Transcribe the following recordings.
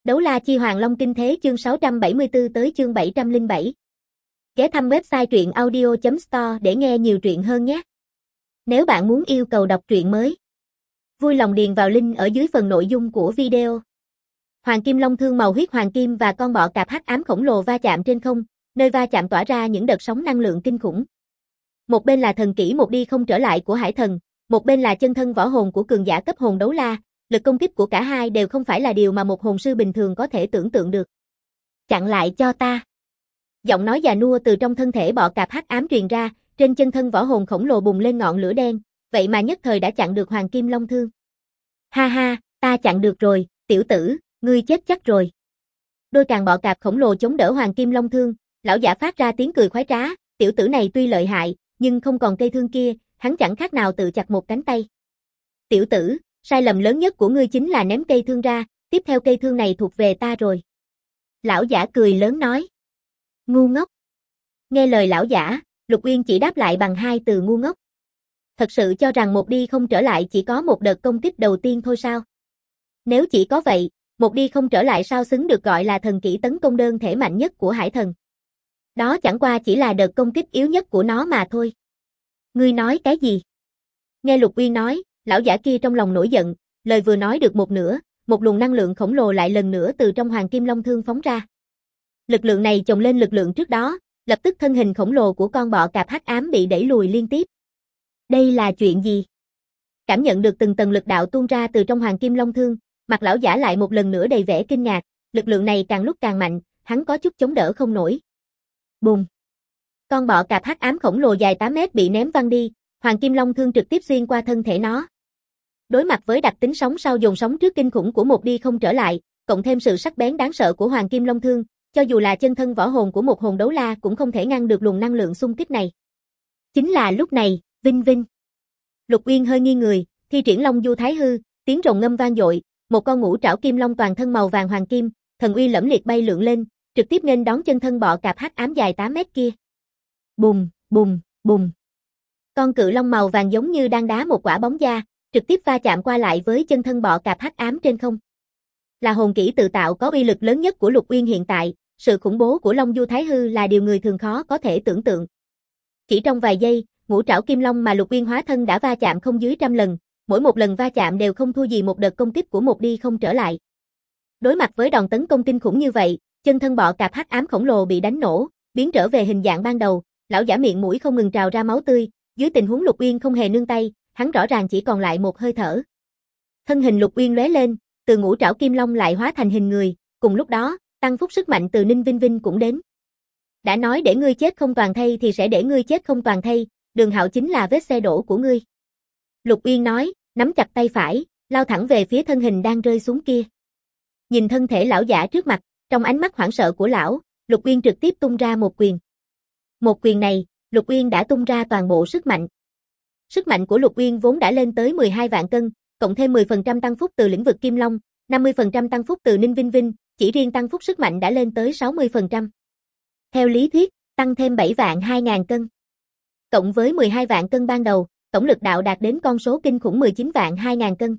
Đấu la chi hoàng long kinh thế chương 674 tới chương 707. Ghé thăm website truyện audio.store để nghe nhiều truyện hơn nhé. Nếu bạn muốn yêu cầu đọc truyện mới, vui lòng điền vào link ở dưới phần nội dung của video. Hoàng kim long thương màu huyết hoàng kim và con bọ cạp hắc ám khổng lồ va chạm trên không, nơi va chạm tỏa ra những đợt sóng năng lượng kinh khủng. Một bên là thần kỹ một đi không trở lại của hải thần, một bên là chân thân võ hồn của cường giả cấp hồn đấu la. Lực công kích của cả hai đều không phải là điều mà một hồn sư bình thường có thể tưởng tượng được. Chặn lại cho ta. Giọng nói già nua từ trong thân thể bọ cạp hắc ám truyền ra, trên chân thân võ hồn khổng lồ bùng lên ngọn lửa đen, vậy mà nhất thời đã chặn được hoàng kim long thương. Ha ha, ta chặn được rồi, tiểu tử, ngươi chết chắc rồi. Đôi càng bọ cạp khổng lồ chống đỡ hoàng kim long thương, lão giả phát ra tiếng cười khoái trá, tiểu tử này tuy lợi hại, nhưng không còn cây thương kia, hắn chẳng khác nào tự chặt một cánh tay. Tiểu tử, sai lầm lớn nhất của ngươi chính là ném cây thương ra, tiếp theo cây thương này thuộc về ta rồi. Lão giả cười lớn nói. Ngu ngốc. Nghe lời lão giả, Lục Uyên chỉ đáp lại bằng hai từ ngu ngốc. Thật sự cho rằng một đi không trở lại chỉ có một đợt công kích đầu tiên thôi sao? Nếu chỉ có vậy, một đi không trở lại sao xứng được gọi là thần kỹ tấn công đơn thể mạnh nhất của hải thần. Đó chẳng qua chỉ là đợt công kích yếu nhất của nó mà thôi. Ngươi nói cái gì? Nghe Lục Uyên nói, lão giả kia trong lòng nổi giận, lời vừa nói được một nửa, một luồng năng lượng khổng lồ lại lần nữa từ trong hoàng kim long thương phóng ra. Lực lượng này chồng lên lực lượng trước đó, lập tức thân hình khổng lồ của con bọ cạp hắc ám bị đẩy lùi liên tiếp. Đây là chuyện gì? Cảm nhận được từng tầng lực đạo tuôn ra từ trong hoàng kim long thương, mặt lão giả lại một lần nữa đầy vẻ kinh ngạc, lực lượng này càng lúc càng mạnh, hắn có chút chống đỡ không nổi. Bùng! Con bọ cạp hắc ám khổng lồ dài 8 mét bị ném văng đi, hoàng kim long thương trực tiếp xuyên qua thân thể nó. Đối mặt với đặc tính sóng sau dồn sóng trước kinh khủng của một đi không trở lại, cộng thêm sự sắc bén đáng sợ của hoàng kim long thương, cho dù là chân thân võ hồn của một hồn đấu la cũng không thể ngăn được luồng năng lượng xung kích này. Chính là lúc này, vinh vinh. Lục Uyên hơi nghiêng người, thi triển Long Du Thái Hư, tiếng rồng ngâm vang dội, một con ngũ trảo kim long toàn thân màu vàng hoàng kim, thần uy lẫm liệt bay lượn lên, trực tiếp nghênh đón chân thân bọ cạp hắc ám dài 8 mét kia. Bùng, bùng, bùng. Con cự long màu vàng giống như đang đá một quả bóng da, trực tiếp va chạm qua lại với chân thân bọ cạp hắc ám trên không. Là hồn kỹ tự tạo có uy lực lớn nhất của Lục Uyên hiện tại, sự khủng bố của Long Du Thái Hư là điều người thường khó có thể tưởng tượng. Chỉ trong vài giây, ngũ trảo kim long mà Lục Uyên hóa thân đã va chạm không dưới 100 lần, mỗi một lần va chạm đều không thua gì một đợt công kích của một đi không trở lại. Đối mặt với đòn tấn công kinh khủng như vậy, chân thân bọ cạp hắc ám khổng lồ bị đánh nổ, biến trở về hình dạng ban đầu, lão giả miệng mũi không ngừng trào ra máu tươi, dưới tình huống Lục Uyên không hề nương tay, hắn rõ ràng chỉ còn lại một hơi thở. Thân hình Lục Uyên lóe lên, từ ngũ trảo kim long lại hóa thành hình người, cùng lúc đó, tăng phúc sức mạnh từ Ninh Vinh Vinh cũng đến. Đã nói để ngươi chết không toàn thây thì sẽ để ngươi chết không toàn thây, Đường Hạo chính là vết xe đổ của ngươi. Lục Uyên nói, nắm chặt tay phải, lao thẳng về phía thân hình đang rơi xuống kia. Nhìn thân thể lão giả trước mặt, trong ánh mắt hoảng sợ của lão, Lục Uyên trực tiếp tung ra một quyền. Một quyền này, Lục Uyên đã tung ra toàn bộ sức mạnh. Sức mạnh của Lục Uyên vốn đã lên tới 12 vạn cân, cộng thêm 10% tăng phúc từ lĩnh vực Kim Long, 50% tăng phúc từ Ninh Vinh Vinh, chỉ riêng tăng phúc sức mạnh đã lên tới 60%. Theo lý thuyết, tăng thêm 7 vạn 2.000 cân. Cộng với 12 vạn cân ban đầu, tổng lực đạo đạt đến con số kinh khủng 19 vạn 2.000 cân.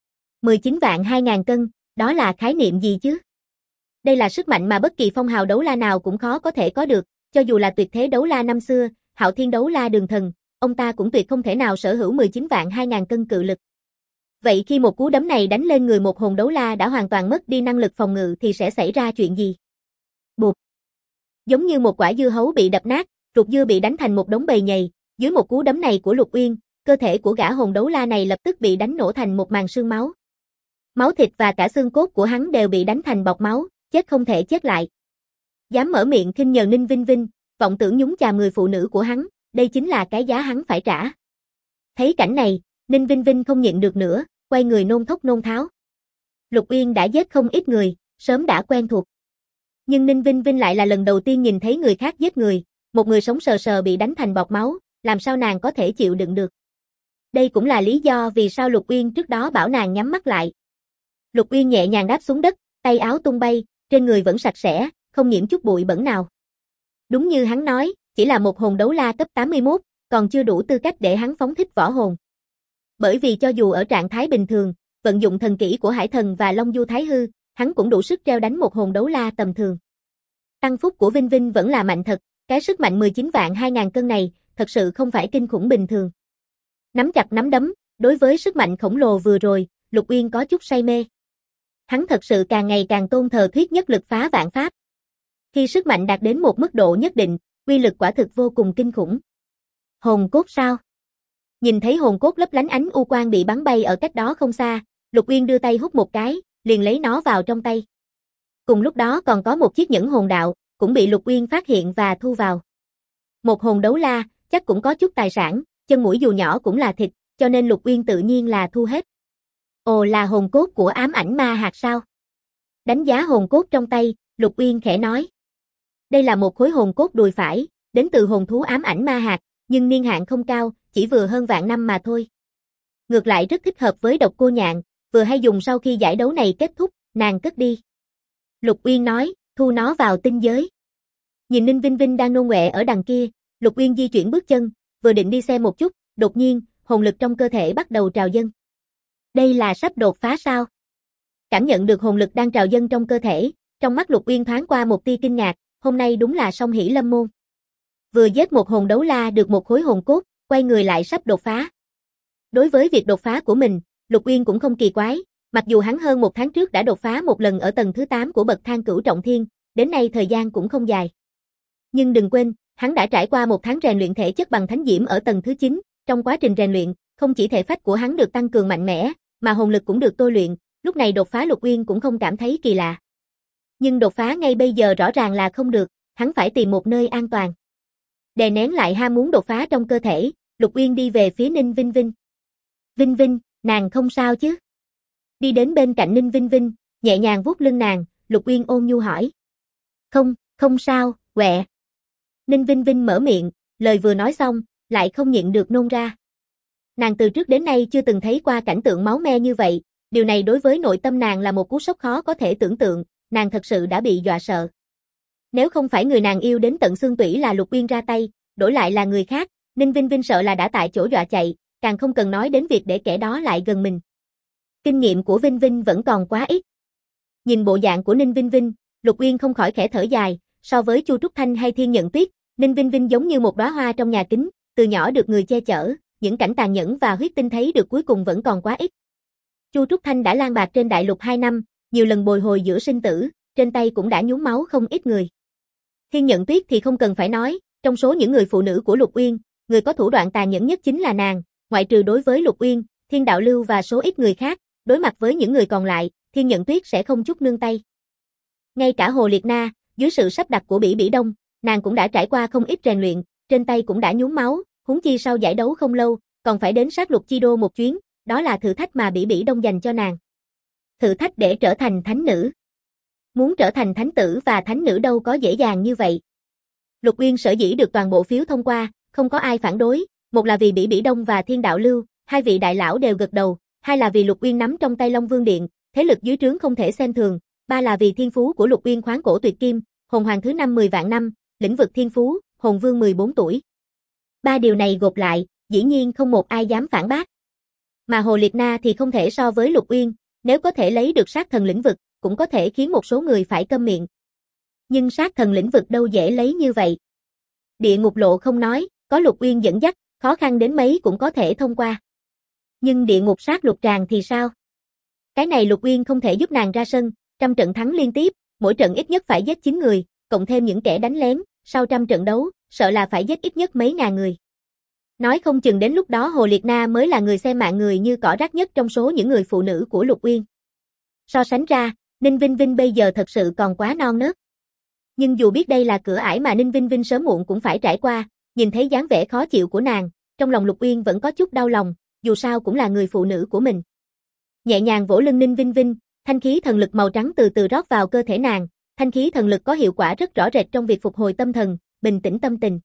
19 vạn 2.000 cân, đó là khái niệm gì chứ? Đây là sức mạnh mà bất kỳ phong hào đấu la nào cũng khó có thể có được, cho dù là tuyệt thế đấu la năm xưa, Hạo Thiên đấu la Đường Thần, ông ta cũng tuyệt không thể nào sở hữu 19 vạn 2.000 cân cự lực. Vậy khi một cú đấm này đánh lên người một hồn đấu la đã hoàn toàn mất đi năng lực phòng ngự thì sẽ xảy ra chuyện gì? Bụp. Giống như một quả dưa hấu bị đập nát, ruột dưa bị đánh thành một đống bầy nhầy, dưới một cú đấm này của Lục Uyên, cơ thể của gã hồn đấu la này lập tức bị đánh nổ thành một màn sương máu. Máu thịt và cả xương cốt của hắn đều bị đánh thành bọt máu, chết không thể chết lại. Dám mở miệng khinh nhờ Ninh Vinh Vinh, vọng tưởng nhúng chàm người phụ nữ của hắn, đây chính là cái giá hắn phải trả. Thấy cảnh này, Ninh Vinh Vinh không nhịn được nữa, quay người nôn thốc nôn tháo. Lục Uyên đã giết không ít người, sớm đã quen thuộc. Nhưng Ninh Vinh Vinh lại là lần đầu tiên nhìn thấy người khác giết người, một người sống sờ sờ bị đánh thành bọt máu, làm sao nàng có thể chịu đựng được. Đây cũng là lý do vì sao Lục Uyên trước đó bảo nàng nhắm mắt lại. Lục Uyên nhẹ nhàng đáp xuống đất, tay áo tung bay, trên người vẫn sạch sẽ, không nhiễm chút bụi bẩn nào. Đúng như hắn nói, chỉ là một hồn đấu la cấp 81, còn chưa đủ tư cách để hắn phóng thích võ hồn. Bởi vì cho dù ở trạng thái bình thường, vận dụng thần kỹ của Hải Thần và Long Du Thái Hư, hắn cũng đủ sức treo đánh một hồn đấu la tầm thường. Tăng phúc của Vinh Vinh vẫn là mạnh thật, cái sức mạnh 19 vạn 2000 cân này, thật sự không phải kinh khủng bình thường. Nắm chặt nắm đấm, đối với sức mạnh khổng lồ vừa rồi, Lục Uyên có chút say mê. Hắn thật sự càng ngày càng tôn thờ thuyết nhất lực phá vạn pháp. Khi sức mạnh đạt đến một mức độ nhất định, uy lực quả thực vô cùng kinh khủng. Hồn cốt sao? Nhìn thấy hồn cốt lấp lánh ánh u quang bị bắn bay ở cách đó không xa, Lục Uyên đưa tay hút một cái, liền lấy nó vào trong tay. Cùng lúc đó còn có một chiếc nhẫn hồn đạo, cũng bị Lục Uyên phát hiện và thu vào. Một hồn đấu la, chắc cũng có chút tài sản, chân mũi dù nhỏ cũng là thịt, cho nên Lục Uyên tự nhiên là thu hết. Ồ, là hồn cốt của ám ảnh ma hạt sao? Đánh giá hồn cốt trong tay, Lục Uyên khẽ nói. Đây là một khối hồn cốt đùi phải, đến từ hồn thú ám ảnh ma hạt, nhưng niên hạn không cao, chỉ vừa hơn vạn năm mà thôi. Ngược lại rất thích hợp với Độc Cô Nhạn, vừa hay dùng sau khi giải đấu này kết thúc, nàng cất đi. Lục Uyên nói, thu nó vào tinh giới. Nhìn Ninh Vinh Vinh đang nôn ọe ở đằng kia, Lục Uyên di chuyển bước chân, vừa định đi xem một chút, đột nhiên, hồn lực trong cơ thể bắt đầu trào dâng. Đây là sắp đột phá sao? Cảm nhận được hồn lực đang trào dâng trong cơ thể, trong mắt Lục Uyên thoáng qua một tia kinh ngạc, hôm nay đúng là song hỷ lâm môn. Vừa giết một hồn đấu la được một khối hồn cốt, quay người lại sắp đột phá. Đối với việc đột phá của mình, Lục Uyên cũng không kỳ quái, mặc dù hắn hơn một tháng trước đã đột phá một lần ở tầng thứ 8 của bậc thang cửu trọng thiên, đến nay thời gian cũng không dài. Nhưng đừng quên, hắn đã trải qua một tháng rèn luyện thể chất bằng thánh diễm ở tầng thứ 9, trong quá trình rèn luyện, không chỉ thể phách của hắn được tăng cường mạnh mẽ, mà hồn lực cũng được tôi luyện, lúc này đột phá Lục Uyên cũng không cảm thấy kỳ lạ. Nhưng đột phá ngay bây giờ rõ ràng là không được, hắn phải tìm một nơi an toàn. Đè nén lại ham muốn đột phá trong cơ thể, Lục Uyên đi về phía Ninh Vinh Vinh. Vinh Vinh, nàng không sao chứ? Đi đến bên cạnh Ninh Vinh Vinh, nhẹ nhàng vuốt lưng nàng, Lục Uyên ôn nhu hỏi. Không sao, quẹ. Ninh Vinh Vinh mở miệng, lời vừa nói xong, lại không nhịn được nôn ra. Nàng từ trước đến nay chưa từng thấy qua cảnh tượng máu me như vậy, điều này đối với nội tâm nàng là một cú sốc khó có thể tưởng tượng, nàng thật sự đã bị dọa sợ. Nếu không phải người nàng yêu đến tận xương tủy là Lục Uyên ra tay, đổi lại là người khác, Ninh Vinh Vinh sợ là đã tại chỗ dọa chạy, càng không cần nói đến việc để kẻ đó lại gần mình. Kinh nghiệm của Vinh Vinh vẫn còn quá ít. Nhìn bộ dạng của Ninh Vinh Vinh, Lục Uyên không khỏi khẽ thở dài, so với Chu Trúc Thanh hay Thiên Nhận Tuyết, Ninh Vinh Vinh giống như một đóa hoa trong nhà kính, từ nhỏ được người che chở, những cảnh tàn nhẫn và huyết tinh thấy được cuối cùng vẫn còn quá ít. Chu Trúc Thanh đã lang bạc trên đại lục 2 năm, nhiều lần bồi hồi giữa sinh tử, trên tay cũng đã nhuốm máu không ít người. Thiên Nhận Tuyết thì không cần phải nói, trong số những người phụ nữ của Lục Uyên, người có thủ đoạn tàn nhẫn nhất chính là nàng, ngoại trừ đối với Lục Uyên, Thiên Đạo Lưu và số ít người khác, đối mặt với những người còn lại, Thiên Nhận Tuyết sẽ không chút nương tay. Ngay cả Hồ Liệt Na, dưới sự sắp đặt của Bỉ Bỉ Đông, nàng cũng đã trải qua không ít rèn luyện, trên tay cũng đã nhuốm máu, huống chi sau giải đấu không lâu, còn phải đến sát lục chi đô một chuyến, đó là thử thách mà Bỉ Bỉ Đông dành cho nàng. Thử thách để trở thành thánh nữ. Muốn trở thành thánh tử và thánh nữ đâu có dễ dàng như vậy. Lục Uyên sở dĩ được toàn bộ phiếu thông qua, không có ai phản đối, một là vì Bỉ Bỉ Đông và Thiên Đạo Lưu, hai vị đại lão đều gật đầu, hai là vì Lục Uyên nắm trong tay Long Vương Điện, thế lực dưới trướng không thể xem thường, ba là vì thiên phú của Lục Uyên khoáng cổ tuyệt kim, hồn hoàng thứ 50 vạn năm, lĩnh vực thiên phú, hồn vương 14 tuổi. Ba điều này gộp lại, dĩ nhiên không một ai dám phản bác. Mà Hồ Liệt Na thì không thể so với Lục Uyên, nếu có thể lấy được sát thần lĩnh vực, cũng có thể khiến một số người phải câm miệng. Nhưng sát thần lĩnh vực đâu dễ lấy như vậy. Địa ngục lộ không nói, có Lục Uyên dẫn dắt, khó khăn đến mấy cũng có thể thông qua. Nhưng địa ngục sát lục tràng thì sao? Cái này Lục Uyên không thể giúp nàng ra sân, trăm trận thắng liên tiếp, mỗi trận ít nhất phải giết 9 người, cộng thêm những kẻ đánh lén, sau trăm trận đấu, sợ là phải giết ít nhất mấy ngàn người. Nói không chừng đến lúc đó Hồ Liệt Na mới là người xem mạng người như cỏ rác nhất trong số những người phụ nữ của Lục Uyên. So sánh ra, Ninh Vinh Vinh bây giờ thật sự còn quá non nớt. Nhưng dù biết đây là cửa ải mà Ninh Vinh Vinh sớm muộn cũng phải trải qua, nhìn thấy dáng vẻ khó chịu của nàng, trong lòng Lục Uyên vẫn có chút đau lòng, dù sao cũng là người phụ nữ của mình. Nhẹ nhàng vỗ lưng Ninh Vinh Vinh, thanh khí thần lực màu trắng từ từ rót vào cơ thể nàng, thanh khí thần lực có hiệu quả rất rõ rệt trong việc phục hồi tâm thần, bình tĩnh tâm tình.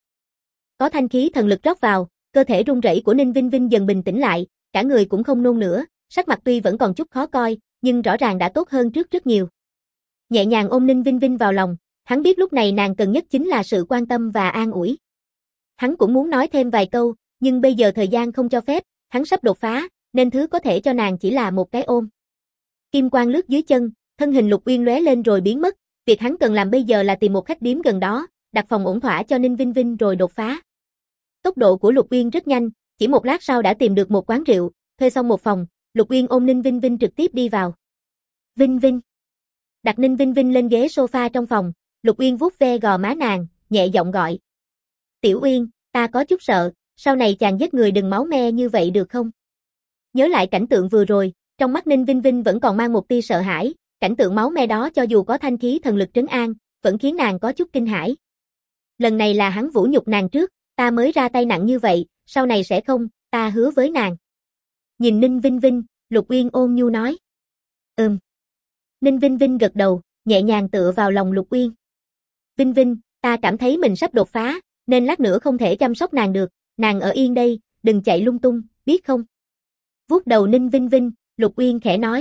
Có thanh khí thần lực rót vào, cơ thể run rẩy của Ninh Vinh Vinh dần bình tĩnh lại, cả người cũng không nôn nữa, sắc mặt tuy vẫn còn chút khó coi, nhưng rõ ràng đã tốt hơn trước rất nhiều. Nhẹ nhàng ôm Ninh Vinh Vinh vào lòng, hắn biết lúc này nàng cần nhất chính là sự quan tâm và an ủi. Hắn cũng muốn nói thêm vài câu, nhưng bây giờ thời gian không cho phép, hắn sắp đột phá, nên thứ có thể cho nàng chỉ là một cái ôm. Kim quang lướt dưới chân, Thân hình Lục Uyên lóe lên rồi biến mất, việc hắn cần làm bây giờ là tìm một khách điếm gần đó, đặt phòng ổn thỏa cho Ninh Vinh Vinh rồi đột phá. Tốc độ của Lục Uyên rất nhanh, chỉ một lát sau đã tìm được một quán rượu, thuê xong một phòng, Lục Uyên ôm Ninh Vinh Vinh trực tiếp đi vào. Vinh Vinh. Đặt Ninh Vinh Vinh lên ghế sofa trong phòng, Lục Uyên vuốt ve gò má nàng, nhẹ giọng gọi. Tiểu Uyên, ta có chút sợ, sau này chàng giết người đừng máu me như vậy được không? Nhớ lại cảnh tượng vừa rồi, trong mắt Ninh Vinh Vinh vẫn còn mang một tia sợ hãi, cảnh tượng máu me đó cho dù có thanh khí thần lực trấn an, vẫn khiến nàng có chút kinh hãi. Lần này là hắn vũ nhục nàng trước, ta mới ra tay nặng như vậy, sau này sẽ không, ta hứa với nàng. Nhìn Ninh Vinh Vinh, Lục Uyên ôn nhu nói. Ninh Vinh Vinh gật đầu, nhẹ nhàng tựa vào lòng Lục Uyên. Vinh Vinh, ta cảm thấy mình sắp đột phá, nên lát nữa không thể chăm sóc nàng được, nàng ở yên đây, đừng chạy lung tung, biết không? Vuốt đầu Ninh Vinh Vinh, Lục Uyên khẽ nói.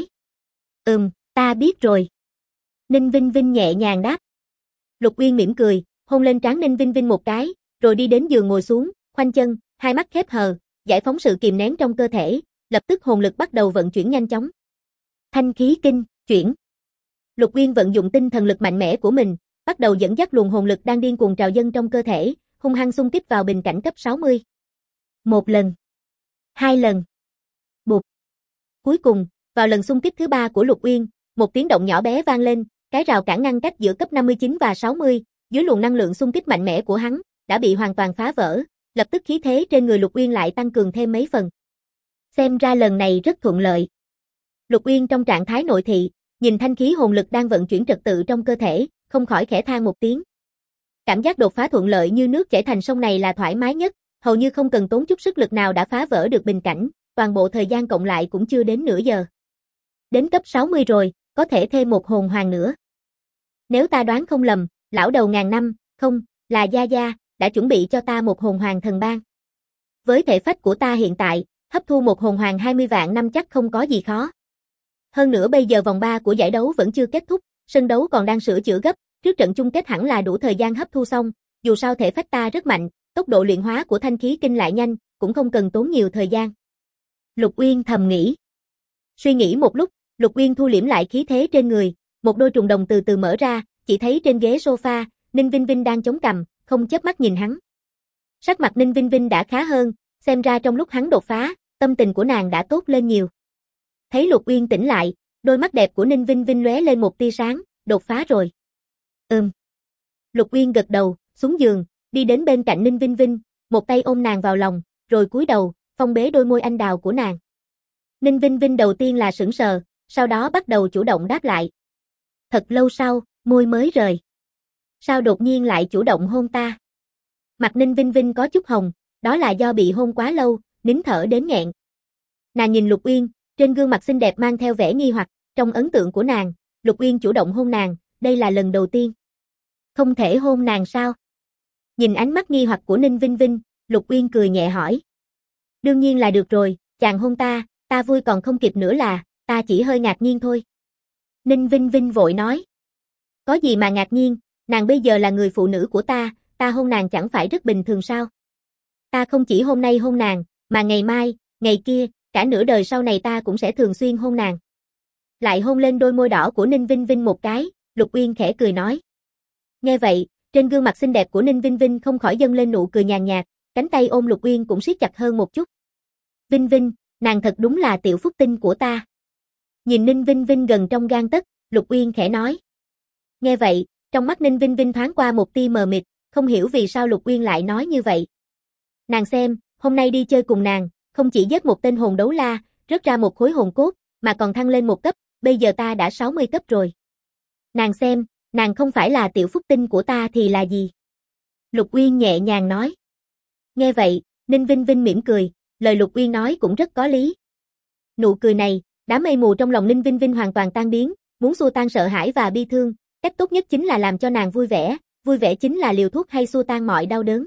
Ta biết rồi. Ninh Vinh Vinh nhẹ nhàng đáp. Lục Uyên mỉm cười, hôn lên trán Ninh Vinh Vinh một cái, rồi đi đến giường ngồi xuống, khoanh chân, hai mắt khép hờ, giải phóng sự kìm nén trong cơ thể, lập tức hồn lực bắt đầu vận chuyển nhanh chóng. Thanh khí kinh, chuyển. Lục Uyên vận dụng tinh thần lực mạnh mẽ của mình, bắt đầu dẫn dắt luồng hồn lực đang điên cuồng trào dâng trong cơ thể, hung hăng xung kích vào bình cảnh cấp 60. Một lần, hai lần, bụp. Cuối cùng, vào lần xung kích thứ ba của Lục Uyên, một tiếng động nhỏ bé vang lên, cái rào cản ngăn cách giữa cấp 59 và 60, dưới luồng năng lượng xung kích mạnh mẽ của hắn, đã bị hoàn toàn phá vỡ, lập tức khí thế trên người Lục Uyên lại tăng cường thêm mấy phần. Xem ra lần này rất thuận lợi. Lục Uyên trong trạng thái nội thị, nhìn thanh khí hồn lực đang vận chuyển trật tự trong cơ thể, không khỏi khẽ than một tiếng. Cảm giác đột phá thuận lợi như nước chảy thành sông này là thoải mái nhất, hầu như không cần tốn chút sức lực nào đã phá vỡ được bình cảnh, toàn bộ thời gian cộng lại cũng chưa đến nửa giờ. Đến cấp 60 rồi, có thể thêm một hồn hoàng nữa. Nếu ta đoán không lầm, lão đầu ngàn năm, không, là Gia Gia, đã chuẩn bị cho ta một hồn hoàng thần ban. Với thể phách của ta hiện tại, hấp thu một hồn hoàng 20 vạn năm chắc không có gì khó. Hơn nữa bây giờ vòng 3 của giải đấu vẫn chưa kết thúc, sân đấu còn đang sửa chữa gấp, trước trận chung kết hẳn là đủ thời gian hấp thu xong, dù sao thể phách ta rất mạnh, tốc độ luyện hóa của thanh khí kinh lại nhanh, cũng không cần tốn nhiều thời gian. Lục Uyên thầm nghĩ. Suy nghĩ một lúc, Lục Uyên thu liễm lại khí thế trên người, một đôi trùng đồng từ từ mở ra, chỉ thấy trên ghế sofa, Ninh Vinh Vinh đang chống cằm, không chớp mắt nhìn hắn. Sắc mặt Ninh Vinh Vinh đã khá hơn, xem ra trong lúc hắn đột phá, tâm tình của nàng đã tốt lên nhiều. Thấy Lục Uyên tỉnh lại, đôi mắt đẹp của Ninh Vinh Vinh lóe lên một tia sáng, đột phá rồi. Lục Uyên gật đầu, xuống giường, đi đến bên cạnh Ninh Vinh Vinh, một tay ôm nàng vào lòng, rồi cúi đầu, phong bế đôi môi anh đào của nàng. Ninh Vinh Vinh đầu tiên là sững sờ, sau đó bắt đầu chủ động đáp lại. Thật lâu sau, môi mới rời. Sao đột nhiên lại chủ động hôn ta? Mặt Ninh Vinh Vinh có chút hồng, đó là do bị hôn quá lâu, nín thở đến nghẹn. Nàng nhìn Lục Uyên, trên gương mặt xinh đẹp mang theo vẻ nghi hoặc, trong ấn tượng của nàng, Lục Uyên chủ động hôn nàng, đây là lần đầu tiên. Không thể hôn nàng sao? Nhìn ánh mắt nghi hoặc của Ninh Vinh Vinh, Lục Uyên cười nhẹ hỏi. Đương nhiên là được rồi, chàng hôn ta vui còn không kịp nữa là, ta chỉ hơi ngạc nhiên thôi. Ninh Vinh Vinh vội nói. Có gì mà ngạc nhiên, nàng bây giờ là người phụ nữ của ta hôn nàng chẳng phải rất bình thường sao? Ta không chỉ hôm nay hôn nàng, mà ngày mai, ngày kia, cả nửa đời sau này ta cũng sẽ thường xuyên hôn nàng. Lại hôn lên đôi môi đỏ của Ninh Vinh Vinh một cái, Lục Uyên khẽ cười nói. Nghe vậy, trên gương mặt xinh đẹp của Ninh Vinh Vinh không khỏi dâng lên nụ cười nhàn nhạt, cánh tay ôm Lục Uyên cũng siết chặt hơn một chút. Vinh Vinh, nàng thật đúng là tiểu phúc tinh của ta. Nhìn Ninh Vinh Vinh gần trong gang tấc, Lục Uyên khẽ nói. Nghe vậy, trong mắt Ninh Vinh Vinh thoáng qua một tia mờ mịt, không hiểu vì sao Lục Uyên lại nói như vậy. Nàng xem, hôm nay đi chơi cùng nàng, không chỉ giết một tên hồn đấu la, rớt ra một khối hồn cốt, mà còn thăng lên một cấp, bây giờ ta đã 60 cấp rồi. Nàng xem, nàng không phải là tiểu phúc tinh của ta thì là gì? Lục Uyên nhẹ nhàng nói. Nghe vậy, Ninh Vinh Vinh mỉm cười, lời Lục Uyên nói cũng rất có lý. Nụ cười này, đám mây mù trong lòng Ninh Vinh Vinh hoàn toàn tan biến, muốn xua tan sợ hãi và bi thương, cách tốt nhất chính là làm cho nàng vui vẻ chính là liều thuốc hay xua tan mọi đau đớn.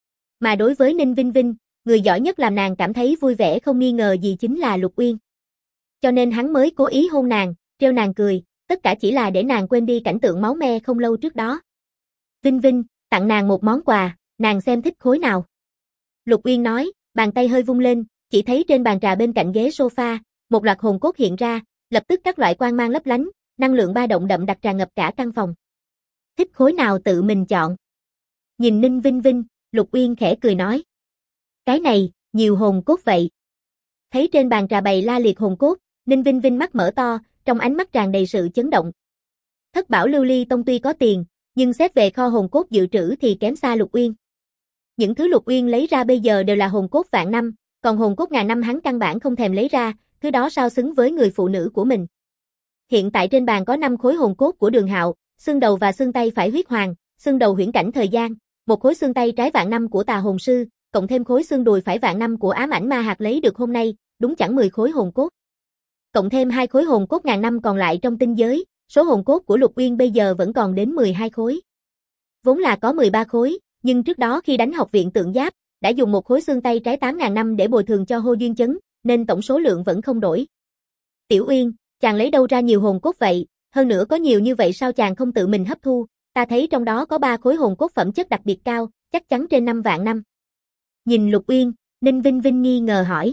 Mà đối với Ninh Vinh Vinh, người giỏi nhất làm nàng cảm thấy vui vẻ không nghi ngờ gì chính là Lục Uyên. Cho nên hắn mới cố ý hôn nàng, trêu nàng cười, tất cả chỉ là để nàng quên đi cảnh tượng máu me không lâu trước đó. Vinh Vinh, tặng nàng một món quà, nàng xem thích khối nào. Lục Uyên nói, bàn tay hơi vung lên, chỉ thấy trên bàn trà bên cạnh ghế sofa, một loạt hồn cốt hiện ra, lập tức các loại quang mang lấp lánh, năng lượng ba động đậm đặc tràn ngập cả căn phòng. Thích khối nào tự mình chọn. Nhìn Ninh Vinh Vinh, Lục Uyên khẽ cười nói. Cái này, nhiều hồn cốt vậy. Thấy trên bàn trà bày la liệt hồn cốt, Ninh Vinh Vinh mắt mở to, trong ánh mắt tràn đầy sự chấn động. Thất bảo lưu ly tông tuy có tiền, nhưng xét về kho hồn cốt dự trữ thì kém xa Lục Uyên. Những thứ Lục Uyên lấy ra bây giờ đều là hồn cốt vạn năm, còn hồn cốt ngàn năm hắn căn bản không thèm lấy ra, thứ đó sao xứng với người phụ nữ của mình. Hiện tại trên bàn có 5 khối hồn cốt của Đường Hạo, xương đầu và xương tay phải huyết hoàng, xương đầu huyễn cảnh thời gian, một khối xương tay trái vạn năm của Tà Hồn Sư, cộng thêm khối xương đùi phải vạn năm của Ám Ảnh Ma Hạt lấy được hôm nay, đúng chẳng 10 khối hồn cốt. Cộng thêm 2 khối hồn cốt ngàn năm còn lại trong tinh giới, số hồn cốt của Lục Uyên bây giờ vẫn còn đến 12 khối. Vốn là có 13 khối, nhưng trước đó khi đánh học viện tượng giáp, đã dùng một khối xương tay trái 8.000 năm để bồi thường cho Hô Duyên Chấn, nên tổng số lượng vẫn không đổi. Tiểu Uyên, chàng lấy đâu ra nhiều hồn cốt vậy, hơn nữa có nhiều như vậy sao chàng không tự mình hấp thu, ta thấy trong đó có 3 khối hồn cốt phẩm chất đặc biệt cao, chắc chắn trên 5 vạn năm. Nhìn Lục Uyên, Ninh Vinh Vinh nghi ngờ hỏi.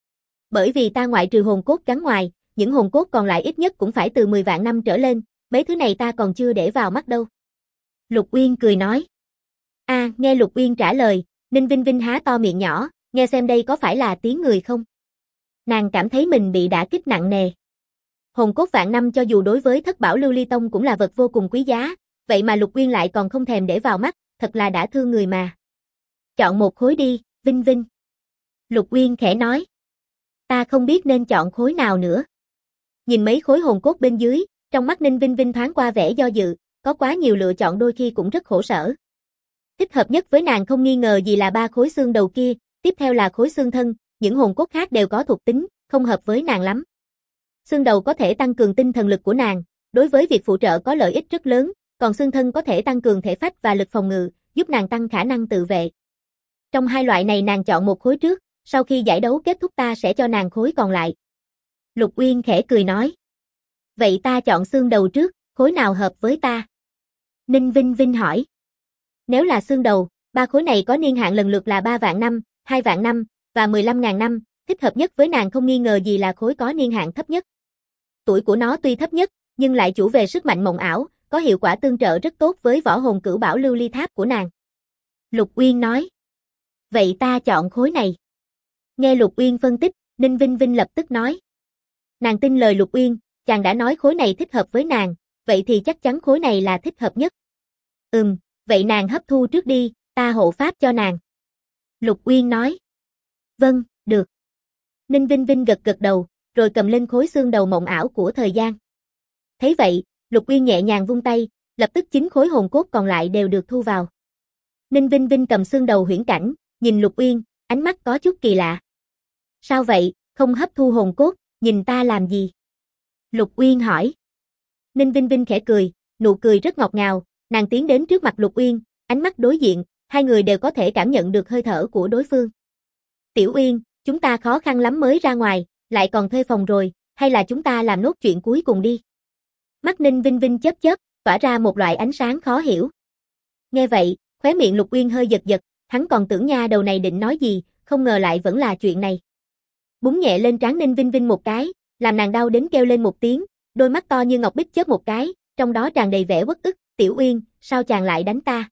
Bởi vì ta ngoại trừ hồn cốt gắn ngoài, những hồn cốt còn lại ít nhất cũng phải từ 10 vạn năm trở lên, mấy thứ này ta còn chưa để vào mắt đâu. Lục Uyên cười nói. Nghe Lục Uyên trả lời, Ninh Vinh Vinh há to miệng nhỏ, nghe xem đây có phải là tiếng người không? Nàng cảm thấy mình bị đả kích nặng nề. Hồn cốt vạn năm cho dù đối với Thất Bảo Lưu Ly Tông cũng là vật vô cùng quý giá, vậy mà Lục Uyên lại còn không thèm để vào mắt, thật là đã thương người mà. Chọn một khối đi, Vinh Vinh. Lục Uyên khẽ nói. Ta không biết nên chọn khối nào nữa. Nhìn mấy khối hồn cốt bên dưới, trong mắt Ninh Vinh Vinh thoáng qua vẻ do dự, có quá nhiều lựa chọn đôi khi cũng rất khổ sở. Thích hợp nhất với nàng không nghi ngờ gì là 3 khối xương đầu kia, tiếp theo là khối xương thân, những hồn cốt khác đều có thuộc tính, không hợp với nàng lắm. Xương đầu có thể tăng cường tinh thần lực của nàng, đối với việc phụ trợ có lợi ích rất lớn, còn xương thân có thể tăng cường thể phách và lực phòng ngự, giúp nàng tăng khả năng tự vệ. Trong hai loại này nàng chọn một khối trước, sau khi giải đấu kết thúc ta sẽ cho nàng khối còn lại. Lục Uyên khẽ cười nói. Vậy ta chọn xương đầu trước, khối nào hợp với ta? Ninh Vinh Vinh hỏi. Nếu là xương đầu, 3 khối này có niên hạn lần lượt là 3 vạn năm, 2 vạn năm, và 15.000 năm, thích hợp nhất với nàng không nghi ngờ gì là khối có niên hạn thấp nhất. Tuổi của nó tuy thấp nhất, nhưng lại chủ về sức mạnh mộng ảo, có hiệu quả tương trợ rất tốt với võ hồn cửu bảo lưu ly tháp của nàng. Lục Uyên nói. Vậy ta chọn khối này. Nghe Lục Uyên phân tích, Ninh Vinh Vinh lập tức nói. Nàng tin lời Lục Uyên, chàng đã nói khối này thích hợp với nàng, vậy thì chắc chắn khối này là thích hợp nhất. Vậy nàng hấp thu trước đi, ta hộ pháp cho nàng. Lục Uyên nói. Vâng, được. Ninh Vinh Vinh gật gật đầu, rồi cầm lên khối xương đầu mộng ảo của thời gian. Thấy vậy, Lục Uyên nhẹ nhàng vung tay, lập tức 9 khối hồn cốt còn lại đều được thu vào. Ninh Vinh Vinh cầm xương đầu huyễn cảnh, nhìn Lục Uyên, ánh mắt có chút kỳ lạ. Sao vậy, không hấp thu hồn cốt, nhìn ta làm gì? Lục Uyên hỏi. Ninh Vinh Vinh khẽ cười, nụ cười rất ngọt ngào, nàng tiến đến trước mặt Lục Uyên, ánh mắt đối diện, hai người đều có thể cảm nhận được hơi thở của đối phương. Tiểu Uyên, chúng ta khó khăn lắm mới ra ngoài, lại còn thuê phòng rồi, hay là chúng ta làm nốt chuyện cuối cùng đi? Mắt Ninh Vinh Vinh chớp chớp, tỏa ra một loại ánh sáng khó hiểu. Nghe vậy, khóe miệng Lục Uyên hơi giật giật, hắn còn tưởng nha đầu này định nói gì, không ngờ lại vẫn là chuyện này. Búng nhẹ lên trán Ninh Vinh Vinh một cái, làm nàng đau đến kêu lên một tiếng, đôi mắt to như ngọc bích chớp một cái, trong đó tràn đầy vẻ uất ức. Tiểu Uyên, sao chàng lại đánh ta?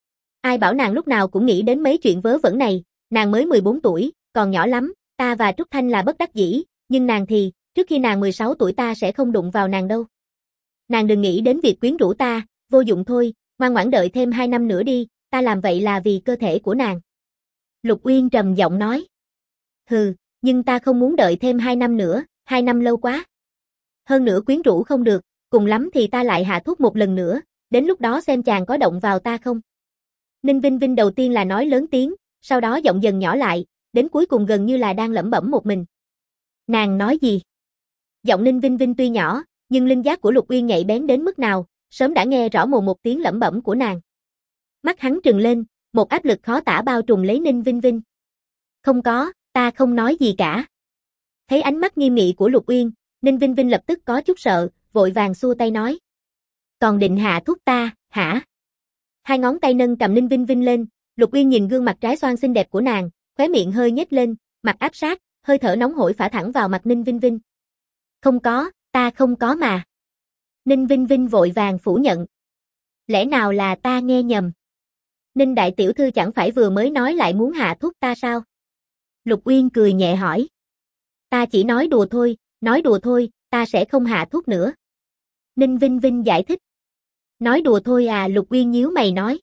Ai bảo nàng lúc nào cũng nghĩ đến mấy chuyện vớ vẩn này, nàng mới 14 tuổi, còn nhỏ lắm, ta và Trúc Thanh là bất đắc dĩ, nhưng nàng thì, trước khi nàng 16 tuổi ta sẽ không đụng vào nàng đâu. Nàng đừng nghĩ đến việc quyến rũ ta, vô dụng thôi, ngoan ngoãn đợi thêm 2 năm nữa đi, ta làm vậy là vì cơ thể của nàng. Lục Uyên trầm giọng nói. Hừ, nhưng ta không muốn đợi thêm 2 năm nữa, 2 năm lâu quá. Hơn nữa quyến rũ không được, cùng lắm thì ta lại hạ thuốc một lần nữa, đến lúc đó xem chàng có động vào ta không. Ninh Vinh Vinh đầu tiên là nói lớn tiếng, sau đó giọng dần nhỏ lại, đến cuối cùng gần như là đang lẩm bẩm một mình. Nàng nói gì? Giọng Ninh Vinh Vinh tuy nhỏ, nhưng linh giác của Lục Uyên nhạy bén đến mức nào, sớm đã nghe rõ một tiếng lẩm bẩm của nàng. Mắt hắn trừng lên, một áp lực khó tả bao trùm lấy Ninh Vinh Vinh. Không có, ta không nói gì cả. Thấy ánh mắt nghiêm nghị của Lục Uyên, Ninh Vinh Vinh lập tức có chút sợ, vội vàng xua tay nói. Còn định hạ thuốc ta, hả? Hai ngón tay nâng cầm Ninh Vinh Vinh lên, Lục Uyên nhìn gương mặt trái xoan xinh đẹp của nàng, khóe miệng hơi nhếch lên, mặt áp sát, hơi thở nóng hổi phả thẳng vào mặt Ninh Vinh Vinh. Không có, ta không có mà. Ninh Vinh Vinh vội vàng phủ nhận. Lẽ nào là ta nghe nhầm? Ninh đại tiểu thư chẳng phải vừa mới nói lại muốn hạ thuốc ta sao? Lục Uyên cười nhẹ hỏi. Ta chỉ nói đùa thôi, ta sẽ không hạ thuốc nữa. Ninh Vinh Vinh giải thích. Nói đùa thôi à? Lục Uyên nhíu mày nói.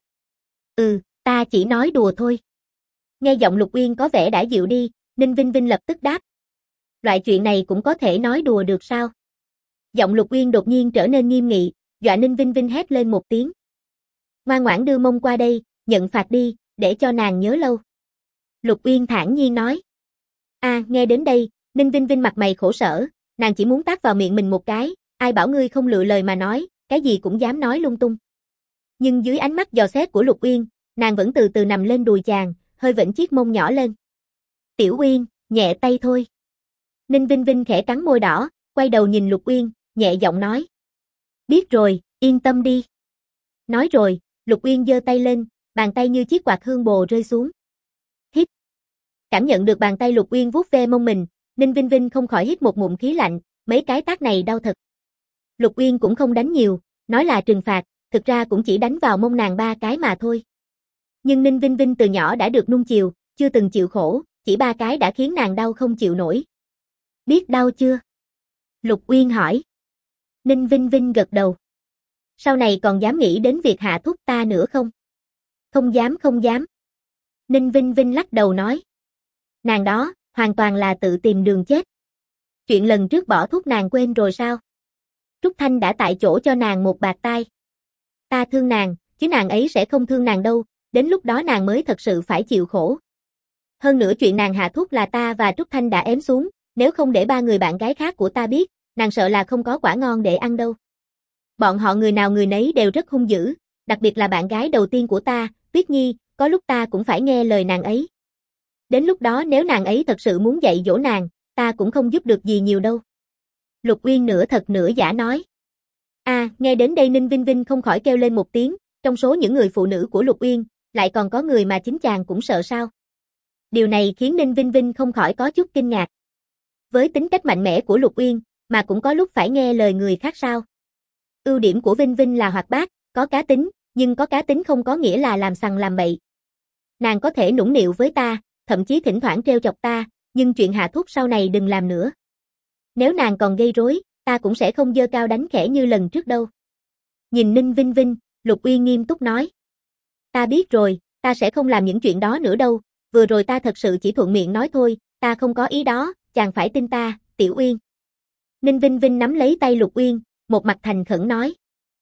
Ta chỉ nói đùa thôi. Nghe giọng Lục Uyên có vẻ đã dịu đi, Ninh Vinh Vinh lập tức đáp. Loại chuyện này cũng có thể nói đùa được sao? Giọng Lục Uyên đột nhiên trở nên nghiêm nghị, dọa Ninh Vinh Vinh hét lên một tiếng. Ngoan ngoãn đưa mông qua đây, nhận phạt đi, để cho nàng nhớ lâu. Lục Uyên thản nhiên nói. Nghe đến đây, Ninh Vinh Vinh mặt mày khổ sở, nàng chỉ muốn tát vào miệng mình một cái, ai bảo ngươi không lựa lời mà nói, cái gì cũng dám nói lung tung. Nhưng dưới ánh mắt dò xét của Lục Uyên, nàng vẫn từ từ nằm lên đùi chàng, hơi vểnh chiếc mông nhỏ lên. Tiểu Uyên, nhẹ tay thôi. Ninh Vinh Vinh khẽ cắn môi đỏ, quay đầu nhìn Lục Uyên, nhẹ giọng nói. Biết rồi, yên tâm đi. Nói rồi, Lục Uyên giơ tay lên, bàn tay như chiếc quạt hương bồ rơi xuống. Hít. Cảm nhận được bàn tay Lục Uyên vuốt ve mông mình, Ninh Vinh Vinh không khỏi hít một ngụm khí lạnh, mấy cái tát này đau thật. Lục Uyên cũng không đánh nhiều, nói là trừng phạt, thực ra cũng chỉ đánh vào mông nàng 3 cái mà thôi. Nhưng Ninh Vinh Vinh từ nhỏ đã được nuông chiều, chưa từng chịu khổ, chỉ 3 cái đã khiến nàng đau không chịu nổi. Biết đau chưa? Lục Uyên hỏi. Ninh Vinh Vinh gật đầu. Sau này còn dám nghĩ đến việc hạ thuốc ta nữa không? Không dám. Ninh Vinh Vinh lắc đầu nói. Nàng đó, hoàn toàn là tự tìm đường chết. Chuyện lần trước bỏ thuốc nàng quên rồi sao? Trúc Thanh đã tại chỗ cho nàng một bạt tai. Ta thương nàng, chứ nàng ấy sẽ không thương nàng đâu, đến lúc đó nàng mới thật sự phải chịu khổ. Hơn nữa chuyện nàng hạ thuốc là ta và Trúc Thanh đã ém xuống, nếu không để 3 người bạn gái khác của ta biết, nàng sợ là không có quả ngon để ăn đâu. Bọn họ người nào người nấy đều rất hung dữ, đặc biệt là bạn gái đầu tiên của ta, Tuyết Nhi, có lúc ta cũng phải nghe lời nàng ấy. Đến lúc đó nếu nàng ấy thật sự muốn dạy dỗ nàng, ta cũng không giúp được gì nhiều đâu. Lục Uyên nửa thật nửa giả nói. Nghe đến đây Ninh Vinh Vinh không khỏi kêu lên một tiếng, trong số những người phụ nữ của Lục Uyên, lại còn có người mà chính chàng cũng sợ sao? Điều này khiến Ninh Vinh Vinh không khỏi có chút kinh ngạc. Với tính cách mạnh mẽ của Lục Uyên, mà cũng có lúc phải nghe lời người khác sao? Ưu điểm của Vinh Vinh là hoạt bát, có cá tính, nhưng có cá tính không có nghĩa là làm sằng làm bậy. Nàng có thể nũng nịu với ta, thậm chí thỉnh thoảng trêu chọc ta, nhưng chuyện hạ thuốc sau này đừng làm nữa. Nếu nàng còn gây rối, ta cũng sẽ không giơ cao đánh khẽ như lần trước đâu. Nhìn Ninh Vinh Vinh, Lục Uyên nghiêm túc nói. Ta biết rồi, ta sẽ không làm những chuyện đó nữa đâu, vừa rồi ta thật sự chỉ thuận miệng nói thôi, ta không có ý đó, chàng phải tin ta, Tiểu Uyên. Ninh Vinh Vinh nắm lấy tay Lục Uyên, một mặt thành khẩn nói.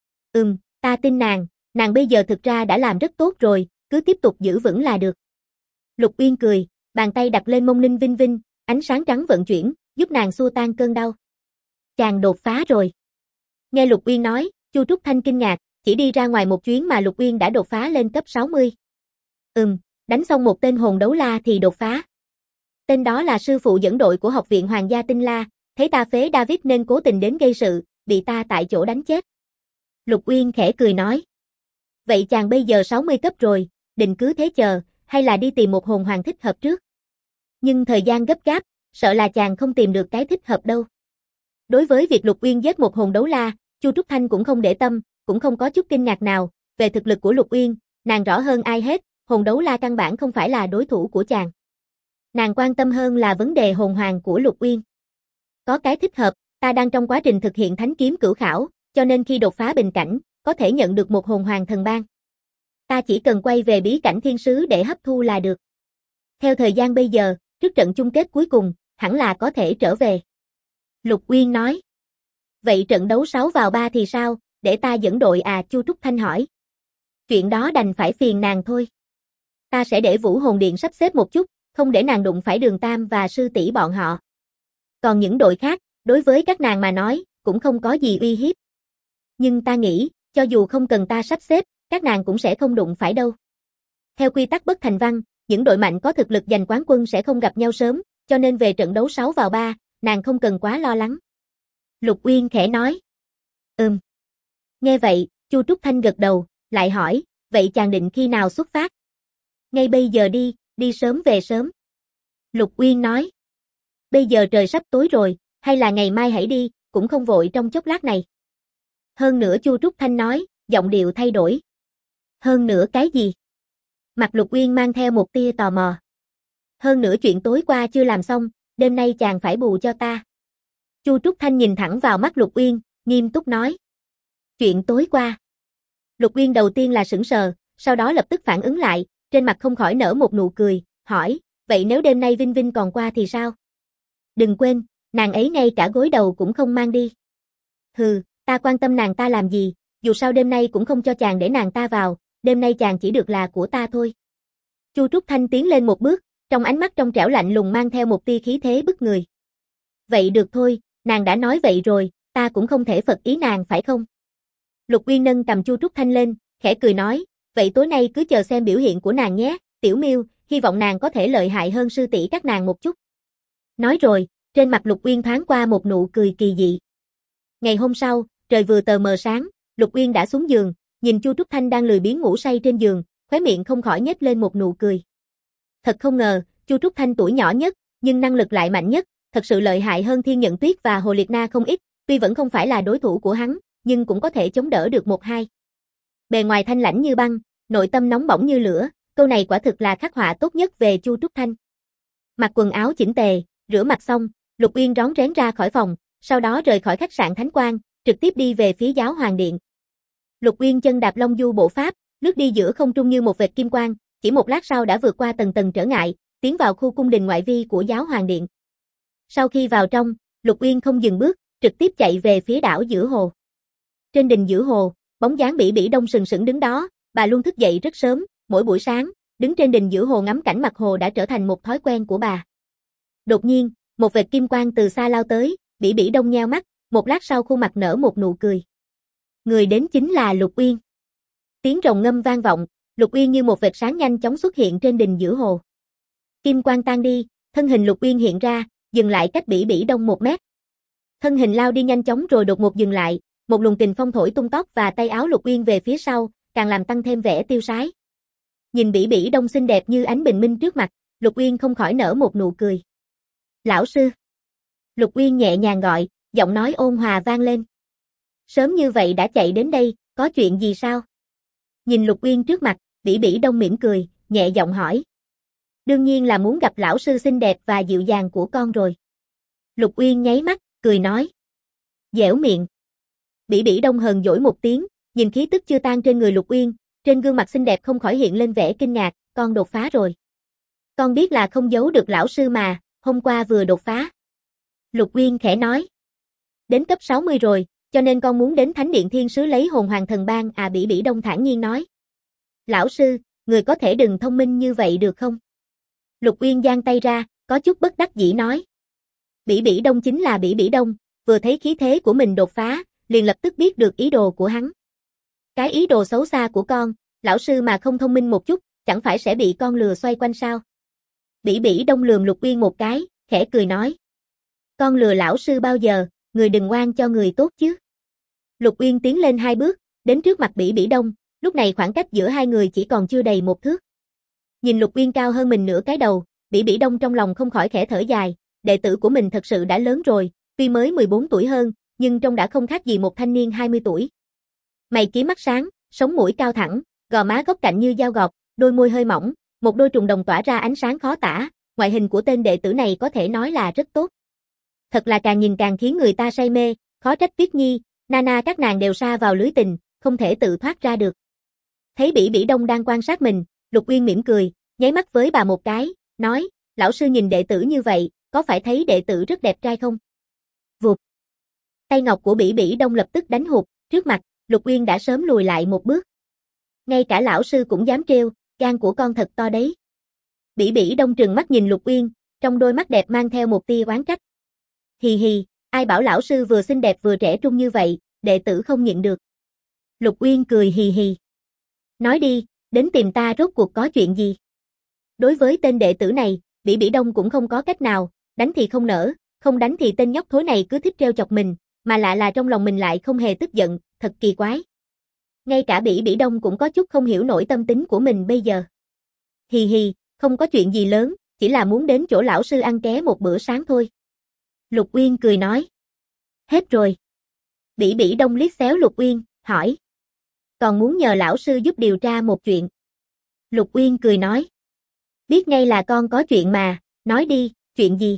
Ta tin nàng bây giờ thực ra đã làm rất tốt rồi, cứ tiếp tục giữ vững là được. Lục Uyên cười, bàn tay đặt lên mông Ninh Vinh Vinh, ánh sáng trắng vận chuyển, giúp nàng xua tan cơn đau. Chàng đột phá rồi. Nghe Lục Uyên nói, Chu Trúc Thanh kinh ngạc, chỉ đi ra ngoài một chuyến mà Lục Uyên đã đột phá lên cấp 60. Đánh xong một tên hồn đấu la thì đột phá. Tên đó là sư phụ dẫn đội của học viện Hoàng gia Tinh La, thấy ta phế David nên cố tình đến gây sự, bị ta tại chỗ đánh chết. Lục Uyên khẽ cười nói. Vậy chàng bây giờ 60 cấp rồi, định cứ thế chờ, hay là đi tìm một hồn hoàng thích hợp trước? Nhưng thời gian gấp gáp, sợ là chàng không tìm được cái thích hợp đâu. Đối với việc Lục Uyên giết một hồn đấu la, Chu Trúc Thanh cũng không để tâm, cũng không có chút kinh ngạc nào, về thực lực của Lục Uyên, nàng rõ hơn ai hết, hồn đấu la căn bản không phải là đối thủ của chàng. Nàng quan tâm hơn là vấn đề hồn hoàng của Lục Uyên. Có cái thích hợp, ta đang trong quá trình thực hiện thánh kiếm cửu khảo, cho nên khi đột phá bình cảnh, có thể nhận được một hồn hoàng thần ban. Ta chỉ cần quay về bí cảnh thiên sứ để hấp thu là được. Theo thời gian bây giờ, trước trận chung kết cuối cùng, hẳn là có thể trở về. Lục Uyên nói. Vậy trận đấu 6 vào 3 thì sao, để ta dẫn đội à? Chu Trúc Thanh hỏi. Chuyện đó đành phải phiền nàng thôi. Ta sẽ để Vũ Hồn Điện sắp xếp một chút, không để nàng đụng phải Đường Tam và sư tỷ bọn họ. Còn những đội khác, đối với các nàng mà nói, cũng không có gì uy hiếp. Nhưng ta nghĩ, cho dù không cần ta sắp xếp, các nàng cũng sẽ không đụng phải đâu. Theo quy tắc bất thành văn, những đội mạnh có thực lực giành quán quân sẽ không gặp nhau sớm, cho nên về trận đấu 6 vào 3, nàng không cần quá lo lắng. Lục Uyên khẽ nói. Nghe vậy, Chu Trúc Thanh gật đầu, lại hỏi, vậy chàng định khi nào xuất phát? Ngay bây giờ đi sớm về sớm. Lục Uyên nói. Bây giờ trời sắp tối rồi, hay là ngày mai hãy đi, cũng không vội trong chốc lát này. Hơn nữa Chu Trúc Thanh nói, giọng điệu thay đổi. Hơn nữa cái gì? Mặt Lục Uyên mang theo một tia tò mò. Hơn nữa chuyện tối qua chưa làm xong, đêm nay chàng phải bù cho ta. Chu Trúc Thanh nhìn thẳng vào mắt Lục Uyên, nghiêm túc nói. Chuyện tối qua. Lục Uyên đầu tiên là sững sờ, sau đó lập tức phản ứng lại, trên mặt không khỏi nở một nụ cười, hỏi, vậy nếu đêm nay Vinh Vinh còn qua thì sao? Đừng quên, nàng ấy ngay cả gối đầu cũng không mang đi. Hừ, ta quan tâm nàng ta làm gì, dù sao đêm nay cũng không cho chàng để nàng ta vào, đêm nay chàng chỉ được là của ta thôi. Chu Trúc Thanh tiến lên một bước, trong ánh mắt trong trẻo lạnh lùng mang theo một tia khí thế bức người. Vậy được thôi, nàng đã nói vậy rồi, ta cũng không thể phật ý nàng phải không? Lục Uyên nâng cầm Chu Trúc Thanh lên, khẽ cười nói, vậy tối nay cứ chờ xem biểu hiện của nàng nhé, Tiểu Miêu, hy vọng nàng có thể lợi hại hơn sư tỷ các nàng một chút. Nói rồi, trên mặt Lục Uyên thoáng qua một nụ cười kỳ dị. Ngày hôm sau, trời vừa tờ mờ sáng, Lục Uyên đã xuống giường, nhìn Chu Trúc Thanh đang lười biếng ngủ say trên giường, khóe miệng không khỏi nhếch lên một nụ cười. Thật không ngờ, Chu Trúc Thanh tuổi nhỏ nhất, nhưng năng lực lại mạnh nhất, thật sự lợi hại hơn Thiên Nhận Tuyết và Hồ Liệt Na không ít, tuy vẫn không phải là đối thủ của hắn, nhưng cũng có thể chống đỡ được một hai. Bề ngoài thanh lãnh như băng, nội tâm nóng bỏng như lửa, câu này quả thực là khắc họa tốt nhất về Chu Trúc Thanh. Mặc quần áo chỉnh tề, rửa mặt xong, Lục Uyên rón rén ra khỏi phòng, sau đó rời khỏi khách sạn Thánh Quang, trực tiếp đi về phía Giáo Hoàng Điện. Lục Uyên chân đạp Long Du bộ pháp, lướt đi giữa không trung như một vệt kim quang, chỉ một lát sau đã vượt qua tầng tầng trở ngại, tiến vào khu cung đình ngoại vi của Giáo Hoàng Điện. Sau khi vào trong, Lục Uyên không dừng bước, trực tiếp chạy về phía đảo giữa hồ. Trên đình giữa hồ, bóng dáng Bỉ Bỉ Đông sừng sững đứng đó, bà luôn thức dậy rất sớm, mỗi buổi sáng, đứng trên đình giữa hồ ngắm cảnh mặt hồ đã trở thành một thói quen của bà. Đột nhiên, một vệt kim quang từ xa lao tới, Bỉ Bỉ Đông nheo mắt, một lát sau khuôn mặt nở một nụ cười. Người đến chính là Lục Uyên. Tiếng rồng ngâm vang vọng, Lục Uyên như một vệt sáng nhanh chóng xuất hiện trên đình giữa hồ. Kim quang tan đi, thân hình Lục Uyên hiện ra, dừng lại cách Bỉ Bỉ Đông 1 mét. Thân hình lao đi nhanh chóng rồi đột ngột dừng lại, một luồng tình phong thổi tung tóc và tay áo Lục Uyên về phía sau, càng làm tăng thêm vẻ tiêu sái. Nhìn Bỉ Bỉ Đông xinh đẹp như ánh bình minh trước mặt, Lục Uyên không khỏi nở một nụ cười. Lão sư. Lục Uyên nhẹ nhàng gọi, giọng nói ôn hòa vang lên. Sớm như vậy đã chạy đến đây, có chuyện gì sao? Nhìn Lục Uyên trước mặt, Bỉ Bỉ Đông mỉm cười, nhẹ giọng hỏi. Đương nhiên là muốn gặp lão sư xinh đẹp và dịu dàng của con rồi. Lục Uyên nháy mắt, cười nói. Dẻo miệng. Bỉ Bỉ Đông hờn dỗi một tiếng, nhìn khí tức chưa tan trên người Lục Uyên, trên gương mặt xinh đẹp không khỏi hiện lên vẻ kinh ngạc, con đột phá rồi. Con biết là không giấu được lão sư mà, hôm qua vừa đột phá. Lục Uyên khẽ nói. Đến cấp 60 rồi, cho nên con muốn đến Thánh Điện Thiên Sứ lấy hồn hoàng thần ban à, Bỉ Bỉ Đông thản nhiên nói. Lão sư, người có thể đừng thông minh như vậy được không? Lục Uyên giang tay ra, có chút bất đắc dĩ nói. Bỉ Bỉ Đông chính là Bỉ Bỉ Đông, vừa thấy khí thế của mình đột phá, liền lập tức biết được ý đồ của hắn. Cái ý đồ xấu xa của con, lão sư mà không thông minh một chút, chẳng phải sẽ bị con lừa xoay quanh sao? Bỉ Bỉ Đông lườm Lục Uyên một cái, khẽ cười nói. Con lừa lão sư bao giờ, người đừng ngoan cho người tốt chứ. Lục Uyên tiến lên 2 bước, đến trước mặt Bỉ Bỉ Đông, lúc này khoảng cách giữa hai người chỉ còn chưa đầy 1 thước. Nhìn Lục Uyên cao hơn mình nửa cái đầu, Bỉ Bỉ Đông trong lòng không khỏi khẽ thở dài, đệ tử của mình thật sự đã lớn rồi, tuy mới 14 tuổi hơn, nhưng trông đã không khác gì một thanh niên 20 tuổi. Mày kiếm mắt sáng, sống mũi cao thẳng, gò má góc cạnh như dao gọt, đôi môi hơi mỏng, một đôi trùng đồng tỏa ra ánh sáng khó tả, ngoại hình của tên đệ tử này có thể nói là rất tốt. Thật là càng nhìn càng khiến người ta say mê, khó trách Tuyết Nhi, Nana các nàng đều sa vào lưới tình, không thể tự thoát ra được. Thấy Bỉ Bỉ Đông đang quan sát mình, Lục Uyên mỉm cười, nháy mắt với bà một cái, nói, lão sư nhìn đệ tử như vậy, có phải thấy đệ tử rất đẹp trai không? Vụt. Tay ngọc của Bỉ Bỉ Đông lập tức đánh hụt, trước mặt, Lục Uyên đã sớm lùi lại một bước. Ngay cả lão sư cũng dám trêu, gan của con thật to đấy. Bỉ Bỉ Đông trừng mắt nhìn Lục Uyên, trong đôi mắt đẹp mang theo một tia oán trách. Hì hì, ai bảo lão sư vừa xinh đẹp vừa trẻ trung như vậy, đệ tử không nhịn được. Lục Uyên cười hì hì. Nói đi, đến tìm ta rốt cuộc có chuyện gì? Đối với tên đệ tử này, Bỉ Bỉ Đông cũng không có cách nào, đánh thì không nỡ, không đánh thì tên nhóc thối này cứ thích trêu chọc mình, mà lạ là trong lòng mình lại không hề tức giận, thật kỳ quái. Ngay cả Bỉ Bỉ Đông cũng có chút không hiểu nổi tâm tính của mình bây giờ. Hì hì, không có chuyện gì lớn, chỉ là muốn đến chỗ lão sư ăn ké một bữa sáng thôi. Lục Uyên cười nói. Hết rồi. Bỉ Bỉ Đông liếc xéo Lục Uyên, hỏi. Còn muốn nhờ lão sư giúp điều tra một chuyện. Lục Uyên cười nói. Biết ngay là con có chuyện mà, nói đi, chuyện gì?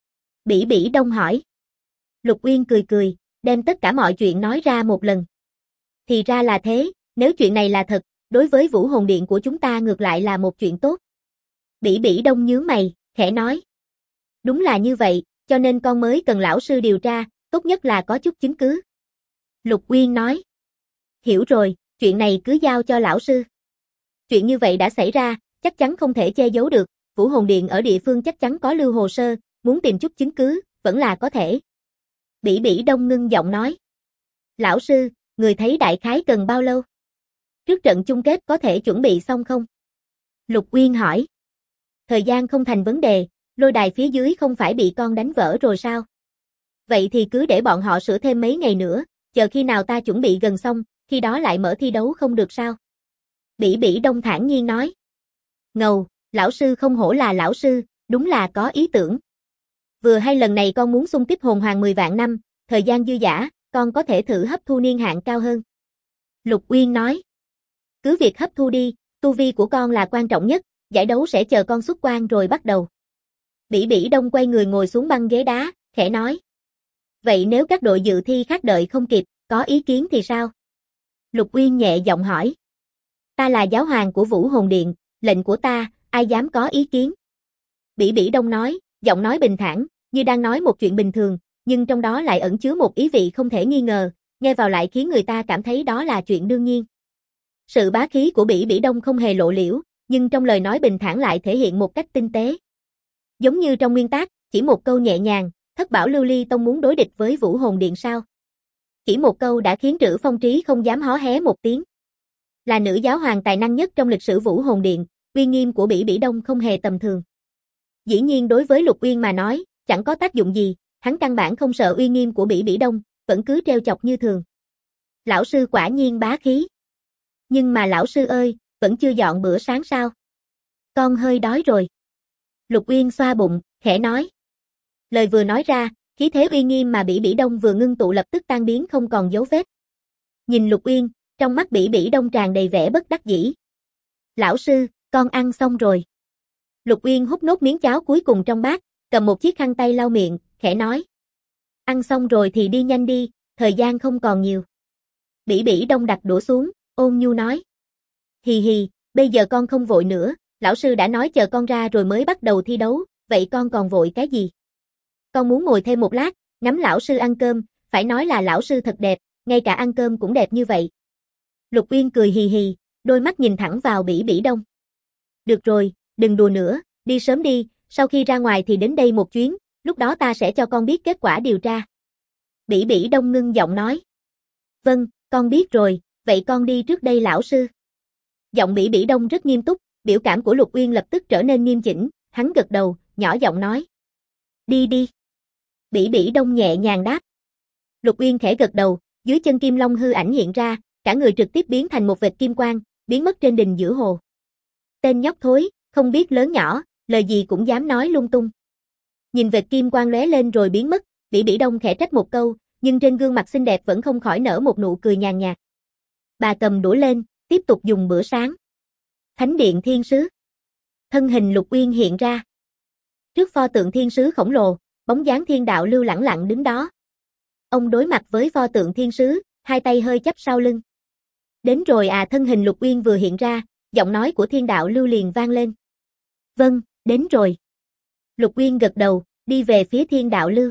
Bỉ Bỉ Đông hỏi. Lục Uyên cười cười, đem tất cả mọi chuyện nói ra một lần. Thì ra là thế, nếu chuyện này là thật, đối với Vũ Hồn Điện của chúng ta ngược lại là một chuyện tốt. Bỉ Bỉ Đông nhướng mày, khẽ nói. Đúng là như vậy, cho nên con mới cần lão sư điều tra, tốt nhất là có chút chứng cứ. Lục Uyên nói. Hiểu rồi, chuyện này cứ giao cho lão sư. Chuyện như vậy đã xảy ra, chắc chắn không thể che giấu được, Vũ Hồn Điện ở địa phương chắc chắn có lưu hồ sơ, muốn tìm chút chứng cứ, vẫn là có thể. Bỉ Bỉ Đông ngưng giọng nói. Lão sư, người thấy đại khái cần bao lâu? Trước trận chung kết có thể chuẩn bị xong không? Lục Uyên hỏi. Thời gian không thành vấn đề, lôi đài phía dưới không phải bị con đánh vỡ rồi sao? Vậy thì cứ để bọn họ sửa thêm mấy ngày nữa, chờ khi nào ta chuẩn bị gần xong, khi đó lại mở thi đấu không được sao? Bỉ Bỉ Đông thản nhiên nói. Ngầu, lão sư không hổ là lão sư, đúng là có ý tưởng. Vừa hay lần này con muốn xung kích hồn hoàng 10 vạn năm, thời gian dư dả, con có thể thử hấp thu niên hạn cao hơn. Lục Uyên nói. Cứ việc hấp thu đi, tu vi của con là quan trọng nhất, giải đấu sẽ chờ con xuất quan rồi bắt đầu. Bỉ Bỉ Đông quay người ngồi xuống băng ghế đá, khẽ nói. Vậy nếu các đội dự thi khác đợi không kịp, có ý kiến thì sao? Lục Uyên nhẹ giọng hỏi. Ta là giáo hoàng của Vũ Hồn Điện, lệnh của ta, ai dám có ý kiến? Bỉ Bỉ Đông nói, giọng nói bình thản, như đang nói một chuyện bình thường, nhưng trong đó lại ẩn chứa một ý vị không thể nghi ngờ, nghe vào lại khiến người ta cảm thấy đó là chuyện đương nhiên. Sự bá khí của Bỉ Bỉ Đông không hề lộ liễu, nhưng trong lời nói bình thản lại thể hiện một cách tinh tế. Giống như trong nguyên tác, chỉ một câu nhẹ nhàng, Thất Bảo Lưu Ly Tông muốn đối địch với Vũ Hồn Điện sao? Chỉ một câu đã khiến Trữ Phong Trí không dám hó hé một tiếng. Là nữ giáo hoàng tài năng nhất trong lịch sử Vũ Hồn Điện, uy nghiêm của Bỉ Bỉ Đông không hề tầm thường. Dĩ nhiên đối với Lục Uyên mà nói, chẳng có tác dụng gì, hắn căn bản không sợ uy nghiêm của Bỉ Bỉ Đông, vẫn cứ trêu chọc như thường. Lão sư quả nhiên bá khí. Nhưng mà lão sư ơi, vẫn chưa dọn bữa sáng sao? Con hơi đói rồi. Lục Uyên xoa bụng, khẽ nói. Lời vừa nói ra, khí thế uy nghiêm mà Bỉ Bỉ Đông vừa ngưng tụ lập tức tan biến không còn dấu vết. Nhìn Lục Uyên, trong mắt Bỉ Bỉ Đông tràn đầy vẻ bất đắc dĩ. Lão sư, con ăn xong rồi. Lục Uyên hút nốt miếng cháo cuối cùng trong bát, cầm một chiếc khăn tay lau miệng, khẽ nói. Ăn xong rồi thì đi nhanh đi, thời gian không còn nhiều. Bỉ Bỉ Đông đặt đũa xuống, ôn nhu nói. Hì hì, bây giờ con không vội nữa, lão sư đã nói chờ con ra rồi mới bắt đầu thi đấu, vậy con còn vội cái gì? Con muốn ngồi thêm một lát, ngắm lão sư ăn cơm, phải nói là lão sư thật đẹp, ngay cả ăn cơm cũng đẹp như vậy. Lục Uyên cười hì hì, đôi mắt nhìn thẳng vào Bỉ Bỉ Đông. Được rồi, đừng đùa nữa, đi sớm đi, sau khi ra ngoài thì đến đây một chuyến, lúc đó ta sẽ cho con biết kết quả điều tra. Bỉ Bỉ Đông ngưng giọng nói. Vâng, con biết rồi, vậy con đi trước đây lão sư. Giọng Bỉ Bỉ Đông rất nghiêm túc, biểu cảm của Lục Uyên lập tức trở nên nghiêm chỉnh, hắn gật đầu, nhỏ giọng nói. Đi đi. Bỉ Bỉ Đông nhẹ nhàng đáp. Lục Uyên khẽ gật đầu, dưới chân Kim Long hư ảnh hiện ra, cả người trực tiếp biến thành một vệt kim quang, biến mất trên đình giữa hồ. Tên nhóc thối, không biết lớn nhỏ, lời gì cũng dám nói lung tung. Nhìn vệt kim quang lóe lên rồi biến mất, Bỉ Bỉ Đông khẽ trách một câu, nhưng trên gương mặt xinh đẹp vẫn không khỏi nở một nụ cười nhàn nhạt. Bà cầm đũa lên, tiếp tục dùng bữa sáng. Thánh điện thiên sứ. Thân hình Lục Uyên hiện ra. Trước pho tượng thiên sứ khổng lồ, bóng dáng Thiên Đạo Lưu lẳng lặng đứng đó. Ông đối mặt với pho tượng thiên sứ, hai tay hơi chắp sau lưng. Đến rồi à, thân hình Lục Uyên vừa hiện ra, giọng nói của Thiên Đạo Lưu liền vang lên. Vâng, đến rồi. Lục Uyên gật đầu, đi về phía Thiên Đạo Lưu.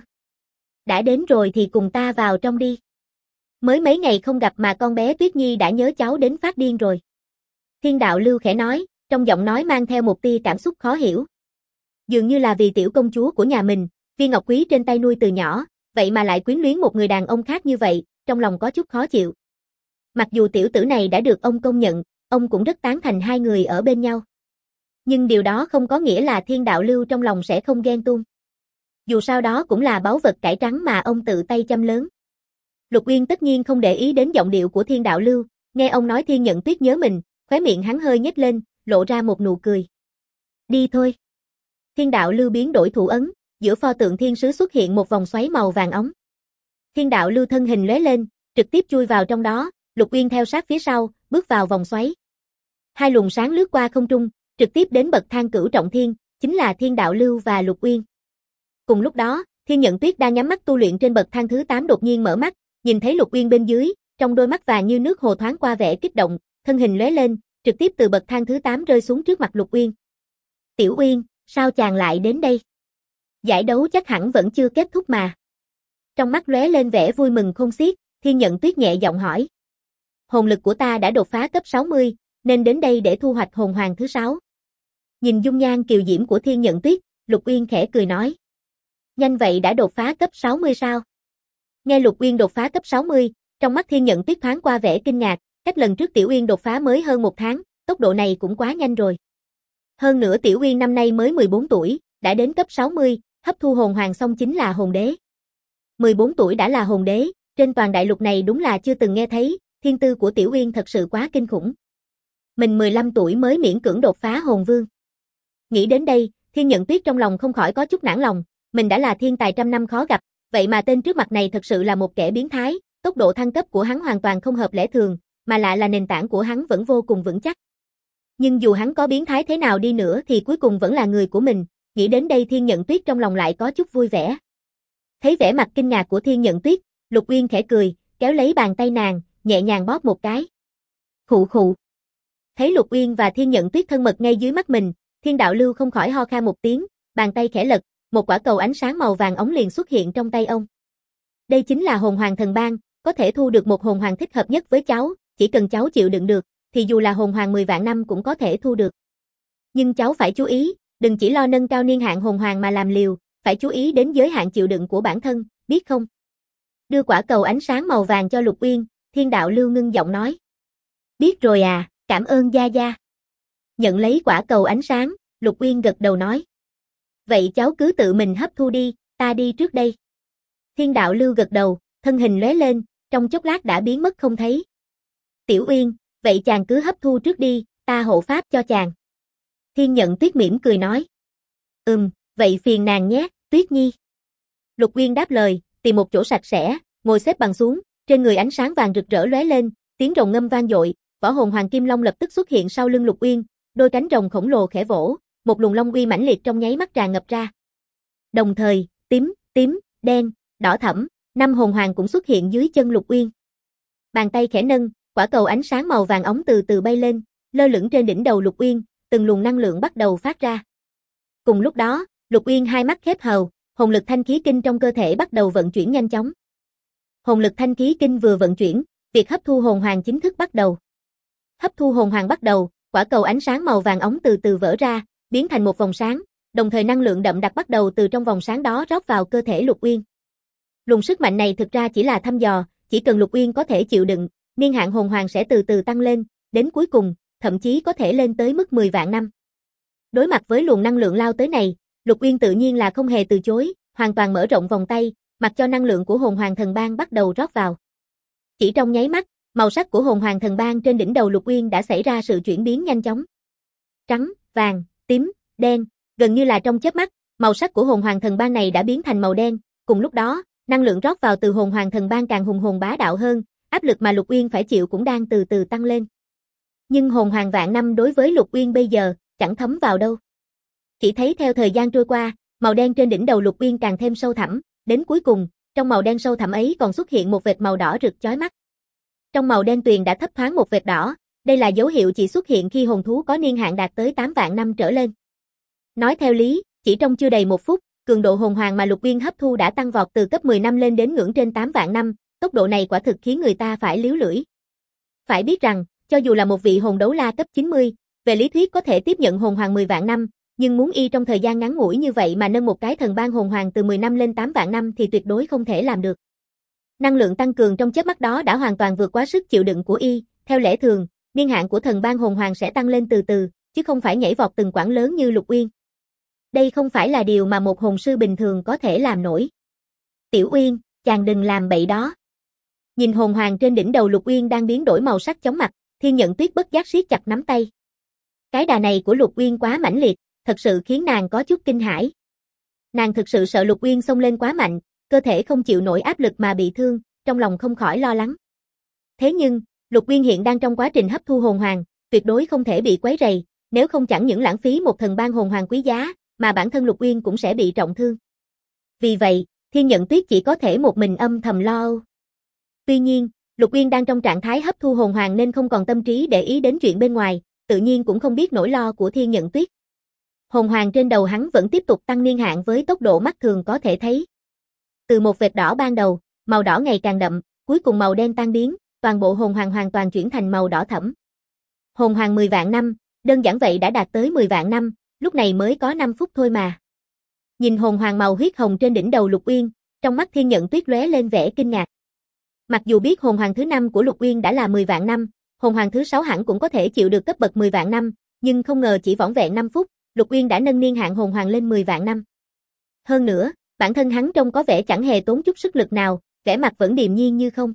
Đã đến rồi thì cùng ta vào trong đi. Mới mấy ngày không gặp mà con bé Tuyết Nhi đã nhớ cháu đến phát điên rồi. Thiên Đạo Lưu khẽ nói, trong giọng nói mang theo một tia cảm xúc khó hiểu. Dường như là vì tiểu công chúa của nhà mình, viên ngọc quý trên tay nuôi từ nhỏ, vậy mà lại quyến luyến một người đàn ông khác như vậy, trong lòng có chút khó chịu. Mặc dù tiểu tử này đã được ông công nhận, ông cũng rất tán thành hai người ở bên nhau. Nhưng điều đó không có nghĩa là Thiên Đạo Lưu trong lòng sẽ không ghen tuông. Dù sao đó cũng là báu vật cải trắng mà ông tự tay chăm lớn. Lục Uyên tất nhiên không để ý đến giọng điệu của Thiên Đạo Lưu, nghe ông nói Thiên Nhận Tuyết nhớ mình, khóe miệng hắn hơi nhếch lên, lộ ra một nụ cười. Đi thôi. Thiên Đạo Lưu biến đổi thủ ấn, giữa pho tượng thiên sứ xuất hiện một vòng xoáy màu vàng óng. Thiên Đạo Lưu thân hình lóe lên, trực tiếp chui vào trong đó, Lục Uyên theo sát phía sau, bước vào vòng xoáy. Hai luồng sáng lướt qua không trung, trực tiếp đến bậc thang cửu trọng thiên, chính là Thiên Đạo Lưu và Lục Uyên. Cùng lúc đó, Thiên Nhận Tuyết đang nhắm mắt tu luyện trên bậc thang thứ 8 đột nhiên mở mắt, nhìn thấy Lục Uyên bên dưới, trong đôi mắt vàng như nước hồ thoáng qua vẻ kích động, thân hình lóe lên, trực tiếp từ bậc thang thứ 8 rơi xuống trước mặt Lục Uyên. "Tiểu Uyên, sao chàng lại đến đây? Giải đấu chắc hẳn vẫn chưa kết thúc mà." Trong mắt lóe lên vẻ vui mừng khôn xiết, Thiên Nhận Tuyết nhẹ giọng hỏi. "Hồn lực của ta đã đột phá cấp 60, nên đến đây để thu hoạch hồn hoàng thứ 6. Nhìn dung nhan kiều diễm của Thiên Nhận Tuyết, Lục Uyên khẽ cười nói. "Nhanh vậy đã đột phá cấp 60 sao?" Nghe Lục Uyên đột phá cấp 60, trong mắt Thiên Nhận Tuyết thoáng qua vẻ kinh ngạc, cách lần trước Tiểu Uyên đột phá mới hơn 1 tháng, tốc độ này cũng quá nhanh rồi. Hơn nữa Tiểu Uyên năm nay mới 14 tuổi, đã đến cấp 60, hấp thu hồn hoàng xong chính là hồn đế. 14 tuổi đã là hồn đế, trên toàn đại lục này đúng là chưa từng nghe thấy, thiên tư của Tiểu Uyên thật sự quá kinh khủng. Mình 15 tuổi mới miễn cưỡng đột phá hồn vương. Nghĩ đến đây, Thiên Nhận Tuyết trong lòng không khỏi có chút nản lòng, mình đã là thiên tài trăm năm khó gặp, vậy mà tên trước mặt này thật sự là một kẻ biến thái, tốc độ thăng cấp của hắn hoàn toàn không hợp lẽ thường, mà lạ là nền tảng của hắn vẫn vô cùng vững chắc. Nhưng dù hắn có biến thái thế nào đi nữa thì cuối cùng vẫn là người của mình, nghĩ đến đây Thiên Nhận Tuyết trong lòng lại có chút vui vẻ. Thấy vẻ mặt kinh ngạc của Thiên Nhận Tuyết, Lục Uyên khẽ cười, kéo lấy bàn tay nàng, nhẹ nhàng bóp một cái. Khụ khụ. Thấy Lục Uyên và Thiên Nhận Tuyết thân mật ngay dưới mắt mình, Thiên Đạo Lưu không khỏi ho khan một tiếng, bàn tay khẽ lật, một quả cầu ánh sáng màu vàng óng liền xuất hiện trong tay ông. Đây chính là hồn hoàng thần ban, có thể thu được một hồn hoàng thích hợp nhất với cháu, chỉ cần cháu chịu đựng được, thì dù là hồn hoàng 10 vạn năm cũng có thể thu được. Nhưng cháu phải chú ý, đừng chỉ lo nâng cao niên hạn hồn hoàng mà làm liều, phải chú ý đến giới hạn chịu đựng của bản thân, biết không? Đưa quả cầu ánh sáng màu vàng cho Lục Uyên, Thiên Đạo Lưu ngưng giọng nói. Biết rồi à, cảm ơn Gia Gia. Nhận lấy quả cầu ánh sáng, Lục Uyên gật đầu nói. Vậy cháu cứ tự mình hấp thu đi, ta đi trước đây. Thiên Đạo Lưu gật đầu, thân hình lóe lên, trong chốc lát đã biến mất không thấy. Tiểu Uyên, vậy chàng cứ hấp thu trước đi, ta hộ pháp cho chàng. Thiên Nhận Tuyết mỉm cười nói. Vậy phiền nàng nhé, Tuyết Nhi. Lục Uyên đáp lời, tìm một chỗ sạch sẽ, ngồi xếp bằng xuống, trên người ánh sáng vàng rực rỡ lóe lên, tiếng rồng ngâm vang dội, võ hồn Hoàng Kim Long lập tức xuất hiện sau lưng Lục Uyên, đôi cánh rồng khổng lồ khẽ vỗ, một luồng long uy mãnh liệt trong nháy mắt tràn ngập ra. Đồng thời, tím, đen, đỏ thẫm, 5 hồn hoàng cũng xuất hiện dưới chân Lục Uyên. Bàn tay khẽ nâng, quả cầu ánh sáng màu vàng óng từ từ bay lên, lơ lửng trên đỉnh đầu Lục Uyên, từng luồng năng lượng bắt đầu phát ra. Cùng lúc đó, Lục Uyên hai mắt khép hờ, hồn lực thanh khí kinh trong cơ thể bắt đầu vận chuyển nhanh chóng. Hồn lực thanh khí kinh vừa vận chuyển, việc hấp thu hồn hoàng chính thức bắt đầu. Hấp thu hồn hoàng bắt đầu, quả cầu ánh sáng màu vàng óng từ từ vỡ ra, biến thành một vòng sáng, đồng thời năng lượng đậm đặc bắt đầu từ trong vòng sáng đó rót vào cơ thể Lục Uyên. Luồng sức mạnh này thực ra chỉ là thăm dò, chỉ cần Lục Uyên có thể chịu đựng, niên hạn hồn hoàng sẽ từ từ tăng lên, đến cuối cùng, thậm chí có thể lên tới mức 10 vạn năm. Đối mặt với luồng năng lượng lao tới này, Lục Uyên tự nhiên là không hề từ chối, hoàn toàn mở rộng vòng tay, mặc cho năng lượng của hồn hoàng thần ban bắt đầu rót vào. Chỉ trong nháy mắt, màu sắc của hồn hoàng thần ban trên đỉnh đầu Lục Uyên đã xảy ra sự chuyển biến nhanh chóng. Trắng, vàng, tím, đen, gần như là trong chớp mắt, màu sắc của hồn hoàng thần ban này đã biến thành màu đen, cùng lúc đó, năng lượng rót vào từ hồn hoàng thần ban càng hùng hồn bá đạo hơn, áp lực mà Lục Uyên phải chịu cũng đang từ từ tăng lên. Nhưng hồn hoàng vạn năm đối với Lục Uyên bây giờ, chẳng thấm vào đâu. Chỉ thấy theo thời gian trôi qua, màu đen trên đỉnh đầu Lục Uyên càng thêm sâu thẳm, đến cuối cùng, trong màu đen sâu thẳm ấy còn xuất hiện một vệt màu đỏ rực chói mắt. Trong màu đen tuyền đã thấp thoáng một vệt đỏ, đây là dấu hiệu chỉ xuất hiện khi hồn thú có niên hạn đạt tới 8 vạn năm trở lên. Nói theo lý, chỉ trong chưa đầy 1 phút, cường độ hồn hoàng mà Lục Uyên hấp thu đã tăng vọt từ cấp 10 năm lên đến ngưỡng trên 8 vạn năm, tốc độ này quả thực khiến người ta phải liếu lưỡi. Phải biết rằng, cho dù là một vị hồn đấu la cấp 90, về lý thuyết có thể tiếp nhận hồn hoàng 10 vạn năm, nhưng muốn y trong thời gian ngắn ngủi như vậy mà nâng một cái thần ban hồn hoàng từ 10 năm lên 8 vạn năm thì tuyệt đối không thể làm được. Năng lượng tăng cường trong chớp mắt đó đã hoàn toàn vượt quá sức chịu đựng của y, theo lẽ thường, niên hạn của thần ban hồn hoàng sẽ tăng lên từ từ, chứ không phải nhảy vọt từng quãng lớn như Lục Uyên. Đây không phải là điều mà một hồn sư bình thường có thể làm nổi. Tiểu Uyên, chàng đừng làm bậy đó. Nhìn hồn hoàng trên đỉnh đầu Lục Uyên đang biến đổi màu sắc chóng mặt, Thiên Nhận Tuyết bất giác siết chặt nắm tay. Cái đà này của Lục Uyên quá mãnh liệt, thật sự khiến nàng có chút kinh hãi. Nàng thực sự sợ Lục Uyên xông lên quá mạnh, cơ thể không chịu nổi áp lực mà bị thương, trong lòng không khỏi lo lắng. Thế nhưng, Lục Uyên hiện đang trong quá trình hấp thu hồn hoàng, tuyệt đối không thể bị quấy rầy, nếu không chẳng những lãng phí một thần ban hồn hoàng quý giá, mà bản thân Lục Uyên cũng sẽ bị trọng thương. Vì vậy, Thiên Nhận Tuyết chỉ có thể một mình âm thầm lo âu. Tuy nhiên, Lục Uyên đang trong trạng thái hấp thu hồn hoàng nên không còn tâm trí để ý đến chuyện bên ngoài, tự nhiên cũng không biết nỗi lo của Thiên Nhận Tuyết. Hồn hoàng trên đầu hắn vẫn tiếp tục tăng niên hạn với tốc độ mắt thường có thể thấy. Từ một vệt đỏ ban đầu, màu đỏ ngày càng đậm, cuối cùng màu đen tan biến, toàn bộ hồn hoàng hoàn toàn chuyển thành màu đỏ thẫm. Hồn hoàng 10 vạn năm, đơn giản vậy đã đạt tới 10 vạn năm, lúc này mới có 5 phút thôi mà. Nhìn hồn hoàng màu huyết hồng trên đỉnh đầu Lục Uyên, trong mắt Thiên Nhận Tuyết lóe lên vẻ kinh ngạc. Mặc dù biết hồn hoàng thứ 5 của Lục Uyên đã là 10 vạn năm, hồn hoàng thứ 6 hẳn cũng có thể chịu được cấp bậc 10 vạn năm, nhưng không ngờ chỉ vỏn vẹn 5 phút, Lục Uyên đã nâng niên hạn hồn hoàng lên 10 vạn năm. Hơn nữa, bản thân hắn trông có vẻ chẳng hề tốn chút sức lực nào, vẻ mặt vẫn điềm nhiên như không.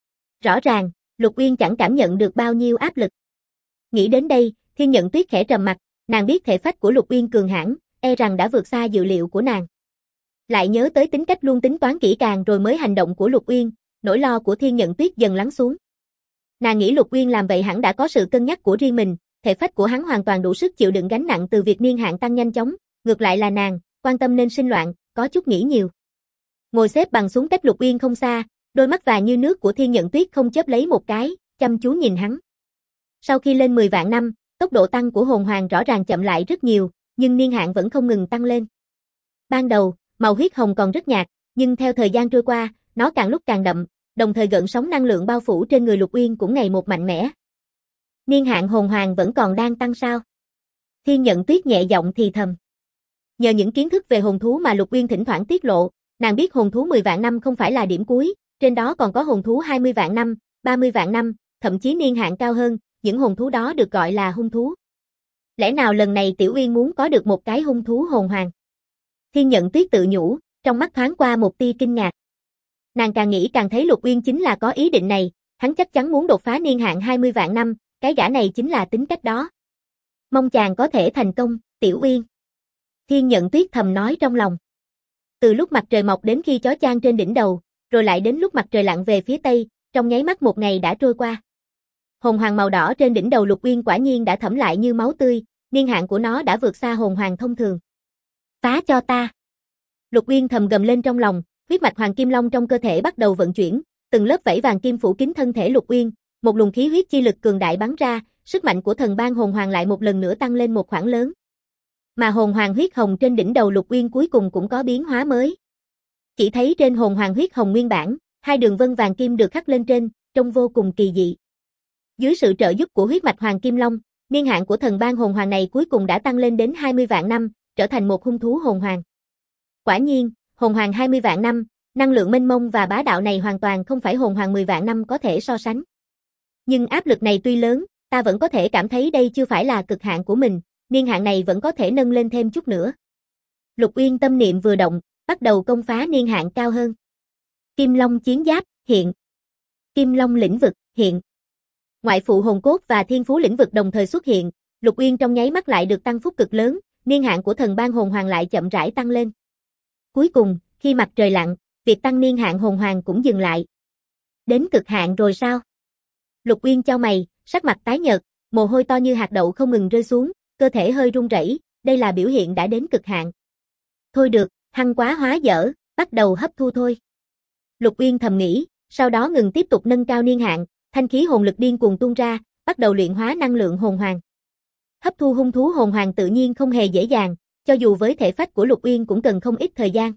Rõ ràng, Lục Uyên chẳng cảm nhận được bao nhiêu áp lực. Nghĩ đến đây, Thiên Nhận Tuyết khẽ trầm mặt, nàng biết thể phách của Lục Uyên cường hãn, e rằng đã vượt xa dự liệu của nàng. Lại nhớ tới tính cách luôn tính toán kỹ càng rồi mới hành động của Lục Uyên, nỗi lo của Thiên Nhận Tuyết dần lắng xuống. Nàng nghĩ Lục Uyên làm vậy hẳn đã có sự cân nhắc của riêng mình, thể phách của hắn hoàn toàn đủ sức chịu đựng gánh nặng từ việc niên hạn tăng nhanh chóng, ngược lại là nàng, quan tâm nên sinh loạn, có chút nghĩ nhiều. Ngồi xếp bằng xuống cách Lục Uyên không xa, đôi mắt vàng như nước của Thiên Nhận Tuyết không chớp lấy một cái, chăm chú nhìn hắn. Sau khi lên 10 vạn năm, tốc độ tăng của hồn hoàng rõ ràng chậm lại rất nhiều, nhưng niên hạn vẫn không ngừng tăng lên. Ban đầu, màu huyết hồng còn rất nhạt, nhưng theo thời gian trôi qua, nó càng lúc càng đậm, đồng thời gợn sóng năng lượng bao phủ trên người Lục Uyên cũng ngày một mạnh mẽ. Niên hạn hồn hoàng vẫn còn đang tăng sao? Thiên Nhận Tuyết nhẹ giọng thì thầm. Nhờ những kiến thức về hồn thú mà Lục Uyên thỉnh thoảng tiết lộ, nàng biết hồn thú 10 vạn năm không phải là điểm cuối, trên đó còn có hồn thú 20 vạn năm, 30 vạn năm, thậm chí niên hạn cao hơn, những hồn thú đó được gọi là hung thú. Lẽ nào lần này Tiểu Uyên muốn có được một cái hung thú hồn hoàng? Thiên Nhận Tuyết tự nhủ, trong mắt thoáng qua một tia kinh ngạc. Nàng càng nghĩ càng thấy Lục Uyên chính là có ý định này, hắn chắc chắn muốn đột phá niên hạn 20 vạn năm, cái gã này chính là tính cách đó. Mong chàng có thể thành công, Tiểu Uyên. Thiên Nhận Tuyết thầm nói trong lòng. Từ lúc mặt trời mọc đến khi chói chang trên đỉnh đầu, rồi lại đến lúc mặt trời lặn về phía tây, trong nháy mắt một ngày đã trôi qua. Hồn hoàng màu đỏ trên đỉnh đầu Lục Uyên quả nhiên đã thẫm lại như máu tươi, niên hạn của nó đã vượt xa hồn hoàng thông thường. Phá cho ta. Lục Uyên thầm gầm lên trong lòng, huyết mạch hoàng kim long trong cơ thể bắt đầu vận chuyển, từng lớp vảy vàng kim phủ kín thân thể Lục Uyên, một luồng khí huyết chi lực cường đại bắn ra, sức mạnh của thần ban hồn hoàng lại một lần nữa tăng lên một khoảng lớn. Mà hồn hoàng huyết hồng trên đỉnh đầu Lục Uyên cuối cùng cũng có biến hóa mới. Chỉ thấy trên hồn hoàng huyết hồng nguyên bản, hai đường vân vàng kim được khắc lên trên, trông vô cùng kỳ dị. Dưới sự trợ giúp của huyết mạch hoàng kim long, niên hạn của thần ban hồn hoàng này cuối cùng đã tăng lên đến 20 vạn năm, trở thành một hung thú hồn hoàng. Quả nhiên, hồn hoàng 20 vạn năm, năng lượng mênh mông và bá đạo này hoàn toàn không phải hồn hoàng 10 vạn năm có thể so sánh. Nhưng áp lực này tuy lớn, ta vẫn có thể cảm thấy đây chưa phải là cực hạn của mình, niên hạn này vẫn có thể nâng lên thêm chút nữa. Lục Uyên tâm niệm vừa động, bắt đầu công phá niên hạn cao hơn. Kim Long chiến giáp, hiện. Kim Long lĩnh vực, hiện. Ngoại phụ hồn cốt và thiên phú lĩnh vực đồng thời xuất hiện, Lục Uyên trong nháy mắt lại được tăng phúc cực lớn, niên hạn của thần ban hồn hoàng lại chậm rãi tăng lên. Cuối cùng, khi mặt trời lặn, việc tăng niên hạn hồn hoàng cũng dừng lại. Đến cực hạn rồi sao? Lục Uyên chau mày, sắc mặt tái nhợt, mồ hôi to như hạt đậu không ngừng rơi xuống, cơ thể hơi run rẩy, đây là biểu hiện đã đến cực hạn. Thôi được, hăng quá hóa dở, bắt đầu hấp thu thôi. Lục Uyên thầm nghĩ, sau đó ngừng tiếp tục nâng cao niên hạn, thanh khí hồn lực điên cuồng tuôn ra, bắt đầu luyện hóa năng lượng hồn hoàng. Hấp thu hung thú hồn hoàng tự nhiên không hề dễ dàng, cho dù với thể phách của Lục Uyên cũng cần không ít thời gian.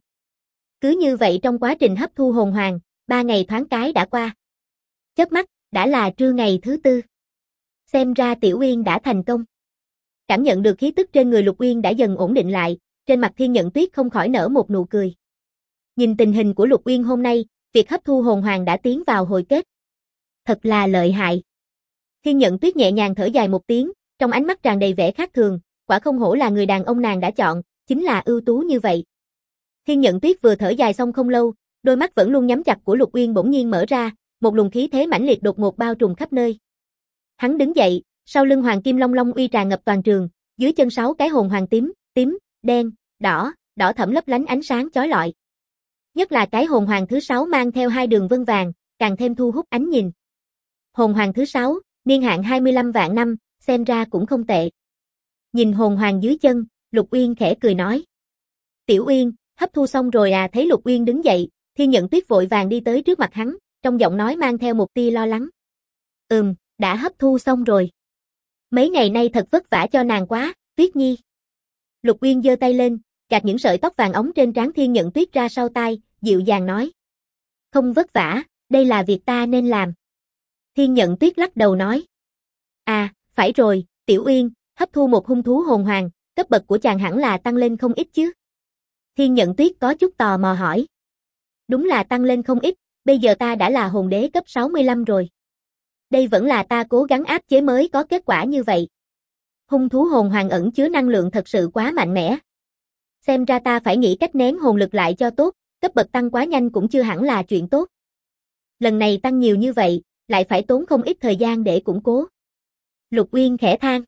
Cứ như vậy trong quá trình hấp thu hồn hoàng, 3 ngày thoáng cái đã qua. Chớp mắt, đã là trưa ngày thứ 4. Xem ra Tiểu Uyên đã thành công. Cảm nhận được khí tức trên người Lục Uyên đã dần ổn định lại, trên mặt Thiên Nhận Tuyết không khỏi nở một nụ cười. Nhìn tình hình của Lục Uyên hôm nay, việc hấp thu hồn hoàng đã tiến vào hồi kết. Thật là lợi hại. Thiên Nhận Tuyết nhẹ nhàng thở dài một tiếng, trong ánh mắt tràn đầy vẻ khác thường, quả không hổ là người đàn ông nàng đã chọn, chính là ưu tú như vậy. Thiên Nhận Tuyết vừa thở dài xong không lâu, đôi mắt vẫn luôn nhắm chặt của Lục Uyên bỗng nhiên mở ra, một luồng khí thế mãnh liệt đột ngột bao trùm khắp nơi. Hắn đứng dậy, sau lưng hoàng kim long long uy tràn ngập toàn trường, dưới chân 6 cái hồn hoàng tím, đen, đỏ thẫm lấp lánh ánh sáng chói lọi. Nhất là cái hồn hoàng thứ 6 mang theo 2 đường vân vàng, càng thêm thu hút ánh nhìn. Hồn hoàng thứ 6, niên hạn 25 vạn năm, xem ra cũng không tệ. Nhìn hồn hoàng dưới chân, Lục Uyên khẽ cười nói. Tiểu Uyên, hấp thu xong rồi à? Thấy Lục Uyên đứng dậy, Thiên Nhận Tuyết vội vàng đi tới trước mặt hắn, trong giọng nói mang theo một tia lo lắng. Đã hấp thu xong rồi. Mấy ngày nay thật vất vả cho nàng quá, Tuyết Nhi. Lục Uyên giơ tay lên, gạt những sợi tóc vàng óng trên trán Thiên Nhận Tuyết ra sau tai, dịu dàng nói. Không vất vả, đây là việc ta nên làm. Thiên Nhận Tuyết lắc đầu nói. À, phải rồi, Tiểu Uyên, hấp thu một hung thú hồn hoàng, cấp bậc của chàng hẳn là tăng lên không ít chứ. Thiên Nhận Tuyết có chút tò mò hỏi. Đúng là tăng lên không ít, bây giờ ta đã là hồn đế cấp 65 rồi. Đây vẫn là ta cố gắng áp chế mới có kết quả như vậy. Hung thú hồn hoàng ẩn chứa năng lượng thật sự quá mạnh mẽ. Xem ra ta phải nghĩ cách nén hồn lực lại cho tốt, cấp bậc tăng quá nhanh cũng chưa hẳn là chuyện tốt. Lần này tăng nhiều như vậy, lại phải tốn không ít thời gian để củng cố. Lục Uyên khẽ than.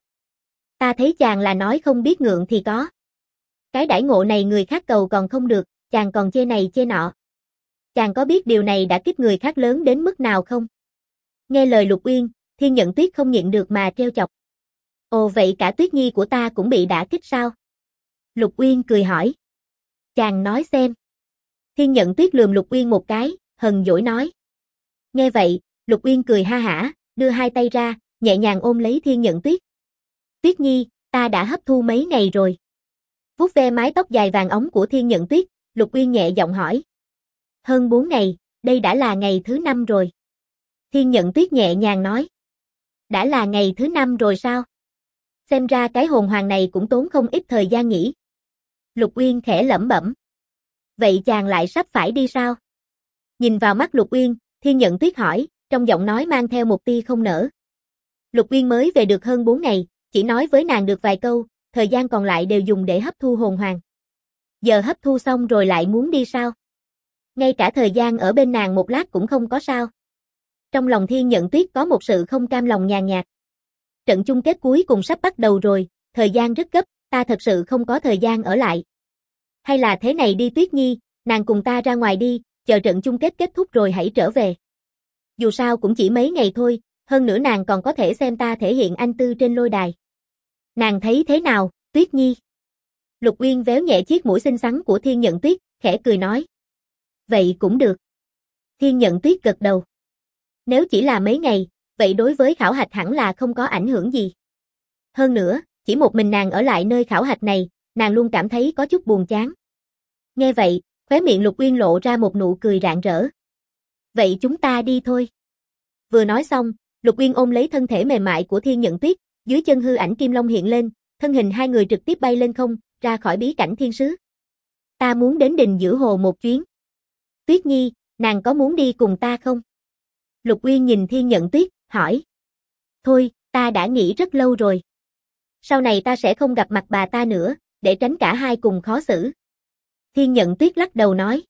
Ta thấy chàng là nói không biết ngượng thì có. Cái đãi ngộ này người khác cầu còn không được, chàng còn chê này chê nọ. Chàng có biết điều này đã kích người khác lớn đến mức nào không? Nghe lời Lục Uyên, Thiên Nhận Tuyết không nhịn được mà trêu chọc. Ồ, vậy cả Tuyết Nhi của ta cũng bị đả kích sao? Lục Uyên cười hỏi. Chàng nói xem. Thiên Nhận Tuyết lườm Lục Uyên một cái, hờn dỗi nói. Nghe vậy, Lục Uyên cười ha hả, đưa hai tay ra, nhẹ nhàng ôm lấy Thiên Nhận Tuyết. Tuyết Nhi, ta đã hấp thu mấy ngày rồi. Vuốt ve mái tóc dài vàng óng của Thiên Nhận Tuyết, Lục Uyên nhẹ giọng hỏi. Hơn 4 ngày, đây đã là ngày thứ 5 rồi. Thiên Nhận Tuyết nhẹ nhàng nói. Đã là ngày thứ 5 rồi sao? Xem ra cái hồn hoàng này cũng tốn không ít thời gian nhỉ. Lục Uyên khẽ lẩm bẩm. Vậy chàng lại sắp phải đi sao? Nhìn vào mắt Lục Uyên, Thiên Nhận Tuyết hỏi, trong giọng nói mang theo một tia không nỡ. Lục Uyên mới về được hơn 4 ngày, chỉ nói với nàng được vài câu, thời gian còn lại đều dùng để hấp thu hồn hoàng. Giờ hấp thu xong rồi lại muốn đi sao? Ngay cả thời gian ở bên nàng một lát cũng không có sao? Trong lòng Thiên Nhận Tuyết có một sự không cam lòng nhàn nhạt. Trận chung kết cuối cùng sắp bắt đầu rồi, thời gian rất gấp, ta thật sự không có thời gian ở lại. Hay là thế này đi Tuyết Nhi, nàng cùng ta ra ngoài đi, chờ trận chung kết kết thúc rồi hãy trở về. Dù sao cũng chỉ mấy ngày thôi, hơn nữa nàng còn có thể xem ta thể hiện anh tư trên lôi đài. Nàng thấy thế nào, Tuyết Nhi? Lục Uyên véo nhẹ chiếc mũi xinh xắn của Thiên Nhận Tuyết, khẽ cười nói. Vậy cũng được. Thiên Nhận Tuyết gật đầu. Nếu chỉ là mấy ngày, vậy đối với khảo hạch hẳn là không có ảnh hưởng gì. Hơn nữa, chỉ một mình nàng ở lại nơi khảo hạch này, nàng luôn cảm thấy có chút buồn chán. Nghe vậy, khóe miệng Lục Uyên lộ ra một nụ cười rạng rỡ. Vậy chúng ta đi thôi. Vừa nói xong, Lục Uyên ôm lấy thân thể mềm mại của Thiên Nhận Tuyết, dưới chân hư ảnh kim long hiện lên, thân hình hai người trực tiếp bay lên không, ra khỏi bí cảnh thiên sứ. Ta muốn đến đình giữa hồ một chuyến. Tuyết Nhi, nàng có muốn đi cùng ta không? Lục Uyên nhìn Thiên Nhận Tuyết, hỏi. Thôi, ta đã nghĩ rất lâu rồi. Sau này ta sẽ không gặp mặt bà ta nữa, để tránh cả hai cùng khó xử. Thiên Nhận Tuyết lắc đầu nói.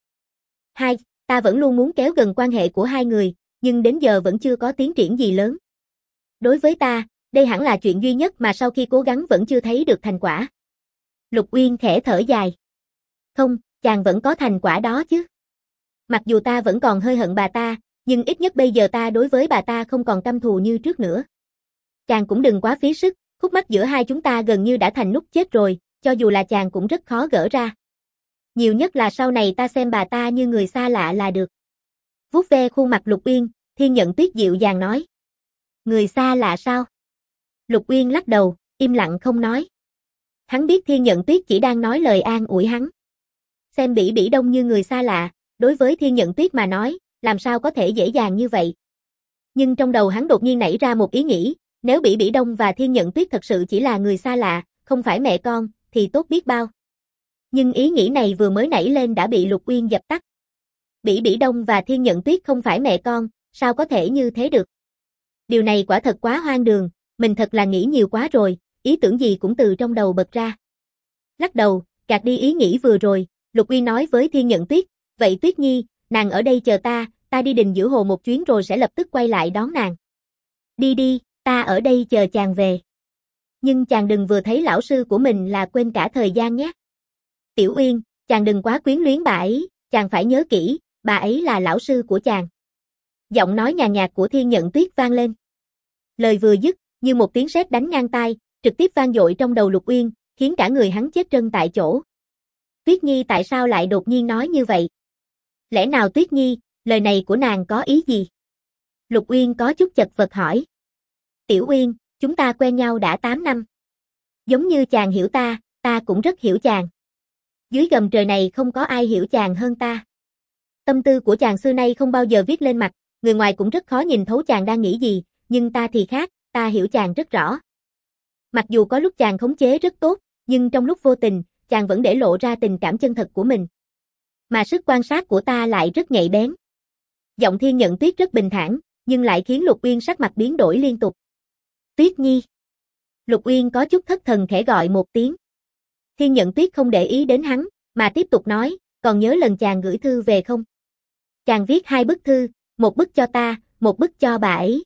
Ta vẫn luôn muốn kéo gần quan hệ của hai người, nhưng đến giờ vẫn chưa có tiến triển gì lớn. Đối với ta, đây hẳn là chuyện duy nhất mà sau khi cố gắng vẫn chưa thấy được thành quả. Lục Uyên khẽ thở dài. Không, chàng vẫn có thành quả đó chứ. Mặc dù ta vẫn còn hơi hận bà ta, nhưng ít nhất bây giờ ta đối với bà ta không còn căm thù như trước nữa. Chàng cũng đừng quá phí sức, khúc mắc giữa hai chúng ta gần như đã thành nút chết rồi, cho dù là chàng cũng rất khó gỡ ra. Nhiều nhất là sau này ta xem bà ta như người xa lạ là được. Vuốt ve khuôn mặt Lục Uyên, Thiên Nhận Tuyết dịu dàng nói. Người xa lạ sao? Lục Uyên lắc đầu, im lặng không nói. Hắn biết Thiên Nhận Tuyết chỉ đang nói lời an ủi hắn. Xem Bỉ Bỉ Đông như người xa lạ, đối với Thiên Nhận Tuyết mà nói, làm sao có thể dễ dàng như vậy. Nhưng trong đầu hắn đột nhiên nảy ra một ý nghĩ, nếu Bỉ Bỉ Đông và Thiên Nhận Tuyết thật sự chỉ là người xa lạ, không phải mẹ con, thì tốt biết bao. Nhưng ý nghĩ này vừa mới nảy lên đã bị Lục Uyên dập tắt. Bỉ Bỉ Đông và Thiên Nhận Tuyết không phải mẹ con, sao có thể như thế được? Điều này quả thật quá hoang đường, mình thật là nghĩ nhiều quá rồi, ý tưởng gì cũng từ trong đầu bật ra. Lắc đầu, gạt đi ý nghĩ vừa rồi, Lục Uyên nói với Thiên Nhận Tuyết, vậy Tuyết Nhi, nàng ở đây chờ ta đi đình giữa hồ một chuyến rồi sẽ lập tức quay lại đón nàng. Đi đi, ta ở đây chờ chàng về. Nhưng chàng đừng vừa thấy lão sư của mình là quên cả thời gian nhé. Tiểu Uyên, chàng đừng quá quyến luyến bà ấy, chàng phải nhớ kỹ, bà ấy là lão sư của chàng. Giọng nói nhàn nhạt của Thiên Nhận Tuyết vang lên. Lời vừa dứt, như một tiếng sét đánh ngang tai, trực tiếp vang dội trong đầu Lục Uyên, khiến cả người hắn chết trân tại chỗ. Tuyết Nhi tại sao lại đột nhiên nói như vậy? Lẽ nào Tuyết Nhi, lời này của nàng có ý gì? Lục Uyên có chút chật vật hỏi. Tiểu Uyên, chúng ta quen nhau đã 8 năm. Giống như chàng hiểu ta cũng rất hiểu chàng. Dưới gầm trời này không có ai hiểu chàng hơn ta. Tâm tư của chàng xưa nay không bao giờ viết lên mặt, người ngoài cũng rất khó nhìn thấu chàng đang nghĩ gì, nhưng ta thì khác, ta hiểu chàng rất rõ. Mặc dù có lúc chàng khống chế rất tốt, nhưng trong lúc vô tình, chàng vẫn để lộ ra tình cảm chân thật của mình. Mà sức quan sát của ta lại rất nhạy bén. Giọng Thiên Nhận Tuyết rất bình thản, nhưng lại khiến Lục Uyên sắc mặt biến đổi liên tục. Tuyết Nhi. Lục Uyên có chút thất thần khẽ gọi một tiếng. Thiên Nhận Tuyết không để ý đến hắn, mà tiếp tục nói, còn nhớ lần chàng gửi thư về không? Chàng viết 2 bức thư, một bức cho ta, một bức cho bà ấy.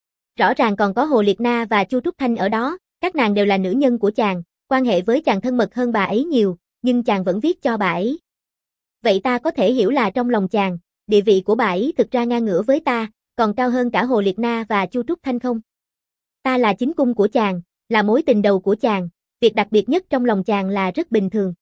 Rõ ràng còn có Hồ Liệt Na và Chu Trúc Thanh ở đó, các nàng đều là nữ nhân của chàng, quan hệ với chàng thân mật hơn bà ấy nhiều, nhưng chàng vẫn viết cho bà ấy. Vậy ta có thể hiểu là trong lòng chàng, địa vị của bà ấy thực ra ngang ngửa với ta, còn cao hơn cả Hồ Liệt Na và Chu Trúc Thanh không? Ta là chính cung của chàng, là mối tình đầu của chàng, việc đặc biệt nhất trong lòng chàng là rất bình thường.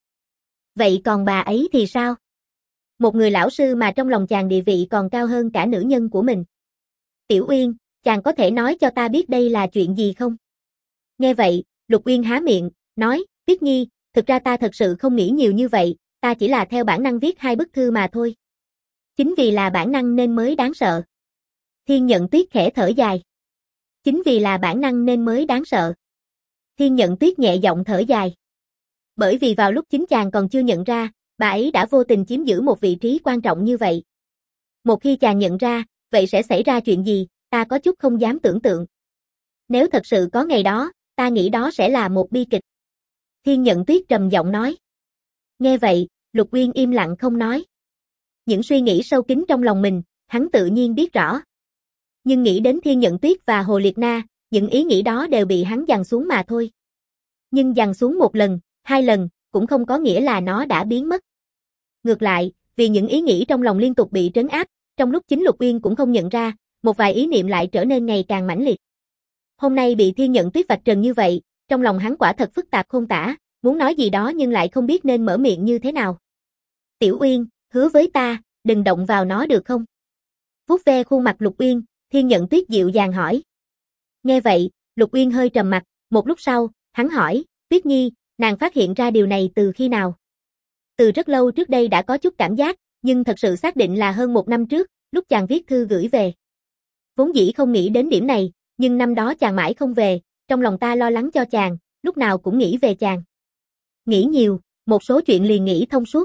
Vậy còn bà ấy thì sao? Một người lão sư mà trong lòng chàng địa vị còn cao hơn cả nữ nhân của mình. Tiểu Uyên, chàng có thể nói cho ta biết đây là chuyện gì không? Nghe vậy, Lục Uyên há miệng, nói, Tuyết Nhi, thực ra ta thật sự không nghĩ nhiều như vậy, ta chỉ là theo bản năng viết 2 bức thư mà thôi. Chính vì là bản năng nên mới đáng sợ. Thiên Nhận Tuyết khẽ thở dài. Chính vì là bản năng nên mới đáng sợ. Thiên Nhận Tuyết nhẹ giọng thở dài. Bởi vì vào lúc chính chàng còn chưa nhận ra, bà ấy đã vô tình chiếm giữ một vị trí quan trọng như vậy. Một khi chàng nhận ra, vậy sẽ xảy ra chuyện gì, ta có chút không dám tưởng tượng. Nếu thật sự có ngày đó, ta nghĩ đó sẽ là một bi kịch. Thiên Nhận Tuyết trầm giọng nói. Nghe vậy, Lục Uyên im lặng không nói. Những suy nghĩ sâu kín trong lòng mình, hắn tự nhiên biết rõ. Nhưng nghĩ đến Thiên Nhận Tuyết và Hồ Liệt Na, những ý nghĩ đó đều bị hắn giằng xuống mà thôi. Nhưng giằng xuống 1 lần, 2 lần, cũng không có nghĩa là nó đã biến mất. Ngược lại, vì những ý nghĩ trong lòng liên tục bị trấn áp, trong lúc chính Lục Uyên cũng không nhận ra, một vài ý niệm lại trở nên ngày càng mãnh liệt. Hôm nay bị Thiên Nhận Tuyết vạch trần như vậy, trong lòng hắn quả thật phức tạp khôn tả, muốn nói gì đó nhưng lại không biết nên mở miệng như thế nào. Tiểu Uyên, hứa với ta, đừng động vào nó được không? Vuốt ve khuôn mặt Lục Uyên, Thiên Nhận Tuyết dịu dàng hỏi. Nghe vậy, Lục Uyên hơi trầm mặt, một lúc sau, hắn hỏi, Tuyết Nhi, nàng phát hiện ra điều này từ khi nào? Từ rất lâu trước đây đã có chút cảm giác, nhưng thật sự xác định là hơn 1 năm trước, lúc chàng viết thư gửi về. Vốn dĩ không nghĩ đến điểm này, nhưng năm đó chàng mãi không về, trong lòng ta lo lắng cho chàng, lúc nào cũng nghĩ về chàng. Nghĩ nhiều, một số chuyện liền nghĩ thông suốt.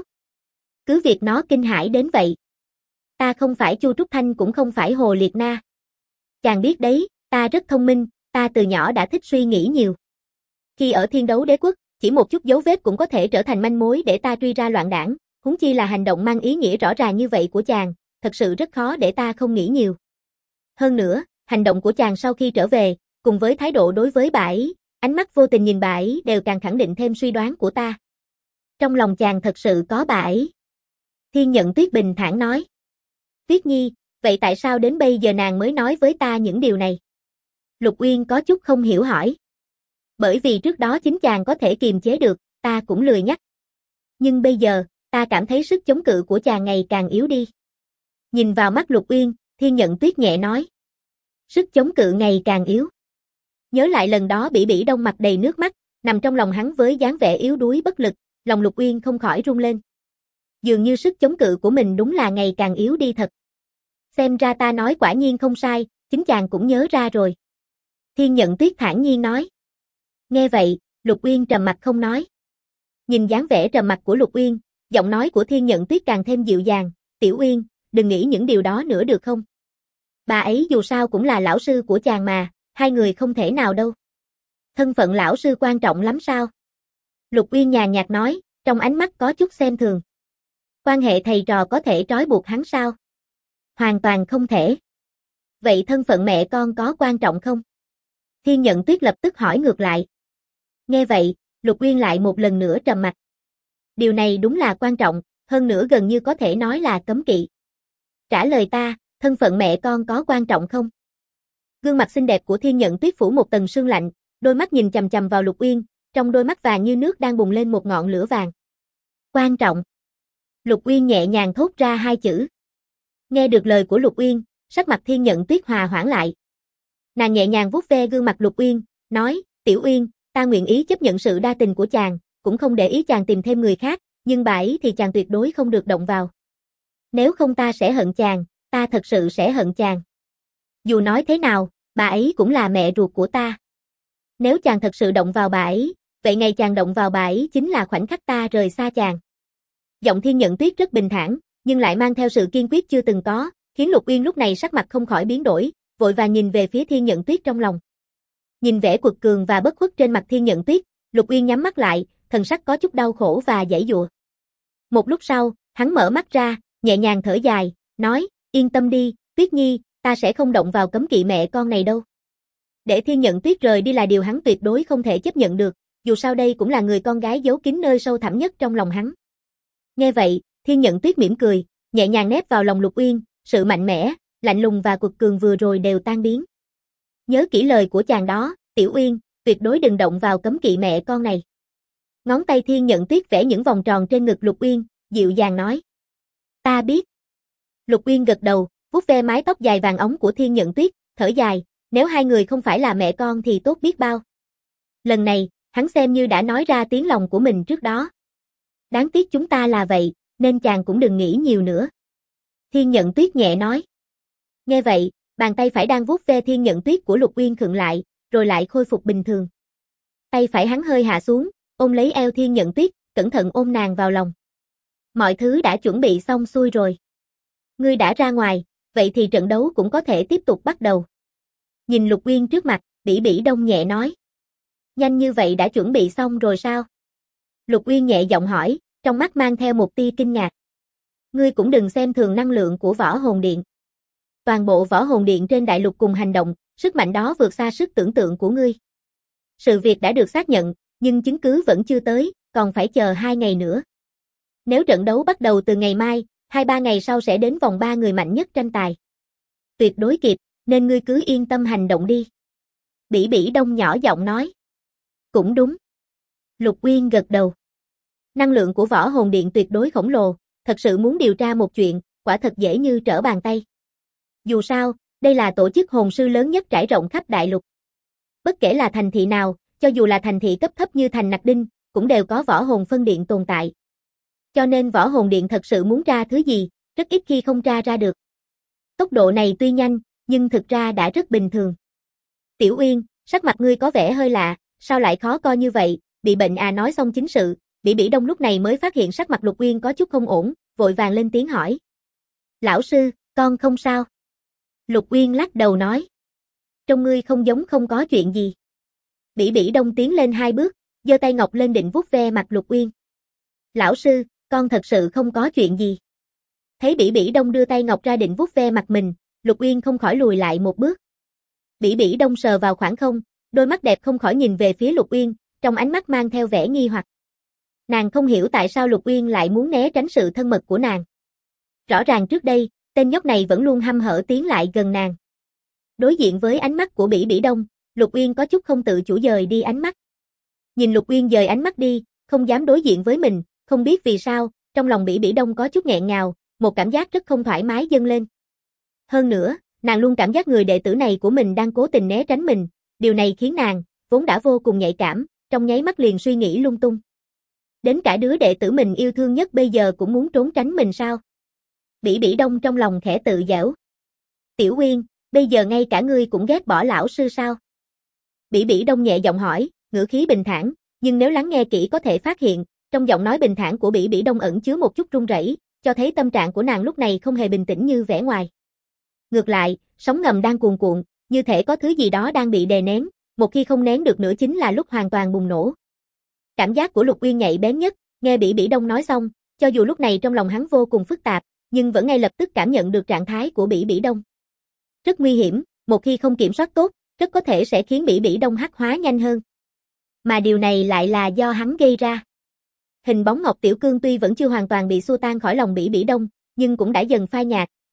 Cứ việc nó kinh hãi đến vậy. Ta không phải Chu Trúc Thanh cũng không phải Hồ Liệt Na. Chàng biết đấy, ta rất thông minh, ta từ nhỏ đã thích suy nghĩ nhiều. Khi ở Thiên Đấu Đế Quốc, chỉ một chút dấu vết cũng có thể trở thành manh mối để ta truy ra loạn đảng, huống chi là hành động mang ý nghĩa rõ ràng như vậy của chàng, thật sự rất khó để ta không nghĩ nhiều. Hơn nữa, hành động của chàng sau khi trở về, cùng với thái độ đối với bà ấy, ánh mắt vô tình nhìn bà ấy đều càng khẳng định thêm suy đoán của ta. Trong lòng chàng thật sự có bà ấy. Thiên Nhận Tuyết bình thản nói. Tuyết Nhi, vậy tại sao đến bây giờ nàng mới nói với ta những điều này? Lục Uyên có chút không hiểu hỏi. Bởi vì trước đó chính chàng có thể kiềm chế được, ta cũng lười nhắc. Nhưng bây giờ, ta cảm thấy sức chống cự của chàng ngày càng yếu đi. Nhìn vào mắt Lục Uyên, Thiên Nhận Tuyết nhẹ nói. Sức chống cự ngày càng yếu. Nhớ lại lần đó Bỉ Bỉ Đông mặt đầy nước mắt, nằm trong lòng hắn với dáng vẻ yếu đuối bất lực, lòng Lục Uyên không khỏi run lên. Dường như sức chống cự của mình đúng là ngày càng yếu đi thật. Xem ra ta nói quả nhiên không sai, chính chàng cũng nhớ ra rồi. Thiên Nhận Tuyết thản nhiên nói. Nghe vậy, Lục Uyên trầm mặt không nói. Nhìn dáng vẻ trầm mặt của Lục Uyên, giọng nói của Thiên Nhận Tuyết càng thêm dịu dàng. Tiểu Uyên, đừng nghĩ những điều đó nữa được không? Bà ấy dù sao cũng là lão sư của chàng mà, hai người không thể nào đâu. Thân phận lão sư quan trọng lắm sao? Lục Uyên nhàn nhạt nói, trong ánh mắt có chút xem thường. Quan hệ thầy trò có thể trói buộc hắn sao? Hoàn toàn không thể. Vậy thân phận mẹ con có quan trọng không? Thiên Nhận Tuyết lập tức hỏi ngược lại. Nghe vậy, Lục Uyên lại một lần nữa trầm mặt. Điều này đúng là quan trọng, hơn nữa gần như có thể nói là cấm kỵ. Trả lời ta, thân phận mẹ con có quan trọng không? Gương mặt xinh đẹp của Thiên Nhận Tuyết phủ một tầng sương lạnh, đôi mắt nhìn chằm chằm vào Lục Uyên, trong đôi mắt vàng như nước đang bùng lên một ngọn lửa vàng. Quan trọng. Lục Uyên nhẹ nhàng thốt ra hai chữ. Nghe được lời của Lục Uyên, sắc mặt Thiên Nhận Tuyết hòa hoãn lại. Nàng nhẹ nhàng vuốt ve gương mặt Lục Uyên, nói, Tiểu Uyên, ta nguyện ý chấp nhận sự đa tình của chàng, cũng không để ý chàng tìm thêm người khác, nhưng bà ấy thì chàng tuyệt đối không được động vào. Nếu không ta sẽ hận chàng, ta thật sự sẽ hận chàng. Dù nói thế nào, bà ấy cũng là mẹ ruột của ta. Nếu chàng thật sự động vào bà ấy, vậy ngày chàng động vào bà ấy chính là khoảnh khắc ta rời xa chàng. Giọng Thiên Nhận Tuyết rất bình thản, nhưng lại mang theo sự kiên quyết chưa từng có, khiến Lục Uyên lúc này sắc mặt không khỏi biến đổi, vội vàng nhìn về phía Thiên Nhận Tuyết trong lòng. Nhìn vẻ quật cường và bất khuất trên mặt Thiên Nhận Tuyết, Lục Uyên nhắm mắt lại, thần sắc có chút đau khổ và giãy giụa. Một lúc sau, hắn mở mắt ra, nhẹ nhàng thở dài, nói, yên tâm đi, Tuyết Nhi, ta sẽ không động vào cấm kỵ mẹ con này đâu. Để Thiên Nhận Tuyết rời đi là điều hắn tuyệt đối không thể chấp nhận được, dù sao đây cũng là người con gái giấu kín nơi sâu thẳm nhất trong lòng hắn. Nghe vậy, Thiên Nhận Tuyết mỉm cười, nhẹ nhàng nép vào lòng Lục Uyên, sự mạnh mẽ, lạnh lùng và quật cường vừa rồi đều tan biến. Nhớ kỹ lời của chàng đó, Tiểu Uyên, tuyệt đối đừng động vào cấm kỵ mẹ con này. Ngón tay Thiên Nhận Tuyết vẽ những vòng tròn trên ngực Lục Uyên, dịu dàng nói. Ta biết. Lục Uyên gật đầu, vuốt ve mái tóc dài vàng óng của Thiên Nhận Tuyết, thở dài, nếu hai người không phải là mẹ con thì tốt biết bao. Lần này, hắn xem như đã nói ra tiếng lòng của mình trước đó. Đáng tiếc chúng ta là vậy, nên chàng cũng đừng nghĩ nhiều nữa. Thiên Nhận Tuyết nhẹ nói. Nghe vậy, bàn tay phải đang vuốt ve Thiên Nhận Tuyết của Lục Uyên khựng lại, rồi lại khôi phục bình thường. Tay phải hắn hơi hạ xuống, ôm lấy eo Thiên Nhận Tuyết, cẩn thận ôm nàng vào lòng. Mọi thứ đã chuẩn bị xong xuôi rồi. Ngươi đã ra ngoài, vậy thì trận đấu cũng có thể tiếp tục bắt đầu. Nhìn Lục Uyên trước mặt, Bỉ Bỉ Đông nhẹ nói. Nhanh như vậy đã chuẩn bị xong rồi sao? Lục Uyên nhẹ giọng hỏi, trong mắt mang theo một tia kinh ngạc. Ngươi cũng đừng xem thường năng lượng của Võ Hồn Điện. Toàn bộ Võ Hồn Điện trên đại lục cùng hành động, sức mạnh đó vượt xa sức tưởng tượng của ngươi. Sự việc đã được xác nhận, nhưng chứng cứ vẫn chưa tới, còn phải chờ 2 ngày nữa. Nếu trận đấu bắt đầu từ ngày mai, 2-3 ngày sau sẽ đến vòng 3 người mạnh nhất tranh tài. Tuyệt đối kịp, nên ngươi cứ yên tâm hành động đi. Bỉ Bỉ Đông nhỏ giọng nói. Cũng đúng. Lục Uyên gật đầu. Năng lượng của Võ Hồn Điện tuyệt đối khổng lồ, thật sự muốn điều tra một chuyện, quả thật dễ như trở bàn tay. Dù sao, đây là tổ chức hồn sư lớn nhất trải rộng khắp đại lục. Bất kể là thành thị nào, cho dù là thành thị cấp thấp như thành Nặc Đinh, cũng đều có Võ Hồn Phân Điện tồn tại. Cho nên Võ Hồn Điện thật sự muốn tra thứ gì, rất ít khi không tra ra được. Tốc độ này tuy nhanh, nhưng thực ra đã rất bình thường. Tiểu Uyên, sắc mặt ngươi có vẻ hơi lạ, sao lại khó coi như vậy, bị bệnh à? Nói xong chính sự, Bỉ Bỉ Đông lúc này mới phát hiện sắc mặt Lục Uyên có chút không ổn, vội vàng lên tiếng hỏi. Lão sư, con không sao. Lục Uyên lắc đầu nói. Trông ngươi không giống không có chuyện gì. Bỉ Bỉ Đông tiến lên 2 bước, giơ tay ngọc lên định vuốt ve mặt Lục Uyên. Lão sư, con thật sự không có chuyện gì. Thấy Bỉ Bỉ Đông đưa tay ngọc ra định vuốt ve mặt mình, Lục Uyên không khỏi lùi lại một bước. Bỉ Bỉ Đông sờ vào khoảng không, đôi mắt đẹp không khỏi nhìn về phía Lục Uyên, trong ánh mắt mang theo vẻ nghi hoặc. Nàng không hiểu tại sao Lục Uyên lại muốn né tránh sự thân mật của nàng. Rõ ràng trước đây, tên nhóc này vẫn luôn hăm hở tiến lại gần nàng. Đối diện với ánh mắt của Bỉ Bỉ Đông, Lục Uyên có chút không tự chủ dời đi ánh mắt. Nhìn Lục Uyên dời ánh mắt đi, không dám đối diện với mình, không biết vì sao, trong lòng Bỉ Bỉ Đông có chút nghẹn ngào, một cảm giác rất không thoải mái dâng lên. Hơn nữa, nàng luôn cảm giác người đệ tử này của mình đang cố tình né tránh mình, điều này khiến nàng, vốn đã vô cùng nhạy cảm, trong nháy mắt liền suy nghĩ lung tung. Đến cả đứa đệ tử mình yêu thương nhất bây giờ cũng muốn trốn tránh mình sao? Bỉ Bỉ Đông trong lòng khẽ tự giễu. Tiểu Uyên, bây giờ ngay cả ngươi cũng ghét bỏ lão sư sao? Bỉ Bỉ Đông nhẹ giọng hỏi, ngữ khí bình thản, nhưng nếu lắng nghe kỹ có thể phát hiện, trong giọng nói bình thản của Bỉ Bỉ Đông ẩn chứa một chút run rẩy, cho thấy tâm trạng của nàng lúc này không hề bình tĩnh như vẻ ngoài. Ngược lại, sóng ngầm đang cuồn cuộn, như thể có thứ gì đó đang bị đè nén, một khi không nén được nữa chính là lúc hoàn toàn bùng nổ. Cảm giác của Lục Uyên nhạy bén nhất, nghe Bỉ Bỉ Đông nói xong, cho dù lúc này trong lòng hắn vô cùng phức tạp, nhưng vẫn ngay lập tức cảm nhận được trạng thái của Bỉ Bỉ Đông. Rất nguy hiểm, một khi không kiểm soát tốt, rất có thể sẽ khiến Bỉ Bỉ Đông hắc hóa nhanh hơn. Mà điều này lại là do hắn gây ra. Hình bóng Ngọc Tiểu Cương tuy vẫn chưa hoàn toàn bị xua tan khỏi lòng Bỉ Bỉ Đông, nhưng cũng đã dần phai nhạt,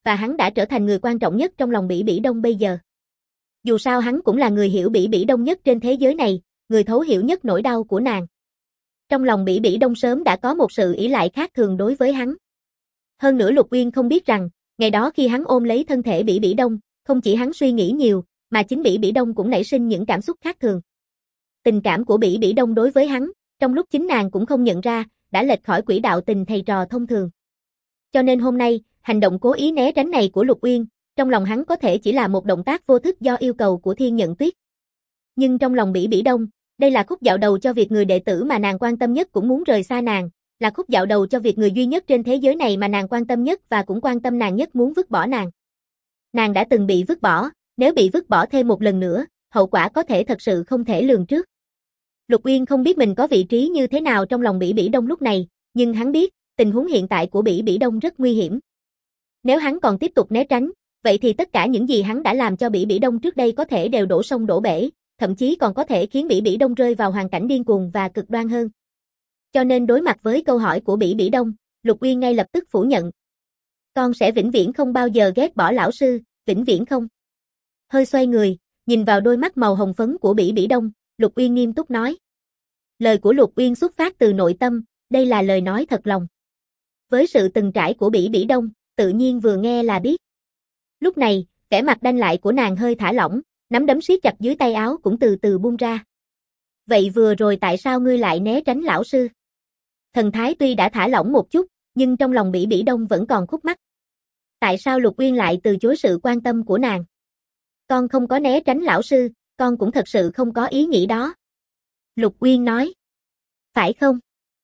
và hắn đã trở thành người quan trọng nhất trong lòng Bỉ Bỉ Đông bây giờ. Dù sao hắn cũng là người hiểu Bỉ Bỉ Đông nhất trên thế giới này, người thấu hiểu nhất nỗi đau của nàng. Trong lòng Bỉ Bỉ Đông sớm đã có một sự ỷ lại khác thường đối với hắn. Hơn nữa Lục Uyên không biết rằng, ngày đó khi hắn ôm lấy thân thể Bỉ Bỉ Đông, không chỉ hắn suy nghĩ nhiều, mà chính Bỉ Bỉ Đông cũng nảy sinh những cảm xúc khác thường. Tình cảm của Bỉ Bỉ Đông đối với hắn, trong lúc chính nàng cũng không nhận ra, đã lệch khỏi quỹ đạo tình thầy trò thông thường. Cho nên hôm nay, hành động cố ý né tránh này của Lục Uyên, trong lòng hắn có thể chỉ là một động tác vô thức do yêu cầu của Thiên Nhận Tuyết. Nhưng trong lòng Bỉ Bỉ Đông, đây là khúc dạo đầu cho việc người đệ tử mà nàng quan tâm nhất cũng muốn rời xa nàng, là khúc dạo đầu cho việc người duy nhất trên thế giới này mà nàng quan tâm nhất và cũng quan tâm nàng nhất muốn vứt bỏ nàng. Nàng đã từng bị vứt bỏ, nếu bị vứt bỏ thêm một lần nữa, hậu quả có thể thật sự không thể lường trước. Lục Uyên không biết mình có vị trí như thế nào trong lòng Bỉ Bỉ Đông lúc này, nhưng hắn biết, tình huống hiện tại của Bỉ Bỉ Đông rất nguy hiểm. Nếu hắn còn tiếp tục né tránh, vậy thì tất cả những gì hắn đã làm cho Bỉ Bỉ Đông trước đây có thể đều đổ sông đổ bể, thậm chí còn có thể khiến Bỉ Bỉ Đông rơi vào hoàn cảnh điên cuồng và cực đoan hơn. Cho nên đối mặt với câu hỏi của Bỉ Bỉ Đông, Lục Uyên ngay lập tức phủ nhận. Con sẽ vĩnh viễn không bao giờ ghét bỏ lão sư, vĩnh viễn không. Hơi xoay người, nhìn vào đôi mắt màu hồng phấn của Bỉ Bỉ Đông, Lục Uyên nghiêm túc nói. Lời của Lục Uyên xuất phát từ nội tâm, đây là lời nói thật lòng. Với sự từng trải của Bỉ Bỉ Đông, tự nhiên vừa nghe là biết. Lúc này, vẻ mặt đanh lại của nàng hơi thả lỏng, nắm đấm siết chặt dưới tay áo cũng từ từ buông ra. Vậy vừa rồi tại sao ngươi lại né tránh lão sư? Thần thái tuy đã thả lỏng một chút, nhưng trong lòng Bỉ Bỉ Đông vẫn còn khúc mắc. Tại sao Lục Uyên lại từ chối sự quan tâm của nàng? Con không có né tránh lão sư, con cũng thật sự không có ý nghĩ đó. Lục Uyên nói. Phải không?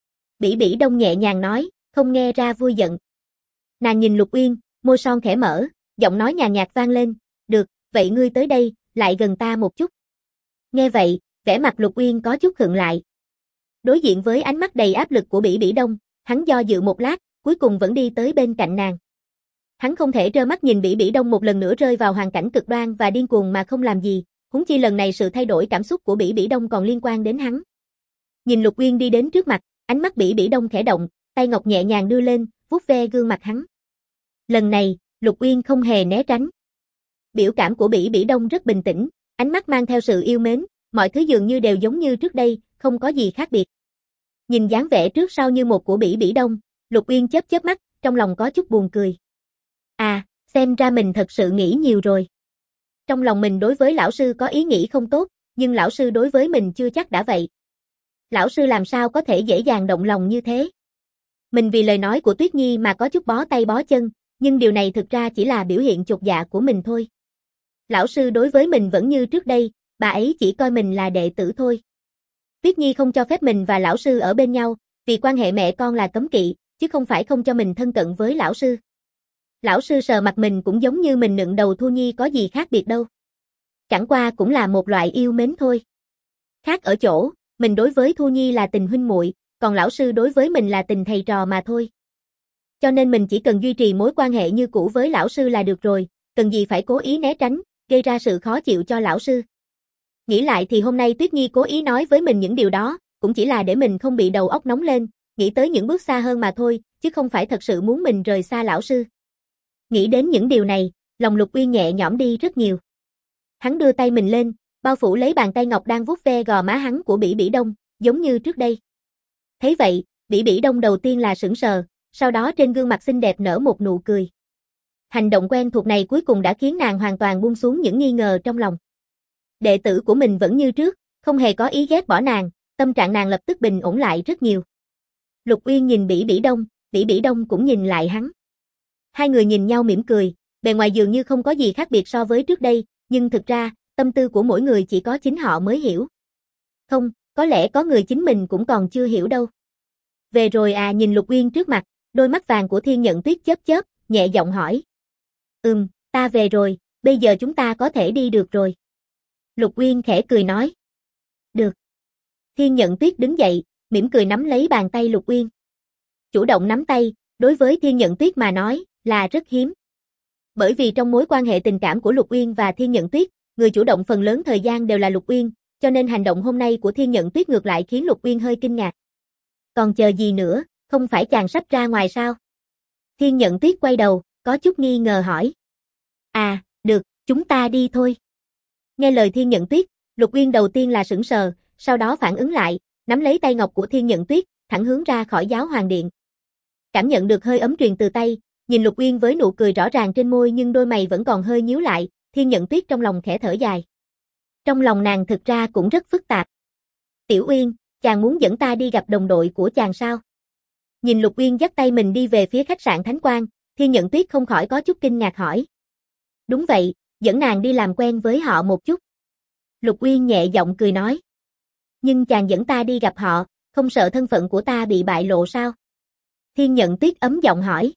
Bỉ Bỉ Đông nhẹ nhàng nói, không nghe ra vui giận. Nàng nhìn Lục Uyên, môi son khẽ mở, giọng nói nhàn nhạt vang lên, được, vậy ngươi tới đây, lại gần ta một chút. Nghe vậy, vẻ mặt Lục Uyên có chút khựng lại. Đối diện với ánh mắt đầy áp lực của Bỉ Bỉ Đông, hắn do dự một lát, cuối cùng vẫn đi tới bên cạnh nàng. Hắn không thể trơ mắt nhìn Bỉ Bỉ Đông một lần nữa rơi vào hoàn cảnh cực đoan và điên cuồng mà không làm gì, huống chi lần này sự thay đổi cảm xúc của Bỉ Bỉ Đông còn liên quan đến hắn. Nhìn Lục Uyên đi đến trước mặt, ánh mắt Bỉ Bỉ Đông khẽ động, tay ngọc nhẹ nhàng đưa lên, vuốt ve gương mặt hắn. Lần này, Lục Uyên không hề né tránh. Biểu cảm của Bỉ Bỉ Đông rất bình tĩnh, ánh mắt mang theo sự yêu mến, mọi thứ dường như đều giống như trước đây, không có gì khác biệt. Nhìn dáng vẻ trước sau như một của Bỉ Bỉ Đông, Lục Uyên chớp chớp mắt, trong lòng có chút buồn cười. À, xem ra mình thật sự nghĩ nhiều rồi. Trong lòng mình đối với lão sư có ý nghĩ không tốt, nhưng lão sư đối với mình chưa chắc đã vậy. Lão sư làm sao có thể dễ dàng động lòng như thế? Mình vì lời nói của Tuyết Nhi mà có chút bó tay bó chân, nhưng điều này thực ra chỉ là biểu hiện chột dạ của mình thôi. Lão sư đối với mình vẫn như trước đây, bà ấy chỉ coi mình là đệ tử thôi. Tuyết Nhi không cho phép mình và lão sư ở bên nhau, vì quan hệ mẹ con là cấm kỵ, chứ không phải không cho mình thân cận với lão sư. Lão sư sờ mặt mình cũng giống như mình nựng đầu Thu Nhi có gì khác biệt đâu. Chẳng qua cũng là một loại yêu mến thôi. Khác ở chỗ, mình đối với Thu Nhi là tình huynh muội, còn lão sư đối với mình là tình thầy trò mà thôi. Cho nên mình chỉ cần duy trì mối quan hệ như cũ với lão sư là được rồi, cần gì phải cố ý né tránh, gây ra sự khó chịu cho lão sư. Nghĩ lại thì hôm nay Tuyết Nhi cố ý nói với mình những điều đó, cũng chỉ là để mình không bị đầu óc nóng lên, nghĩ tới những bước xa hơn mà thôi, chứ không phải thật sự muốn mình rời xa lão sư. Nghĩ đến những điều này, lòng Lục Uyên nhẹ nhõm đi rất nhiều. Hắn đưa tay mình lên, bao phủ lấy bàn tay ngọc đang vuốt ve gò má hắn của Bỉ Bỉ Đông, giống như trước đây. Thấy vậy, Bỉ Bỉ Đông đầu tiên là sững sờ, sau đó trên gương mặt xinh đẹp nở một nụ cười. Hành động quen thuộc này cuối cùng đã khiến nàng hoàn toàn buông xuống những nghi ngờ trong lòng. Đệ tử của mình vẫn như trước, không hề có ý ghét bỏ nàng, tâm trạng nàng lập tức bình ổn lại rất nhiều. Lục Uyên nhìn Bỉ Bỉ Đông cũng nhìn lại hắn. Hai người nhìn nhau mỉm cười, bề ngoài dường như không có gì khác biệt so với trước đây, nhưng thực ra, tâm tư của mỗi người chỉ có chính họ mới hiểu. Không, có lẽ có người chính mình cũng còn chưa hiểu đâu. Về rồi à, nhìn Lục Uyên trước mặt, đôi mắt vàng của Thiên Nhận Tuyết chớp chớp, nhẹ giọng hỏi. Ta về rồi, bây giờ chúng ta có thể đi được rồi. Lục Uyên khẽ cười nói. Được. Thiên Nhận Tuyết đứng dậy, mỉm cười nắm lấy bàn tay Lục Uyên. Chủ động nắm tay, đối với Thiên Nhận Tuyết mà nói, là rất hiếm. Bởi vì trong mối quan hệ tình cảm của Lục Uyên và Thiên Nhận Tuyết, người chủ động phần lớn thời gian đều là Lục Uyên, cho nên hành động hôm nay của Thiên Nhận Tuyết ngược lại khiến Lục Uyên hơi kinh ngạc. Còn chờ gì nữa, không phải chàng sắp ra ngoài sao? Thiên Nhận Tuyết quay đầu, có chút nghi ngờ hỏi. À, được, chúng ta đi thôi. Nghe lời Thiên Nhận Tuyết, Lục Uyên đầu tiên là sững sờ, sau đó phản ứng lại, nắm lấy tay ngọc của Thiên Nhận Tuyết, thẳng hướng ra khỏi Giáo Hoàng Điện. Cảm nhận được hơi ấm truyền từ tay, nhìn Lục Uyên với nụ cười rõ ràng trên môi nhưng đôi mày vẫn còn hơi nhíu lại, Thiên Nhận Tuyết trong lòng khẽ thở dài. Trong lòng nàng thực ra cũng rất phức tạp. Tiểu Uyên, chàng muốn dẫn ta đi gặp đồng đội của chàng sao? Nhìn Lục Uyên dắt tay mình đi về phía khách sạn Thánh Quang, Thiên Nhận Tuyết không khỏi có chút kinh ngạc hỏi. Đúng vậy, dẫn nàng đi làm quen với họ một chút. Lục Uyên nhẹ giọng cười nói. Nhưng chàng dẫn ta đi gặp họ, không sợ thân phận của ta bị bại lộ sao? Thiên Nhận Tuyết ấm giọng hỏi.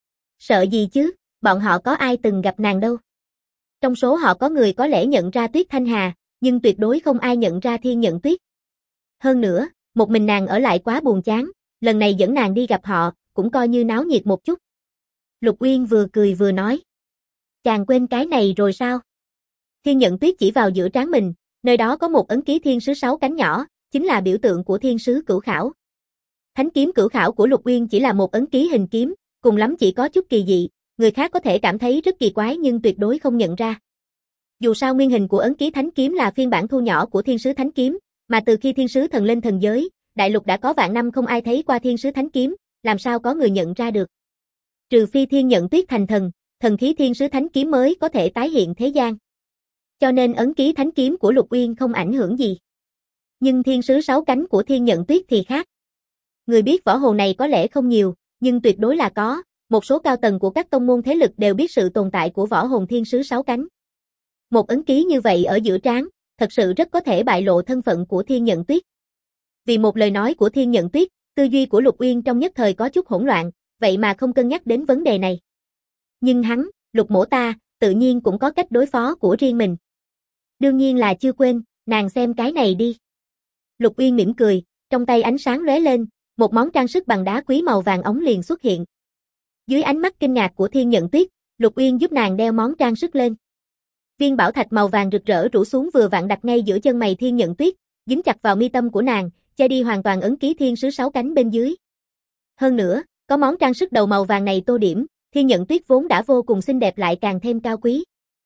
Sợ gì chứ, bọn họ có ai từng gặp nàng đâu. Trong số họ có người có lẽ nhận ra Tuyết Thanh Hà, nhưng tuyệt đối không ai nhận ra Thiên Nhận Tuyết. Hơn nữa, một mình nàng ở lại quá buồn chán, lần này dẫn nàng đi gặp họ, cũng coi như náo nhiệt một chút. Lục Uyên vừa cười vừa nói. Chàng quên cái này rồi sao? Thiên Nhận Tuyết chỉ vào giữa trán mình, nơi đó có một ấn ký thiên sứ 6 cánh nhỏ, chính là biểu tượng của thiên sứ Cửu Khảo. Thánh kiếm Cửu Khảo của Lục Uyên chỉ là một ấn ký hình kiếm, cùng lắm chỉ có chút kỳ dị, người khác có thể cảm thấy rất kỳ quái nhưng tuyệt đối không nhận ra. Dù sao nguyên hình của ấn ký thánh kiếm là phiên bản thu nhỏ của thiên sứ thánh kiếm, mà từ khi thiên sứ thần lên thần giới, đại lục đã có vạn năm không ai thấy qua thiên sứ thánh kiếm, làm sao có người nhận ra được. Trừ phi Thiên Nhận Tuyết thành thần, thần khí thiên sứ thánh kiếm mới có thể tái hiện thế gian. Cho nên ấn ký thánh kiếm của Lục Uyên không ảnh hưởng gì. Nhưng thiên sứ 6 cánh của Thiên Nhận Tuyết thì khác. Người biết võ hồ này có lẽ không nhiều, nhưng tuyệt đối là có, một số cao tầng của các tông môn thế lực đều biết sự tồn tại của võ hồn thiên sứ 6 cánh. Một ấn ký như vậy ở giữa trán, thật sự rất có thể bại lộ thân phận của Thiên Nhận Tuyết. Vì một lời nói của Thiên Nhận Tuyết, tư duy của Lục Uyên trong nhất thời có chút hỗn loạn, vậy mà không cân nhắc đến vấn đề này. Nhưng hắn, Lục Mỗ ta, tự nhiên cũng có cách đối phó của riêng mình. Đương nhiên là chưa quên, nàng xem cái này đi. Lục Uyên mỉm cười, trong tay ánh sáng lóe lên, một món trang sức bằng đá quý màu vàng óng liền xuất hiện. Dưới ánh mắt kinh ngạc của Thiên Nhận Tuyết, Lục Uyên giúp nàng đeo món trang sức lên. Viên bảo thạch màu vàng rực rỡ rủ xuống vừa vặn đặt ngay giữa chân mày Thiên Nhận Tuyết, dính chặt vào mi tâm của nàng, che đi hoàn toàn ấn ký thiên sứ 6 cánh bên dưới. Hơn nữa, có món trang sức đầu màu vàng này tô điểm, Thiên Nhận Tuyết vốn đã vô cùng xinh đẹp lại càng thêm cao quý.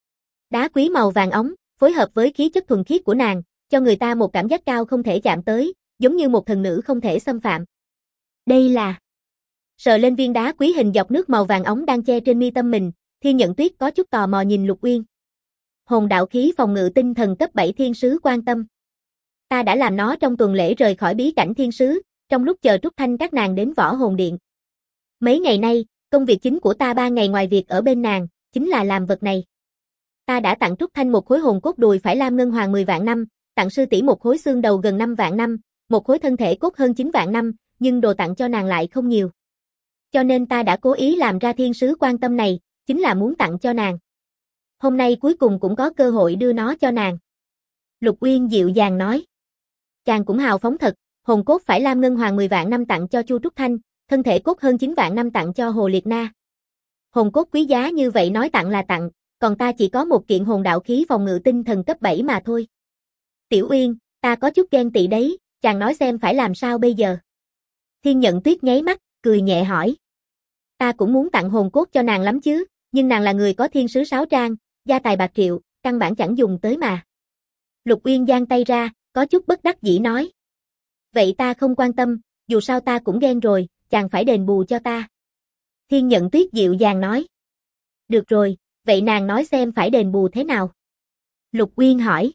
Đá quý màu vàng óng, phối hợp với khí chất thuần khiết của nàng, cho người ta một cảm giác cao không thể chạm tới, giống như một thần nữ không thể xâm phạm. Đây là... Sờ lên viên đá quý hình dọc nước màu vàng óng đang che trên mi tâm mình, Thiên Nhận Tuyết có chút tò mò nhìn Lục Uyên. Hồn đạo khí phòng ngự tinh thần cấp 7 thiên sứ quan tâm. Ta đã làm nó trong tuần lễ rời khỏi bí cảnh thiên sứ, trong lúc chờ Trúc Thanh các nàng đến võ hồn điện. Mấy ngày nay, công việc chính của ta 3 ngày ngoài việc ở bên nàng, chính là làm vật này. Ta đã tặng Trúc Thanh một khối hồn cốt đùi phải lam ngân hoàng 10 vạn năm, tặng sư tỷ một khối xương đầu gần 5 vạn năm, một khối thân thể cốt hơn 9 vạn năm, nhưng đồ tặng cho nàng lại không nhiều. Cho nên ta đã cố ý làm ra thiên sứ quan tâm này, chính là muốn tặng cho nàng. Hôm nay cuối cùng cũng có cơ hội đưa nó cho nàng. Lục Uyên dịu dàng nói. Chàng cũng hào phóng thật, hồn cốt phải lam ngân hoàng 10 vạn năm tặng cho Chu Trúc Thanh, thân thể cốt hơn 9 vạn năm tặng cho Hồ Liệt Na. Hồn cốt quý giá như vậy nói tặng là tặng, còn ta chỉ có một kiện hồn đạo khí phòng ngự tinh thần cấp 7 mà thôi. Tiểu Uyên, ta có chút ghen tị đấy, chàng nói xem phải làm sao bây giờ. Thiên Nhận Tuyết nháy mắt, cười nhẹ hỏi. Ta cũng muốn tặng hồn cốt cho nàng lắm chứ, nhưng nàng là người có thiên sứ 6 trang, gia tài bạc triệu, căn bản chẳng dùng tới mà. Lục Uyên giang tay ra, có chút bất đắc dĩ nói. Vậy ta không quan tâm, dù sao ta cũng ghen rồi, chàng phải đền bù cho ta. Thiên Nhận Tuyết dịu dàng nói. Được rồi, vậy nàng nói xem phải đền bù thế nào? Lục Uyên hỏi.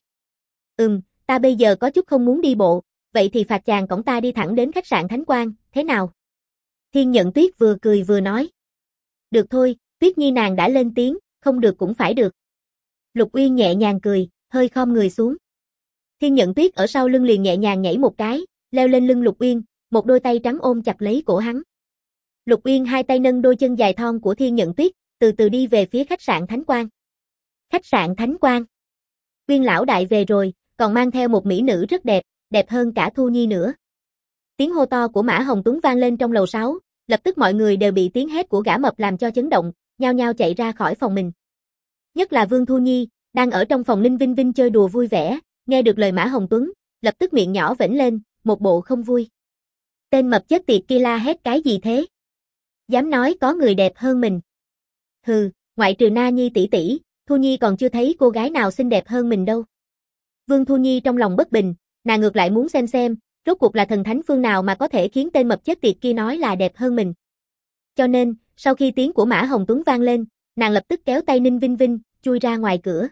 Ta bây giờ có chút không muốn đi bộ, vậy thì phạt chàng cõng ta đi thẳng đến khách sạn Thánh Quang, thế nào? Thiên Nhận Tuyết vừa cười vừa nói. Được thôi, Tuyết Nhi nàng đã lên tiếng, không được cũng phải được. Lục Uyên nhẹ nhàng cười, hơi khom người xuống. Thiên Nhận Tuyết ở sau lưng liền nhẹ nhàng nhảy một cái, leo lên lưng Lục Uyên, một đôi tay trắng ôm chặt lấy cổ hắn. Lục Uyên hai tay nâng đôi chân dài thon của Thiên Nhận Tuyết, từ từ đi về phía khách sạn Thánh Quang. Khách sạn Thánh Quang. Uyên lão đại về rồi, còn mang theo một mỹ nữ rất đẹp, đẹp hơn cả Thu Nhi nữa. Tiếng hô to của Mã Hồng Tuấn vang lên trong lầu 6, lập tức mọi người đều bị tiếng hét của gã mập làm cho chấn động, nhao nhao chạy ra khỏi phòng mình. Nhất là Vương Thu Nhi, đang ở trong phòng Ninh Vinh Vinh chơi đùa vui vẻ, nghe được lời Mã Hồng Tuấn, lập tức miệng nhỏ vểnh lên, một bộ không vui. Tên mập chết tiệt kia la hét cái gì thế? Dám nói có người đẹp hơn mình. Hừ, ngoại trừ Na Nhi tỷ tỷ, Thu Nhi còn chưa thấy cô gái nào xinh đẹp hơn mình đâu. Vương Thu Nhi trong lòng bất bình, nàng ngược lại muốn xem, rốt cuộc là thần thánh phương nào mà có thể khiến tên mập chết tiệt kia nói là đẹp hơn mình. Cho nên, sau khi tiếng của Mã Hồng Tuấn vang lên, nàng lập tức kéo tay Ninh Vinh Vinh, chui ra ngoài cửa.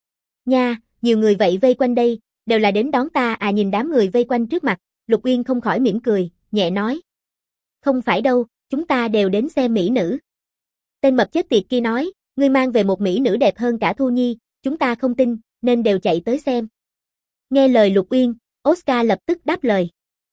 Nha, nhiều người vậy vây quanh đây, đều là đến đón ta à. Nhìn đám người vây quanh trước mặt, Lục Uyên không khỏi mỉm cười, nhẹ nói. Không phải đâu, chúng ta đều đến xem mỹ nữ. Tên mập chết tiệt kia nói, ngươi mang về một mỹ nữ đẹp hơn cả Thu Nhi, chúng ta không tin, nên đều chạy tới xem. Nghe lời Lục Uyên, Oscar lập tức đáp lời.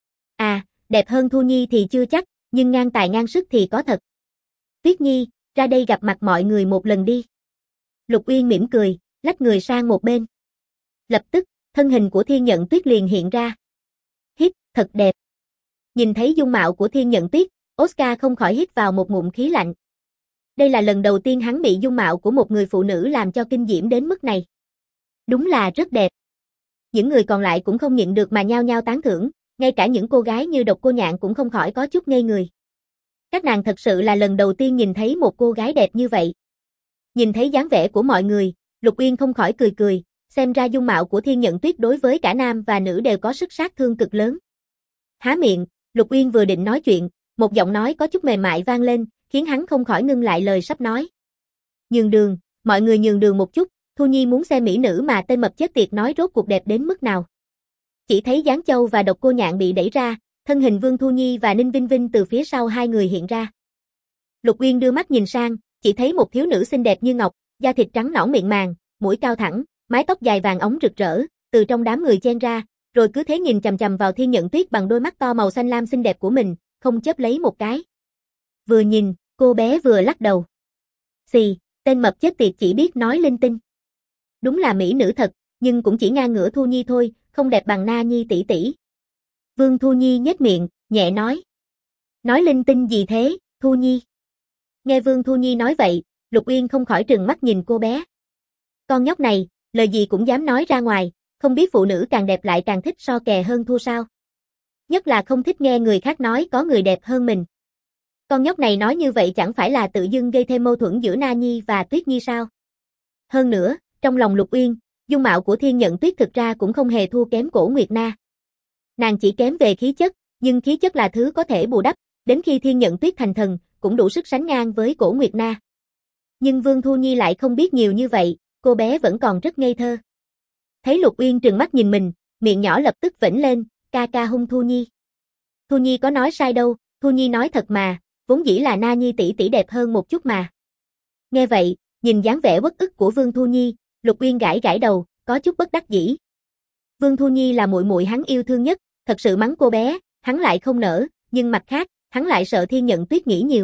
À, đẹp hơn Thu Nhi thì chưa chắc, nhưng ngang tài ngang sức thì có thật. Tuyết Nhi, ra đây gặp mặt mọi người một lần đi. Lục Uyên mỉm cười, lách người sang một bên. Lập tức, thân hình của Thiên Nhận Tuyết liền hiện ra. Hít, thật đẹp. Nhìn thấy dung mạo của Thiên Nhận Tuyết, Oscar không khỏi hít vào một ngụm khí lạnh. Đây là lần đầu tiên hắn bị dung mạo của một người phụ nữ làm cho kinh diễm đến mức này. Đúng là rất đẹp. Những người còn lại cũng không nhịn được mà nhao nhao tán thưởng, ngay cả những cô gái như Độc Cô Nhạn cũng không khỏi có chút ngây người. Các nàng thật sự là lần đầu tiên nhìn thấy một cô gái đẹp như vậy. Nhìn thấy dáng vẻ của mọi người, Lục Uyên không khỏi cười, xem ra dung mạo của Thiên Nhận Tuyết đối với cả nam và nữ đều có sức sát thương cực lớn. Há miệng, Lục Uyên vừa định nói chuyện, một giọng nói có chút mềm mại vang lên, khiến hắn không khỏi ngưng lại lời sắp nói. Nhường đường, mọi người nhường đường một chút, Thu Nhi muốn xem mỹ nữ mà tên mập chết tiệt nói rốt cuộc đẹp đến mức nào. Chỉ thấy Giáng Châu và Độc Cô Nhạn bị đẩy ra, thân hình Vương Thu Nhi và Ninh Vinh Vinh từ phía sau hai người hiện ra. Lục Uyên đưa mắt nhìn sang, chỉ thấy một thiếu nữ xinh đẹp như ngọc, da thịt trắng nõn mịn màng, mũi cao thẳng, mái tóc dài vàng óng rực rỡ, từ trong đám người chen ra, rồi cứ thế nhìn chằm chằm vào Thiên Nhận Tuyết bằng đôi mắt to màu xanh lam xinh đẹp của mình, không chớp lấy một cái. Vừa nhìn, cô bé vừa lắc đầu. Xì, tên mập chết tiệt chỉ biết nói linh tinh. Đúng là mỹ nữ thật, nhưng cũng chỉ ngang ngửa Thu Nhi thôi, không đẹp bằng Na Nhi tỷ tỷ. Vương Thu Nhi nhếch miệng, nhẹ nói. Nói linh tinh gì thế, Thu Nhi? Nghe Vương Thu Nhi nói vậy, Lục Uyên không khỏi trừng mắt nhìn cô bé. Con nhóc này, lời gì cũng dám nói ra ngoài, không biết phụ nữ càng đẹp lại càng thích so kè hơn thua sao. Nhất là không thích nghe người khác nói có người đẹp hơn mình. Con nhóc này nói như vậy chẳng phải là tự dưng gây thêm mâu thuẫn giữa Na Nhi và Tuyết Nhi sao? Hơn nữa, trong lòng Lục Uyên, dung mạo của Thiên Nhận Tuyết thực ra cũng không hề thua kém Cổ Nguyệt Na. Nàng chỉ kém về khí chất, nhưng khí chất là thứ có thể bù đắp, đến khi Thiên Nhận Tuyết thành thần, cũng đủ sức sánh ngang với Cổ Nguyệt Na. Nhưng Vương Thu Nhi lại không biết nhiều như vậy, cô bé vẫn còn rất ngây thơ. Thấy Lục Uyên trừng mắt nhìn mình, miệng nhỏ lập tức vểnh lên, ca ca hung Thu Nhi. Thu Nhi có nói sai đâu, Thu Nhi nói thật mà, vốn dĩ là Na Nhi tỷ tỷ đẹp hơn một chút mà. Nghe vậy, nhìn dáng vẻ uất ức của Vương Thu Nhi, Lục Uyên gãi gãi đầu, có chút bất đắc dĩ. Vương Thu Nhi là muội muội hắn yêu thương nhất, thật sự mắng cô bé, hắn lại không nỡ, nhưng mặt khác, hắn lại sợ Thiên Nhận Tuyết nghĩ nhiều.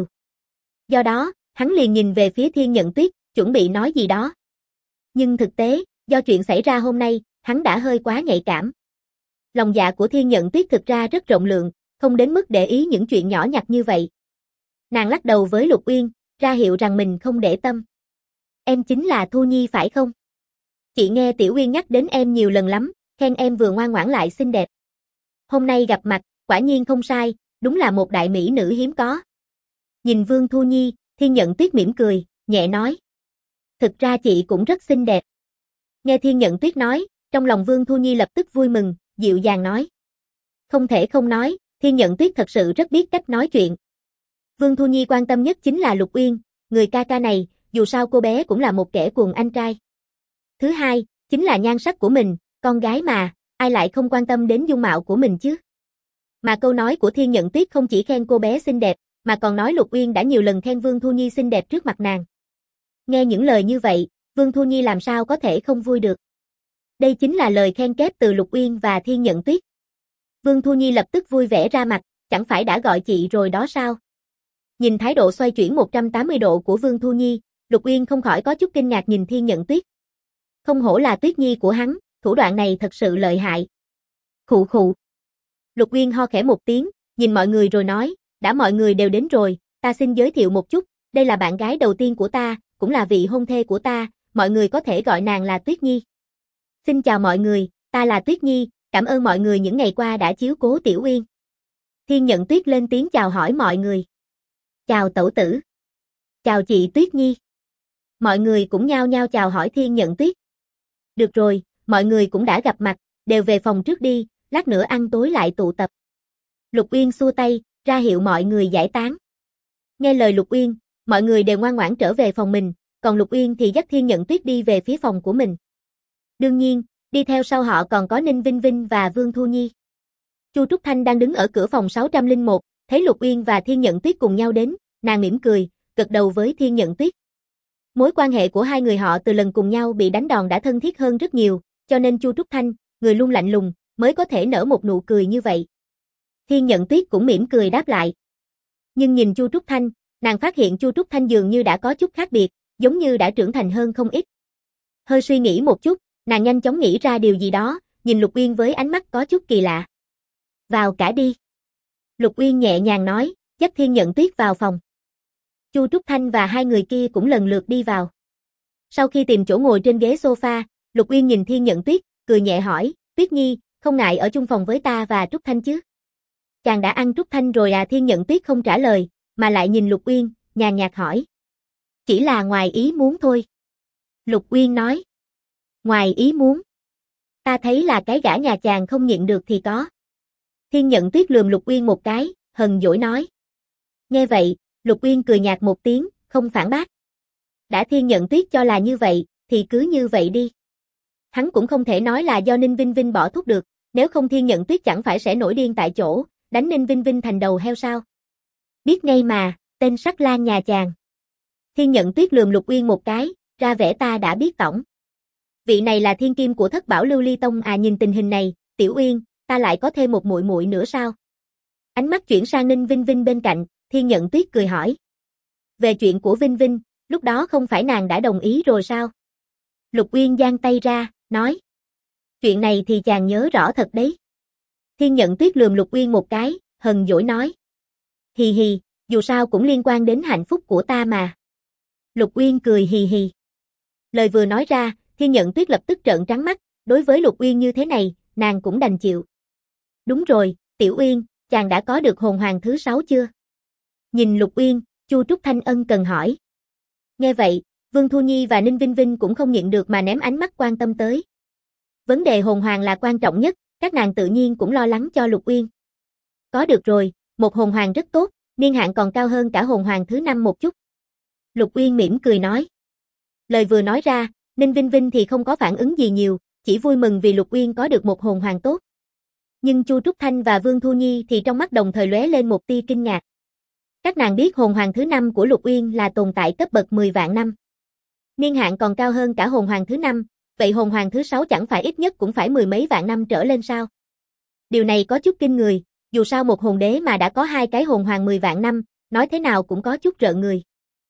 Do đó, hắn liền nhìn về phía Thiên Nhận Tuyết, chuẩn bị nói gì đó. Nhưng thực tế, do chuyện xảy ra hôm nay, hắn đã hơi quá nhạy cảm. Lòng dạ của Thiên Nhận Tuyết thực ra rất rộng lượng, không đến mức để ý những chuyện nhỏ nhặt như vậy. Nàng lắc đầu với Lục Uyên, ra hiệu rằng mình không để tâm. Em chính là Thu Nhi phải không? Chị nghe Tiểu Uyên nhắc đến em nhiều lần lắm, khen em vừa ngoan ngoãn lại xinh đẹp. Hôm nay gặp mặt, quả nhiên không sai, đúng là một đại mỹ nữ hiếm có. Nhìn Vương Thu Nhi, Thiên Nhận Tuyết mỉm cười, nhẹ nói. Thực ra chị cũng rất xinh đẹp. Nghe Thiên Nhận Tuyết nói, trong lòng Vương Thu Nhi lập tức vui mừng, dịu dàng nói. Không thể không nói, Thiên Nhận Tuyết thật sự rất biết cách nói chuyện. Vương Thu Nhi quan tâm nhất chính là Lục Uyên, người ca ca này, dù sao cô bé cũng là một kẻ cuồng anh trai. Thứ hai, chính là nhan sắc của mình, con gái mà, ai lại không quan tâm đến dung mạo của mình chứ. Mà câu nói của Thiên Nhận Tuyết không chỉ khen cô bé xinh đẹp, mà còn nói Lục Uyên đã nhiều lần khen Vương Thu Nhi xinh đẹp trước mặt nàng. Nghe những lời như vậy, Vương Thu Nhi làm sao có thể không vui được. Đây chính là lời khen kép từ Lục Uyên và Thiên Nhận Tuyết. Vương Thu Nhi lập tức vui vẻ ra mặt, chẳng phải đã gọi chị rồi đó sao? Nhìn thái độ xoay chuyển 180 độ của Vương Thu Nhi, Lục Uyên không khỏi có chút kinh ngạc nhìn Thiên Nhận Tuyết. Không hổ là Tuyết Nhi của hắn, thủ đoạn này thật sự lợi hại. Khụ khụ. Lục Uyên ho khẽ một tiếng, nhìn mọi người rồi nói, đã mọi người đều đến rồi, ta xin giới thiệu một chút, đây là bạn gái đầu tiên của ta, cũng là vị hôn thê của ta, mọi người có thể gọi nàng là Tuyết Nhi. Xin chào mọi người, ta là Tuyết Nhi, cảm ơn mọi người những ngày qua đã chiếu cố Tiểu Uyên. Thiên Nhận Tuyết lên tiếng chào hỏi mọi người. Chào tẩu tử. Chào chị Tuyết Nhi. Mọi người cũng nhao nhao chào hỏi Thiên Nhận Tuyết. Được rồi, mọi người cũng đã gặp mặt, đều về phòng trước đi, lát nữa ăn tối lại tụ tập. Lục Uyên xua tay, ra hiệu mọi người giải tán. Nghe lời Lục Uyên, mọi người đều ngoan ngoãn trở về phòng mình, còn Lục Uyên thì dắt Thiên Nhận Tuyết đi về phía phòng của mình. Đương nhiên, đi theo sau họ còn có Ninh Vinh Vinh và Vương Thu Nhi. Chu Trúc Thanh đang đứng ở cửa phòng 601, thấy Lục Uyên và Thiên Nhận Tuyết cùng nhau đến, nàng mỉm cười, gật đầu với Thiên Nhận Tuyết. Mối quan hệ của hai người họ từ lần cùng nhau bị đánh đòn đã thân thiết hơn rất nhiều, cho nên Chu Trúc Thanh, người luôn lạnh lùng, mới có thể nở một nụ cười như vậy. Thiên Nhận Tuyết cũng mỉm cười đáp lại. Nhưng nhìn Chu Trúc Thanh, nàng phát hiện Chu Trúc Thanh dường như đã có chút khác biệt, giống như đã trưởng thành hơn không ít. Hơi suy nghĩ một chút, nàng nhanh chóng nghĩ ra điều gì đó, nhìn Lục Uyên với ánh mắt có chút kỳ lạ. Vào cả đi. Lục Uyên nhẹ nhàng nói, dắt Thiên Nhận Tuyết vào phòng. Chu Trúc Thanh và hai người kia cũng lần lượt đi vào. Sau khi tìm chỗ ngồi trên ghế sofa, Lục Uyên nhìn Thiên Nhận Tuyết, cười nhẹ hỏi, Tuyết Nhi, không ngại ở chung phòng với ta và Trúc Thanh chứ? Chàng đã ăn Trúc Thanh rồi à? Thiên Nhận Tuyết không trả lời, mà lại nhìn Lục Uyên, nhàn nhạt hỏi. Chỉ là ngoài ý muốn thôi. Lục Uyên nói. Ngoài ý muốn? Ta thấy là cái gã nhà chàng không nhịn được thì có. Thiên Nhận Tuyết lườm Lục Uyên một cái, hờn dỗi nói. Nghe vậy, Lục Uyên cười nhạt một tiếng, không phản bác. Đã Thiên Nhận Tuyết cho là như vậy, thì cứ như vậy đi. Hắn cũng không thể nói là do Ninh Vinh Vinh bỏ thuốc được, nếu không Thiên Nhận Tuyết chẳng phải sẽ nổi điên tại chỗ, đánh Ninh Vinh Vinh thành đầu heo sao. Biết ngay mà, tên sắc lang nhà chàng. Thiên Nhận Tuyết lườm Lục Uyên một cái, ra vẻ ta đã biết tổng. Vị này là thiên kim của Thất Bảo Lưu Ly Tông à? Nhìn tình hình này, Tiểu Uyên, ta lại có thêm một muội muội nữa sao? Ánh mắt chuyển sang Ninh Vinh Vinh bên cạnh, Thiên Nhận Tuyết cười hỏi. Về chuyện của Vinh Vinh, lúc đó không phải nàng đã đồng ý rồi sao? Lục Uyên giang tay ra, nói. Chuyện này thì chàng nhớ rõ thật đấy. Thiên Nhận Tuyết lườm Lục Uyên một cái, hờn dỗi nói. Hì hì, dù sao cũng liên quan đến hạnh phúc của ta mà. Lục Uyên cười hì hì. Lời vừa nói ra, Thiên Nhận Tuyết lập tức trợn trắng mắt, đối với Lục Uyên như thế này, nàng cũng đành chịu. Đúng rồi, Tiểu Uyên, chàng đã có được hồn hoàng thứ 6 chưa? Nhìn Lục Uyên, Chu Trúc Thanh ân cần hỏi. Nghe vậy, Vương Thu Nhi và Ninh Vinh Vinh cũng không nhịn được mà ném ánh mắt quan tâm tới. Vấn đề hồn hoàng là quan trọng nhất, các nàng tự nhiên cũng lo lắng cho Lục Uyên. Có được rồi, một hồn hoàng rất tốt, niên hạn còn cao hơn cả hồn hoàng thứ 5 một chút. Lục Uyên mỉm cười nói. Lời vừa nói ra, Ninh Vinh Vinh thì không có phản ứng gì nhiều, chỉ vui mừng vì Lục Uyên có được một hồn hoàng tốt. Nhưng Chu Trúc Thanh và Vương Thu Nhi thì trong mắt đồng thời lóe lên một tia kinh ngạc. Các nàng biết hồn hoàng thứ 5 của Lục Uyên là tồn tại cấp bậc 10 vạn năm. Niên hạn còn cao hơn cả hồn hoàng thứ 5, vậy hồn hoàng thứ 6 chẳng phải ít nhất cũng phải mười mấy vạn năm trở lên sao? Điều này có chút kinh người, dù sao một hồn đế mà đã có hai cái hồn hoàng 10 vạn năm, nói thế nào cũng có chút rợn người.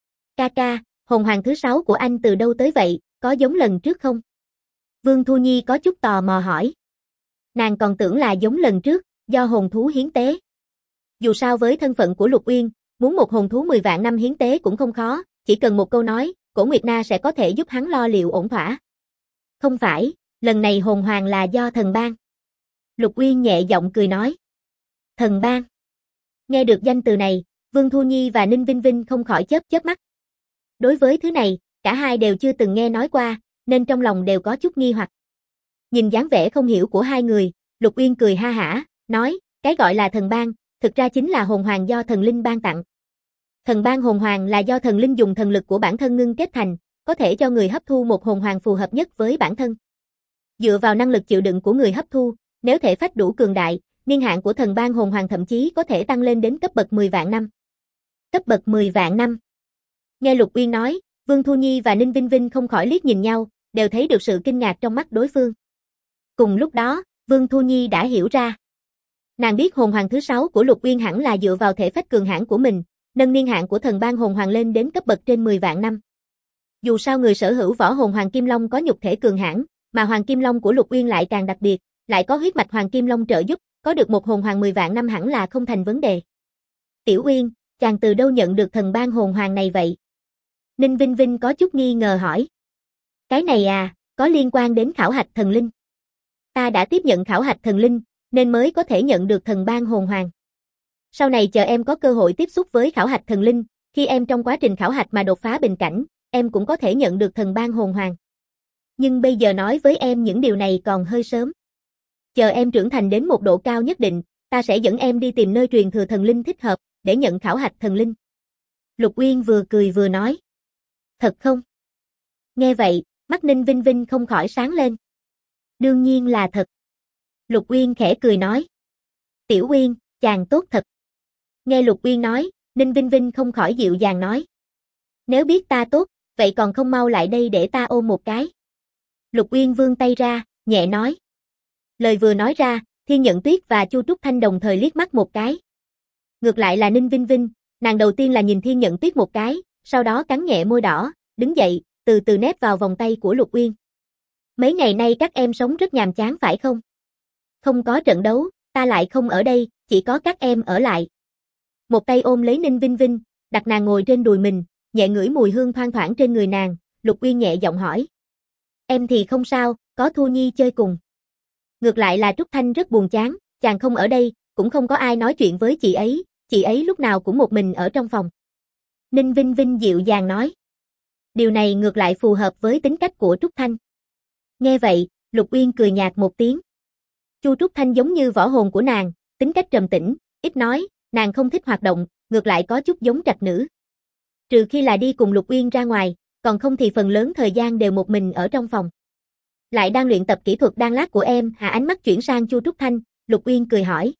Ca ca, hồn hoàng thứ 6 của anh từ đâu tới vậy, có giống lần trước không? Vương Thu Nhi có chút tò mò hỏi. Nàng còn tưởng là giống lần trước, do hồn thú hiến tế. Dù sao với thân phận của Lục Uyên, muốn một hồn thú 10 vạn năm hiến tế cũng không khó, chỉ cần một câu nói, Cổ Nguyệt Na sẽ có thể giúp hắn lo liệu ổn thỏa. Không phải, lần này hồn hoàng là do thần ban. Lục Uyên nhẹ giọng cười nói. Thần ban. Nghe được danh từ này, Vương Thu Nhi và Ninh Vinh Vinh không khỏi chớp chớp mắt. Đối với thứ này, cả hai đều chưa từng nghe nói qua, nên trong lòng đều có chút nghi hoặc. Nhìn dáng vẻ không hiểu của hai người, Lục Uyên cười ha hả, nói, cái gọi là thần ban, thực ra chính là hồn hoàng do thần linh ban tặng. Thần ban hồn hoàng là do thần linh dùng thần lực của bản thân ngưng kết thành, có thể cho người hấp thu một hồn hoàng phù hợp nhất với bản thân. Dựa vào năng lực chịu đựng của người hấp thu, nếu thể phách đủ cường đại, niên hạn của thần ban hồn hoàng thậm chí có thể tăng lên đến cấp bậc 10 vạn năm. Cấp bậc 10 vạn năm. Nghe Lục Uyên nói, Vương Thu Nhi và Ninh Vinh Vinh không khỏi liếc nhìn nhau, đều thấy được sự kinh ngạc trong mắt đối phương. Cùng lúc đó, Vương Thu Nhi đã hiểu ra. Nàng biết hồn hoàng thứ 6 của Lục Uyên hẳn là dựa vào thể phách cường hãn của mình, nâng niên hạn của thần ban hồn hoàng lên đến cấp bậc trên 10 vạn năm. Dù sao người sở hữu võ hồn Hoàng Kim Long có nhục thể cường hãn, mà Hoàng Kim Long của Lục Uyên lại càng đặc biệt, lại có huyết mạch Hoàng Kim Long trợ giúp, có được một hồn hoàng 10 vạn năm hẳn là không thành vấn đề. Tiểu Uyên, chàng từ đâu nhận được thần ban hồn hoàng này vậy? Ninh Vinh Vinh có chút nghi ngờ hỏi. Cái này à, có liên quan đến khảo hạch thần linh. Ta đã tiếp nhận khảo hạch thần linh, nên mới có thể nhận được thần ban hồn hoàng. Sau này chờ em có cơ hội tiếp xúc với khảo hạch thần linh, khi em trong quá trình khảo hạch mà đột phá bình cảnh, em cũng có thể nhận được thần ban hồn hoàng. Nhưng bây giờ nói với em những điều này còn hơi sớm. Chờ em trưởng thành đến một độ cao nhất định, ta sẽ dẫn em đi tìm nơi truyền thừa thần linh thích hợp, để nhận khảo hạch thần linh. Lục Uyên vừa cười vừa nói. Thật không? Nghe vậy, mắt Ninh Vinh Vinh không khỏi sáng lên. Đương nhiên là thật. Lục Uyên khẽ cười nói. Tiểu Uyên, chàng tốt thật. Nghe Lục Uyên nói, Ninh Vinh Vinh không khỏi dịu dàng nói. Nếu biết ta tốt, vậy còn không mau lại đây để ta ôm một cái. Lục Uyên vươn tay ra, nhẹ nói. Lời vừa nói ra, Thiên Nhận Tuyết và Chu Trúc Thanh đồng thời liếc mắt một cái. Ngược lại là Ninh Vinh Vinh, nàng đầu tiên là nhìn Thiên Nhận Tuyết một cái, sau đó cắn nhẹ môi đỏ, đứng dậy, từ từ nép vào vòng tay của Lục Uyên. Mấy ngày nay các em sống rất nhàm chán phải không? Không có trận đấu, ta lại không ở đây, chỉ có các em ở lại. Một tay ôm lấy Ninh Vinh Vinh, đặt nàng ngồi trên đùi mình, nhẹ ngửi mùi hương thoang thoảng trên người nàng, Lục Uyên nhẹ giọng hỏi. Em thì không sao, có Thu Nhi chơi cùng. Ngược lại là Trúc Thanh rất buồn chán, chàng không ở đây, cũng không có ai nói chuyện với chị ấy lúc nào cũng một mình ở trong phòng. Ninh Vinh Vinh dịu dàng nói. Điều này ngược lại phù hợp với tính cách của Trúc Thanh. Nghe vậy, Lục Uyên cười nhạt một tiếng. Chu Trúc Thanh giống như võ hồn của nàng, tính cách trầm tĩnh, ít nói, nàng không thích hoạt động, ngược lại có chút giống trạch nữ. Trừ khi là đi cùng Lục Uyên ra ngoài, còn không thì phần lớn thời gian đều một mình ở trong phòng. Lại đang luyện tập kỹ thuật đan lát của em, hạ ánh mắt chuyển sang Chu Trúc Thanh, Lục Uyên cười hỏi.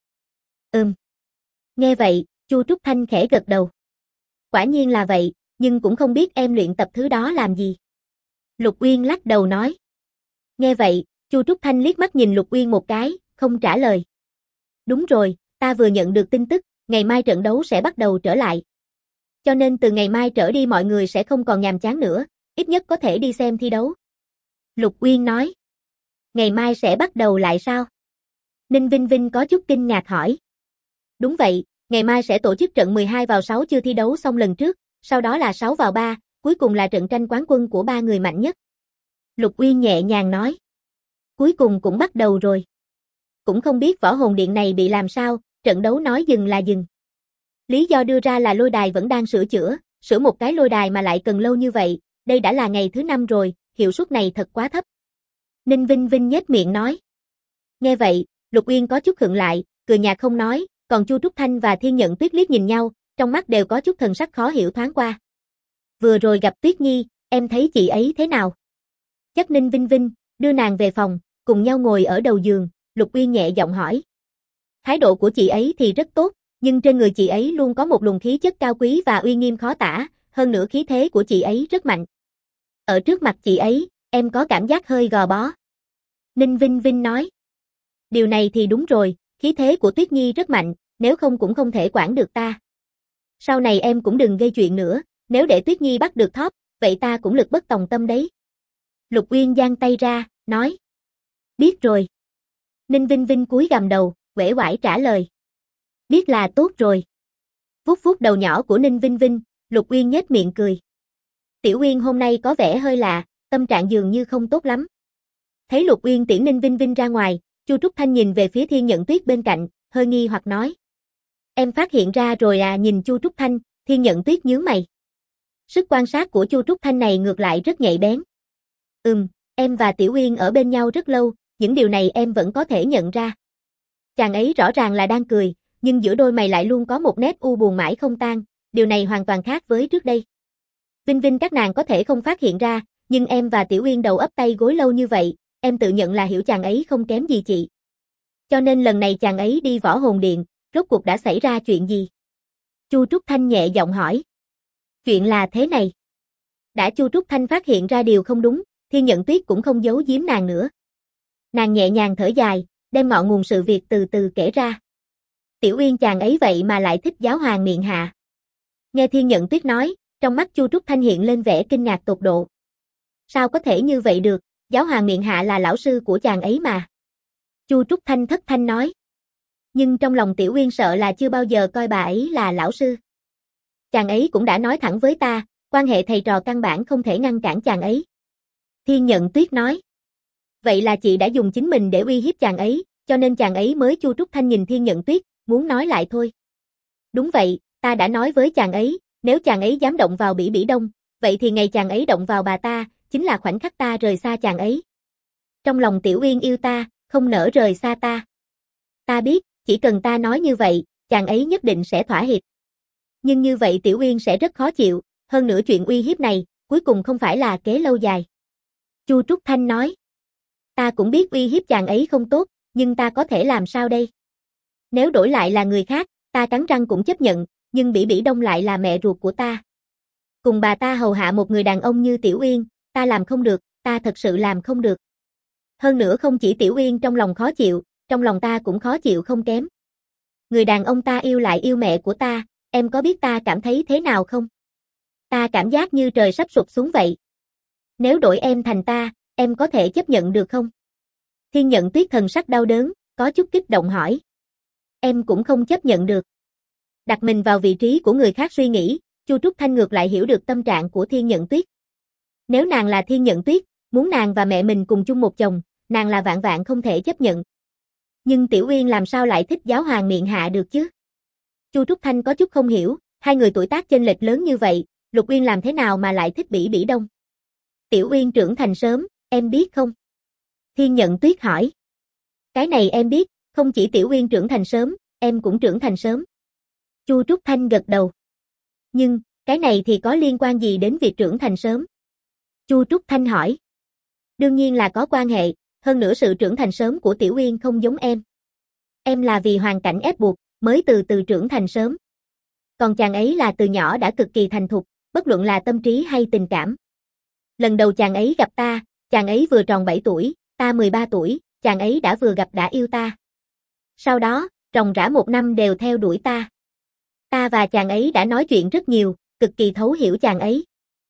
Nghe vậy, Chu Trúc Thanh khẽ gật đầu. Quả nhiên là vậy, nhưng cũng không biết em luyện tập thứ đó làm gì. Lục Uyên lắc đầu nói. Nghe vậy, Chu Trúc Thanh liếc mắt nhìn Lục Uyên một cái, không trả lời. Đúng rồi, ta vừa nhận được tin tức, ngày mai trận đấu sẽ bắt đầu trở lại. Cho nên từ ngày mai trở đi mọi người sẽ không còn nhàm chán nữa, ít nhất có thể đi xem thi đấu. Lục Uyên nói. Ngày mai sẽ bắt đầu lại sao? Ninh Vinh Vinh có chút kinh ngạc hỏi. Đúng vậy, ngày mai sẽ tổ chức trận 12 vào 6 chưa thi đấu xong lần trước, sau đó là 6 vào 3, cuối cùng là trận tranh quán quân của 3 người mạnh nhất. Lục Uyên nhẹ nhàng nói. Cuối cùng cũng bắt đầu rồi. Cũng không biết võ hồn điện này bị làm sao, trận đấu nói dừng là dừng. Lý do đưa ra là lôi đài vẫn đang sửa chữa, sửa một cái lôi đài mà lại cần lâu như vậy, đây đã là ngày thứ 5 rồi, hiệu suất này thật quá thấp. Ninh Vinh Vinh nhếch miệng nói. Nghe vậy, Lục Uyên có chút khựng lại, cười nhạt không nói, còn Chu Trúc Thanh và Thiên Nhận Tuyết liếc nhìn nhau, trong mắt đều có chút thần sắc khó hiểu thoáng qua. Vừa rồi gặp Tuyết Nhi, em thấy chị ấy thế nào? Chắc Ninh Vinh Vinh, đưa nàng về phòng, cùng nhau ngồi ở đầu giường, Lục Uyên nhẹ giọng hỏi. Thái độ của chị ấy thì rất tốt, nhưng trên người chị ấy luôn có một luồng khí chất cao quý và uy nghiêm khó tả, hơn nữa khí thế của chị ấy rất mạnh. Ở trước mặt chị ấy, em có cảm giác hơi gò bó. Ninh Vinh Vinh nói. Điều này thì đúng rồi, khí thế của Tuyết Nhi rất mạnh, nếu không cũng không thể quản được ta. Sau này em cũng đừng gây chuyện nữa, nếu để Tuyết Nhi bắt được top, vậy ta cũng lực bất tòng tâm đấy. Lục Uyên giang tay ra, nói. Biết rồi. Ninh Vinh Vinh cúi gằm đầu, uể oải trả lời. Biết là tốt rồi. Vuốt vuốt đầu nhỏ của Ninh Vinh Vinh, Lục Uyên nhếch miệng cười. Tiểu Uyên hôm nay có vẻ hơi lạ, tâm trạng dường như không tốt lắm. Thấy Lục Uyên tiễn Ninh Vinh Vinh ra ngoài, Chu Trúc Thanh nhìn về phía Thiên Nhận Tuyết bên cạnh, hơi nghi hoặc nói. Em phát hiện ra rồi à? Nhìn Chu Trúc Thanh, Thiên Nhận Tuyết nhướng mày. Sức quan sát của Chu Trúc Thanh này ngược lại rất nhạy bén. Em và Tiểu Uyên ở bên nhau rất lâu, những điều này em vẫn có thể nhận ra. Chàng ấy rõ ràng là đang cười, nhưng giữa đôi mày lại luôn có một nét u buồn mãi không tan, điều này hoàn toàn khác với trước đây. Vinh Vinh các nàng có thể không phát hiện ra, nhưng em và Tiểu Uyên đầu ấp tay gối lâu như vậy, em tự nhận là hiểu chàng ấy không kém gì chị. Cho nên lần này chàng ấy đi võ hồn điện, rốt cuộc đã xảy ra chuyện gì? Chu Trúc Thanh nhẹ giọng hỏi. Chuyện là thế này. Đã Chu Trúc Thanh phát hiện ra điều không đúng, Thiên Nhận Tuyết cũng không giấu giếm nàng nữa. Nàng nhẹ nhàng thở dài, đem ngọn nguồn sự việc từ từ kể ra. Tiểu Uyên chàng ấy vậy mà lại thích giáo hoàng miệng hạ. Nghe Thiên Nhận Tuyết nói, trong mắt Chu Trúc Thanh hiện lên vẻ kinh ngạc tột độ. Sao có thể như vậy được, giáo hoàng miệng hạ là lão sư của chàng ấy mà. Chu Trúc Thanh thất thanh nói. Nhưng trong lòng Tiểu Uyên sợ là chưa bao giờ coi bà ấy là lão sư. Chàng ấy cũng đã nói thẳng với ta, quan hệ thầy trò căn bản không thể ngăn cản chàng ấy. Thiên Nhận Tuyết nói. Vậy là chị đã dùng chính mình để uy hiếp chàng ấy, cho nên chàng ấy mới. Chu Trúc Thanh nhìn Thiên Nhận Tuyết, muốn nói lại thôi. Đúng vậy, ta đã nói với chàng ấy, nếu chàng ấy dám động vào Bỉ Bỉ Đông, vậy thì ngày chàng ấy động vào bà ta, chính là khoảnh khắc ta rời xa chàng ấy. Trong lòng Tiểu Uyên yêu ta, không nỡ rời xa ta. Ta biết, chỉ cần ta nói như vậy, chàng ấy nhất định sẽ thỏa hiệp. Nhưng như vậy Tiểu Uyên sẽ rất khó chịu, hơn nữa chuyện uy hiếp này, cuối cùng không phải là kế lâu dài. Chu Trúc Thanh nói. Ta cũng biết uy hiếp chàng ấy không tốt, nhưng ta có thể làm sao đây? Nếu đổi lại là người khác, ta cắn răng cũng chấp nhận, nhưng Bỉ Bỉ Đông lại là mẹ ruột của ta. Cùng bà ta hầu hạ một người đàn ông như Tiểu Uyên, ta làm không được, ta thật sự làm không được. Hơn nữa không chỉ Tiểu Uyên trong lòng khó chịu, trong lòng ta cũng khó chịu không kém. Người đàn ông ta yêu lại yêu mẹ của ta, em có biết ta cảm thấy thế nào không? Ta cảm giác như trời sắp sụp xuống vậy. Nếu đổi em thành ta, em có thể chấp nhận được không? Thiên Nhận Tuyết thần sắc đau đớn, có chút kích động hỏi. Em cũng không chấp nhận được. Đặt mình vào vị trí của người khác suy nghĩ, Chu Trúc Thanh ngược lại hiểu được tâm trạng của Thiên Nhận Tuyết. Nếu nàng là Thiên Nhận Tuyết, muốn nàng và mẹ mình cùng chung một chồng, nàng là vạn vạn không thể chấp nhận. Nhưng Tiểu Uyên làm sao lại thích giáo hoàng miệng hạ được chứ? Chu Trúc Thanh có chút không hiểu, hai người tuổi tác chênh lệch lớn như vậy, Lục Uyên làm thế nào mà lại thích Bỉ Bỉ Đông? Tiểu Uyên trưởng thành sớm, em biết không? Thiên Nhận Tuyết hỏi. Cái này em biết, không chỉ Tiểu Uyên trưởng thành sớm, em cũng trưởng thành sớm. Chu Trúc Thanh gật đầu. Nhưng, cái này thì có liên quan gì đến việc trưởng thành sớm? Chu Trúc Thanh hỏi. Đương nhiên là có quan hệ, hơn nữa sự trưởng thành sớm của Tiểu Uyên không giống em. Em là vì hoàn cảnh ép buộc, mới từ từ trưởng thành sớm. Còn chàng ấy là từ nhỏ đã cực kỳ thành thục, bất luận là tâm trí hay tình cảm. Lần đầu chàng ấy gặp ta, chàng ấy vừa tròn 7 tuổi, ta 13 tuổi, chàng ấy đã vừa gặp đã yêu ta. Sau đó, ròng rã 1 năm đều theo đuổi ta. Ta và chàng ấy đã nói chuyện rất nhiều, cực kỳ thấu hiểu chàng ấy.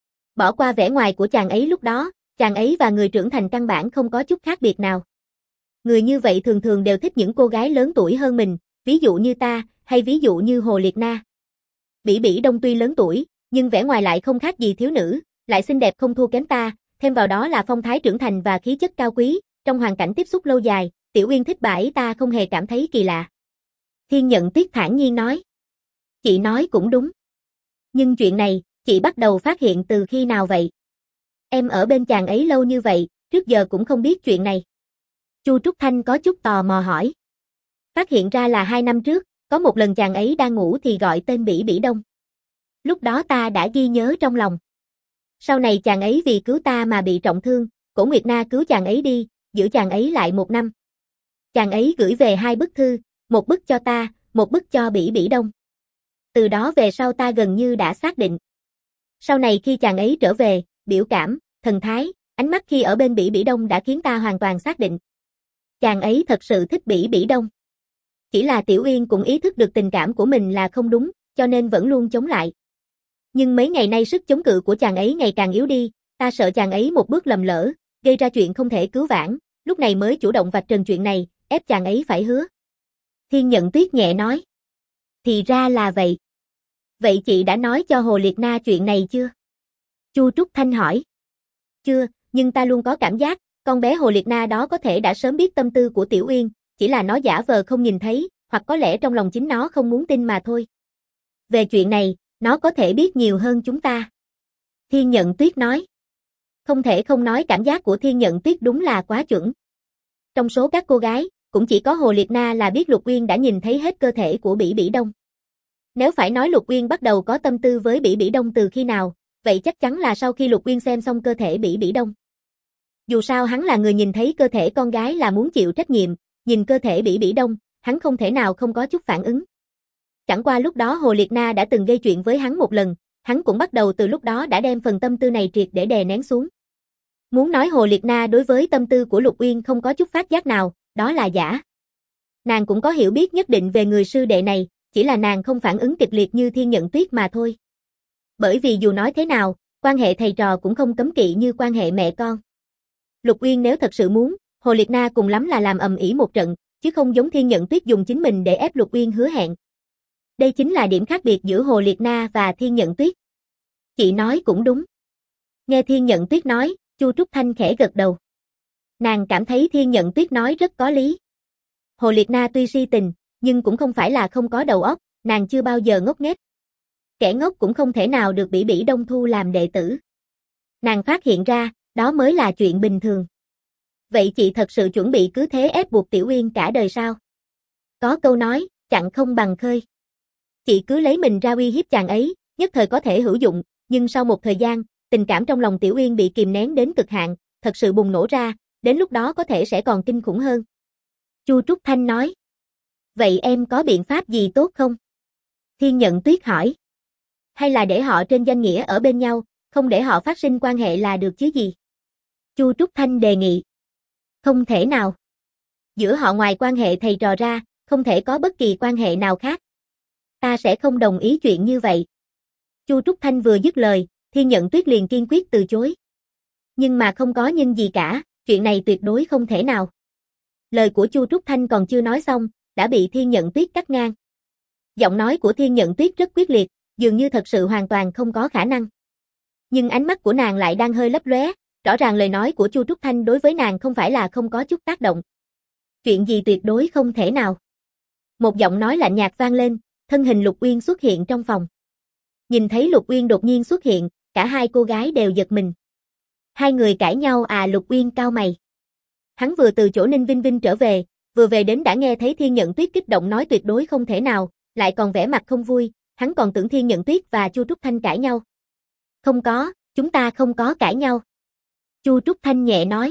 Bỏ qua vẻ ngoài của chàng ấy lúc đó, chàng ấy và người trưởng thành căn bản không có chút khác biệt nào. Người như vậy thường thường đều thích những cô gái lớn tuổi hơn mình, ví dụ như ta, hay ví dụ như Hồ Liệt Na. Bỉ Bỉ Đông tuy lớn tuổi, nhưng vẻ ngoài lại không khác gì thiếu nữ, lại xinh đẹp không thua kém ta, thêm vào đó là phong thái trưởng thành và khí chất cao quý, trong hoàn cảnh tiếp xúc lâu dài, Tiểu Uyên thích bà ấy ta không hề cảm thấy kỳ lạ. Thiên Nhận Tuyết thản nhiên nói. Chị nói cũng đúng. Nhưng chuyện này, chị bắt đầu phát hiện từ khi nào vậy? Em ở bên chàng ấy lâu như vậy, trước giờ cũng không biết chuyện này. Chu Trúc Thanh có chút tò mò hỏi. Phát hiện ra là 2 năm trước, có một lần chàng ấy đang ngủ thì gọi tên Bỉ Bỉ Đông. Lúc đó ta đã ghi nhớ trong lòng. Sau này chàng ấy vì cứu ta mà bị trọng thương, Cổ Nguyệt Na cứu chàng ấy đi, giữ chàng ấy lại 1 năm. Chàng ấy gửi về 2 bức thư, một bức cho ta, một bức cho Bỉ Bỉ Đông. Từ đó về sau ta gần như đã xác định. Sau này khi chàng ấy trở về, biểu cảm, thần thái, ánh mắt khi ở bên Bỉ Bỉ Đông đã khiến ta hoàn toàn xác định. Chàng ấy thật sự thích Bỉ Bỉ Đông. Chỉ là Tiểu Uyên cũng ý thức được tình cảm của mình là không đúng, cho nên vẫn luôn chống lại. Nhưng mấy ngày nay sức chống cự của chàng ấy ngày càng yếu đi, ta sợ chàng ấy một bước lầm lỡ, gây ra chuyện không thể cứu vãn, lúc này mới chủ động vạch trần chuyện này, ép chàng ấy phải hứa. Thiên Nhận Tuyết nhẹ nói. Thì ra là vậy. Vậy chị đã nói cho Hồ Liệt Na chuyện này chưa? Chu Trúc Thanh hỏi. Chưa, nhưng ta luôn có cảm giác, con bé Hồ Liệt Na đó có thể đã sớm biết tâm tư của Tiểu Uyên, chỉ là nó giả vờ không nhìn thấy, hoặc có lẽ trong lòng chính nó không muốn tin mà thôi. Về chuyện này, nó có thể biết nhiều hơn chúng ta. Thiên Nhận Tuyết nói. Không thể không nói cảm giác của Thiên Nhận Tuyết đúng là quá chuẩn. Trong số các cô gái, cũng chỉ có Hồ Liệt Na là biết Lục Uyên đã nhìn thấy hết cơ thể của Bỉ Bỉ Đông. Nếu phải nói Lục Uyên bắt đầu có tâm tư với Bỉ Bỉ Đông từ khi nào, vậy chắc chắn là sau khi Lục Uyên xem xong cơ thể Bỉ Bỉ Đông. Dù sao hắn là người nhìn thấy cơ thể con gái là muốn chịu trách nhiệm, nhìn cơ thể Bỉ Bỉ Đông, hắn không thể nào không có chút phản ứng. Chẳng qua lúc đó Hồ Liệt Na đã từng gây chuyện với hắn một lần, hắn cũng bắt đầu từ lúc đó đã đem phần tâm tư này triệt để đè nén xuống. Muốn nói Hồ Liệt Na đối với tâm tư của Lục Uyên không có chút phát giác nào, đó là giả. Nàng cũng có hiểu biết nhất định về người sư đệ này, chỉ là nàng không phản ứng kịch liệt như Thiên Nhận Tuyết mà thôi. Bởi vì dù nói thế nào, quan hệ thầy trò cũng không cấm kỵ như quan hệ mẹ con. Lục Uyên nếu thật sự muốn, Hồ Liệt Na cùng lắm là làm ầm ĩ một trận, chứ không giống Thiên Nhận Tuyết dùng chính mình để ép Lục Uyên hứa hẹn. Đây chính là điểm khác biệt giữa Hồ Liệt Na và Thiên Nhận Tuyết. Chị nói cũng đúng. Nghe Thiên Nhận Tuyết nói, Chu Trúc Thanh khẽ gật đầu. Nàng cảm thấy Thiên Nhận Tuyết nói rất có lý. Hồ Liệt Na tuy si tình, nhưng cũng không phải là không có đầu óc, nàng chưa bao giờ ngốc nghếch. Kẻ ngốc cũng không thể nào được Bỉ Bỉ Đông thu làm đệ tử. Nàng phát hiện ra, đó mới là chuyện bình thường. Vậy chị thật sự chuẩn bị cứ thế ép buộc Tiểu Uyên cả đời sao? Có câu nói, chặn không bằng khơi. Chị cứ lấy mình ra uy hiếp chàng ấy, nhất thời có thể hữu dụng, nhưng sau một thời gian, tình cảm trong lòng Tiểu Uyên bị kìm nén đến cực hạn, thật sự bùng nổ ra, đến lúc đó có thể sẽ còn kinh khủng hơn. Chu Trúc Thanh nói. Vậy em có biện pháp gì tốt không? Thiên Nhận Tuyết hỏi. Hay là để họ trên danh nghĩa ở bên nhau, không để họ phát sinh quan hệ là được chứ gì? Chu Trúc Thanh đề nghị. Không thể nào. Giữa họ ngoài quan hệ thầy trò ra, không thể có bất kỳ quan hệ nào khác. Ta sẽ không đồng ý chuyện như vậy. Chu Trúc Thanh vừa dứt lời, Thiên Nhận Tuyết liền kiên quyết từ chối. Nhưng mà không có nhưng gì cả, chuyện này tuyệt đối không thể nào. Lời của Chu Trúc Thanh còn chưa nói xong, đã bị Thiên Nhận Tuyết cắt ngang. Giọng nói của Thiên Nhận Tuyết rất quyết liệt, dường như thật sự hoàn toàn không có khả năng. Nhưng ánh mắt của nàng lại đang hơi lấp lóe, rõ ràng lời nói của Chu Trúc Thanh đối với nàng không phải là không có chút tác động. Chuyện gì tuyệt đối không thể nào. Một giọng nói lạnh nhạt vang lên, thân hình Lục Uyên xuất hiện trong phòng. Nhìn thấy Lục Uyên đột nhiên xuất hiện, cả hai cô gái đều giật mình. Hai người cãi nhau à? Lục Uyên cau mày. Hắn vừa từ chỗ Ninh Vinh Vinh trở về, vừa về đến đã nghe thấy Thiên Nhận Tuyết kích động nói tuyệt đối không thể nào, lại còn vẻ mặt không vui, hắn còn tưởng Thiên Nhận Tuyết và Chu Trúc Thanh cãi nhau. Không có, chúng ta không có cãi nhau. Chu Trúc Thanh nhẹ nói.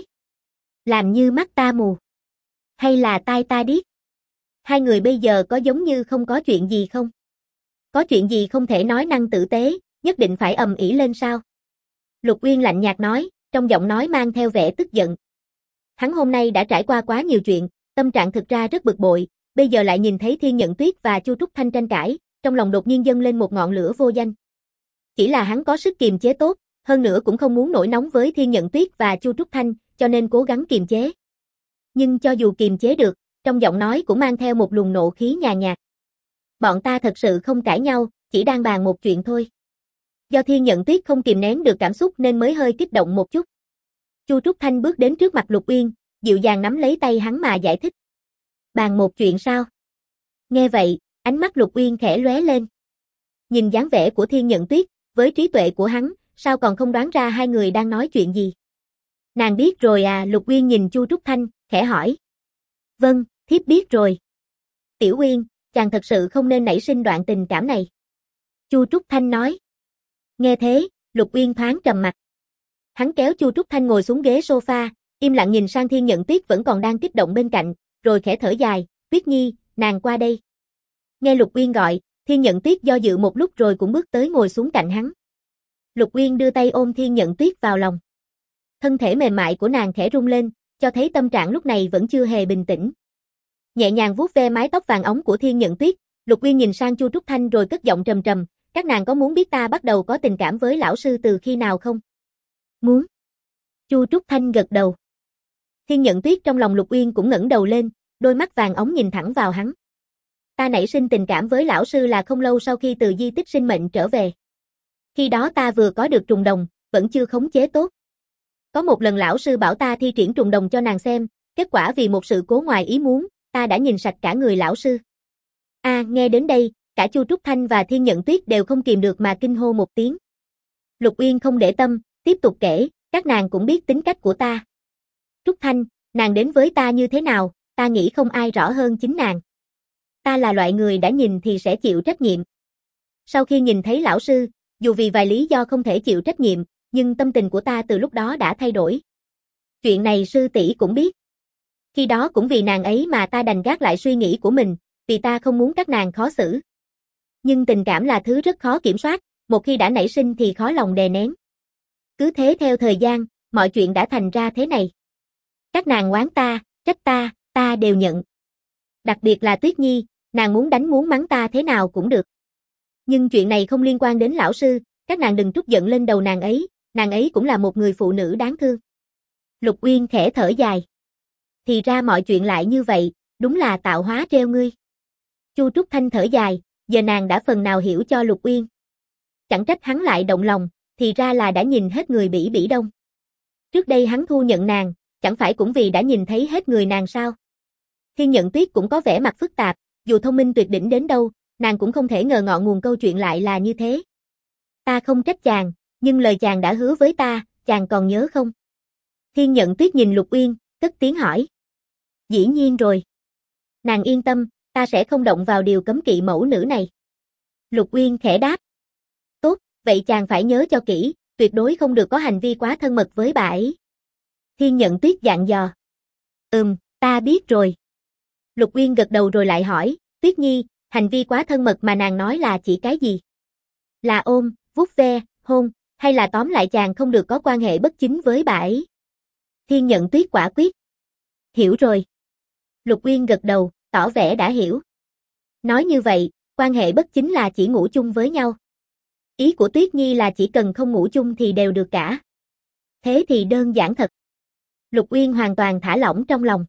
Làm như mắt ta mù. Hay là tai ta điếc? Hai người bây giờ có giống như không có chuyện gì không? Có chuyện gì không thể nói năng tử tế, nhất định phải ầm ĩ lên sao? Lục Uyên lạnh nhạt nói, trong giọng nói mang theo vẻ tức giận. Hắn hôm nay đã trải qua quá nhiều chuyện, tâm trạng thực ra rất bực bội, bây giờ lại nhìn thấy Thiên Nhận Tuyết và Chu Trúc Thanh tranh cãi, trong lòng đột nhiên dâng lên một ngọn lửa vô danh. Chỉ là hắn có sức kiềm chế tốt, hơn nữa cũng không muốn nổi nóng với Thiên Nhận Tuyết và Chu Trúc Thanh, cho nên cố gắng kiềm chế. Nhưng cho dù kiềm chế được, trong giọng nói cũng mang theo một luồng nộ khí nhàn nhạt. Bọn ta thật sự không cãi nhau, chỉ đang bàn một chuyện thôi. Do Thiên Nhận Tuyết không kìm nén được cảm xúc nên mới hơi kích động một chút. Chu Trúc Thanh bước đến trước mặt Lục Uyên, dịu dàng nắm lấy tay hắn mà giải thích. Bàn một chuyện sao? Nghe vậy, ánh mắt Lục Uyên khẽ lóe lên. Nhìn dáng vẻ của Thiên Nhận Tuyết, với trí tuệ của hắn, sao còn không đoán ra hai người đang nói chuyện gì? Nàng biết rồi à? Lục Uyên nhìn Chu Trúc Thanh, khẽ hỏi. Vâng, thiếp biết rồi. Tiểu Uyên, chàng thật sự không nên nảy sinh đoạn tình cảm này. Chu Trúc Thanh nói. Nghe thế, Lục Uyên thoáng trầm mặt. Hắn kéo Chu Trúc Thanh ngồi xuống ghế sofa, im lặng nhìn sang Thiên Nhận Tuyết vẫn còn đang kích động bên cạnh, rồi khẽ thở dài, Tuyết Nhi, nàng qua đây. Nghe Lục Uyên gọi, Thiên Nhận Tuyết do dự một lúc rồi cũng bước tới ngồi xuống cạnh hắn. Lục Uyên đưa tay ôm Thiên Nhận Tuyết vào lòng. Thân thể mềm mại của nàng khẽ rung lên, cho thấy tâm trạng lúc này vẫn chưa hề bình tĩnh. Nhẹ nhàng vuốt ve mái tóc vàng óng của Thiên Nhận Tuyết, Lục Uyên nhìn sang Chu Trúc Thanh rồi cất giọng trầm trầm, các nàng có muốn biết ta bắt đầu có tình cảm với lão sư từ khi nào không? Muốn. Chu Trúc Thanh gật đầu. Thiên Nhận Tuyết trong lòng Lục Uyên cũng ngẩng đầu lên, đôi mắt vàng óng nhìn thẳng vào hắn. Ta nảy sinh tình cảm với lão sư là không lâu sau khi từ di tích sinh mệnh trở về. Khi đó ta vừa có được trùng đồng, vẫn chưa khống chế tốt. Có một lần lão sư bảo ta thi triển trùng đồng cho nàng xem, kết quả vì một sự cố ngoài ý muốn, ta đã nhìn sạch cả người lão sư. Nghe đến đây, cả Chu Trúc Thanh và Thiên Nhận Tuyết đều không kìm được mà kinh hô một tiếng. Lục Uyên không để tâm, tiếp tục kể, các nàng cũng biết tính cách của ta. Trúc Thanh, nàng đến với ta như thế nào, ta nghĩ không ai rõ hơn chính nàng. Ta là loại người đã nhìn thì sẽ chịu trách nhiệm. Sau khi nhìn thấy lão sư, dù vì vài lý do không thể chịu trách nhiệm, nhưng tâm tình của ta từ lúc đó đã thay đổi. Chuyện này sư tỷ cũng biết. Khi đó cũng vì nàng ấy mà ta đành gác lại suy nghĩ của mình, vì ta không muốn các nàng khó xử. Nhưng tình cảm là thứ rất khó kiểm soát, một khi đã nảy sinh thì khó lòng đè nén. Cứ thế theo thời gian, mọi chuyện đã thành ra thế này. Các nàng oán ta, trách ta, ta đều nhận. Đặc biệt là Tuyết Nhi, nàng muốn đánh muốn mắng ta thế nào cũng được. Nhưng chuyện này không liên quan đến lão sư, các nàng đừng trút giận lên đầu nàng ấy cũng là một người phụ nữ đáng thương. Lục Uyên khẽ thở dài. Thì ra mọi chuyện lại như vậy, đúng là tạo hóa treo ngươi. Chu Trúc Thanh thở dài, giờ nàng đã phần nào hiểu cho Lục Uyên. Chẳng trách hắn lại động lòng, thì ra là đã nhìn hết người Bỉ Bỉ Đông. Trước đây hắn thu nhận nàng, chẳng phải cũng vì đã nhìn thấy hết người nàng sao? Thiên Nhận Tuyết cũng có vẻ mặt phức tạp, dù thông minh tuyệt đỉnh đến đâu, Nàng cũng không thể ngờ ngọn nguồn câu chuyện lại là như thế. Ta không trách chàng, nhưng lời chàng đã hứa với ta, chàng còn nhớ không? Thiên Nhận Tuyết nhìn Lục Uyên, cất tiếng hỏi. Dĩ nhiên rồi. Nàng yên tâm, ta sẽ không động vào điều cấm kỵ mẫu nữ này. Lục Uyên khẽ đáp. Tốt, vậy chàng phải nhớ cho kỹ, tuyệt đối không được có hành vi quá thân mật với bà ấy. Thiên Nhận Tuyết dặn dò. Ta biết rồi. Lục Uyên gật đầu rồi lại hỏi, Tuyết Nhi, hành vi quá thân mật mà nàng nói là chỉ cái gì? Là ôm, vuốt ve, hôn, hay là tóm lại chàng không được có quan hệ bất chính với bà ấy? Thiên Nhận Tuyết quả quyết. Hiểu rồi. Lục Uyên gật đầu, tỏ vẻ đã hiểu. Nói như vậy, quan hệ bất chính là chỉ ngủ chung với nhau. Ý của Tuyết Nhi là chỉ cần không ngủ chung thì đều được cả. Thế thì đơn giản thật. Lục Uyên hoàn toàn thả lỏng trong lòng.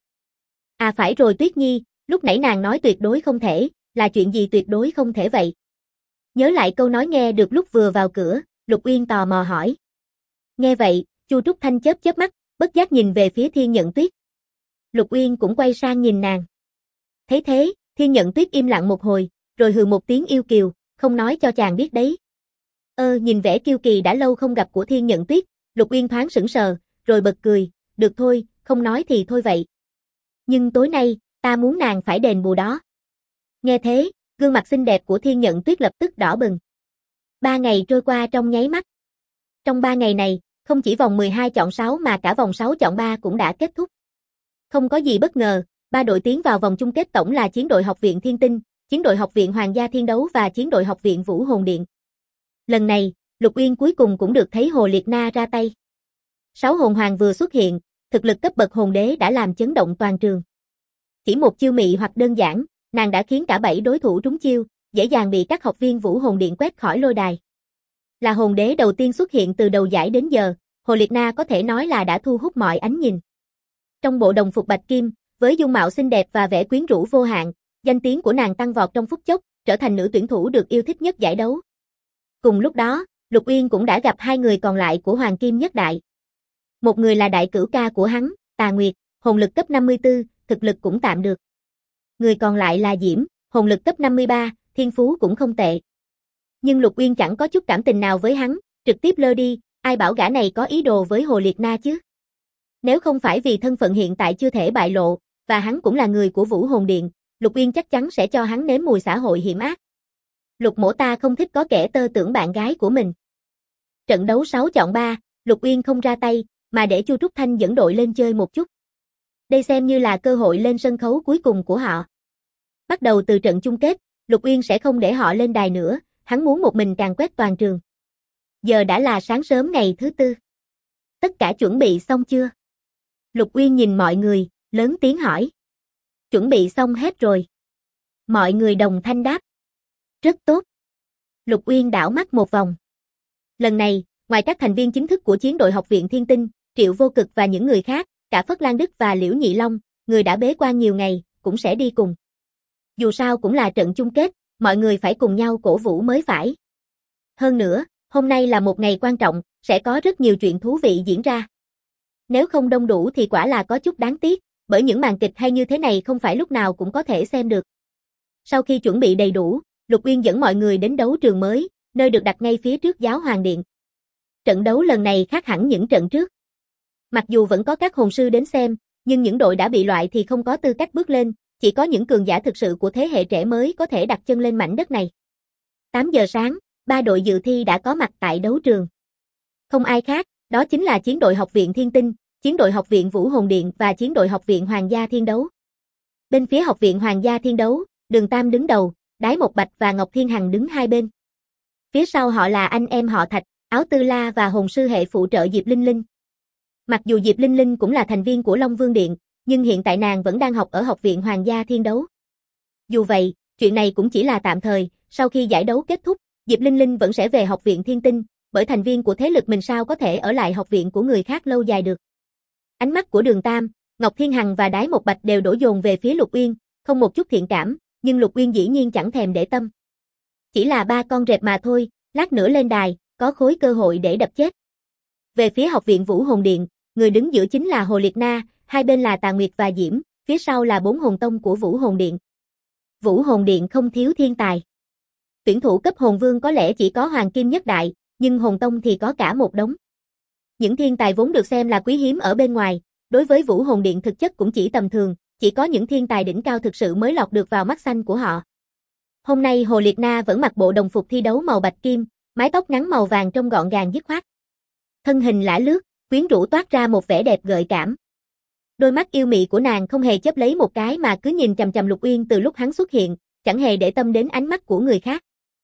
À phải rồi Tuyết Nhi, lúc nãy nàng nói tuyệt đối không thể, là chuyện gì tuyệt đối không thể vậy? Nhớ lại câu nói nghe được lúc vừa vào cửa, Lục Uyên tò mò hỏi. Nghe vậy, Chu Trúc Thanh chớp chớp mắt, bất giác nhìn về phía Thiên Nhận Tuyết. Lục Uyên cũng quay sang nhìn nàng. Thấy thế, Thiên Nhận Tuyết im lặng một hồi, rồi hừ một tiếng yêu kiều, không nói cho chàng biết đấy. Nhìn vẻ kiêu kỳ đã lâu không gặp của Thiên Nhận Tuyết, Lục Uyên thoáng sững sờ, rồi bật cười, được thôi, không nói thì thôi vậy. Nhưng tối nay, ta muốn nàng phải đền bù đó. Nghe thế, gương mặt xinh đẹp của Thiên Nhận Tuyết lập tức đỏ bừng. 3 ngày trôi qua trong nháy mắt. Trong 3 ngày này, không chỉ vòng 12 chọn 6 mà cả vòng 6 chọn 3 cũng đã kết thúc. Không có gì bất ngờ, 3 đội tiến vào vòng chung kết tổng là Chiến đội Học viện Thiên Tinh, Chiến đội Học viện Hoàng gia Thiên Đấu và Chiến đội Học viện Vũ Hồn Điện. Lần này, Lục Uyên cuối cùng cũng được thấy Hồ Liệt Na ra tay. 6 hồn hoàng vừa xuất hiện, thực lực cấp bậc hồn đế đã làm chấn động toàn trường. Chỉ một chiêu mị hoặc đơn giản, nàng đã khiến cả 7 đối thủ trúng chiêu, dễ dàng bị các học viên Vũ Hồn Điện quét khỏi lôi đài. Là hồn đế đầu tiên xuất hiện từ đầu giải đến giờ, Hồ Liệt Na có thể nói là đã thu hút mọi ánh nhìn. Trong bộ đồng phục bạch kim, với dung mạo xinh đẹp và vẻ quyến rũ vô hạn, danh tiếng của nàng tăng vọt trong phút chốc, trở thành nữ tuyển thủ được yêu thích nhất giải đấu. Cùng lúc đó, Lục Uyên cũng đã gặp 2 người còn lại của Hoàng Kim Nhất Đại. Một người là đại cửu ca của hắn, Tà Nguyệt, hồn lực cấp 54, thực lực cũng tạm được. Người còn lại là Diễm, hồn lực cấp 53, thiên phú cũng không tệ. Nhưng Lục Uyên chẳng có chút cảm tình nào với hắn, trực tiếp lơ đi, ai bảo gã này có ý đồ với Hồ Liệt Na chứ? Nếu không phải vì thân phận hiện tại chưa thể bại lộ, và hắn cũng là người của Vũ Hồn Điện, Lục Uyên chắc chắn sẽ cho hắn nếm mùi xã hội hiểm ác. Lục mỗ ta không thích có kẻ tơ tưởng bạn gái của mình. Trận đấu 6 chọn 3, Lục Uyên không ra tay, mà để Chu Trúc Thanh dẫn đội lên chơi một chút. Đây xem như là cơ hội lên sân khấu cuối cùng của họ. Bắt đầu từ trận chung kết, Lục Uyên sẽ không để họ lên đài nữa, hắn muốn một mình càn quét toàn trường. Giờ đã là sáng sớm ngày thứ Tư. Tất cả chuẩn bị xong chưa? Lục Uyên nhìn mọi người, lớn tiếng hỏi. Chuẩn bị xong hết rồi. Mọi người đồng thanh đáp. Rất tốt. Lục Uyên đảo mắt một vòng. Lần này, ngoài các thành viên chính thức của Chiến đội Học viện Thiên Tinh, Triệu Vô Cực và những người khác, cả Phất Lan Đức và Liễu Nhị Long, người đã bế quan nhiều ngày, cũng sẽ đi cùng. Dù sao cũng là trận chung kết, mọi người phải cùng nhau cổ vũ mới phải. Hơn nữa, hôm nay là một ngày quan trọng, sẽ có rất nhiều chuyện thú vị diễn ra. Nếu không đông đủ thì quả là có chút đáng tiếc, bởi những màn kịch hay như thế này không phải lúc nào cũng có thể xem được. Sau khi chuẩn bị đầy đủ, Lục Uyên dẫn mọi người đến đấu trường mới, nơi được đặt ngay phía trước Giáo Hoàng Điện. Trận đấu lần này khác hẳn những trận trước. Mặc dù vẫn có các hồn sư đến xem, nhưng những đội đã bị loại thì không có tư cách bước lên, chỉ có những cường giả thực sự của thế hệ trẻ mới có thể đặt chân lên mảnh đất này. 8 giờ sáng, 3 đội dự thi đã có mặt tại đấu trường. Không ai khác, đó chính là Chiến đội Học viện Thiên Tinh, Chiến đội Học viện Vũ Hồn Điện và Chiến đội Học viện Hoàng gia Thiên Đấu. Bên phía Học viện Hoàng gia Thiên Đấu, Đường Tam đứng đầu, Đái Một Bạch và Ngọc Thiên Hằng đứng hai bên. Phía sau họ là anh em họ Thạch, Áo Tư La và hồn sư hệ phụ trợ Diệp Linh Linh. Mặc dù Diệp Linh Linh cũng là thành viên của Long Vương Điện, nhưng hiện tại nàng vẫn đang học ở Học viện Hoàng gia Thiên Đấu. Dù vậy, chuyện này cũng chỉ là tạm thời, sau khi giải đấu kết thúc, Diệp Linh Linh vẫn sẽ về Học viện Thiên Tinh, bởi thành viên của thế lực mình sao có thể ở lại học viện của người khác lâu dài được. Ánh mắt của Đường Tam, Ngọc Thiên Hằng và Đái Một Bạch đều đổ dồn về phía Lục Uyên, không một chút thiện cảm, nhưng Lục Uyên dĩ nhiên chẳng thèm để tâm. Chỉ là 3 con rệp mà thôi, lát nữa lên đài, có khối cơ hội để đập chết. Về phía Học viện Vũ Hồn Điện, người đứng giữa chính là Hồ Liệt Na, hai bên là Tà Nguyệt và Diễm, phía sau là 4 hồn tông của Vũ Hồn Điện. Vũ Hồn Điện không thiếu thiên tài. Tuyển thủ cấp hồn vương có lẽ chỉ có Hoàng Kim Nhất Đại, nhưng hồn tông thì có cả một đống. Những thiên tài vốn được xem là quý hiếm ở bên ngoài, đối với Vũ Hồn Điện thực chất cũng chỉ tầm thường, chỉ có những thiên tài đỉnh cao thực sự mới lọt được vào mắt xanh của họ. Hôm nay Hồ Liệt Na vẫn mặc bộ đồng phục thi đấu màu bạch kim, mái tóc ngắn màu vàng trông gọn gàng dứt khoát. Thân hình lả lướt, quyến rũ toát ra một vẻ đẹp gợi cảm. Đôi mắt yêu mị của nàng không hề chớp lấy một cái mà cứ nhìn chằm chằm Lục Uyên từ lúc hắn xuất hiện, chẳng hề để tâm đến ánh mắt của người khác.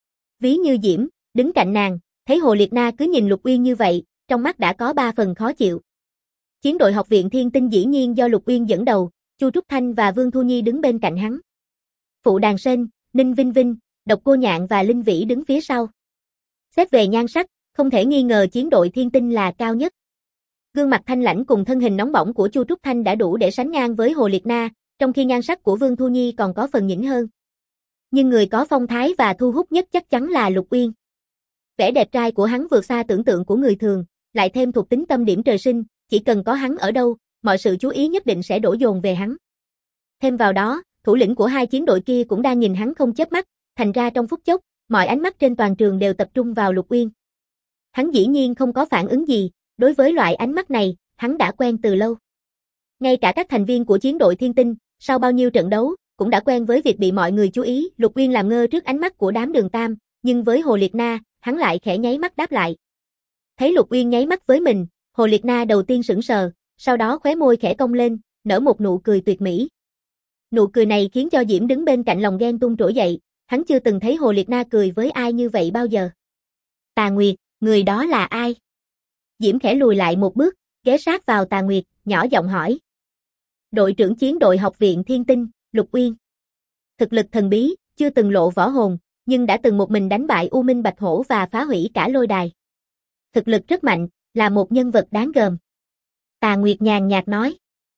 Ví như Diễm, đứng cạnh nàng, thấy Hồ Liệt Na cứ nhìn Lục Uyên như vậy, trong mắt đã có 3 phần khó chịu. Chiến đội học viện Thiên Tinh dĩ nhiên do Lục Uyên dẫn đầu, Chu Trúc Thanh và Vương Thu Nhi đứng bên cạnh hắn. Phụ Đàn Sên, Ninh Vinh Vinh, Độc Cô Nhạn và Linh Vĩ đứng phía sau. Xét về nhan sắc, không thể nghi ngờ chiến đội Thiên Tinh là cao nhất. Gương mặt thanh lãnh cùng thân hình nóng bỏng của Chu Trúc Thanh đã đủ để sánh ngang với Hồ Liệt Na, trong khi nhan sắc của Vương Thu Nhi còn có phần nhỉnh hơn. Nhưng người có phong thái và thu hút nhất chắc chắn là Lục Uyên. Vẻ đẹp trai của hắn vượt xa tưởng tượng của người thường, lại thêm thuộc tính tâm điểm trời sinh, chỉ cần có hắn ở đâu, mọi sự chú ý nhất định sẽ đổ dồn về hắn. Thêm vào đó, thủ lĩnh của hai chiến đội kia cũng đang nhìn hắn không chớp mắt, thành ra trong phút chốc, mọi ánh mắt trên toàn trường đều tập trung vào Lục Uyên. Hắn dĩ nhiên không có phản ứng gì, đối với loại ánh mắt này, hắn đã quen từ lâu. Ngay cả các thành viên của chiến đội Thiên Tinh, sau bao nhiêu trận đấu, cũng đã quen với việc bị mọi người chú ý. Lục Uyên làm ngơ trước ánh mắt của đám Đường Tam, nhưng với Hồ Liệt Na, hắn lại khẽ nháy mắt đáp lại. Thấy Lục Uyên nháy mắt với mình, Hồ Liệt Na đầu tiên sững sờ, sau đó khóe môi khẽ cong lên, nở một nụ cười tuyệt mỹ. Nụ cười này khiến cho Diễm đứng bên cạnh lòng ghen tung trỗi dậy, hắn chưa từng thấy Hồ Liệt Na cười với ai như vậy bao giờ. Tà Nguyệt, người đó là ai? Diễm khẽ lùi lại một bước, ghé sát vào Tà Nguyệt, nhỏ giọng hỏi. Đội trưởng chiến đội học viện Thiên Tinh, Lục Uyên. Thực lực thần bí, chưa từng lộ võ hồn, nhưng đã từng một mình đánh bại U Minh Bạch Hổ và phá hủy cả lôi đài. Thực lực rất mạnh, là một nhân vật đáng gờm. Tà Nguyệt nhàn nhạt nói.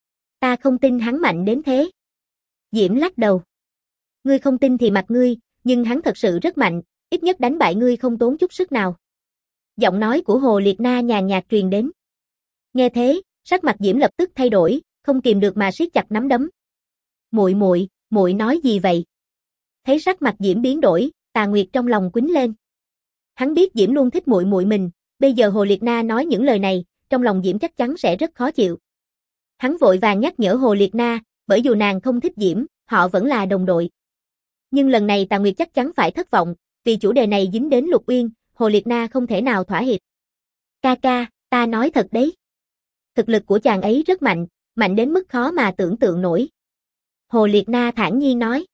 Ta không tin hắn mạnh đến thế. Diễm lắc đầu. Ngươi không tin thì mặc ngươi, nhưng hắn thật sự rất mạnh, ít nhất đánh bại ngươi không tốn chút sức nào. Giọng nói của Hồ Liệt Na nhàn nhạt truyền đến. Nghe thế, sắc mặt Diễm lập tức thay đổi, không kìm được mà siết chặt nắm đấm. Muội nói gì vậy? Thấy sắc mặt Diễm biến đổi, Tà Nguyệt trong lòng quýnh lên. Hắn biết Diễm luôn thích muội mình, bây giờ Hồ Liệt Na nói những lời này, trong lòng Diễm chắc chắn sẽ rất khó chịu. Hắn vội vàng nhắc nhở Hồ Liệt Na, bởi dù nàng không thích Diễm, họ vẫn là đồng đội. Nhưng lần này Tà Nguyệt chắc chắn phải thất vọng, vì chủ đề này dính đến Lục Uyên, Hồ Liệt Na không thể nào thỏa hiệp. Ca, ta nói thật đấy. Thực lực của chàng ấy rất mạnh, mạnh đến mức khó mà tưởng tượng nổi. Hồ Liệt Na thản nhiên nói.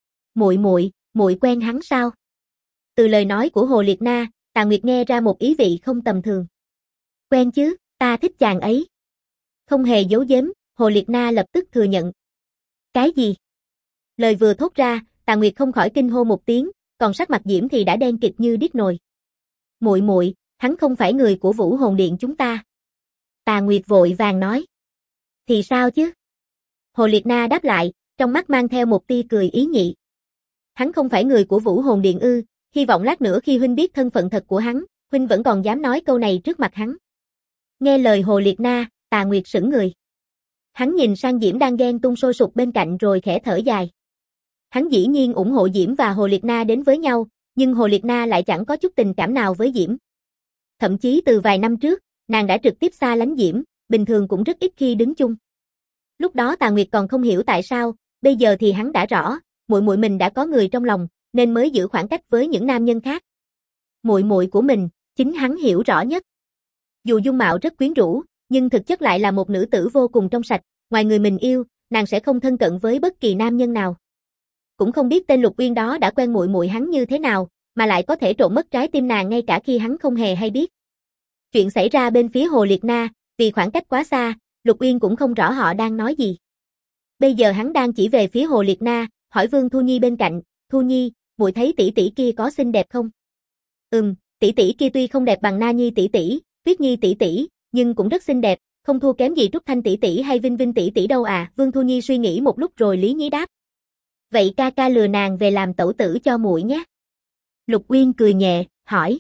Muội quen hắn sao? Từ lời nói của Hồ Liệt Na, Tà Nguyệt nghe ra một ý vị không tầm thường. Quen chứ, ta thích chàng ấy. Không hề giấu giếm, Hồ Liệt Na lập tức thừa nhận. Cái gì? Lời vừa thốt ra, Tà Nguyệt không khỏi kinh hô một tiếng, còn sắc mặt Diễm thì đã đen kịt như đít nồi. Muội, hắn không phải người của Vũ Hồn Điện chúng ta. Tà Nguyệt vội vàng nói. Thì sao chứ? Hồ Liệt Na đáp lại, trong mắt mang theo một tia cười ý nhị. Hắn không phải người của Vũ Hồn Điện ư? Hy vọng lát nữa khi huynh biết thân phận thật của hắn, huynh vẫn còn dám nói câu này trước mặt hắn. Nghe lời Hồ Liệt Na, Tà Nguyệt sững người. Hắn nhìn sang Diễm đang ghen tung sôi sục bên cạnh rồi khẽ thở dài. Hắn dĩ nhiên ủng hộ Diễm và Hồ Liệt Na đến với nhau, nhưng Hồ Liệt Na lại chẳng có chút tình cảm nào với Diễm. Thậm chí từ vài năm trước, nàng đã trực tiếp xa lánh Diễm, bình thường cũng rất ít khi đứng chung. Lúc đó Tà Nguyệt còn không hiểu tại sao, bây giờ thì hắn đã rõ, muội mình đã có người trong lòng, nên mới giữ khoảng cách với những nam nhân khác. Muội của mình, chính hắn hiểu rõ nhất. Dù dung mạo rất quyến rũ, nhưng thực chất lại là một nữ tử vô cùng trong sạch, ngoài người mình yêu, nàng sẽ không thân cận với bất kỳ nam nhân nào. Cũng không biết tên Lục Uyên đó đã quen muội hắn như thế nào, mà lại có thể trộn mất trái tim nàng ngay cả khi hắn không hề hay biết. Chuyện xảy ra bên phía Hồ Liệt Na, vì khoảng cách quá xa, Lục Uyên cũng không rõ họ đang nói gì. Bây giờ hắn đang chỉ về phía Hồ Liệt Na, hỏi Vương Thu Nhi bên cạnh, Thu Nhi, muội thấy tỷ tỷ kia có xinh đẹp không? Tỷ tỷ kia tuy không đẹp bằng Na Nhi tỷ tỷ, Tuyết Nhi tỷ tỷ, nhưng cũng rất xinh đẹp, không thua kém gì Trúc Thanh tỷ tỷ hay Vinh Vinh tỷ tỷ đâu à. Vương Thu Nhi suy nghĩ một lúc rồi lý nhí đáp. Vậy ca lừa nàng về làm tẩu tử cho muội nhé. Lục Uyên cười nhẹ, hỏi.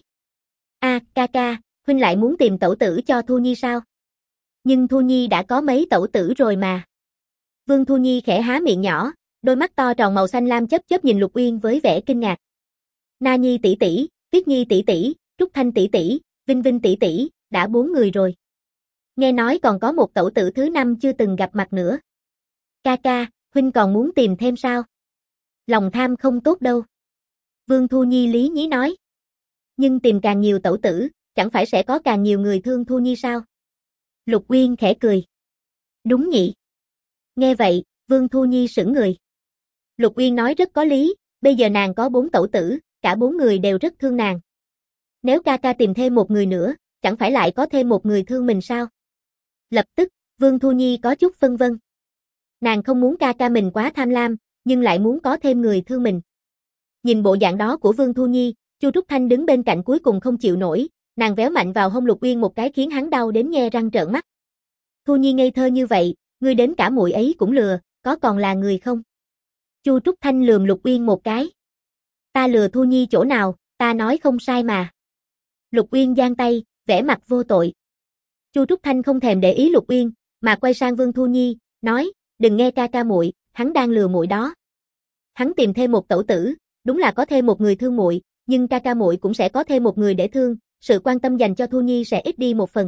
Ca, huynh lại muốn tìm tẩu tử cho Thu Nhi sao? Nhưng Thu Nhi đã có mấy tẩu tử rồi mà. Vương Thu Nhi khẽ há miệng nhỏ, đôi mắt to tròn màu xanh lam chớp chớp nhìn Lục Uyên với vẻ kinh ngạc. Na Nhi tỷ tỷ, Tuyết Nhi tỷ tỷ, Trúc Thanh tỷ tỷ, Vinh Vinh tỷ tỷ, đã 4 người rồi. Nghe nói còn có một tẩu tử thứ 5 chưa từng gặp mặt nữa. Ca ca, huynh còn muốn tìm thêm sao? Lòng tham không tốt đâu. Vương Thu Nhi lý nhí nói. Nhưng tìm càng nhiều tẩu tử, chẳng phải sẽ có càng nhiều người thương Thu Nhi sao? Lục Uyên khẽ cười. Đúng nhỉ. Nghe vậy, Vương Thu Nhi sững người. Lục Uyên nói rất có lý, bây giờ nàng có 4 tẩu tử, cả 4 người đều rất thương nàng. Nếu ca ca tìm thêm một người nữa, chẳng phải lại có thêm một người thương mình sao? Lập tức, Vương Thu Nhi có chút phân vân. Nàng không muốn ca ca mình quá tham lam, nhưng lại muốn có thêm người thương mình. Nhìn bộ dạng đó của Vương Thu Nhi, Chu Trúc Thanh đứng bên cạnh cuối cùng không chịu nổi, nàng véo mạnh vào hông Lục Uyên một cái khiến hắn đau đến nhe răng trợn mắt. Thu Nhi ngây thơ như vậy, ngươi đến cả muội ấy cũng lừa, có còn là người không? Chu Trúc Thanh lườm Lục Uyên một cái. Ta lừa Thu Nhi chỗ nào, ta nói không sai mà. Lục Uyên giang tay, vẻ mặt vô tội. Chu Trúc Thanh không thèm để ý Lục Uyên, mà quay sang Vương Thu Nhi, nói, đừng nghe ca ca muội, hắn đang lừa muội đó. Hắn tìm thêm một tẩu tử, đúng là có thêm một người thương muội, nhưng ca ca muội cũng sẽ có thêm một người để thương, sự quan tâm dành cho Thu Nhi sẽ ít đi một phần.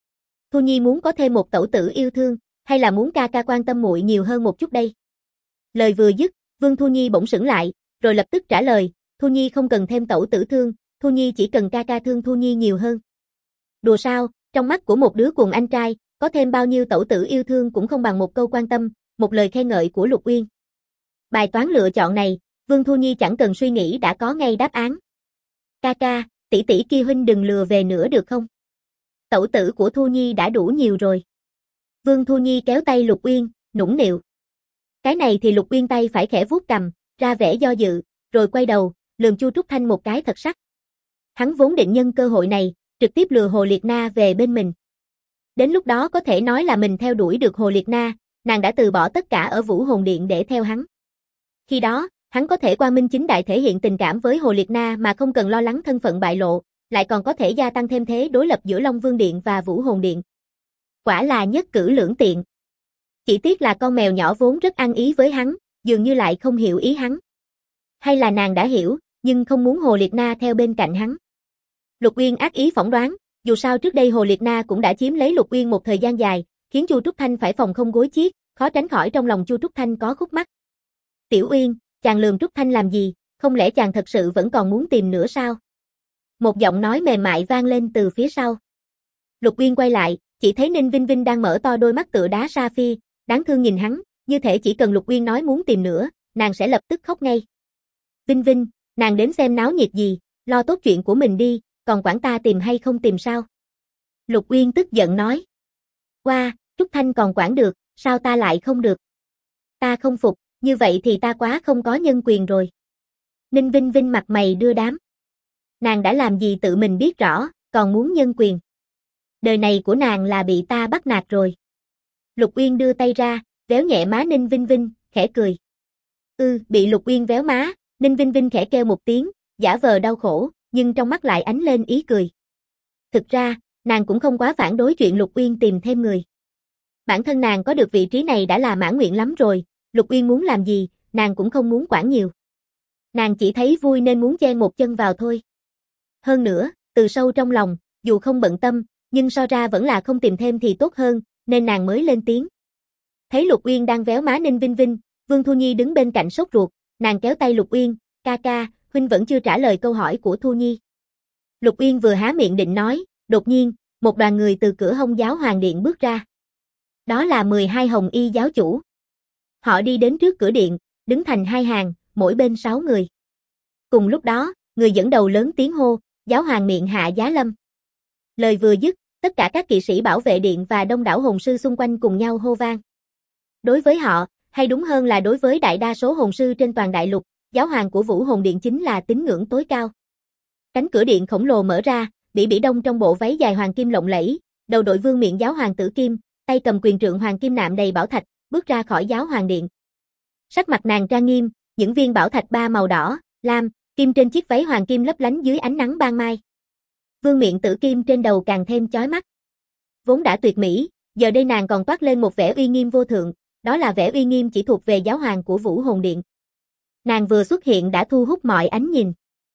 Thu Nhi muốn có thêm một tẩu tử yêu thương, hay là muốn ca ca quan tâm muội nhiều hơn một chút đây? Lời vừa dứt, Vương Thu Nhi bỗng sững lại, rồi lập tức trả lời, Thu Nhi không cần thêm tẩu tử thương, Thu Nhi chỉ cần ca ca thương Thu Nhi nhiều hơn. Đùa sao, trong mắt của một đứa cuồng anh trai, có thêm bao nhiêu tẩu tử yêu thương cũng không bằng một câu quan tâm, một lời khen ngợi của Lục Uyên. Bài toán lựa chọn này, Vương Thu Nhi chẳng cần suy nghĩ đã có ngay đáp án. Ca ca, tỷ tỷ kia huynh đừng lừa về nữa được không? Tẩu tử của Thu Nhi đã đủ nhiều rồi. Vương Thu Nhi kéo tay Lục Uyên, nũng nịu. Cái này thì Lục Uyên tay phải khẽ vuốt cằm, ra vẻ do dự, rồi quay đầu, lườm Chu Trúc Thanh một cái thật sắc. Hắn vốn định nhân cơ hội này, trực tiếp lừa Hồ Liệt Na về bên mình. Đến lúc đó có thể nói là mình theo đuổi được Hồ Liệt Na, nàng đã từ bỏ tất cả ở Vũ Hồn Điện để theo hắn. Khi đó, hắn có thể quang minh chính đại thể hiện tình cảm với Hồ Liệt Na mà không cần lo lắng thân phận bại lộ, lại còn có thể gia tăng thêm thế đối lập giữa Long Vương Điện và Vũ Hồn Điện. Quả là nhất cử lưỡng tiện. Chỉ tiếc là con mèo nhỏ vốn rất ăn ý với hắn, dường như lại không hiểu ý hắn. Hay là nàng đã hiểu, nhưng không muốn Hồ Liệt Na theo bên cạnh hắn. Lục Uyên ác ý phỏng đoán, dù sao trước đây Hồ Liệt Na cũng đã chiếm lấy Lục Uyên một thời gian dài, khiến Chu Trúc Thanh phải phòng không gối chiếc, khó tránh khỏi trong lòng Chu Trúc Thanh có khúc mắc. Tiểu Uyên, chàng lườm Trúc Thanh làm gì, không lẽ chàng thật sự vẫn còn muốn tìm nữa sao? Một giọng nói mềm mại vang lên từ phía sau. Lục Uyên quay lại, chỉ thấy Ninh Vinh Vinh đang mở to đôi mắt tựa đá sapphire, đáng thương nhìn hắn, như thể chỉ cần Lục Uyên nói muốn tìm nữa, nàng sẽ lập tức khóc ngay. Vinh Vinh, nàng đến xem náo nhiệt gì, lo tốt chuyện của mình đi, còn quản ta tìm hay không tìm sao? Lục Uyên tức giận nói. Qua, Trúc Thanh còn quản được, sao ta lại không được? Ta không phục, như vậy thì ta quá không có nhân quyền rồi. Ninh Vinh Vinh mặt mày đưa đám. Nàng đã làm gì tự mình biết rõ, còn muốn nhân quyền. Đời này của nàng là bị ta bắt nạt rồi. Lục Uyên đưa tay ra, véo nhẹ má Ninh Vinh Vinh, khẽ cười. Bị Lục Uyên véo má, Ninh Vinh Vinh khẽ kêu một tiếng, giả vờ đau khổ, nhưng trong mắt lại ánh lên ý cười. Thực ra, nàng cũng không quá phản đối chuyện Lục Uyên tìm thêm người. Bản thân nàng có được vị trí này đã là mãn nguyện lắm rồi, Lục Uyên muốn làm gì, nàng cũng không muốn quản nhiều. Nàng chỉ thấy vui nên muốn chen một chân vào thôi. Hơn nữa, từ sâu trong lòng, dù không bận tâm, nhưng so ra vẫn là không tìm thêm thì tốt hơn, nên nàng mới lên tiếng. Thấy Lục Uyên đang véo má Ninh Vinh Vinh, Vương Thu Nhi đứng bên cạnh sốt ruột, nàng kéo tay Lục Uyên, ca ca, huynh vẫn chưa trả lời câu hỏi của Thu Nhi. Lục Uyên vừa há miệng định nói, đột nhiên, một đoàn người từ cửa hông giáo hoàng điện bước ra. Đó là 12 hồng y giáo chủ. Họ đi đến trước cửa điện, đứng thành hai hàng, mỗi bên 6 người. Cùng lúc đó, người dẫn đầu lớn tiếng hô, giáo hoàng miệng hạ giá lâm. Lời vừa dứt, tất cả các kỵ sĩ bảo vệ điện và đông đảo hồn sư xung quanh cùng nhau hô vang. Đối với họ, hay đúng hơn là đối với đại đa số hồn sư trên toàn đại lục, giáo hoàng của Vũ Hồn Điện chính là tín ngưỡng tối cao. Cánh cửa điện khổng lồ mở ra, Bỉ Bỉ Đông trong bộ váy dài hoàng kim lộng lẫy, đầu đội vương miện giáo hoàng tử kim, tay cầm quyền trượng hoàng kim nạm đầy bảo thạch, bước ra khỏi giáo hoàng điện. Sắc mặt nàng trang nghiêm, những viên bảo thạch ba màu đỏ, lam, kim trên chiếc váy hoàng kim lấp lánh dưới ánh nắng ban mai. Vương miện tử kim trên đầu càng thêm chói mắt. Vốn đã tuyệt mỹ, giờ đây nàng còn toát lên một vẻ uy nghiêm vô thượng, đó là vẻ uy nghiêm chỉ thuộc về giáo hoàng của Vũ Hồn Điện. Nàng vừa xuất hiện đã thu hút mọi ánh nhìn.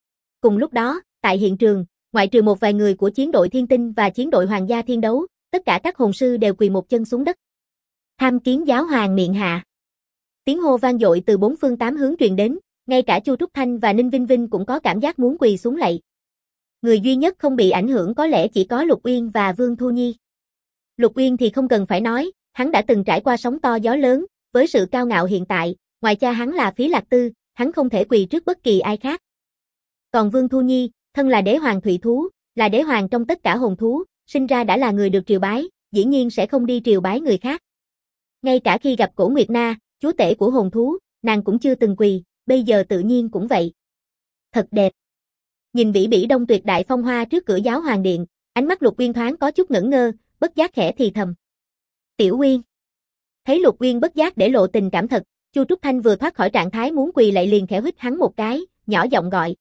Cùng lúc đó, tại hiện trường, ngoại trừ một vài người của chiến đội Thiên Tinh và chiến đội Hoàng gia Thiên Đấu, tất cả các hồn sư đều quỳ một chân xuống đất. Tham kiến giáo hoàng miện hạ. Tiếng hô vang dội từ bốn phương tám hướng truyền đến, ngay cả Chu Trúc Thanh và Ninh Vinh Vinh cũng có cảm giác muốn quỳ xuống lạy. Người duy nhất không bị ảnh hưởng có lẽ chỉ có Lục Uyên và Vương Thu Nhi. Lục Uyên thì không cần phải nói, hắn đã từng trải qua sóng to gió lớn, với sự cao ngạo hiện tại, ngoài cha hắn là Phí Lạc Tư, hắn không thể quỳ trước bất kỳ ai khác. Còn Vương Thu Nhi, thân là đế hoàng thủy thú, là đế hoàng trong tất cả hồn thú, sinh ra đã là người được triều bái, dĩ nhiên sẽ không đi triều bái người khác. Ngay cả khi gặp Cổ Nguyệt Na, chúa tể của hồn thú, nàng cũng chưa từng quỳ, bây giờ tự nhiên cũng vậy. Thật đẹp. Nhìn Bỉ Bỉ Đông tuyệt đại phong hoa trước cửa giáo hoàng điện, ánh mắt Lục Uyên thoáng có chút ngẩn ngơ, bất giác khẽ thì thầm. Tiểu Uyên. Thấy Lục Uyên bất giác để lộ tình cảm thật, Chu Trúc Thanh vừa thoát khỏi trạng thái muốn quỳ lại liền khẽ huýt hắn một cái, nhỏ giọng gọi.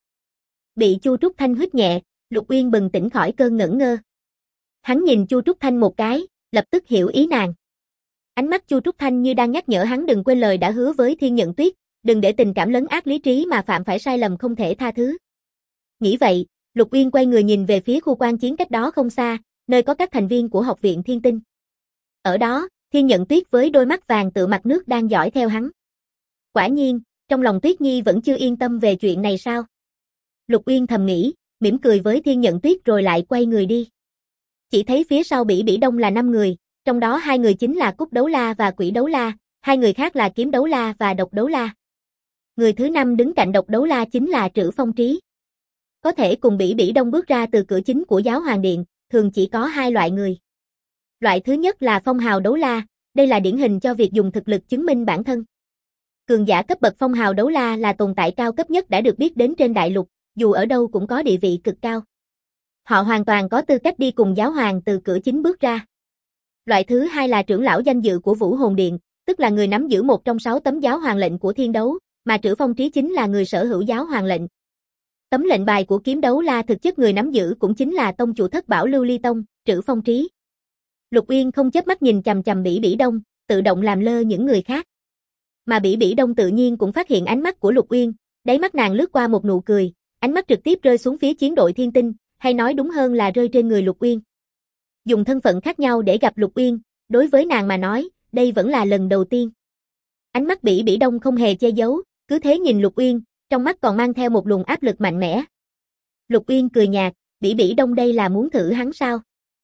Bị Chu Trúc Thanh huýt nhẹ, Lục Uyên bừng tỉnh khỏi cơn ngẩn ngơ. Hắn nhìn Chu Trúc Thanh một cái, lập tức hiểu ý nàng. Ánh mắt Chu Trúc Thanh như đang nhắc nhở hắn đừng quên lời đã hứa với Thiên Nhận Tuyết, đừng để tình cảm lấn át lý trí mà phạm phải sai lầm không thể tha thứ. Nghĩ vậy, Lục Uyên quay người nhìn về phía khu quan chiến cách đó không xa, nơi có các thành viên của học viện Thiên Tinh. Ở đó, Thiên Nhận Tuyết với đôi mắt vàng tựa mặt nước đang dõi theo hắn. Quả nhiên, trong lòng Tuyết Nhi vẫn chưa yên tâm về chuyện này sao? Lục Uyên thầm nghĩ, mỉm cười với Thiên Nhận Tuyết rồi lại quay người đi. Chỉ thấy phía sau Bỉ Bỉ Đông là 5 người, trong đó 2 người chính là Cúc Đấu La và Quỷ Đấu La, 2 người khác là Kiếm Đấu La và Độc Đấu La. Người thứ 5 đứng cạnh Độc Đấu La chính là Trữ Phong Trí. Có thể cùng Bỉ Bỉ Đông bước ra từ cửa chính của Giáo Hoàng Điện, thường chỉ có 2 loại người. Loại thứ nhất là Phong Hào Đấu La, đây là điển hình cho việc dùng thực lực chứng minh bản thân. Cường giả cấp bậc Phong Hào Đấu La là tồn tại cao cấp nhất đã được biết đến trên đại lục, dù ở đâu cũng có địa vị cực cao. Họ hoàn toàn có tư cách đi cùng Giáo Hoàng từ cửa chính bước ra. Loại thứ hai là trưởng lão danh dự của Vũ Hồn Điện, tức là người nắm giữ một trong 6 tấm Giáo Hoàng lệnh của Thiên Đấu, mà Trữ Phong Trí chính là người sở hữu Giáo Hoàng lệnh. Tấm lệnh bài của Kiếm Đấu La thực chất người nắm giữ cũng chính là tông chủ Thất Bảo Lưu Ly Tông, Trữ Phong Trí. Lục Uyên không chớp mắt nhìn chằm chằm Bỉ Bỉ Đông, tự động làm lơ những người khác. Mà Bỉ Bỉ Đông tự nhiên cũng phát hiện ánh mắt của Lục Uyên, đáy mắt nàng lướt qua một nụ cười, ánh mắt trực tiếp rơi xuống phía chiến đội Thiên Tinh, hay nói đúng hơn là rơi trên người Lục Uyên. Dùng thân phận khác nhau để gặp Lục Uyên, đối với nàng mà nói, đây vẫn là lần đầu tiên. Ánh mắt Bỉ Bỉ Đông không hề che giấu, cứ thế nhìn Lục Uyên, trong mắt còn mang theo một luồng áp lực mạnh mẽ. Lục Uyên cười nhạt, Bỉ Bỉ Đông đây là muốn thử hắn sao?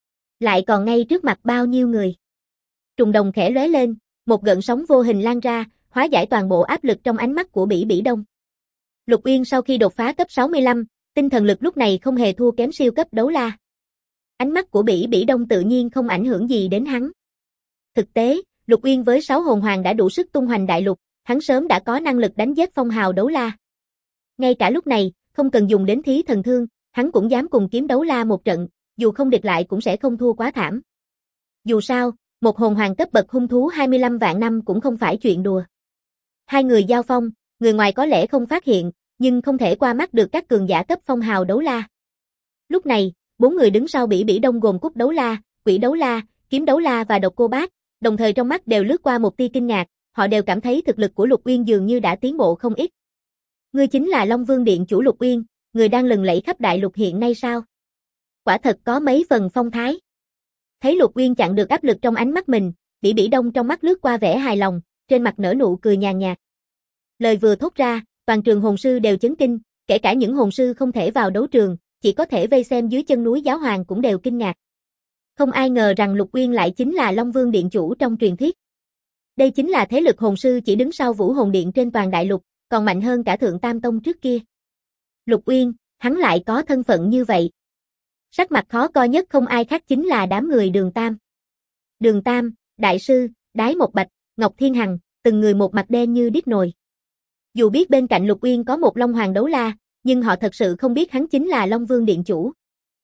Lại còn ngay trước mặt bao nhiêu người. Trùng đồng khẽ lóe lên, một gợn sóng vô hình lan ra, hóa giải toàn bộ áp lực trong ánh mắt của Bỉ Bỉ Đông. Lục Uyên sau khi đột phá cấp 65, tinh thần lực lúc này không hề thua kém siêu cấp đấu la. Ánh mắt của Bỉ Bỉ Đông tự nhiên không ảnh hưởng gì đến hắn. Thực tế, Lục Uyên với 6 hồn hoàng đã đủ sức tung hoành đại lục, hắn sớm đã có năng lực đánh giết Phong Hào Đấu La. Ngay cả lúc này, không cần dùng đến thí thần thương, hắn cũng dám cùng Kiếm Đấu La một trận, dù không địch lại cũng sẽ không thua quá thảm. Dù sao, một hồn hoàng cấp bậc hung thú 25 vạn năm cũng không phải chuyện đùa. Hai người giao phong, người ngoài có lẽ không phát hiện, nhưng không thể qua mắt được các cường giả cấp Phong Hào Đấu La. Lúc này, 4 người đứng sau Bỉ Bỉ Đông gồm Cúc Đấu La, Quỷ Đấu La, Kiếm Đấu La và Độc Cô Bác, đồng thời trong mắt đều lướt qua một tia kinh ngạc, họ đều cảm thấy thực lực của Lục Uyên dường như đã tiến bộ không ít. Ngươi chính là Long Vương Điện chủ Lục Uyên, người đang lừng lẫy khắp đại lục hiện nay sao? Quả thật có mấy phần phong thái. Thấy Lục Uyên chặn được áp lực trong ánh mắt mình, Bỉ Bỉ Đông trong mắt lướt qua vẻ hài lòng, trên mặt nở nụ cười nhàn nhạt. Lời vừa thốt ra, toàn trường hồn sư đều chấn kinh, kể cả những hồn sư không thể vào đấu trường, chỉ có thể vây xem dưới chân núi Giáo Hoàng cũng đều kinh ngạc. Không ai ngờ rằng Lục Uyên lại chính là Long Vương Điện chủ trong truyền thuyết. Đây chính là thế lực hồn sư chỉ đứng sau Vũ Hồn Điện trên toàn đại lục, còn mạnh hơn cả Thượng Tam Tông trước kia. Lục Uyên, hắn lại có thân phận như vậy. Sắc mặt khó coi nhất không ai khác chính là đám người Đường Tam. Đường Tam, Đại Sư, Đái Một Bạch, Ngọc Thiên Hằng, từng người một mặt đen như đít nồi. Dù biết bên cạnh Lục Uyên có một Long Hoàng Đấu La, nhưng họ thật sự không biết hắn chính là Long Vương Điện chủ.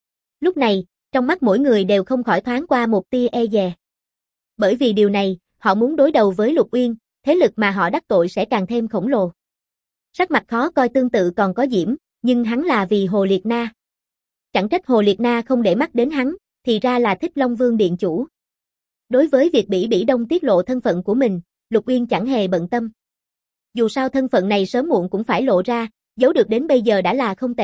Lúc này, trong mắt mỗi người đều không khỏi thoáng qua một tia e dè. Bởi vì điều này, họ muốn đối đầu với Lục Uyên, thế lực mà họ đắc tội sẽ càng thêm khổng lồ. Sắc mặt khó coi tương tự còn có Diễm, nhưng hắn là vì Hồ Liệt Na. Chẳng trách Hồ Liệt Na không để mắt đến hắn, thì ra là thích Long Vương Điện chủ. Đối với việc Bỉ Bỉ Đông tiết lộ thân phận của mình, Lục Uyên chẳng hề bận tâm. Dù sao thân phận này sớm muộn cũng phải lộ ra, giấu được đến bây giờ đã là không tệ,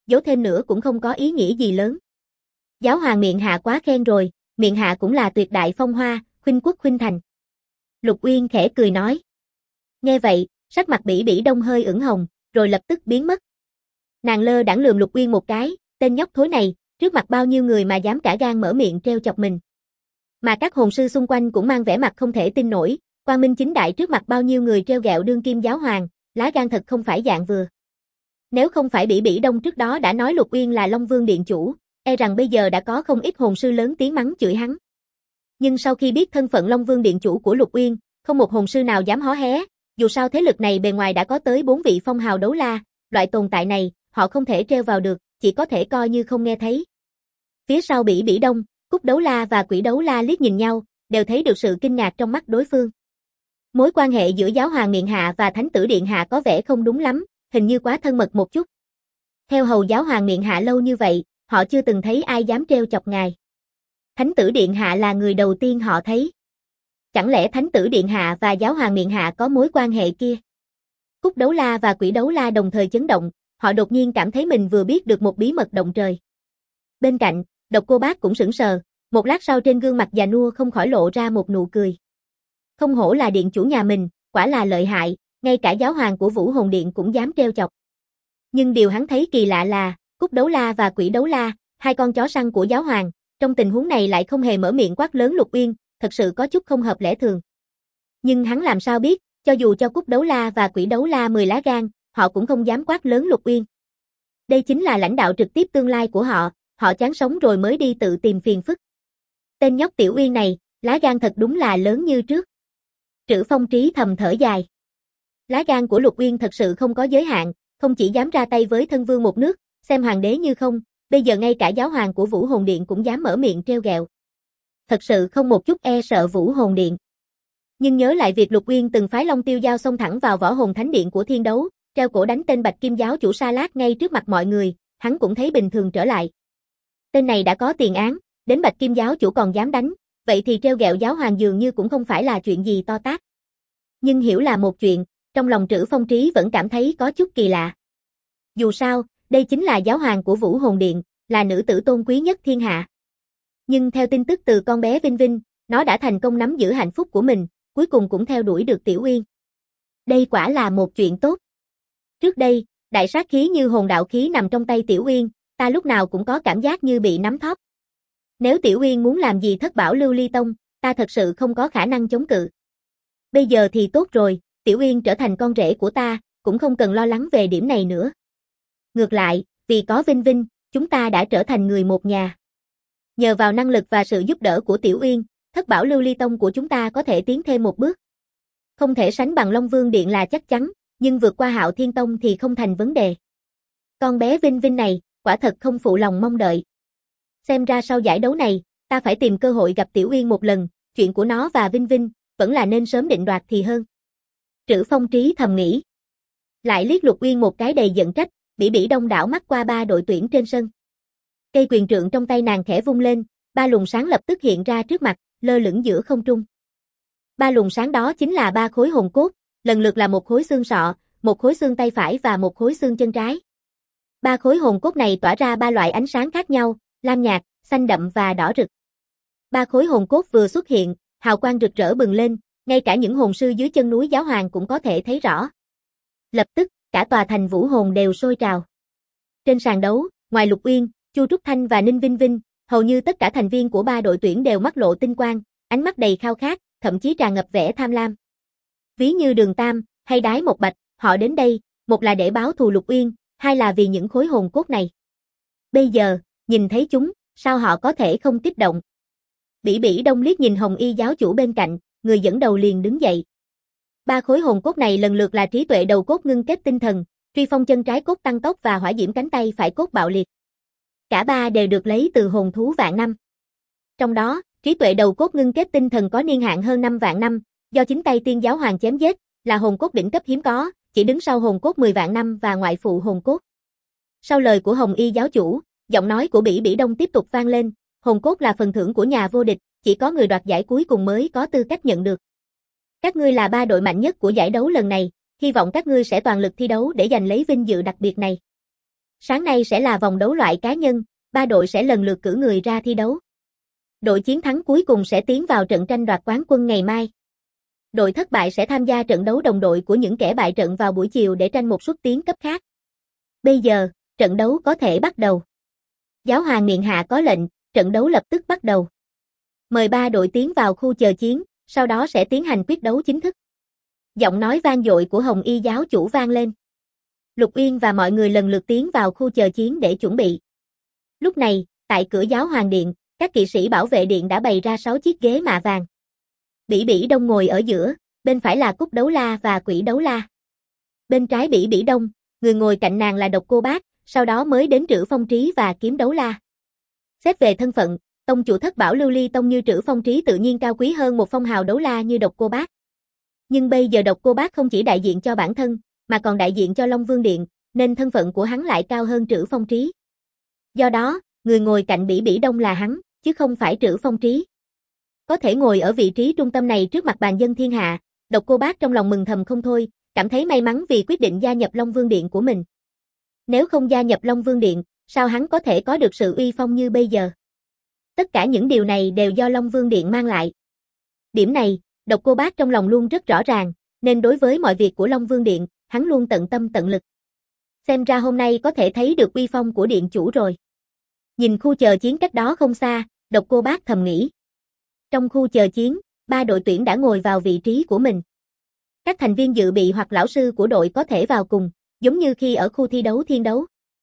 giấu thêm nữa cũng không có ý nghĩa gì lớn. Giáo hoàng miệng hạ quá khen rồi, miệng hạ cũng là tuyệt đại phong hoa, khuynh quốc khuynh thành. Lục Uyên khẽ cười nói. Nghe vậy, sắc mặt Bỉ Bỉ Đông hơi ửng hồng, rồi lập tức biến mất. Nàng lơ đãng lườm Lục Uyên một cái, tên nhóc thối này, trước mặt bao nhiêu người mà dám cả gan mở miệng trêu chọc mình. Mà các hồn sư xung quanh cũng mang vẻ mặt không thể tin nổi, quang minh chính đại trước mặt bao nhiêu người trêu ghẹo đương kim giáo hoàng, lá gan thật không phải dạng vừa. Nếu không phải Bỉ Bỉ Đông trước đó đã nói Lục Uyên là Long Vương Điện Chủ, e rằng bây giờ đã có không ít hồn sư lớn tiếng mắng chửi hắn. Nhưng sau khi biết thân phận Long Vương Điện Chủ của Lục Uyên, không một hồn sư nào dám hó hé, dù sao thế lực này bề ngoài đã có tới 4 vị phong hào đấu la, loại tồn tại này, họ không thể treo vào được, chỉ có thể coi như không nghe thấy. Phía sau Bỉ Bỉ Đông, Cúc Đấu La và Quỷ Đấu La liếc nhìn nhau, đều thấy được sự kinh ngạc trong mắt đối phương. Mối quan hệ giữa giáo hoàng miệng hạ và thánh tử điện hạ có vẻ không đúng lắm, hình như quá thân mật một chút. Theo hầu giáo hoàng miệng hạ lâu như vậy, họ chưa từng thấy ai dám trêu chọc ngài. Thánh tử điện hạ là người đầu tiên họ thấy. Chẳng lẽ thánh tử điện hạ và giáo hoàng miệng hạ có mối quan hệ kia? Cúc Đấu La và Quỷ Đấu La đồng thời chấn động, họ đột nhiên cảm thấy mình vừa biết được một bí mật động trời. Bên cạnh, Độc Cô Bác cũng sững sờ, một lát sau trên gương mặt già nua không khỏi lộ ra một nụ cười. Không hổ là điện chủ nhà mình, quả là lợi hại, ngay cả giáo hoàng của Vũ Hồn Điện cũng dám trêu chọc. Nhưng điều hắn thấy kỳ lạ là, Cúc Đấu La và Quỷ Đấu La, hai con chó săn của giáo hoàng, trong tình huống này lại không hề mở miệng quát lớn Lục Uyên, thật sự có chút không hợp lẽ thường. Nhưng hắn làm sao biết, cho dù cho Cúc Đấu La và Quỷ Đấu La 10 lá gan, họ cũng không dám quát lớn Lục Uyên. Đây chính là lãnh đạo trực tiếp tương lai của họ chán sống rồi mới đi tự tìm phiền phức. Tên nhóc Tiểu Uyên này, lá gan thật đúng là lớn như trước. Trữ Phong Trí thầm thở dài. Lá gan của Lục Uyên thật sự không có giới hạn, không chỉ dám ra tay với thân vương một nước, xem hoàng đế như không, bây giờ ngay cả giáo hoàng của Vũ Hồn Điện cũng dám mở miệng trêu ghẹo. Thật sự không một chút e sợ Vũ Hồn Điện. Nhưng nhớ lại việc Lục Uyên từng phái Long Tiêu Dao xông thẳng vào Võ Hồn Thánh Điện của Thiên Đấu, treo cổ đánh tên Bạch Kim giáo chủ Sa Lát ngay trước mặt mọi người, hắn cũng thấy bình thường trở lại. Tên này đã có tiền án, đến Bạch Kim giáo chủ còn dám đánh, vậy thì treo ghẹo giáo hoàng dường như cũng không phải là chuyện gì to tát. Nhưng hiểu là một chuyện, trong lòng Trữ Phong Trí vẫn cảm thấy có chút kỳ lạ. Dù sao, đây chính là giáo hoàng của Vũ Hồn Điện, là nữ tử tôn quý nhất thiên hạ. Nhưng theo tin tức từ con bé Vinh Vinh, nó đã thành công nắm giữ hạnh phúc của mình, cuối cùng cũng theo đuổi được Tiểu Uyên. Đây quả là một chuyện tốt. Trước đây, đại sát khí như hồn đạo khí nằm trong tay Tiểu Uyên, ta lúc nào cũng có cảm giác như bị nắm thóp. Nếu Tiểu Uyên muốn làm gì thất bảo lưu ly tông, ta thật sự không có khả năng chống cự. Bây giờ thì tốt rồi, Tiểu Uyên trở thành con rể của ta, cũng không cần lo lắng về điểm này nữa. Ngược lại, vì có Vinh Vinh, chúng ta đã trở thành người một nhà. Nhờ vào năng lực và sự giúp đỡ của Tiểu Uyên, thất bảo lưu ly tông của chúng ta có thể tiến thêm một bước. Không thể sánh bằng Long Vương Điện là chắc chắn, nhưng vượt qua Hạo Thiên Tông thì không thành vấn đề. Con bé Vinh Vinh này, quả thật không phụ lòng mong đợi. Xem ra sau giải đấu này, ta phải tìm cơ hội gặp Tiểu Uyên một lần, chuyện của nó và Vinh Vinh, vẫn là nên sớm định đoạt thì hơn. Trữ Phong Trí thầm nghĩ. Lại liếc Lục Uyên một cái đầy giận trách, Bỉ Bỉ Đông đảo mắt qua ba đội tuyển trên sân. Cây quyền trượng trong tay nàng khẽ vung lên, ba luồng sáng lập tức hiện ra trước mặt, lơ lửng giữa không trung. Ba luồng sáng đó chính là ba khối hồn cốt, lần lượt là một khối xương sọ, một khối xương tay phải và một khối xương chân trái. Ba khối hồn cốt này tỏa ra ba loại ánh sáng khác nhau, lam nhạt, xanh đậm và đỏ rực. Ba khối hồn cốt vừa xuất hiện, hào quang rực rỡ bừng lên, ngay cả những hồn sư dưới chân núi giáo hoàng cũng có thể thấy rõ. Lập tức, cả tòa thành Vũ Hồn đều sôi trào. Trên sàn đấu, ngoài Lục Uyên, Chu Trúc Thanh và Ninh Vinh Vinh, hầu như tất cả thành viên của ba đội tuyển đều mắt lộ tinh quang, ánh mắt đầy khao khát, thậm chí tràn ngập vẻ tham lam. Ví như Đường Tam, hay Đái Một Bạch, họ đến đây, một là để báo thù Lục Uyên, hai là vì những khối hồn cốt này. Bây giờ, nhìn thấy chúng, sao họ có thể không kích động? Bỉ Bỉ Đông liếc nhìn Hồng Y giáo chủ bên cạnh, người dẫn đầu liền đứng dậy. Ba khối hồn cốt này lần lượt là trí tuệ đầu cốt ngưng kết tinh thần, truy phong chân trái cốt tăng tốc và hỏa diễm cánh tay phải cốt bạo liệt. Cả ba đều được lấy từ hồn thú vạn năm. Trong đó, trí tuệ đầu cốt ngưng kết tinh thần có niên hạn hơn 5 vạn năm, do chính tay tiên giáo hoàng chém giết, là hồn cốt đỉnh cấp hiếm có, chỉ đứng sau hồn cốt 10 vạn năm và ngoại phụ hồn cốt. Sau lời của Hồng Y giáo chủ, giọng nói của Bỉ Bỉ Đông tiếp tục vang lên, hồn cốt là phần thưởng của nhà vô địch, chỉ có người đoạt giải cuối cùng mới có tư cách nhận được. Các ngươi là ba đội mạnh nhất của giải đấu lần này, hy vọng các ngươi sẽ toàn lực thi đấu để giành lấy vinh dự đặc biệt này. Sáng nay sẽ là vòng đấu loại cá nhân, 3 đội sẽ lần lượt cử người ra thi đấu. Đội chiến thắng cuối cùng sẽ tiến vào trận tranh đoạt quán quân ngày mai. Đội thất bại sẽ tham gia trận đấu đồng đội của những kẻ bại trận vào buổi chiều để tranh một suất tiến cấp khác. Bây giờ, trận đấu có thể bắt đầu. Giáo hoàng miện hạ có lệnh, trận đấu lập tức bắt đầu. Mời 3 đội tiến vào khu chờ chiến, sau đó sẽ tiến hành quyết đấu chính thức. Giọng nói vang dội của Hồng Y giáo chủ vang lên. Lục Uyên và mọi người lần lượt tiến vào khu chờ chiến để chuẩn bị. Lúc này, tại cửa giáo hoàng điện, các kỵ sĩ bảo vệ điện đã bày ra 6 chiếc ghế mạ vàng. Bỉ Bỉ Đông ngồi ở giữa, bên phải là Cúc Đấu La và Quỷ Đấu La. Bên trái Bỉ Bỉ Đông, người ngồi cạnh nàng là Độc Cô Bác, sau đó mới đến Trữ Phong Trí và Kiếm Đấu La. Xét về thân phận, tông chủ Thất Bảo Lưu Ly tông như Trữ Phong Trí tự nhiên cao quý hơn một phong hào đấu la như Độc Cô Bác. Nhưng bây giờ Độc Cô Bác không chỉ đại diện cho bản thân, mà còn đại diện cho Long Vương Điện, nên thân phận của hắn lại cao hơn Trữ Phong Trí. Do đó, người ngồi cạnh Bỉ Bỉ Đông là hắn, chứ không phải Trữ Phong Trí. Có thể ngồi ở vị trí trung tâm này trước mặt bàn dân thiên hạ, Độc Cô Bác trong lòng mừng thầm không thôi, cảm thấy may mắn vì quyết định gia nhập Long Vương Điện của mình. Nếu không gia nhập Long Vương Điện, sao hắn có thể có được sự uy phong như bây giờ? Tất cả những điều này đều do Long Vương Điện mang lại. Điểm này, Độc Cô Bác trong lòng luôn rất rõ ràng, nên đối với mọi việc của Long Vương Điện, hắn luôn tận tâm tận lực. Xem ra hôm nay có thể thấy được uy phong của điện chủ rồi. Nhìn khu chờ chiến cách đó không xa, Độc Cô Bác thầm nghĩ. Trong khu chờ chiến, 3 đội tuyển đã ngồi vào vị trí của mình. Các thành viên dự bị hoặc lão sư của đội có thể vào cùng, giống như khi ở khu thi đấu thiên đấu.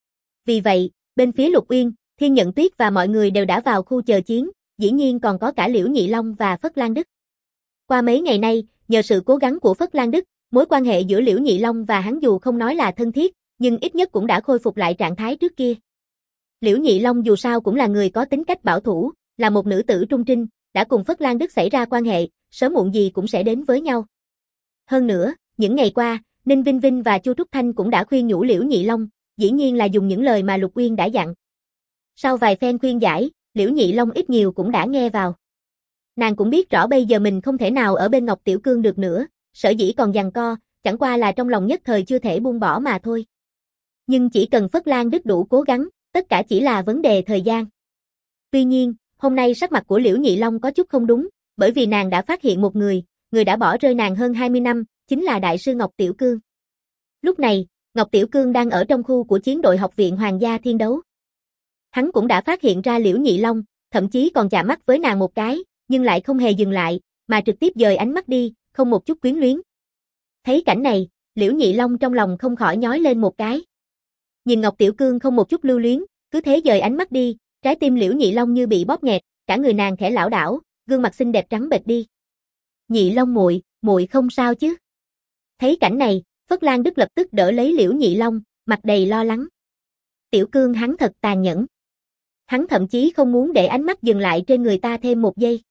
Vì vậy, bên phía Lục Uyên, Thiên Nhận Tuyết và mọi người đều đã vào khu chờ chiến, dĩ nhiên còn có cả Liễu Nhị Long và Phất Lan Đức. Qua mấy ngày nay, nhờ sự cố gắng của Phất Lan Đức, mối quan hệ giữa Liễu Nhị Long và hắn dù không nói là thân thiết, nhưng ít nhất cũng đã khôi phục lại trạng thái trước kia. Liễu Nhị Long dù sao cũng là người có tính cách bảo thủ, là một nữ tử trung trinh, đã cùng Phất Lan Đức xảy ra quan hệ, sớm muộn gì cũng sẽ đến với nhau. Hơn nữa, những ngày qua, Ninh Vinh Vinh và Chu Trúc Thanh cũng đã khuyên nhủ Liễu Nhị Long, dĩ nhiên là dùng những lời mà Lục Uyên đã dặn. Sau vài phen khuyên giải, Liễu Nhị Long ít nhiều cũng đã nghe vào. Nàng cũng biết rõ bây giờ mình không thể nào ở bên Ngọc Tiểu Cương được nữa, sở dĩ còn giằng co, chẳng qua là trong lòng nhất thời chưa thể buông bỏ mà thôi. Nhưng chỉ cần Phất Lan Đức đủ cố gắng, tất cả chỉ là vấn đề thời gian. Tuy nhiên, hôm nay sắc mặt của Liễu Nhị Long có chút không đúng, bởi vì nàng đã phát hiện một người đã bỏ rơi nàng hơn 20 năm, chính là Đại sư Ngọc Tiểu Cương. Lúc này, Ngọc Tiểu Cương đang ở trong khu của chiến đội học viện Hoàng gia Thiên Đấu. Hắn cũng đã phát hiện ra Liễu Nhị Long, thậm chí còn chạm mắt với nàng một cái, nhưng lại không hề dừng lại, mà trực tiếp dời ánh mắt đi, không một chút quyến luyến. Thấy cảnh này, Liễu Nhị Long trong lòng không khỏi nhói lên một cái. Nhìn Ngọc Tiểu Cương không một chút lưu luyến, cứ thế dời ánh mắt đi, trái tim Liễu Nhị Long như bị bóp nghẹt, cả người nàng khẽ lảo đảo, gương mặt xinh đẹp trắng bệch đi. Nhị Long muội, muội không sao chứ? Thấy cảnh này, Phất Lan Đức lập tức đỡ lấy Liễu Nhị Long, mặt đầy lo lắng. Tiểu Cương hắn thật tàn nhẫn. Hắn thậm chí không muốn để ánh mắt dừng lại trên người ta thêm một giây.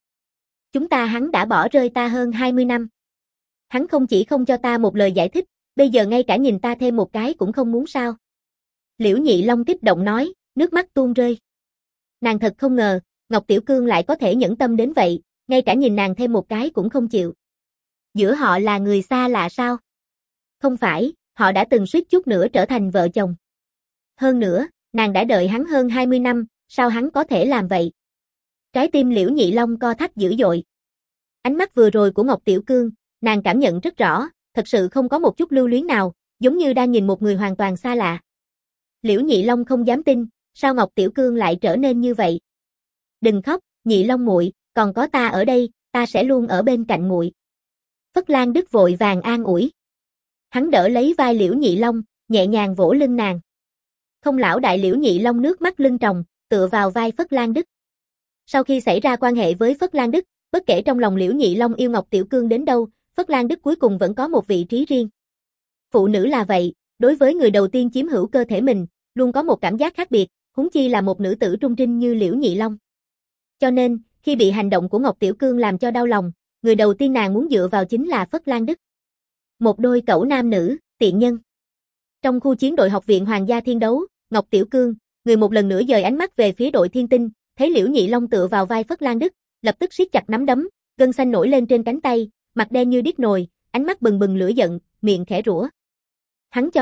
Hắn đã bỏ rơi ta hơn 20 năm. Hắn không chỉ không cho ta một lời giải thích, bây giờ ngay cả nhìn ta thêm một cái cũng không muốn sao? Liễu Nhị Long kích động nói, nước mắt tuôn rơi. Nàng thật không ngờ, Ngọc Tiểu Cương lại có thể nhẫn tâm đến vậy, ngay cả nhìn nàng thêm một cái cũng không chịu. Giữa họ là người xa lạ sao? Không phải, họ đã từng suýt chút nữa trở thành vợ chồng. Hơn nữa, nàng đã đợi hắn hơn 20 năm, sao hắn có thể làm vậy? Trái tim Liễu Nhị Long co thắt dữ dội. Ánh mắt vừa rồi của Ngọc Tiểu Cương, nàng cảm nhận rất rõ, thật sự không có một chút lưu luyến nào, giống như đang nhìn một người hoàn toàn xa lạ. Liễu Nhị Long không dám tin, sao Ngọc Tiểu Cương lại trở nên như vậy? Đừng khóc, Nhị Long muội, còn có ta ở đây, ta sẽ luôn ở bên cạnh muội. Phất Lan Đức vội vàng an ủi. Hắn đỡ lấy vai Liễu Nhị Long, nhẹ nhàng vỗ lưng nàng. Không lão đại Liễu Nhị Long nước mắt lưng tròng, tựa vào vai Phất Lan Đức. Sau khi xảy ra quan hệ với Phất Lan Đức, bất kể trong lòng Liễu Nhị Long yêu Ngọc Tiểu Cương đến đâu, Phất Lan Đức cuối cùng vẫn có một vị trí riêng. Phụ nữ là vậy, đối với người đầu tiên chiếm hữu cơ thể mình, luôn có một cảm giác khác biệt, huống chi là một nữ tử trung trinh như Liễu Nhị Long. Cho nên, khi bị hành động của Ngọc Tiểu Cương làm cho đau lòng, người đầu tiên nàng muốn dựa vào chính là Phất Lan Đức. Một đôi cẩu nam nữ, tiện nhân. Trong khu chiến đội học viện Hoàng gia Thiên Đấu, Ngọc Tiểu Cương, người một lần nữa dời ánh mắt về phía đội Thiên Tinh, thấy Liễu Nhị Long tựa vào vai Phất Lan Đức, lập tức siết chặt nắm đấm, gân xanh nổi lên trên cánh tay, mặt đen như điếc nồi, ánh mắt bừng bừng lửa giận, miệng khẽ rủa. Hắn cho rằng,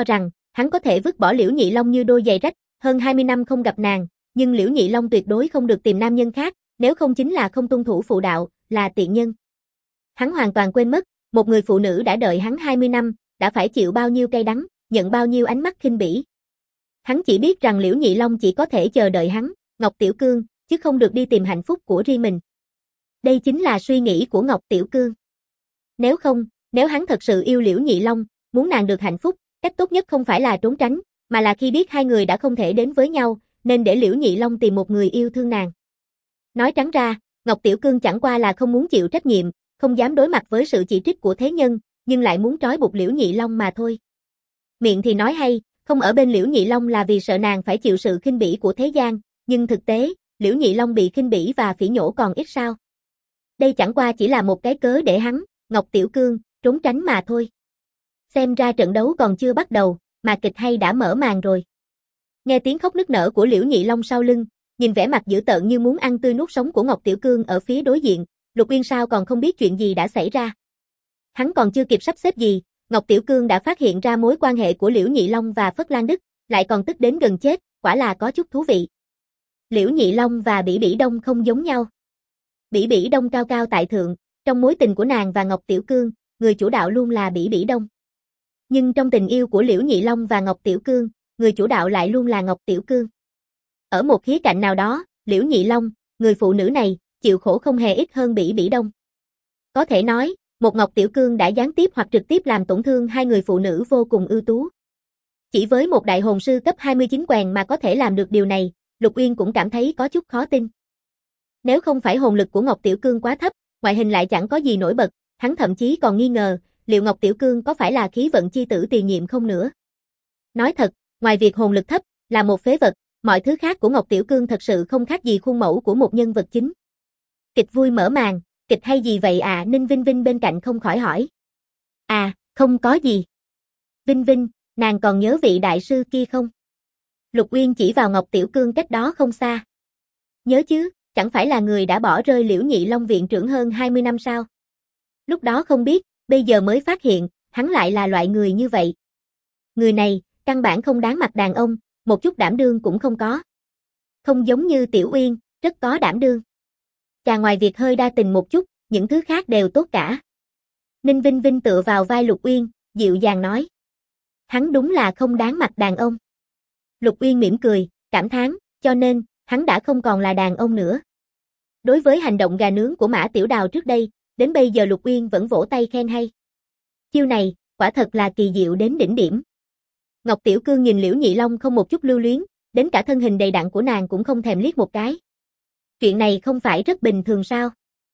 Hắn có thể vứt bỏ Liễu Nhị Long như đôi giày rách, hơn 20 năm không gặp nàng, nhưng Liễu Nhị Long tuyệt đối không được tìm nam nhân khác, nếu không chính là không tuân thủ phụ đạo, là tiện nhân. Hắn hoàn toàn quên mất, một người phụ nữ đã đợi hắn 20 năm, đã phải chịu bao nhiêu cay đắng, nhận bao nhiêu ánh mắt khinh bỉ. Hắn chỉ biết rằng Liễu Nhị Long chỉ có thể chờ đợi hắn, Ngọc Tiểu Cương, chứ không được đi tìm hạnh phúc của riêng mình. Đây chính là suy nghĩ của Ngọc Tiểu Cương. Nếu hắn thật sự yêu Liễu Nhị Long, muốn nàng được hạnh phúc, cách tốt nhất không phải là trốn tránh, mà là khi biết hai người đã không thể đến với nhau, nên để Liễu Nhị Long tìm một người yêu thương nàng. Nói trắng ra, Ngọc Tiểu Cương chẳng qua là không muốn chịu trách nhiệm, không dám đối mặt với sự chỉ trích của thế nhân, nhưng lại muốn trói buộc Liễu Nhị Long mà thôi. Miệng thì nói hay, không ở bên Liễu Nhị Long là vì sợ nàng phải chịu sự khinh bỉ của thế gian, nhưng thực tế, Liễu Nhị Long bị khinh bỉ và phỉ nhổ còn ít sao. Đây chẳng qua chỉ là một cái cớ để hắn, Ngọc Tiểu Cương, trốn tránh mà thôi. Xem ra trận đấu còn chưa bắt đầu, mà kịch hay đã mở màn rồi. Nghe tiếng khóc nức nở của Liễu Nhị Long sau lưng, nhìn vẻ mặt dữ tợn như muốn ăn tươi nuốt sống của Ngọc Tiểu Cương ở phía đối diện, Lục Uyên sao còn không biết chuyện gì đã xảy ra. Hắn còn chưa kịp sắp xếp gì, Ngọc Tiểu Cương đã phát hiện ra mối quan hệ của Liễu Nhị Long và Phất Lan Đức, lại còn tức đến gần chết, quả là có chút thú vị. Liễu Nhị Long và Bỉ Bỉ Đông không giống nhau. Bỉ Bỉ Đông cao cao tại thượng, trong mối tình của nàng và Ngọc Tiểu Cương, người chủ đạo luôn là Bỉ Bỉ Đông. Nhưng trong tình yêu của Liễu Nhị Long và Ngọc Tiểu Cương, người chủ đạo lại luôn là Ngọc Tiểu Cương. Ở một khía cạnh nào đó, Liễu Nhị Long, người phụ nữ này, chịu khổ không hề ít hơn Bỉ Bỉ Đông. Có thể nói, một Ngọc Tiểu Cương đã gián tiếp hoặc trực tiếp làm tổn thương hai người phụ nữ vô cùng ưu tú. Chỉ với một đại hồn sư cấp 29 quèn mà có thể làm được điều này, Lục Uyên cũng cảm thấy có chút khó tin. Nếu không phải hồn lực của Ngọc Tiểu Cương quá thấp, ngoại hình lại chẳng có gì nổi bật, hắn thậm chí còn nghi ngờ, liệu Ngọc Tiểu Cương có phải là khí vận chi tử tiền nhiệm không nữa. Nói thật, ngoài việc hồn lực thấp, là một phế vật, mọi thứ khác của Ngọc Tiểu Cương thật sự không khác gì khuôn mẫu của một nhân vật chính. Kịch vui mở màn, kịch hay gì vậy à? Ninh Vinh Vinh bên cạnh không khỏi hỏi. À, không có gì. Vinh Vinh, nàng còn nhớ vị đại sư kia không? Lục Uyên chỉ vào Ngọc Tiểu Cương cách đó không xa. Nhớ chứ, chẳng phải là người đã bỏ rơi Liễu Nhị Long viện trưởng hơn 20 năm sao? Lúc đó không biết, bây giờ mới phát hiện, hắn lại là loại người như vậy. Người này, căn bản không đáng mặt đàn ông, một chút đảm đương cũng không có. Không giống như Tiểu Uyên, rất có đảm đương. Chà, ngoài việc hơi đa tình một chút, những thứ khác đều tốt cả. Ninh Vinh Vinh tựa vào vai Lục Uyên, dịu dàng nói. Hắn đúng là không đáng mặt đàn ông. Lục Uyên mỉm cười, cảm thán, cho nên, hắn đã không còn là đàn ông nữa. Đối với hành động gà nướng của Mã Tiểu Đào trước đây, đến bây giờ Lục Uyên vẫn vỗ tay khen hay. Chiêu này, quả thật là kỳ diệu đến đỉnh điểm. Ngọc Tiểu Cương nhìn Liễu Nhị Long không một chút lưu luyến, đến cả thân hình đầy đặn của nàng cũng không thèm liếc một cái. Chuyện này không phải rất bình thường sao?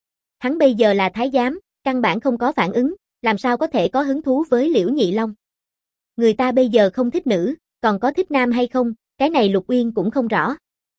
Hắn bây giờ là thái giám, căn bản không có phản ứng, làm sao có thể có hứng thú với Liễu Nhị Long? Người ta bây giờ không thích nữ, còn có thích nam hay không, cái này Lục Uyên cũng không rõ.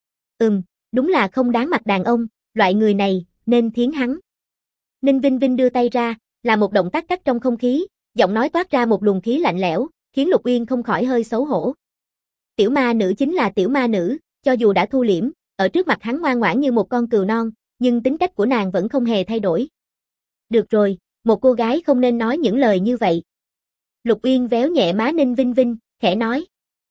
Đúng là không đáng mặt đàn ông, loại người này, nên thiến hắn. Ninh Vinh Vinh đưa tay ra, là một động tác cắt trong không khí, giọng nói toát ra một luồng khí lạnh lẽo, khiến Lục Uyên không khỏi hơi xấu hổ. Tiểu ma nữ chính là tiểu ma nữ, cho dù đã thu liễm, ở trước mặt hắn ngoan ngoãn như một con cừu non, nhưng tính cách của nàng vẫn không hề thay đổi. Được rồi, một cô gái không nên nói những lời như vậy. Lục Uyên véo nhẹ má Ninh Vinh Vinh, khẽ nói.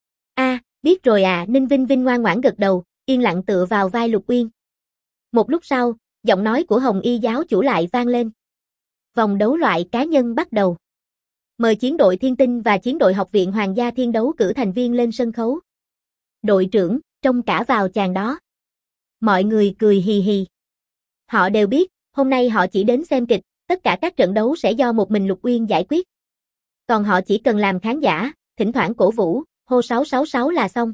Biết rồi à. Ninh Vinh Vinh ngoan ngoãn gật đầu, yên lặng tựa vào vai Lục Uyên. Một lúc sau, giọng nói của Hồng Y giáo chủ lại vang lên. Vòng đấu loại cá nhân bắt đầu. Mời chiến đội Thiên Tinh và chiến đội Học viện Hoàng gia Thiên đấu cử thành viên lên sân khấu. Đội trưởng, trông cả vào chàng đó. Mọi người cười hì hì. Họ đều biết, hôm nay họ chỉ đến xem kịch, tất cả các trận đấu sẽ do một mình Lục Uyên giải quyết. Còn họ chỉ cần làm khán giả, thỉnh thoảng cổ vũ, hô 666 là xong.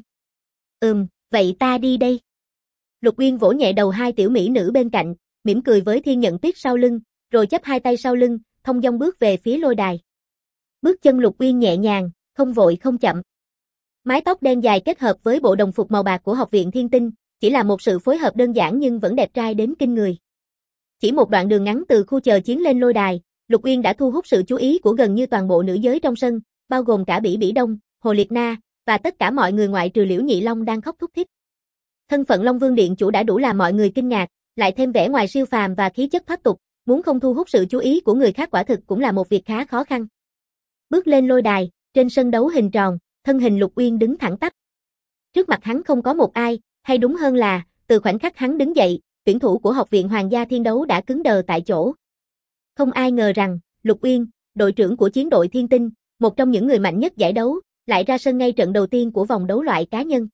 Vậy ta đi đây. Lục Uyên vỗ nhẹ đầu hai tiểu mỹ nữ bên cạnh, mỉm cười với Thiên Nhận Tuyết sau lưng, rồi chắp hai tay sau lưng, thông dong bước về phía lôi đài. Bước chân Lục Uyên nhẹ nhàng, không vội không chậm. Mái tóc đen dài kết hợp với bộ đồng phục màu bạc của Học viện Thiên Tinh, chỉ là một sự phối hợp đơn giản nhưng vẫn đẹp trai đến kinh người. Chỉ một đoạn đường ngắn từ khu chờ chiến lên lôi đài, Lục Uyên đã thu hút sự chú ý của gần như toàn bộ nữ giới trong sân, bao gồm cả Bỉ Bỉ Đông, Hồ Liệt Na, và tất cả mọi người ngoại trừ Liễu Nhị Long đang khóc thút thít. Thân phận Long Vương Điện chủ đã đủ làm mọi người kinh ngạc, lại thêm vẻ ngoài siêu phàm và khí chất thoát tục, muốn không thu hút sự chú ý của người khác quả thực cũng là một việc khá khó khăn. Bước lên lôi đài, trên sân đấu hình tròn, thân hình Lục Uyên đứng thẳng tắp. Trước mặt hắn không có một ai, hay đúng hơn là, từ khoảnh khắc hắn đứng dậy, tuyển thủ của Học viện Hoàng gia Thiên Đấu đã cứng đờ tại chỗ. Không ai ngờ rằng, Lục Uyên, đội trưởng của chiến đội Thiên Tinh, một trong những người mạnh nhất giải đấu, lại ra sân ngay trận đầu tiên của vòng đấu loại cá nhân.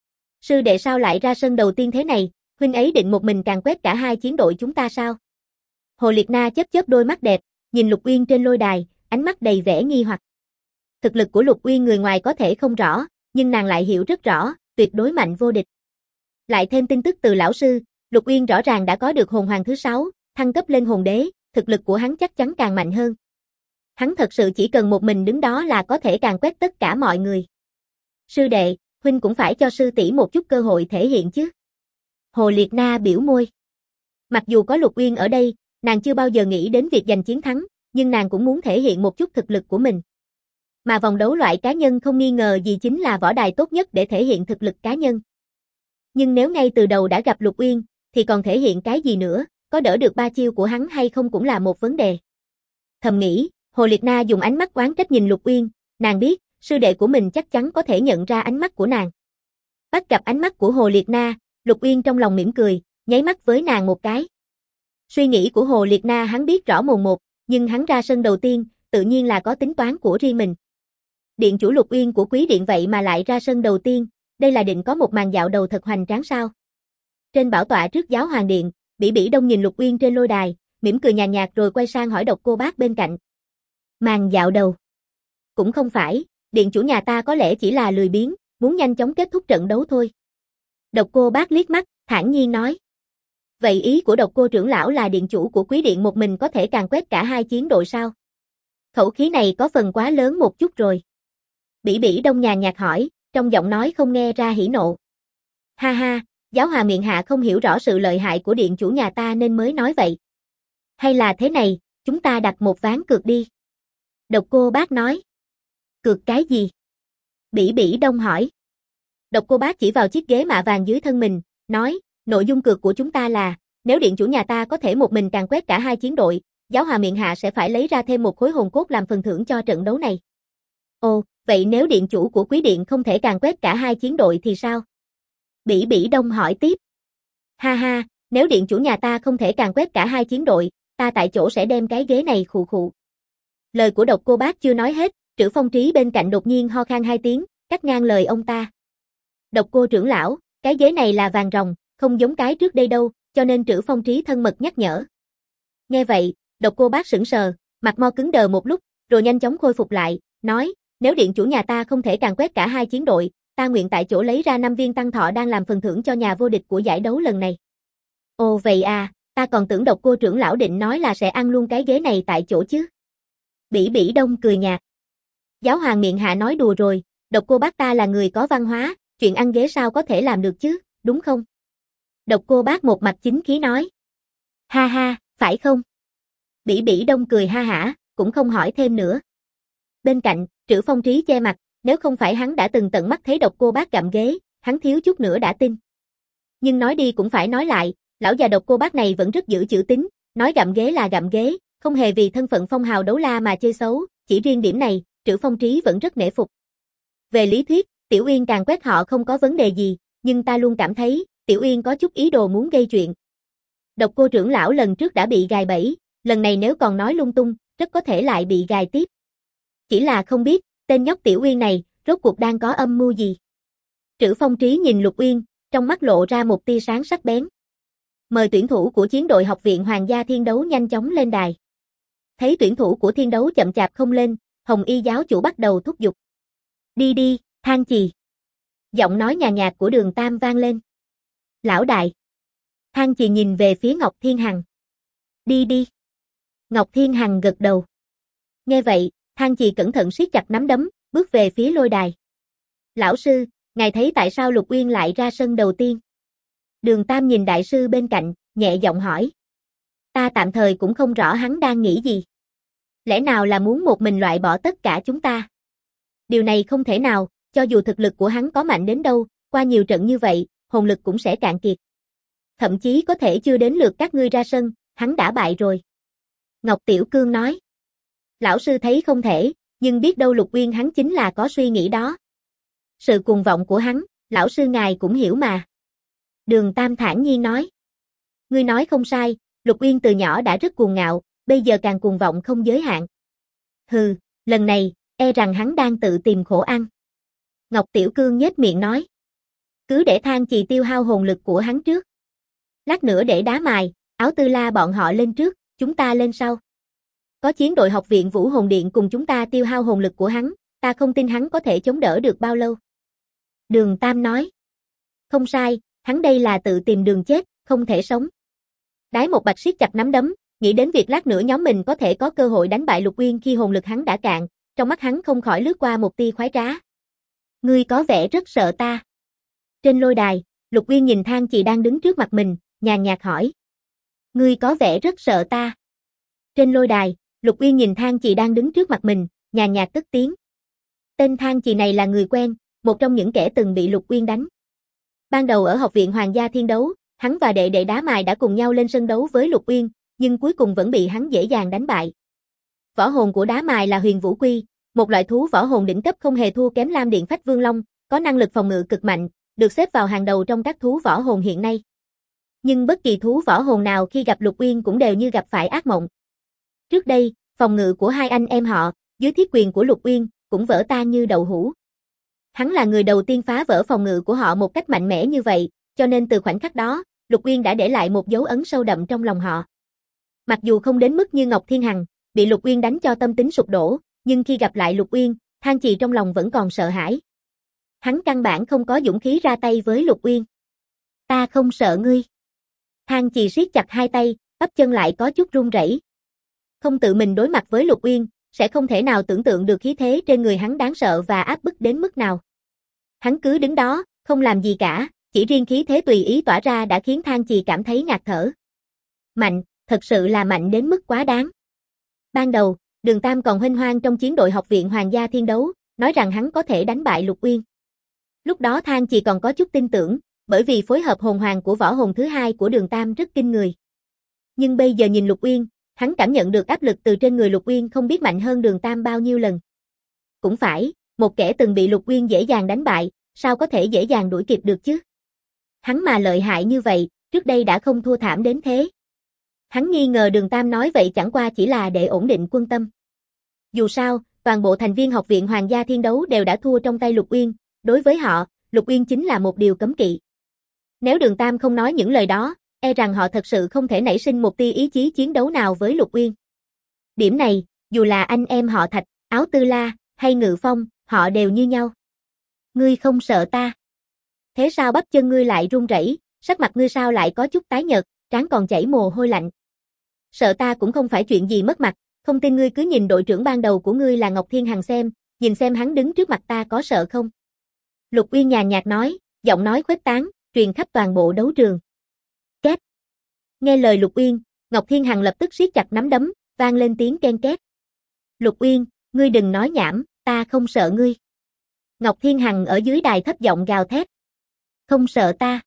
Sư đệ sao lại ra sân đầu tiên thế này, huynh ấy định một mình càn quét cả hai chiến đội chúng ta sao? Hồ Liệt Na chớp chớp đôi mắt đẹp, nhìn Lục Uyên trên lôi đài, ánh mắt đầy vẻ nghi hoặc. Thực lực của Lục Uyên người ngoài có thể không rõ, nhưng nàng lại hiểu rất rõ, tuyệt đối mạnh vô địch. Lại thêm tin tức từ lão sư, Lục Uyên rõ ràng đã có được hồn hoàng thứ 6, thăng cấp lên hồn đế, thực lực của hắn chắc chắn càng mạnh hơn. Hắn thật sự chỉ cần một mình đứng đó là có thể càn quét tất cả mọi người. Sư đệ, huynh cũng phải cho sư tỷ một chút cơ hội thể hiện chứ. Hồ Liệt Na biểu môi. Mặc dù có Lục Uyên ở đây, nàng chưa bao giờ nghĩ đến việc giành chiến thắng, nhưng nàng cũng muốn thể hiện một chút thực lực của mình. Mà vòng đấu loại cá nhân không nghi ngờ gì chính là võ đài tốt nhất để thể hiện thực lực cá nhân. Nhưng nếu ngay từ đầu đã gặp Lục Uyên, thì còn thể hiện cái gì nữa, có đỡ được ba chiêu của hắn hay không cũng là một vấn đề. Thầm nghĩ, Hồ Liệt Na dùng ánh mắt oán trách nhìn Lục Uyên, nàng biết, sư đệ của mình chắc chắn có thể nhận ra ánh mắt của nàng. Bắt gặp ánh mắt của Hồ Liệt Na, Lục Uyên trong lòng mỉm cười, nháy mắt với nàng một cái. Suy nghĩ của Hồ Liệt Na hắn biết rõ mồn một, nhưng hắn ra sân đầu tiên, tự nhiên là có tính toán của riêng mình. Điện chủ Lục Uyên của Quý Điện vậy mà lại ra sân đầu tiên, đây là định có một màn dạo đầu thật hoành tráng sao? Trên bảo tọa trước Giáo Hoàng Điện, Bỉ Bỉ Đông nhìn Lục Uyên trên lôi đài, mỉm cười nhàn nhạt rồi quay sang hỏi Độc Cô Bác bên cạnh. Màn dạo đầu? Cũng không phải, điện chủ nhà ta có lẽ chỉ là lười biếng, muốn nhanh chóng kết thúc trận đấu thôi. Độc Cô Bác liếc mắt, thản nhiên nói. Vậy ý của Độc Cô trưởng lão là điện chủ của Quý Điện một mình có thể càn quét cả hai chiến đội sao? Khẩu khí này có phần quá lớn một chút rồi. Bỉ Bỉ Đông nhàn nhạt hỏi, trong giọng nói không nghe ra hỉ nộ. Ha ha, Giáo Hòa miệng hạ không hiểu rõ sự lợi hại của điện chủ nhà ta nên mới nói vậy. Hay là thế này, chúng ta đặt một ván cược đi. Độc Cô Bác nói. Cược cái gì? Bỉ Bỉ Đông hỏi. Độc Cô Bác chỉ vào chiếc ghế mạ vàng dưới thân mình, nói, nội dung cược của chúng ta là, nếu điện chủ nhà ta có thể một mình càn quét cả hai chiến đội, Giáo Hòa miệng hạ sẽ phải lấy ra thêm một khối hồn cốt làm phần thưởng cho trận đấu này. Ồ, vậy nếu điện chủ của Quý Điện không thể càn quét cả hai chiến đội thì sao? Bỉ Bỉ Đông hỏi tiếp. Ha ha, nếu điện chủ nhà ta không thể càn quét cả hai chiến đội, ta tại chỗ sẽ đem cái ghế này khụ khụ. Lời của Độc Cô Bác chưa nói hết, Trữ Phong Trí bên cạnh đột nhiên ho khan hai tiếng, cắt ngang lời ông ta. Độc Cô trưởng lão, cái ghế này là vàng ròng, không giống cái trước đây đâu, cho nên Trữ Phong Trí thân mật nhắc nhở. Nghe vậy, Độc Cô Bác sững sờ, mặt mo cứng đờ một lúc, rồi nhanh chóng khôi phục lại, nói, nếu điện chủ nhà ta không thể càn quét cả hai chiến đội, ta nguyện tại chỗ lấy ra 5 viên tăng thọ đang làm phần thưởng cho nhà vô địch của giải đấu lần này. Ồ vậy à, ta còn tưởng Độc Cô trưởng lão định nói là sẽ ăn luôn cái ghế này tại chỗ chứ. Bỉ Bỉ Đông cười nhạt. Giáo Hoàng miệng hạ nói đùa rồi, Độc Cô Bác ta là người có văn hóa, chuyện ăn ghế sao có thể làm được chứ, đúng không? Độc Cô Bác một mặt chính khí nói. Ha ha, phải không? Bỉ Bỉ Đông cười ha hả, cũng không hỏi thêm nữa. Bên cạnh, Trữ Phong Trí che mặt, nếu không phải hắn đã từng tận mắt thấy Độc Cô Bác gặm ghế, hắn thiếu chút nữa đã tin. Nhưng nói đi cũng phải nói lại, lão già Độc Cô Bác này vẫn rất giữ chữ tín, nói gặm ghế là gặm ghế, không hề vì thân phận phong hào đấu la mà chơi xấu, chỉ riêng điểm này, Trữ Phong Trí vẫn rất nể phục. Về lý thuyết, Tiểu Uyên càng quét họ không có vấn đề gì, nhưng ta luôn cảm thấy, Tiểu Uyên có chút ý đồ muốn gây chuyện. Độc Cô trưởng lão lần trước đã bị gài bẫy, lần này nếu còn nói lung tung, rất có thể lại bị gài tiếp. Chỉ là không biết, tên nhóc Tiểu Uyên này, rốt cuộc đang có âm mưu gì? Trữ Phong Trí nhìn Lục Uyên, trong mắt lộ ra một tia sáng sắc bén. Mời tuyển thủ của chiến đội Học viện Hoàng gia Thiên Đấu nhanh chóng lên đài. Thấy tuyển thủ của Thiên Đấu chậm chạp không lên, Hồng Y giáo chủ bắt đầu thúc giục. Đi đi, Thang Chì. Giọng nói nhàn nhạt của Đường Tam vang lên. Lão đại. Thang Chì nhìn về phía Ngọc Thiên Hằng. Đi đi. Ngọc Thiên Hằng gật đầu. Nghe vậy, Thang Chì cẩn thận siết chặt nắm đấm, bước về phía lôi đài. Lão sư, ngài thấy tại sao Lục Uyên lại ra sân đầu tiên? Đường Tam nhìn đại sư bên cạnh, nhẹ giọng hỏi. Ta tạm thời cũng không rõ hắn đang nghĩ gì. Lẽ nào là muốn một mình loại bỏ tất cả chúng ta? Điều này không thể nào, cho dù thực lực của hắn có mạnh đến đâu, qua nhiều trận như vậy, hồn lực cũng sẽ cạn kiệt. Thậm chí có thể chưa đến lượt các ngươi ra sân, hắn đã bại rồi. Ngọc Tiểu Cương nói. Lão sư thấy không thể, nhưng biết đâu Lục Uyên hắn chính là có suy nghĩ đó. Sự cuồng vọng của hắn, lão sư ngài cũng hiểu mà. Đường Tam thản nhiên nói. Ngươi nói không sai, Lục Uyên từ nhỏ đã rất cuồng ngạo, bây giờ càng cuồng vọng không giới hạn. Hừ, lần này, e rằng hắn đang tự tìm khổ ăn. Ngọc Tiểu Cương nhếch miệng nói. Cứ để Thang Chì tiêu hao hồn lực của hắn trước. Lát nữa để đá mài, Áo Tư La bọn họ lên trước, chúng ta lên sau. Có chiến đội học viện Vũ Hồn Điện cùng chúng ta tiêu hao hồn lực của hắn, ta không tin hắn có thể chống đỡ được bao lâu. Đường Tam nói. Không sai, hắn đây là tự tìm đường chết, không thể sống. Đái Một Bạch siết chặt nắm đấm, nghĩ đến việc lát nữa nhóm mình có thể có cơ hội đánh bại Lục Uyên khi hồn lực hắn đã cạn, trong mắt hắn không khỏi lướt qua một tia khoái trá. Ngươi có vẻ rất sợ ta. Trên lôi đài, Lục Uyên nhìn Thang Chì đang đứng trước mặt mình, nhàn nhạt hỏi. Ngươi có vẻ rất sợ ta. Trên lôi đài, Lục Uyên nhìn Thang Chì đang đứng trước mặt mình, nhàn nhạt cất tiếng. Tên Thang Chì này là người quen, một trong những kẻ từng bị Lục Uyên đánh. Ban đầu ở học viện Hoàng gia Thiên Đấu, hắn và đệ đệ Đá Mài đã cùng nhau lên sân đấu với Lục Uyên, nhưng cuối cùng vẫn bị hắn dễ dàng đánh bại. Võ hồn của Đá Mài là Huyền Vũ Quy, một loại thú võ hồn đỉnh cấp không hề thua kém Lam Điện Phách Vương Long, có năng lực phòng ngự cực mạnh, được xếp vào hàng đầu trong các thú võ hồn hiện nay. Nhưng bất kỳ thú võ hồn nào khi gặp Lục Uyên cũng đều như gặp phải ác mộng. Trước đây, phòng ngự của hai anh em họ, dưới thiết quyền của Lục Uyên, cũng vỡ tan như đậu hũ. Hắn là người đầu tiên phá vỡ phòng ngự của họ một cách mạnh mẽ như vậy, cho nên từ khoảnh khắc đó, Lục Uyên đã để lại một dấu ấn sâu đậm trong lòng họ. Mặc dù không đến mức như Ngọc Thiên Hằng, bị Lục Uyên đánh cho tâm tính sụp đổ, nhưng khi gặp lại Lục Uyên, Thang Chì trong lòng vẫn còn sợ hãi. Hắn căn bản không có dũng khí ra tay với Lục Uyên. Ta không sợ ngươi. Thang Chì siết chặt hai tay, bắp chân lại có chút run rẩy. Không tự mình đối mặt với Lục Uyên, sẽ không thể nào tưởng tượng được khí thế trên người hắn đáng sợ và áp bức đến mức nào. Hắn cứ đứng đó, không làm gì cả, chỉ riêng khí thế tùy ý tỏa ra đã khiến Thang Chì cảm thấy ngạt thở. Mạnh, thật sự là mạnh đến mức quá đáng. Ban đầu, Đường Tam còn huênh hoang trong chiến đội học viện Hoàng gia Thiên Đấu, nói rằng hắn có thể đánh bại Lục Uyên. Lúc đó Thang Chì còn có chút tin tưởng, bởi vì phối hợp hồn hoàng của võ hồn thứ hai của Đường Tam rất kinh người. Nhưng bây giờ nhìn Lục Uyên, hắn cảm nhận được áp lực từ trên người Lục Uyên không biết mạnh hơn Đường Tam bao nhiêu lần. Cũng phải, một kẻ từng bị Lục Uyên dễ dàng đánh bại, sao có thể dễ dàng đuổi kịp được chứ? Hắn mà lợi hại như vậy, trước đây đã không thua thảm đến thế. Hắn nghi ngờ Đường Tam nói vậy chẳng qua chỉ là để ổn định quân tâm. Dù sao, toàn bộ thành viên học viện Hoàng gia Thiên Đấu đều đã thua trong tay Lục Uyên, đối với họ, Lục Uyên chính là một điều cấm kỵ. Nếu Đường Tam không nói những lời đó, e rằng họ thật sự không thể nảy sinh một tia ý chí chiến đấu nào với Lục Uyên. Điểm này, dù là anh em họ Thạch, Áo Tư La, hay Ngự Phong, họ đều như nhau. Ngươi không sợ ta. Thế sao bắp chân ngươi lại run rẩy, sắc mặt ngươi sao lại có chút tái nhợt, trán còn chảy mồ hôi lạnh. Sợ ta cũng không phải chuyện gì mất mặt, không tin ngươi cứ nhìn đội trưởng ban đầu của ngươi là Ngọc Thiên Hằng xem, nhìn xem hắn đứng trước mặt ta có sợ không. Lục Uyên nhàn nhạt nói, giọng nói khuếch tán, truyền khắp toàn bộ đấu trường. Két. Nghe lời Lục Uyên, Ngọc Thiên Hằng lập tức siết chặt nắm đấm, vang lên tiếng ken két. Lục Uyên, ngươi đừng nói nhảm, ta không sợ ngươi. Ngọc Thiên Hằng ở dưới đài thấp giọng gào thét. Không sợ ta.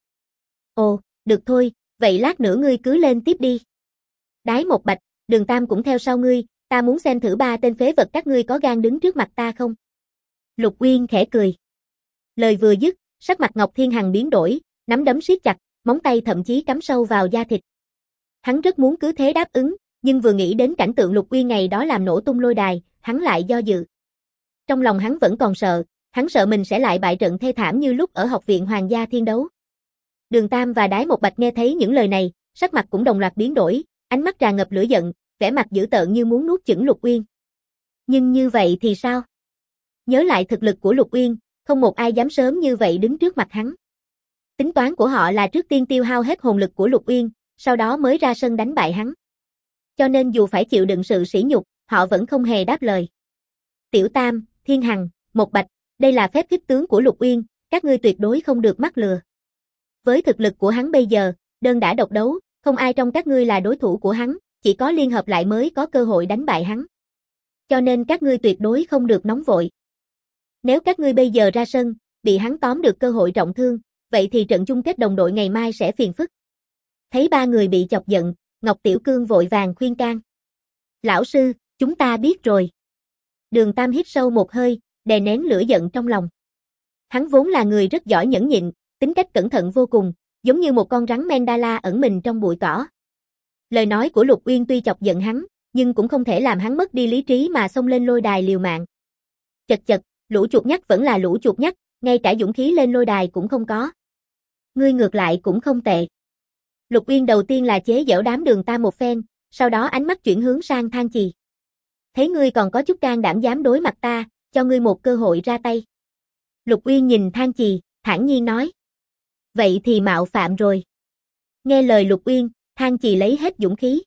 Ồ, được thôi, vậy lát nữa ngươi cứ lên tiếp đi. Đái Một Bạch, Đường Tam cũng theo sau ngươi, ta muốn xem thử ba tên phế vật các ngươi có gan đứng trước mặt ta không. Lục Uyên khẽ cười. Lời vừa dứt, sắc mặt Ngọc Thiên Hằng biến đổi, nắm đấm siết chặt, móng tay thậm chí cắm sâu vào da thịt. Hắn rất muốn cứ thế đáp ứng, nhưng vừa nghĩ đến cảnh tượng Lục Uyên ngày đó làm nổ tung lôi đài, hắn lại do dự. Trong lòng hắn vẫn còn sợ, hắn sợ mình sẽ lại bại trận thê thảm như lúc ở học viện Hoàng gia Thiên Đấu. Đường Tam và Đái Một Bạch nghe thấy những lời này, sắc mặt cũng đồng loạt biến đổi, ánh mắt tràn ngập lửa giận, vẻ mặt dữ tợn như muốn nuốt chửng Lục Uyên. Nhưng như vậy thì sao? Nhớ lại thực lực của Lục Uyên, không một ai dám sớm như vậy đứng trước mặt hắn. Tính toán của họ là trước tiên tiêu hao hết hồn lực của Lục Uyên, sau đó mới ra sân đánh bại hắn. Cho nên dù phải chịu đựng sự sỉ nhục, họ vẫn không hề đáp lời. Tiểu Tam, Thiên Hằng, Một Bạch, đây là phép khích tướng của Lục Uyên, các ngươi tuyệt đối không được mắc lừa. Với thực lực của hắn bây giờ, đơn đả độc đấu, không ai trong các ngươi là đối thủ của hắn, chỉ có liên hợp lại mới có cơ hội đánh bại hắn. Cho nên các ngươi tuyệt đối không được nóng vội. Nếu các ngươi bây giờ ra sân, bị hắn tóm được cơ hội trọng thương, vậy thì trận chung kết đồng đội ngày mai sẽ phiền phức. Thấy ba người bị chọc giận, Ngọc Tiểu Cương vội vàng khuyên can. Lão sư, chúng ta biết rồi. Đường Tam hít sâu một hơi, đè nén lửa giận trong lòng. Hắn vốn là người rất giỏi nhẫn nhịn, tính cách cẩn thận vô cùng, giống như một con rắn Mandala ẩn mình trong bụi cỏ. Lời nói của Lục Uyên tuy chọc giận hắn, nhưng cũng không thể làm hắn mất đi lý trí mà xông lên lôi đài liều mạng. Chật chật, lũ chuột nhắt vẫn là lũ chuột nhắt, ngay cả dũng khí lên lôi đài cũng không có. Ngươi ngược lại cũng không tệ. Lục Uyên đầu tiên là chế giễu đám Đường Tam một phen, sau đó ánh mắt chuyển hướng sang Thang Chì. Thấy ngươi còn có chút can đảm dám đối mặt ta, cho ngươi một cơ hội ra tay. Lục Uyên nhìn Thang Chì, thản nhiên nói. Vậy thì mạo phạm rồi. Nghe lời Lục Uyên, Thang Chì lấy hết dũng khí.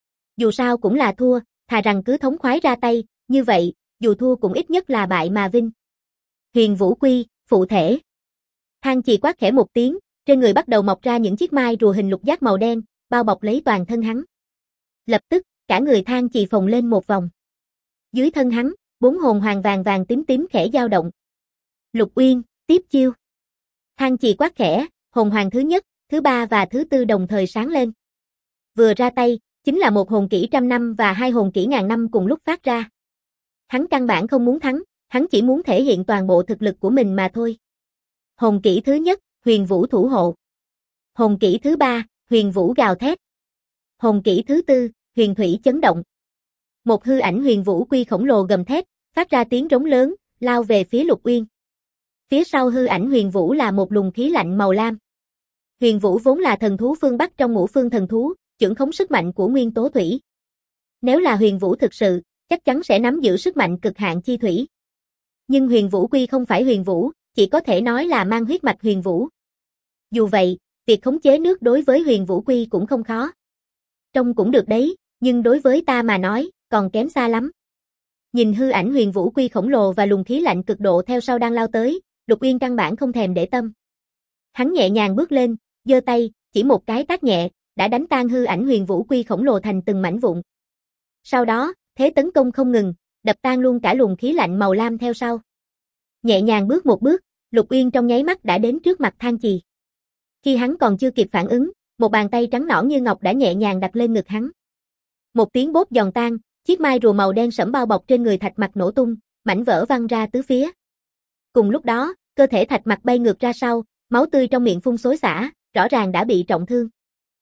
Dù sao cũng là thua, thà rằng cứ thống khoái ra tay, như vậy, dù thua cũng ít nhất là bại mà vinh. Huyền Vũ Quy, phụ thể. Thang Chì quát khẽ một tiếng, trên người bắt đầu mọc ra những chiếc mai rùa hình lục giác màu đen, bao bọc lấy toàn thân hắn. Lập tức, cả người Thang Chì phồng lên một vòng. Dưới thân hắn, 4 hồn hoàng vàng vàng tím tím khẽ dao động. Lục Uyên, tiếp chiêu. Thang Chì quát khẽ, hồn hoàng thứ nhất, thứ ba và thứ tư đồng thời sáng lên. Vừa ra tay, chính là một hồn kỹ 100 năm và 2 hồn kỹ 1000 năm cùng lúc phát ra. Hắn căn bản không muốn thắng, hắn chỉ muốn thể hiện toàn bộ thực lực của mình mà thôi. Hồn kỹ thứ nhất, Huyền Vũ thủ hộ. Hồn kỹ thứ ba, Huyền Vũ gào thét. Hồn kỹ thứ tư, Huyền Thủy chấn động. Một hư ảnh Huyền Vũ Quy khổng lồ gầm thét, phát ra tiếng rống lớn, lao về phía Lục Uyên. Phía sau hư ảnh Huyền Vũ là một luồng khí lạnh màu lam. Huyền Vũ vốn là thần thú phương Bắc trong ngũ phương thần thú, chưởng khống sức mạnh của nguyên tố thủy. Nếu là Huyền Vũ thực sự, chắc chắn sẽ nắm giữ sức mạnh cực hạn chi thủy. Nhưng Huyền Vũ Quy không phải Huyền Vũ, chỉ có thể nói là mang huyết mạch Huyền Vũ. Dù vậy, việc khống chế nước đối với Huyền Vũ Quy cũng không khó. Trông cũng được đấy, nhưng đối với ta mà nói, còn kém xa lắm. Nhìn hư ảnh Huyền Vũ Quy khổng lồ và luồng khí lạnh cực độ theo sau đang lao tới, Lục Uyên căn bản không thèm để tâm. Hắn nhẹ nhàng bước lên, giơ tay, chỉ một cái tát nhẹ, đã đánh tan hư ảnh Huyền Vũ Quy khổng lồ thành từng mảnh vụn. Sau đó, thế tấn công không ngừng, đập tan luôn cả luồng khí lạnh màu lam theo sau. Nhẹ nhàng bước một bước, Lục Uyên trong nháy mắt đã đến trước mặt Thang Chì. Khi hắn còn chưa kịp phản ứng, một bàn tay trắng nõn như ngọc đã nhẹ nhàng đặt lên ngực hắn. Một tiếng bốp giòn tan, chiếc mai rùa màu đen sẫm bao bọc trên người Thạch Mặc nổ tung, mảnh vỡ văng ra tứ phía. Cùng lúc đó, cơ thể Thạch Mặc bay ngược ra sau, máu tươi trong miệng phun xối xả, rõ ràng đã bị trọng thương.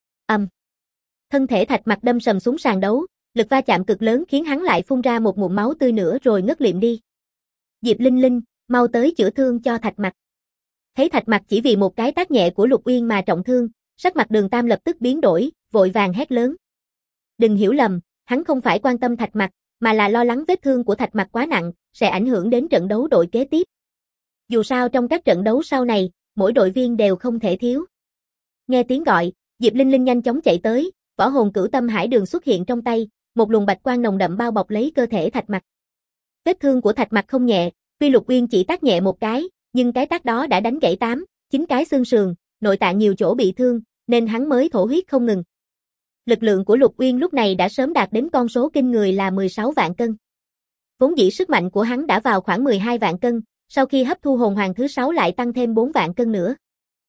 Thân thể Thạch Mặc đâm sầm xuống sàn đấu, lực va chạm cực lớn khiến hắn lại phun ra một ngụm máu tươi nữa rồi ngất liệm đi. Diệp Linh Linh, mau tới chữa thương cho Thạch Mặc. Thấy Thạch Mặc chỉ vì một cái tát nhẹ của Lục Uyên mà trọng thương, sắc mặt Đường Tam lập tức biến đổi, vội vàng hét lớn. Đừng hiểu lầm, hắn không phải quan tâm Thạch Mặc, mà là lo lắng vết thương của Thạch Mặc quá nặng, sẽ ảnh hưởng đến trận đấu đội kế tiếp. Dù sao trong các trận đấu sau này, mỗi đội viên đều không thể thiếu. Nghe tiếng gọi, Diệp Linh Linh nhanh chóng chạy tới, võ hồn Cửu Tâm Hải Đường xuất hiện trong tay, một luồng bạch quang nồng đậm bao bọc lấy cơ thể Thạch Mặc. Vết thương của Thạch Mặc không nhẹ, tuy Lục Uyên chỉ tát nhẹ một cái, nhưng cái tát đó đã đánh gãy 8, 9 cái xương sườn, nội tạng nhiều chỗ bị thương, nên hắn mới thổ huyết không ngừng. Lực lượng của Lục Uyên lúc này đã sớm đạt đến con số kinh người là 16 vạn cân. Vốn dĩ sức mạnh của hắn đã vào khoảng 12 vạn cân, sau khi hấp thu hồn hoàng thứ 6 lại tăng thêm 4 vạn cân nữa.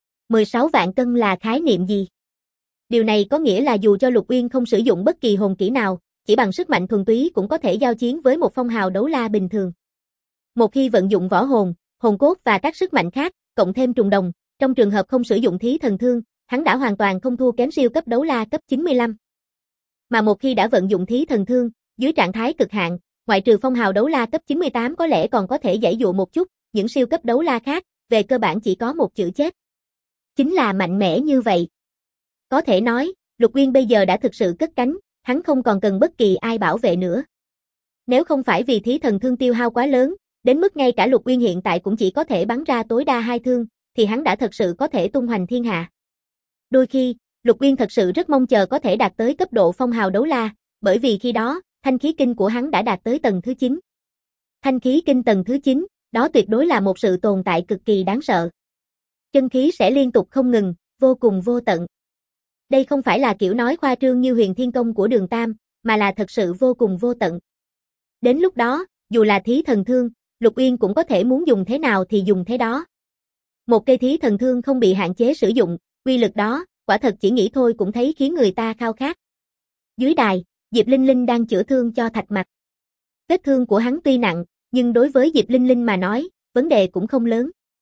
16 vạn cân là khái niệm gì? Điều này có nghĩa là dù cho Lục Uyên không sử dụng bất kỳ hồn kỹ nào, chỉ bằng sức mạnh thuần túy cũng có thể giao chiến với một phong hào đấu la bình thường. Một khi vận dụng võ hồn, hồn cốt và các sức mạnh khác, cộng thêm trùng đồng, trong trường hợp không sử dụng thí thần thương, hắn đã hoàn toàn không thua kém siêu cấp đấu la cấp 95. Mà một khi đã vận dụng thí thần thương, dưới trạng thái cực hạn, ngoại trừ phong hào đấu la cấp 98 có lẽ còn có thể giãy dụa một chút, những siêu cấp đấu la khác, về cơ bản chỉ có một chữ chết. Chính là mạnh mẽ như vậy. Có thể nói, Lục Uyên bây giờ đã thực sự cất cánh, hắn không còn cần bất kỳ ai bảo vệ nữa. Nếu không phải vì thí thần thương tiêu hao quá lớn, đến mức ngay cả Lục Uyên hiện tại cũng chỉ có thể bắn ra tối đa 2 thương, thì hắn đã thật sự có thể tung hoành thiên hạ. Đôi khi, Lục Uyên thật sự rất mong chờ có thể đạt tới cấp độ phong hào đấu la, bởi vì khi đó, thanh khí kinh của hắn đã đạt tới tầng thứ 9. Thanh khí kinh tầng thứ 9, đó tuyệt đối là một sự tồn tại cực kỳ đáng sợ. Chân khí sẽ liên tục không ngừng, vô cùng vô tận. Đây không phải là kiểu nói khoa trương như Huyền Thiên Công của Đường Tam, mà là thật sự vô cùng vô tận. Đến lúc đó, dù là thí thần thương, Lục Uyên cũng có thể muốn dùng thế nào thì dùng thế đó. Một cây thí thần thương không bị hạn chế sử dụng, uy lực đó, quả thật chỉ nghĩ thôi cũng thấy khiến người ta khao khát. Dưới đài, Diệp Linh Linh đang chữa thương cho Thạch Mặc. Vết thương của hắn tuy nặng, nhưng đối với Diệp Linh Linh mà nói, vấn đề cũng không lớn.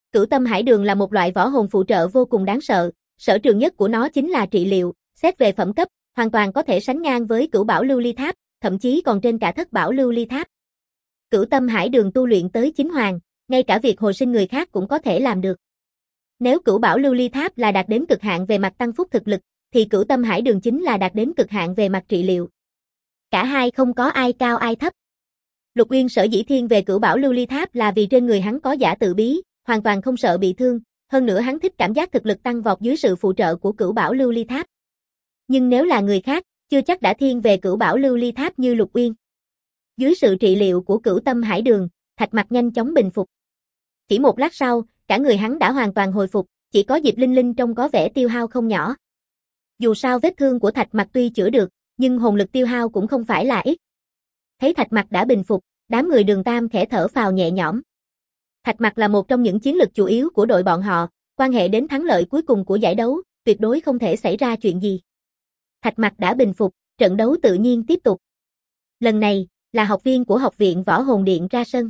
Cửu Tâm Hải Đường là một loại võ hồn phụ trợ vô cùng đáng sợ, sở trường nhất của nó chính là trị liệu, xét về phẩm cấp, hoàn toàn có thể sánh ngang với Cửu Bảo Lưu Ly Tháp, thậm chí còn trên cả Thất Bảo Lưu Ly Tháp. Cửu Tâm Hải Đường tu luyện tới chính hoàng, ngay cả việc hồi sinh người khác cũng có thể làm được. Nếu Cửu Bảo Lưu Ly Tháp là đạt đến cực hạn về mặt tăng phúc thực lực, thì Cửu Tâm Hải Đường chính là đạt đến cực hạn về mặt trị liệu. Cả hai không có ai cao ai thấp. Lục Uyên sở dĩ thiên về Cửu Bảo Lưu Ly Tháp là vì trên người hắn có giả tự bí, hoàn toàn không sợ bị thương, hơn nữa hắn thích cảm giác thực lực tăng vọt dưới sự phụ trợ của Cửu Bảo Lưu Ly Tháp. Nhưng nếu là người khác, chưa chắc đã thiên về Cửu Bảo Lưu Ly Tháp như Lục Uyên. Dưới sự trị liệu của Cửu Tâm Hải Đường, Thạch Mặc nhanh chóng bình phục. Chỉ một lát sau, cả người hắn đã hoàn toàn hồi phục, chỉ có Diệp Linh Linh trông có vẻ tiêu hao không nhỏ. Dù sao vết thương của Thạch Mặc tuy chữa được, nhưng hồn lực tiêu hao cũng không phải là ít. Thấy Thạch Mặc đã bình phục, đám người Đường Tam khẽ thở phào nhẹ nhõm. Thạch Mặc là một trong những chiến lực chủ yếu của đội bọn họ, quan hệ đến thắng lợi cuối cùng của giải đấu, tuyệt đối không thể xảy ra chuyện gì. Thạch Mặc đã bình phục, trận đấu tự nhiên tiếp tục. Lần này, là học viên của học viện Võ Hồn Điện ra sân.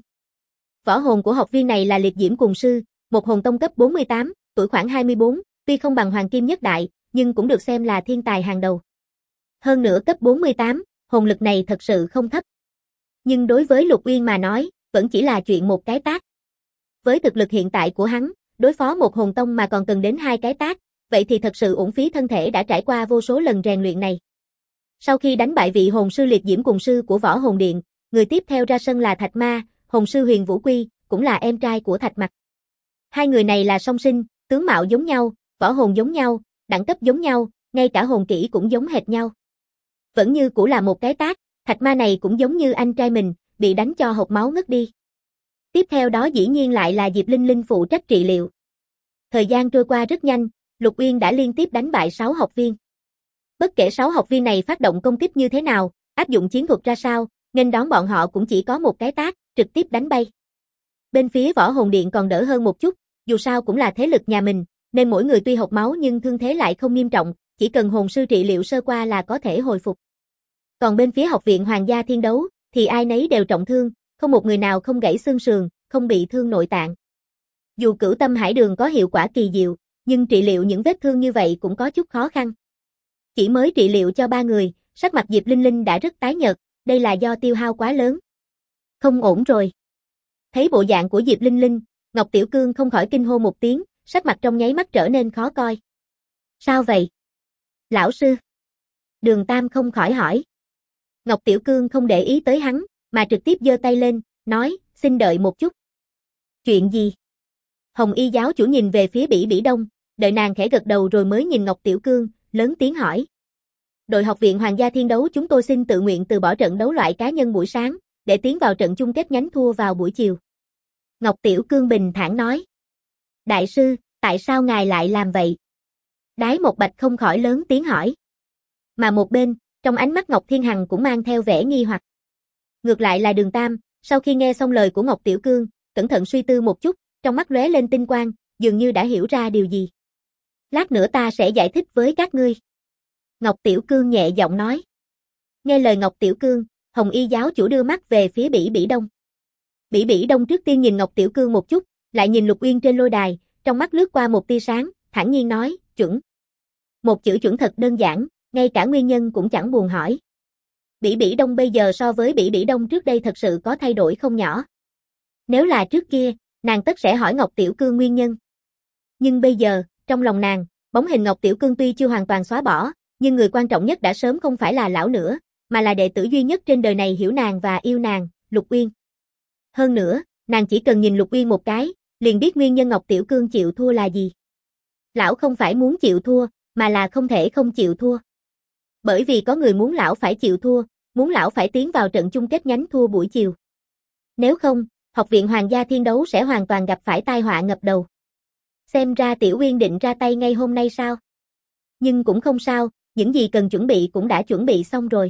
Võ hồn của học viên này là Liệt Diễm Cùng Sư, một hồn tông cấp 48, tuổi khoảng 24, tuy không bằng Hoàng Kim Nhất Đại, nhưng cũng được xem là thiên tài hàng đầu. Hơn nữa cấp 48, hồn lực này thật sự không thấp. Nhưng đối với Lục Uyên mà nói, vẫn chỉ là chuyện một cái tát. Với thực lực hiện tại của hắn, đối phó một hồn tông mà còn cần đến 2 cái tát, vậy thì thật sự uổng phí thân thể đã trải qua vô số lần rèn luyện này. Sau khi đánh bại vị hồn sư Liệt Diễm Cùng Sư của Võ Hồn Điện, người tiếp theo ra sân là Thạch Ma, hồn sư Huyền Vũ Quy, cũng là em trai của Thạch Mặc. Hai người này là song sinh, tướng mạo giống nhau, võ hồn giống nhau, đẳng cấp giống nhau, ngay cả hồn kỹ cũng giống hệt nhau. Vẫn như cũ là một cái tát, Thạch Ma này cũng giống như anh trai mình, bị đánh cho hộc máu ngất đi. Tiếp theo đó dĩ nhiên lại là Diệp Linh Linh phụ trách trị liệu. Thời gian trôi qua rất nhanh, Lục Uyên đã liên tiếp đánh bại 6 học viên. Bất kể 6 học viên này phát động công kích như thế nào, áp dụng chiến thuật ra sao, nghênh đón bọn họ cũng chỉ có một cái tát, trực tiếp đánh bay. Bên phía Võ Hồn Điện còn đỡ hơn một chút, dù sao cũng là thế lực nhà mình, nên mỗi người tuy hộc máu nhưng thương thế lại không nghiêm trọng, chỉ cần hồn sư trị liệu sơ qua là có thể hồi phục. Còn bên phía Học viện Hoàng gia Thiên Đấu, thì ai nấy đều trọng thương, không một người nào không gãy xương sườn, không bị thương nội tạng. Dù Cửu Tâm Hải Đường có hiệu quả kỳ diệu, nhưng trị liệu những vết thương như vậy cũng có chút khó khăn. Chỉ mới trị liệu cho 3 người, sắc mặt Diệp Linh Linh đã rất tái nhợt, đây là do tiêu hao quá lớn. Không ổn rồi. Thấy bộ dạng của Diệp Linh Linh, Ngọc Tiểu Cương không khỏi kinh hô một tiếng, sắc mặt trong nháy mắt trở nên khó coi. Sao vậy? Lão sư. Đường Tam không khỏi hỏi. Ngọc Tiểu Cương không để ý tới hắn, mà trực tiếp giơ tay lên, nói, xin đợi một chút. Chuyện gì? Hồng Y giáo chủ nhìn về phía Bỉ Bỉ Đông, đợi nàng khẽ gật đầu rồi mới nhìn Ngọc Tiểu Cương, lớn tiếng hỏi. Đội Học viện Hoàng gia Thiên Đấu chúng tôi xin tự nguyện từ bỏ trận đấu loại cá nhân buổi sáng, để tiến vào trận chung kết nhánh thua vào buổi chiều. Ngọc Tiểu Cương bình thản nói. Đại sư, tại sao ngài lại làm vậy? Đái Một Bạch không khỏi lớn tiếng hỏi. Mà một bên, trong ánh mắt Ngọc Thiên Hằng cũng mang theo vẻ nghi hoặc. Ngược lại là Đường Tam, sau khi nghe xong lời của Ngọc Tiểu Cương, cẩn thận suy tư một chút, trong mắt lóe lên tinh quang, dường như đã hiểu ra điều gì. Lát nữa ta sẽ giải thích với các ngươi. Ngọc Tiểu Cương nhẹ giọng nói. Nghe lời Ngọc Tiểu Cương, Hồng Y giáo chủ đưa mắt về phía Bỉ Bỉ Đông. Bỉ Bỉ Đông trước tiên nhìn Ngọc Tiểu Cương một chút, lại nhìn Lục Uyên trên lôi đài, trong mắt lướt qua một tia sáng, thản nhiên nói, chuẩn. Một chữ chuẩn thật đơn giản, ngay cả nguyên nhân cũng chẳng buồn hỏi. Bỉ Bỉ Đông bây giờ so với Bỉ Bỉ Đông trước đây thật sự có thay đổi không nhỏ. Nếu là trước kia, nàng tất sẽ hỏi Ngọc Tiểu Cương nguyên nhân. Nhưng bây giờ, trong lòng nàng, bóng hình Ngọc Tiểu Cương tuy chưa hoàn toàn xóa bỏ, nhưng người quan trọng nhất đã sớm không phải là lão nữa, mà là đệ tử duy nhất trên đời này hiểu nàng và yêu nàng, Lục Uyên. Hơn nữa, nàng chỉ cần nhìn Lục Uyên một cái, liền biết nguyên nhân Ngọc Tiểu Cương chịu thua là gì. Lão không phải muốn chịu thua, mà là không thể không chịu thua. Bởi vì có người muốn lão phải chịu thua, muốn lão phải tiến vào trận chung kết nhánh thua buổi chiều. Nếu không, Học viện Hoàng gia Thiên Đấu sẽ hoàn toàn gặp phải tai họa ngập đầu. Xem ra Tiểu Uyên định ra tay ngay hôm nay sao? Nhưng cũng không sao, những gì cần chuẩn bị cũng đã chuẩn bị xong rồi.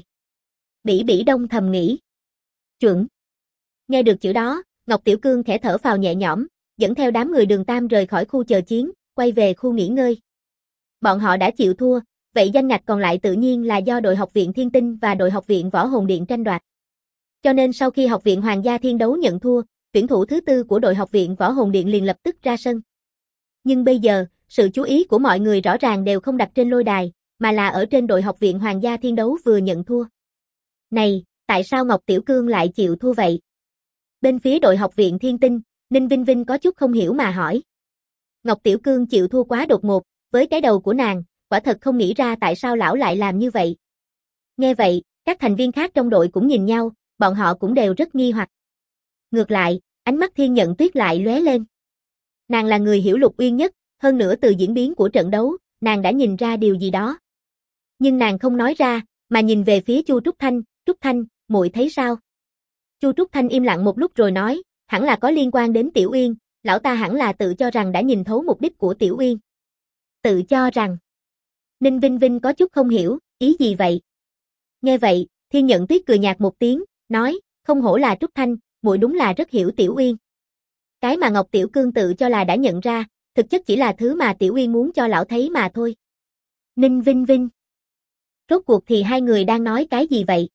Bỉ Bỉ Đông thầm nghĩ. Chuẩn. Nghe được chữ đó, Ngọc Tiểu Cương khẽ thở phào nhẹ nhõm, dẫn theo đám người Đường Tam rời khỏi khu chờ chiến, quay về khu nghỉ ngơi. Bọn họ đã chịu thua, vậy danh ngạch còn lại tự nhiên là do đội Học viện Thiên Tinh và đội Học viện Võ Hồn Điện tranh đoạt. Cho nên sau khi Học viện Hoàng gia Thiên Đấu nhận thua, tuyển thủ thứ tư của đội học viện Võ Hồn Điện liền lập tức ra sân. Nhưng bây giờ, sự chú ý của mọi người rõ ràng đều không đặt trên lôi đài, mà là ở trên đội học viện Hoàng gia Thiên Đấu vừa nhận thua. Này, tại sao Ngọc Tiểu Cương lại chịu thua vậy? Bên phía đội học viện Thiên Tinh, Ninh Vinh Vinh có chút không hiểu mà hỏi. Ngọc Tiểu Cương chịu thua quá đột ngột, với cái đầu của nàng, quả thật không nghĩ ra tại sao lão lại làm như vậy. Nghe vậy, các thành viên khác trong đội cũng nhìn nhau, bọn họ cũng đều rất nghi hoặc. Ngược lại, ánh mắt Thiên Nhận Tuyết lại lóe lên. Nàng là người hiểu Lục Uyên nhất, hơn nữa từ diễn biến của trận đấu, nàng đã nhìn ra điều gì đó. Nhưng nàng không nói ra, mà nhìn về phía Chu Trúc Thanh, muội thấy sao? Chu Trúc Thanh im lặng một lúc rồi nói, hẳn là có liên quan đến Tiểu Uyên, lão ta hẳn là tự cho rằng đã nhìn thấu mục đích của Tiểu Uyên. Tự cho rằng. Ninh Vinh Vinh có chút không hiểu, ý gì vậy? Nghe vậy, Thiên Nhận Tuyết cười nhạt một tiếng, nói, không hổ là Trúc Thanh, muội đúng là rất hiểu Tiểu Uyên. Cái mà Ngọc Tiểu Cương tự cho là đã nhận ra, thực chất chỉ là thứ mà Tiểu Uyên muốn cho lão thấy mà thôi. Ninh Vinh Vinh. Rốt cuộc thì hai người đang nói cái gì vậy?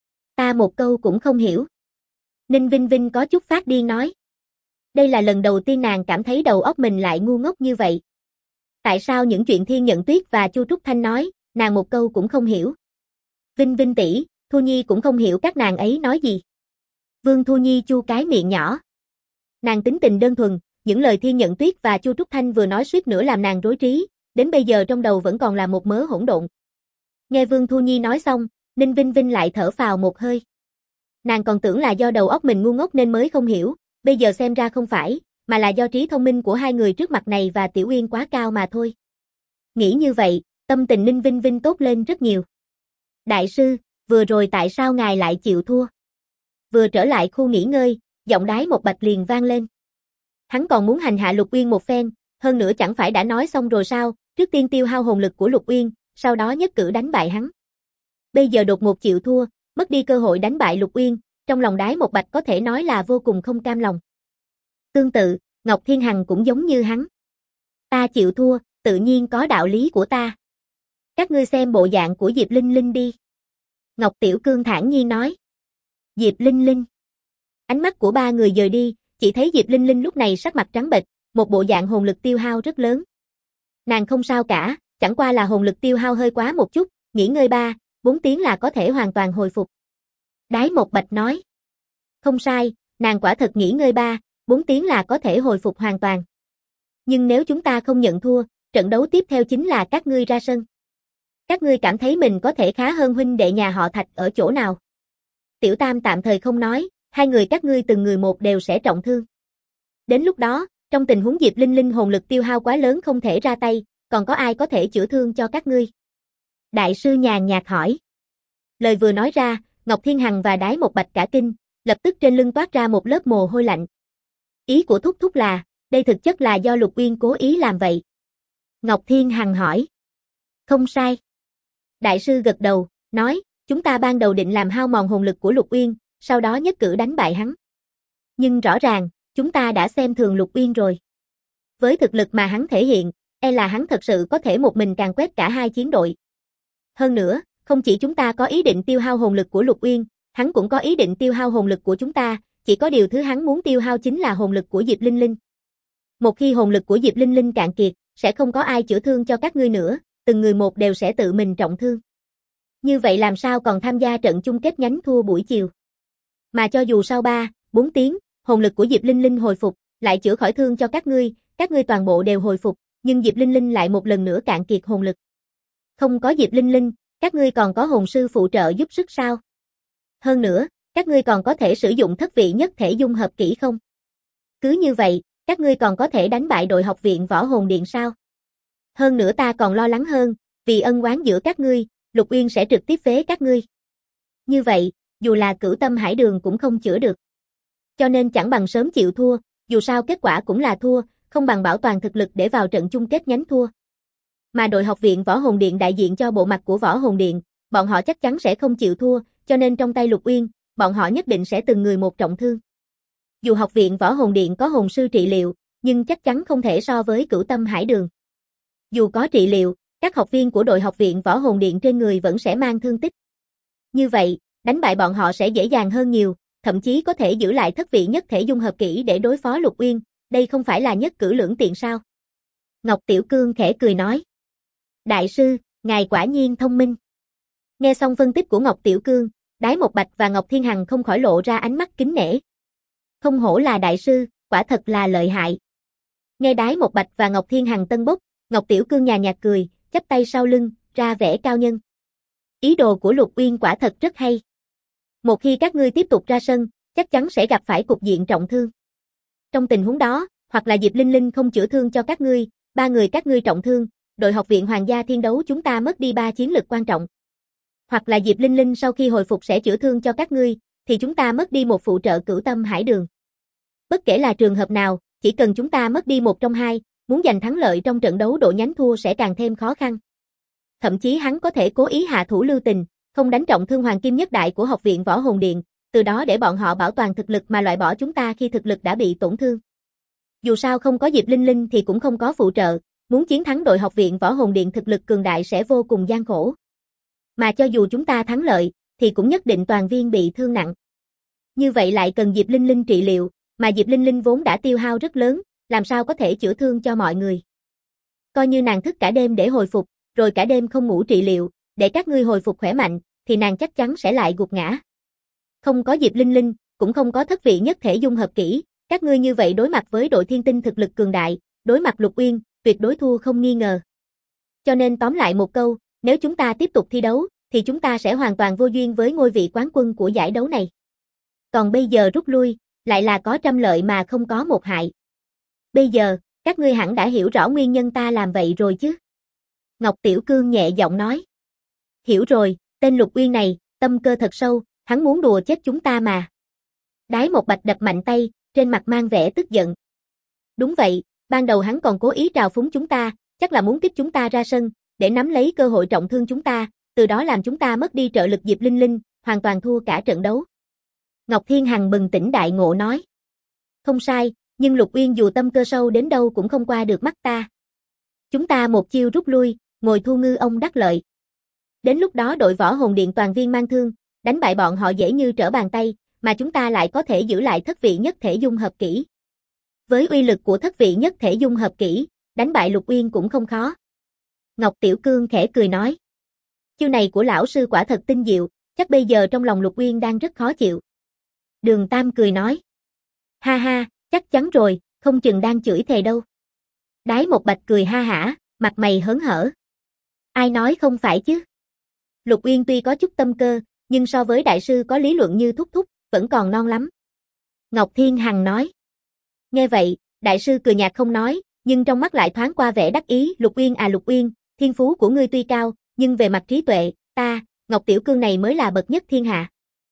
Ta một câu cũng không hiểu. Ninh Vinh Vinh có chút phát điên nói. Đây là lần đầu tiên nàng cảm thấy đầu óc mình lại ngu ngốc như vậy. Tại sao những chuyện Thiên Nhận Tuyết và Chu Trúc Thanh nói, nàng một câu cũng không hiểu? Vinh Vinh tỷ, Thu Nhi cũng không hiểu các nàng ấy nói gì. Vương Thu Nhi chu cái miệng nhỏ. Nàng tính tình đơn thuần, những lời Thiên Nhận Tuyết và Chu Trúc Thanh vừa nói suýt nữa làm nàng rối trí, đến bây giờ trong đầu vẫn còn là một mớ hỗn độn. Nghe Vương Thu Nhi nói xong, Ninh Vinh Vinh lại thở phào một hơi. Nàng còn tưởng là do đầu óc mình ngu ngốc nên mới không hiểu, bây giờ xem ra không phải, mà là do trí thông minh của hai người trước mặt này và Tiểu Uyên quá cao mà thôi. Nghĩ như vậy, tâm tình Ninh Vinh Vinh tốt lên rất nhiều. Đại sư, vừa rồi tại sao ngài lại chịu thua? Vừa trở lại khu nghỉ ngơi, giọng Đái Một Bạch liền vang lên. Hắn còn muốn hành hạ Lục Uyên một phen, hơn nữa chẳng phải đã nói xong rồi sao, trước tiên tiêu hao hồn lực của Lục Uyên, sau đó nhất cử đánh bại hắn. Bây giờ đột ngột chịu thua, mất đi cơ hội đánh bại Lục Uyên, trong lòng Đái Một Bạch có thể nói là vô cùng không cam lòng. Tương tự, Ngọc Thiên Hằng cũng giống như hắn. Ta chịu thua, tự nhiên có đạo lý của ta. Các ngươi xem bộ dạng của Diệp Linh Linh đi. Ngọc Tiểu Cương thản nhiên nói. Diệp Linh Linh. Ánh mắt của ba người dời đi, chỉ thấy Diệp Linh Linh lúc này sắc mặt trắng bệch, một bộ dạng hồn lực tiêu hao rất lớn. Nàng không sao cả, chẳng qua là hồn lực tiêu hao hơi quá một chút, nghỉ ngơi 3-4 tiếng là có thể hoàn toàn hồi phục. Đái Một Bạch nói. Không sai, nàng quả thật nghỉ ngơi 3-4 tiếng là có thể hồi phục hoàn toàn. Nhưng nếu chúng ta không nhận thua, trận đấu tiếp theo chính là các ngươi ra sân. Các ngươi cảm thấy mình có thể khá hơn huynh đệ nhà họ Thạch ở chỗ nào? Tiểu Tam tạm thời không nói, hai người các ngươi từng người một đều sẽ trọng thương. Đến lúc đó, trong tình huống Diệp Linh Linh hồn lực tiêu hao quá lớn không thể ra tay, còn có ai có thể chữa thương cho các ngươi? Đại sư nhàn nhạt hỏi. Lời vừa nói ra, Ngọc Thiên Hằng và Đái Một Bạch cả kinh, lập tức trên lưng toát ra một lớp mồ hôi lạnh. Ý của Thúc Thúc là, đây thực chất là do Lục Uyên cố ý làm vậy. Ngọc Thiên Hằng hỏi. Không sai. Đại sư gật đầu, nói, chúng ta ban đầu định làm hao mòn hồn lực của Lục Uyên, sau đó nhất cử đánh bại hắn. Nhưng rõ ràng, chúng ta đã xem thường Lục Uyên rồi. Với thực lực mà hắn thể hiện, e là hắn thật sự có thể một mình càn quét cả hai chiến đội. Hơn nữa, không chỉ chúng ta có ý định tiêu hao hồn lực của Lục Uyên, hắn cũng có ý định tiêu hao hồn lực của chúng ta, chỉ có điều thứ hắn muốn tiêu hao chính là hồn lực của Diệp Linh Linh. Một khi hồn lực của Diệp Linh Linh cạn kiệt, sẽ không có ai chữa thương cho các ngươi nữa, từng người một đều sẽ tự mình trọng thương. Như vậy làm sao còn tham gia trận chung kết nhánh thua buổi chiều? Mà cho dù sau 3-4 tiếng, hồn lực của Diệp Linh Linh hồi phục, lại chữa khỏi thương cho các ngươi toàn bộ đều hồi phục, nhưng Diệp Linh Linh lại một lần nữa cạn kiệt hồn lực. Không có Diệp Linh Linh, các ngươi còn có hồn sư phụ trợ giúp sức sao? Hơn nữa, các ngươi còn có thể sử dụng thất vị nhất thể dung hợp kỹ không? Cứ như vậy, các ngươi còn có thể đánh bại đội học viện Võ Hồn Điện sao? Hơn nữa ta còn lo lắng hơn, vì ân oán giữa các ngươi, Lục Uyên sẽ trực tiếp phế các ngươi. Như vậy, dù là Cửu Tâm Hải Đường cũng không chữa được. Cho nên chẳng bằng sớm chịu thua, dù sao kết quả cũng là thua, không bằng bảo toàn thực lực để vào trận chung kết nhánh thua. Mà đội học viện Võ Hồn Điện đại diện cho bộ mặt của Võ Hồn Điện, bọn họ chắc chắn sẽ không chịu thua, cho nên trong tay Lục Uyên, bọn họ nhất định sẽ từng người một trọng thương. Dù học viện Võ Hồn Điện có hồn sư trị liệu, nhưng chắc chắn không thể so với Cửu Tâm Hải Đường. Dù có trị liệu, các học viên của đội học viện Võ Hồn Điện trên người vẫn sẽ mang thương tích. Như vậy, đánh bại bọn họ sẽ dễ dàng hơn nhiều, thậm chí có thể giữ lại thất vị nhất thể dung hợp kỹ để đối phó Lục Uyên, đây không phải là nhất cử lưỡng tiện sao? Ngọc Tiểu Cương khẽ cười nói. Đại sư, ngài quả nhiên thông minh. Nghe xong phân tích của Ngọc Tiểu Cương, Đái Một Bạch và Ngọc Thiên Hằng không khỏi lộ ra ánh mắt kính nể. Không hổ là đại sư, quả thật là lợi hại. Nghe Đái Một Bạch và Ngọc Thiên Hằng tân bốc, Ngọc Tiểu Cương nhàn nhạt cười, chắp tay sau lưng, ra vẻ cao nhân. Ý đồ của Lục Uyên quả thật rất hay. Một khi các ngươi tiếp tục ra sân, chắc chắn sẽ gặp phải cục diện trọng thương. Trong tình huống đó, hoặc là Diệp Linh Linh không chữa thương cho các ngươi, ba người các ngươi trọng thương, đội học viện Hoàng gia Thiên Đấu chúng ta mất đi 3 chiến lực quan trọng. Hoặc là Diệp Linh Linh sau khi hồi phục sẽ chữa thương cho các ngươi, thì chúng ta mất đi một phụ trợ Cửu Tâm Hải Đường. Bất kể là trường hợp nào, chỉ cần chúng ta mất đi một trong hai, muốn giành thắng lợi trong trận đấu độ nhánh thua sẽ càng thêm khó khăn. Thậm chí hắn có thể cố ý hạ thủ lưu tình, không đánh trọng thương Hoàng Kim Nhất Đại của Học viện Võ Hồn Điện, từ đó để bọn họ bảo toàn thực lực mà loại bỏ chúng ta khi thực lực đã bị tổn thương. Dù sao không có Diệp Linh Linh thì cũng không có phụ trợ, muốn chiến thắng đội Học viện Võ Hồn Điện thực lực cường đại sẽ vô cùng gian khổ. Mà cho dù chúng ta thắng lợi, thì cũng nhất định toàn viên bị thương nặng. Như vậy lại cần Diệp Linh Linh trị liệu, mà Diệp Linh Linh vốn đã tiêu hao rất lớn, làm sao có thể chữa thương cho mọi người. Coi như nàng thức cả đêm để hồi phục, rồi cả đêm không ngủ trị liệu, để các ngươi hồi phục khỏe mạnh, thì nàng chắc chắn sẽ lại gục ngã. Không có Diệp Linh Linh, cũng không có thất vị nhất thể dung hợp kỹ, các ngươi như vậy đối mặt với đội Thiên Tinh thực lực cường đại, đối mặt Lục Uyên, tuyệt đối thua không nghi ngờ. Cho nên tóm lại một câu, nếu chúng ta tiếp tục thi đấu, thì chúng ta sẽ hoàn toàn vô duyên với ngôi vị quán quân của giải đấu này. Còn bây giờ rút lui, lại là có trăm lợi mà không có một hại. Bây giờ, các ngươi hẳn đã hiểu rõ nguyên nhân ta làm vậy rồi chứ? Ngọc Tiểu Cương nhẹ giọng nói. Hiểu rồi, tên Lục Uyên này, tâm cơ thật sâu, hắn muốn đùa chết chúng ta mà. Đái Một Bạch đập mạnh tay, trên mặt mang vẻ tức giận. Đúng vậy, ban đầu hắn còn cố ý trào phúng chúng ta, chắc là muốn kích chúng ta ra sân, để nắm lấy cơ hội trọng thương chúng ta, từ đó làm chúng ta mất đi trợ lực Diệp Linh Linh, hoàn toàn thua cả trận đấu. Ngọc Thiên Hằng bừng tỉnh đại ngộ nói. Không sai, nhưng Lục Uyên dù tâm cơ sâu đến đâu cũng không qua được mắt ta. Chúng ta một chiêu rút lui, ngồi thu ngư ông đắc lợi. Đến lúc đó đội Võ Hồn Điện toàn viên mang thương, đánh bại bọn họ dễ như trở bàn tay, mà chúng ta lại có thể giữ lại thất vị nhất thể dung hợp kỹ. Với uy lực của thất vị nhất thể dung hợp kỹ, đánh bại Lục Uyên cũng không khó. Ngọc Tiểu Cương khẽ cười nói. Chiêu này của lão sư quả thật tinh diệu, chắc bây giờ trong lòng Lục Uyên đang rất khó chịu. Đường Tam cười nói. Ha ha, chắc chắn rồi, không chừng đang chửi thề đâu. Đái Một Bạch cười ha hả, mặt mày hớn hở. Ai nói không phải chứ? Lục Uyên tuy có chút tâm cơ, nhưng so với đại sư có lý luận như Thúc Thúc, vẫn còn non lắm. Ngọc Thiên Hằng nói. Nghe vậy, đại sư cười nhạt không nói, nhưng trong mắt lại thoáng qua vẻ đắc ý. Lục Uyên à Lục Uyên, thiên phú của ngươi tuy cao, nhưng về mặt trí tuệ, ta, Ngọc Tiểu Cương này mới là bậc nhất thiên hạ.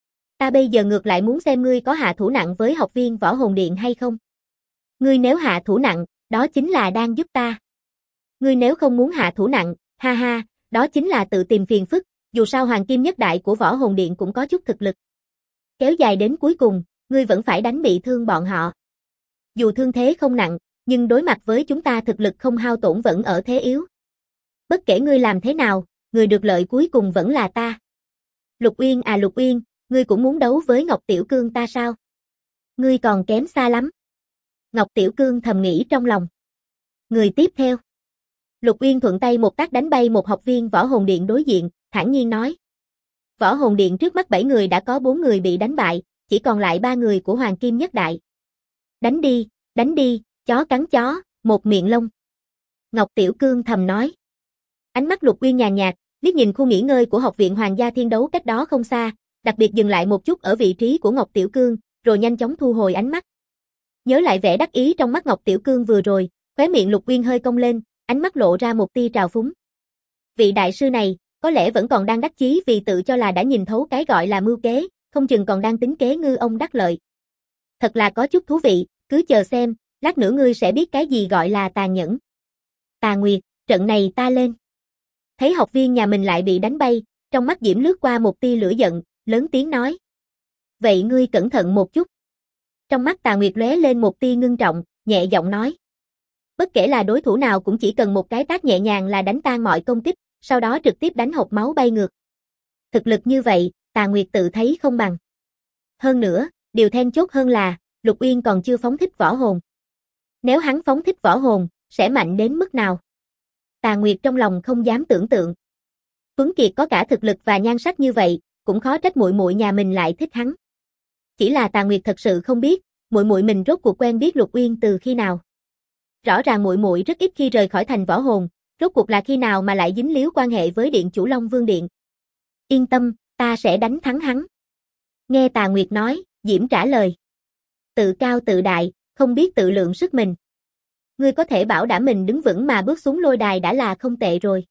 Ta bây giờ ngược lại muốn xem ngươi có hạ thủ nặng với học viên Võ Hồn Điện hay không. Ngươi nếu hạ thủ nặng, đó chính là đang giúp ta. Ngươi nếu không muốn hạ thủ nặng, ha ha, đó chính là tự tìm phiền phức, dù sao Hoàng Kim Nhất Đại của Võ Hồn Điện cũng có chút thực lực. Kéo dài đến cuối cùng, ngươi vẫn phải đánh bị thương bọn họ. Dù thương thế không nặng, nhưng đối mặt với chúng ta thực lực không hao tổn vẫn ở thế yếu. Bất kể ngươi làm thế nào, người được lợi cuối cùng vẫn là ta. Lục Uyên à Lục Uyên, ngươi cũng muốn đấu với Ngọc Tiểu Cương ta sao? Ngươi còn kém xa lắm. Ngọc Tiểu Cương thầm nghĩ trong lòng. Người tiếp theo. Lục Uyên thuận tay một tác đánh bay một học viên Võ Hồn Điện đối diện, thản nhiên nói. Võ Hồn Điện trước mắt 7 người đã có 4 người bị đánh bại, chỉ còn lại 3 người của Hoàng Kim Nhất Đại. Đánh đi, chó cắn chó, một miệng lông. Ngọc Tiểu Cương thầm nói. Ánh mắt Lục Uyên nhàn nhạt, liếc nhìn khu nghỉ ngơi của Học viện Hoàng gia Thiên Đấu cách đó không xa, đặc biệt dừng lại một chút ở vị trí của Ngọc Tiểu Cương, rồi nhanh chóng thu hồi ánh mắt. Nhớ lại vẻ đắc ý trong mắt Ngọc Tiểu Cương vừa rồi, khóe miệng Lục Uyên hơi cong lên, ánh mắt lộ ra một tia trào phúng. Vị đại sư này, có lẽ vẫn còn đang đắc chí vì tự cho là đã nhìn thấu cái gọi là mưu kế, không chừng còn đang tính kế ngư ông đắc lợi. Thật là có chút thú vị, cứ chờ xem, lát nữa ngươi sẽ biết cái gì gọi là tàn nhẫn. Tà Nguyệt, trận này ta lên. Thấy học viên nhà mình lại bị đánh bay, trong mắt Diễm lướt qua một tia lửa giận, lớn tiếng nói. Vậy ngươi cẩn thận một chút. Trong mắt Tà Nguyệt lóe lên một tia ngưng trọng, nhẹ giọng nói. Bất kể là đối thủ nào cũng chỉ cần một cái tát nhẹ nhàng là đánh tan mọi công kích, sau đó trực tiếp đánh hộc máu bay ngược. Thực lực như vậy, Tà Nguyệt tự thấy không bằng. Hơn nữa, điều then chốt hơn là, Lục Uyên còn chưa phóng thích võ hồn. Nếu hắn phóng thích võ hồn, sẽ mạnh đến mức nào? Tà Nguyệt trong lòng không dám tưởng tượng. Tuấn Kiệt có cả thực lực và nhan sắc như vậy, cũng khó trách muội muội nhà mình lại thích hắn. Chỉ là Tà Nguyệt thật sự không biết, muội muội mình rốt cuộc quen biết Lục Uyên từ khi nào. Rõ ràng muội muội rất ít khi rời khỏi thành võ hồn, rốt cuộc là khi nào mà lại dính líu quan hệ với điện chủ Long Vương Điện. Yên tâm, ta sẽ đánh thắng hắn. Nghe Tà Nguyệt nói, Diễm trả lời. Tự cao tự đại, không biết tự lượng sức mình. Ngươi có thể bảo đảm mình đứng vững mà bước xuống lôi đài đã là không tệ rồi.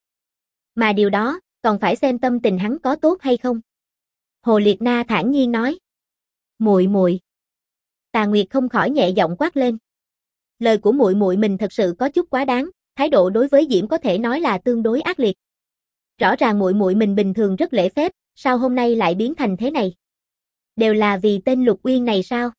Mà điều đó, còn phải xem tâm tình hắn có tốt hay không. Hồ Liệt Na thản nhiên nói. Muội muội. Tà Nguyệt không khỏi nhẹ giọng quát lên. Lời của muội muội mình thật sự có chút quá đáng, thái độ đối với Diễm có thể nói là tương đối ác liệt. Rõ ràng muội muội mình bình thường rất lễ phép, sao hôm nay lại biến thành thế này? Đều là vì tên Lục Uyên này sao?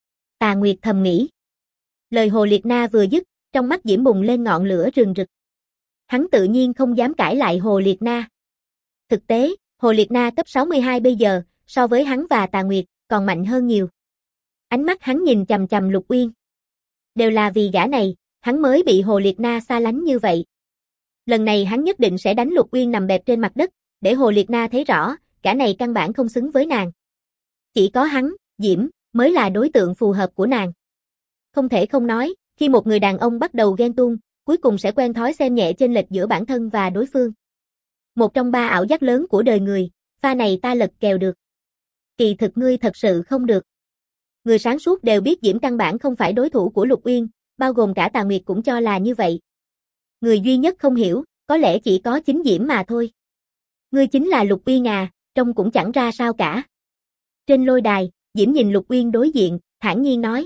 Tà Nguyệt thầm nghĩ. Lời Hồ Liệt Na vừa dứt, trong mắt Diễm bùng lên ngọn lửa rừng rực. Hắn tự nhiên không dám cãi lại Hồ Liệt Na. Thực tế, Hồ Liệt Na cấp 62 bây giờ, so với hắn và Tà Nguyệt, còn mạnh hơn nhiều. Ánh mắt hắn nhìn chằm chằm Lục Uyên. Đều là vì gã này, hắn mới bị Hồ Liệt Na xa lánh như vậy. Lần này hắn nhất định sẽ đánh Lục Uyên nằm bẹp trên mặt đất, để Hồ Liệt Na thấy rõ, gã này căn bản không xứng với nàng. Chỉ có hắn, Diễm, mới là đối tượng phù hợp của nàng. Không thể không nói, khi một người đàn ông bắt đầu ghen tuông, cuối cùng sẽ quen thói xem nhẹ chênh lệch giữa bản thân và đối phương. Một trong ba ảo giác lớn của đời người, pha này ta lật kèo được. Kỳ thực ngươi thật sự không được. Người sáng suốt đều biết Diễm căn bản không phải đối thủ của Lục Uyên, bao gồm cả Tà Nguyệt cũng cho là như vậy. Người duy nhất không hiểu, có lẽ chỉ có chính Diễm mà thôi. Ngươi chính là Lục Uyên à, trông cũng chẳng ra sao cả. Trên lôi đài, Diễm nhìn Lục Uyên đối diện, thản nhiên nói.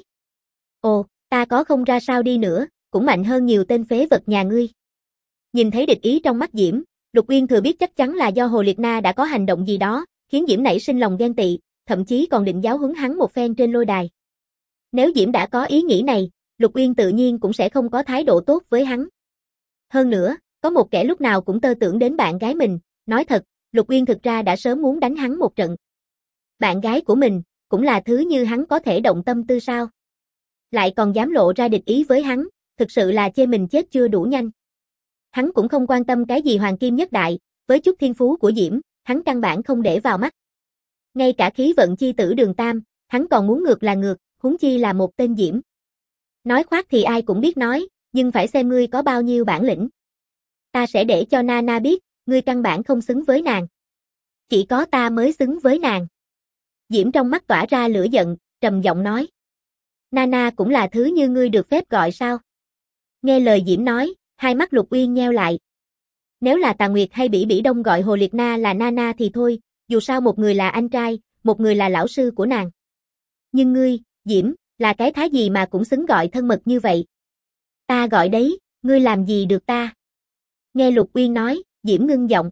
Ồ, ta có không ra sao đi nữa, cũng mạnh hơn nhiều tên phế vật nhà ngươi. Nhìn thấy địch ý trong mắt Diễm, Lục Uyên thừa biết chắc chắn là do Hồ Liệt Na đã có hành động gì đó, khiến Diễm nảy sinh lòng ghen tị, thậm chí còn định giáo huấn hắn một phen trên lôi đài. Nếu Diễm đã có ý nghĩ này, Lục Uyên tự nhiên cũng sẽ không có thái độ tốt với hắn. Hơn nữa, có một kẻ lúc nào cũng tơ tưởng đến bạn gái mình, nói thật, Lục Uyên thực ra đã sớm muốn đánh hắn một trận. Bạn gái của mình, cũng là thứ như hắn có thể động tâm tư sao? Lại còn dám lộ ra địch ý với hắn, thực sự là chê mình chết chưa đủ nhanh. Hắn cũng không quan tâm cái gì hoàng kim nhất đại, với chút thiên phú của Diễm, hắn căn bản không để vào mắt. Ngay cả khí vận chi tử Đường Tam, hắn còn muốn ngược là ngược, huống chi là một tên Diễm. Nói khoác thì ai cũng biết nói, nhưng phải xem ngươi có bao nhiêu bản lĩnh. Ta sẽ để cho Nana biết, ngươi căn bản không xứng với nàng. Chỉ có ta mới xứng với nàng. Diễm trong mắt tỏa ra lửa giận, trầm giọng nói. Nana cũng là thứ như ngươi được phép gọi sao? Nghe lời Diễm nói, hai mắt Lục Uyên nheo lại. Nếu là Tà Nguyệt hay Bỉ Đông gọi Hồ Liệt Na là Nana thì thôi, dù sao một người là anh trai, một người là lão sư của nàng. Nhưng ngươi, Diễm, là cái thái gì mà cũng xứng gọi thân mật như vậy? Ta gọi đấy, ngươi làm gì được ta? Nghe Lục Uyên nói, Diễm ngưng giọng.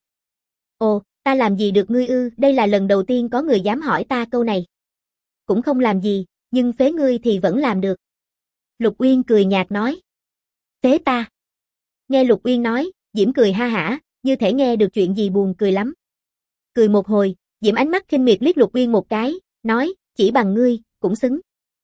Ồ, ta làm gì được ngươi ư? Đây là lần đầu tiên có người dám hỏi ta câu này. Cũng không làm gì, nhưng phế ngươi thì vẫn làm được. Lục Uyên cười nhạt nói. Phế ta. Nghe Lục Uyên nói, Diễm cười ha hả, như thể nghe được chuyện gì buồn cười lắm. Cười một hồi, Diễm ánh mắt khinh miệt liếc Lục Uyên một cái, nói, chỉ bằng ngươi, cũng xứng.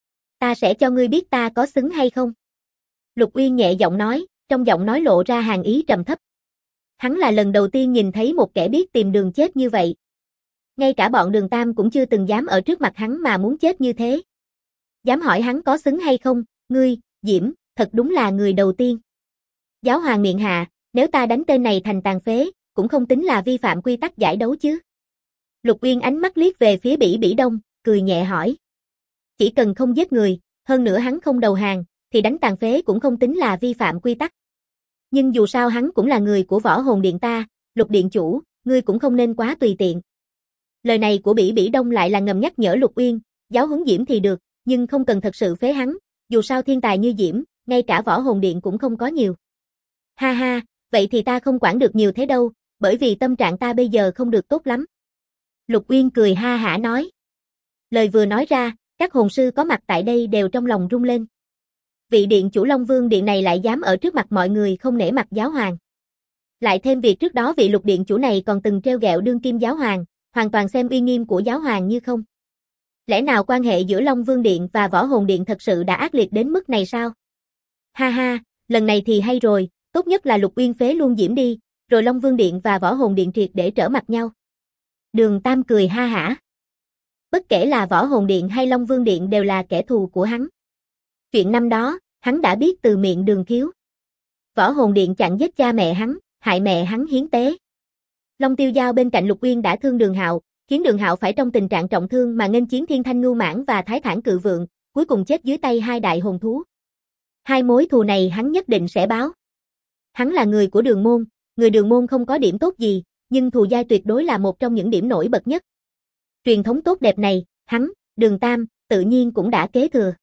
Ta sẽ cho ngươi biết ta có xứng hay không. Lục Uyên nhẹ giọng nói, trong giọng nói lộ ra hàn ý trầm thấp. Hắn là lần đầu tiên nhìn thấy một kẻ biết tìm đường chết như vậy. Ngay cả bọn Đường Tam cũng chưa từng dám ở trước mặt hắn mà muốn chết như thế. Dám hỏi hắn có xứng hay không, ngươi, Diễm, thật đúng là người đầu tiên. Giáo hoàng miệng hạ, nếu ta đánh tên này thành tàn phế, cũng không tính là vi phạm quy tắc giải đấu chứ. Lục Uyên ánh mắt liếc về phía Bỉ Đông, cười nhẹ hỏi. Chỉ cần không giết người, hơn nữa hắn không đầu hàng, thì đánh tàn phế cũng không tính là vi phạm quy tắc. Nhưng dù sao hắn cũng là người của Võ Hồn Điện ta, Lục Điện chủ, ngươi cũng không nên quá tùy tiện. Lời này của Bỉ Đông lại là ngầm nhắc nhở Lục Uyên, giáo huấn Diễm thì được, nhưng không cần thật sự phế hắn, dù sao thiên tài như Diễm, ngay cả Võ Hồn Điện cũng không có nhiều. Ha ha, vậy thì ta không quản được nhiều thế đâu, bởi vì tâm trạng ta bây giờ không được tốt lắm. Lục Uyên cười ha hả nói. Lời vừa nói ra, các hồn sư có mặt tại đây đều trong lòng rung lên. Vị điện chủ Long Vương Điện này lại dám ở trước mặt mọi người không nể mặt giáo hoàng. Lại thêm việc trước đó vị Lục điện chủ này còn từng trêu ghẹo đương kim giáo hoàng, hoàn toàn xem uy nghiêm của giáo hoàng như không. Lẽ nào quan hệ giữa Long Vương Điện và Võ Hồn Điện thật sự đã ác liệt đến mức này sao? Ha ha, lần này thì hay rồi, tốt nhất là Lục Uyên phế luôn Diễm đi, rồi Long Vương Điện và Võ Hồn Điện triệt để trở mặt nhau. Đường Tam cười ha hả. Bất kể là Võ Hồn Điện hay Long Vương Điện đều là kẻ thù của hắn. Chuyện năm đó, hắn đã biết từ miệng Đường Khiếu. Võ Hồn Điện chặn giết cha mẹ hắn, hại mẹ hắn hiến tế. Long Tiêu Giao bên cạnh Lục Uyên đã thương Đường Hạo, khiến Đường Hạo phải trong tình trạng trọng thương mà nghênh chiến Thiên Thanh Ngưu Mãng và Thái Thản Cự Vượng, cuối cùng chết dưới tay hai đại hồn thú. Hai mối thù này hắn nhất định sẽ báo. Hắn là người của Đường môn, người Đường môn không có điểm tốt gì, nhưng thù dai tuyệt đối là một trong những điểm nổi bật nhất. Truyền thống tốt đẹp này, hắn, Đường Tam, tự nhiên cũng đã kế thừa.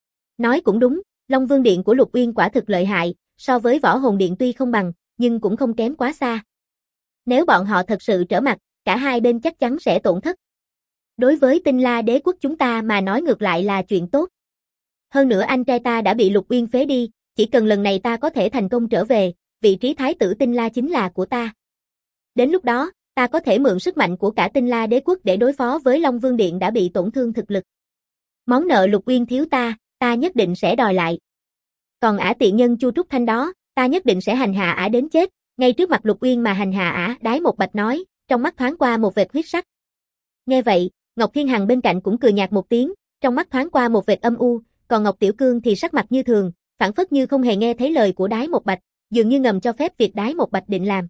Nói cũng đúng, Long Vương Điện của Lục Uyên quả thực lợi hại, so với Võ Hồn Điện tuy không bằng, nhưng cũng không kém quá xa. Nếu bọn họ thật sự trở mặt, cả hai bên chắc chắn sẽ tổn thất. Đối với Tinh La Đế quốc chúng ta mà nói ngược lại là chuyện tốt. Hơn nữa anh trai ta đã bị Lục Uyên phế đi, chỉ cần lần này ta có thể thành công trở về, vị trí thái tử Tinh La chính là của ta. Đến lúc đó, ta có thể mượn sức mạnh của cả Tinh La Đế quốc để đối phó với Long Vương Điện đã bị tổn thương thực lực. Món nợ Lục Uyên thiếu ta nhất định sẽ đòi lại. Còn ả tiện nhân Chu Trúc Thanh đó, ta nhất định sẽ hành hạ ả đến chết, ngay trước mặt Lục Uyên mà hành hạ ả. Đái Một Bạch nói, trong mắt thoáng qua một vệt huyết sắc. Nghe vậy, Ngọc Thiên Hằng bên cạnh cũng cười nhạt một tiếng, trong mắt thoáng qua một vệt âm u, còn Ngọc Tiểu Cương thì sắc mặt như thường, phảng phất như không hề nghe thấy lời của Đái Một Bạch, dường như ngầm cho phép việc Đái Một Bạch định làm.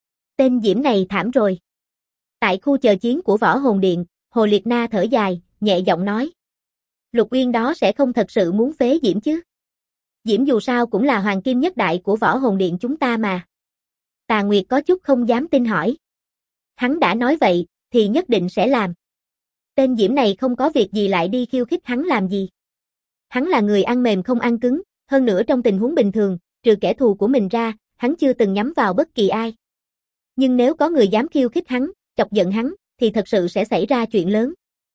Tên Diễm này thảm rồi. Tại khu chờ chiến của Võ Hồn Điện, Hồ Liệt Na thở dài, nhẹ giọng nói. Lục Uyên đó sẽ không thật sự muốn phế Diễm chứ. Diễm dù sao cũng là hoàng kim nhất đại của Võ Hồn Điện chúng ta mà. Tà Nguyệt có chút không dám tin hỏi. Hắn đã nói vậy, thì nhất định sẽ làm. Tên Diễm này không có việc gì lại đi khiêu khích hắn làm gì. Hắn là người ăn mềm không ăn cứng, hơn nữa trong tình huống bình thường, trừ kẻ thù của mình ra, hắn chưa từng nhắm vào bất kỳ ai. Nhưng nếu có người dám khiêu khích hắn, chọc giận hắn, thì thật sự sẽ xảy ra chuyện lớn.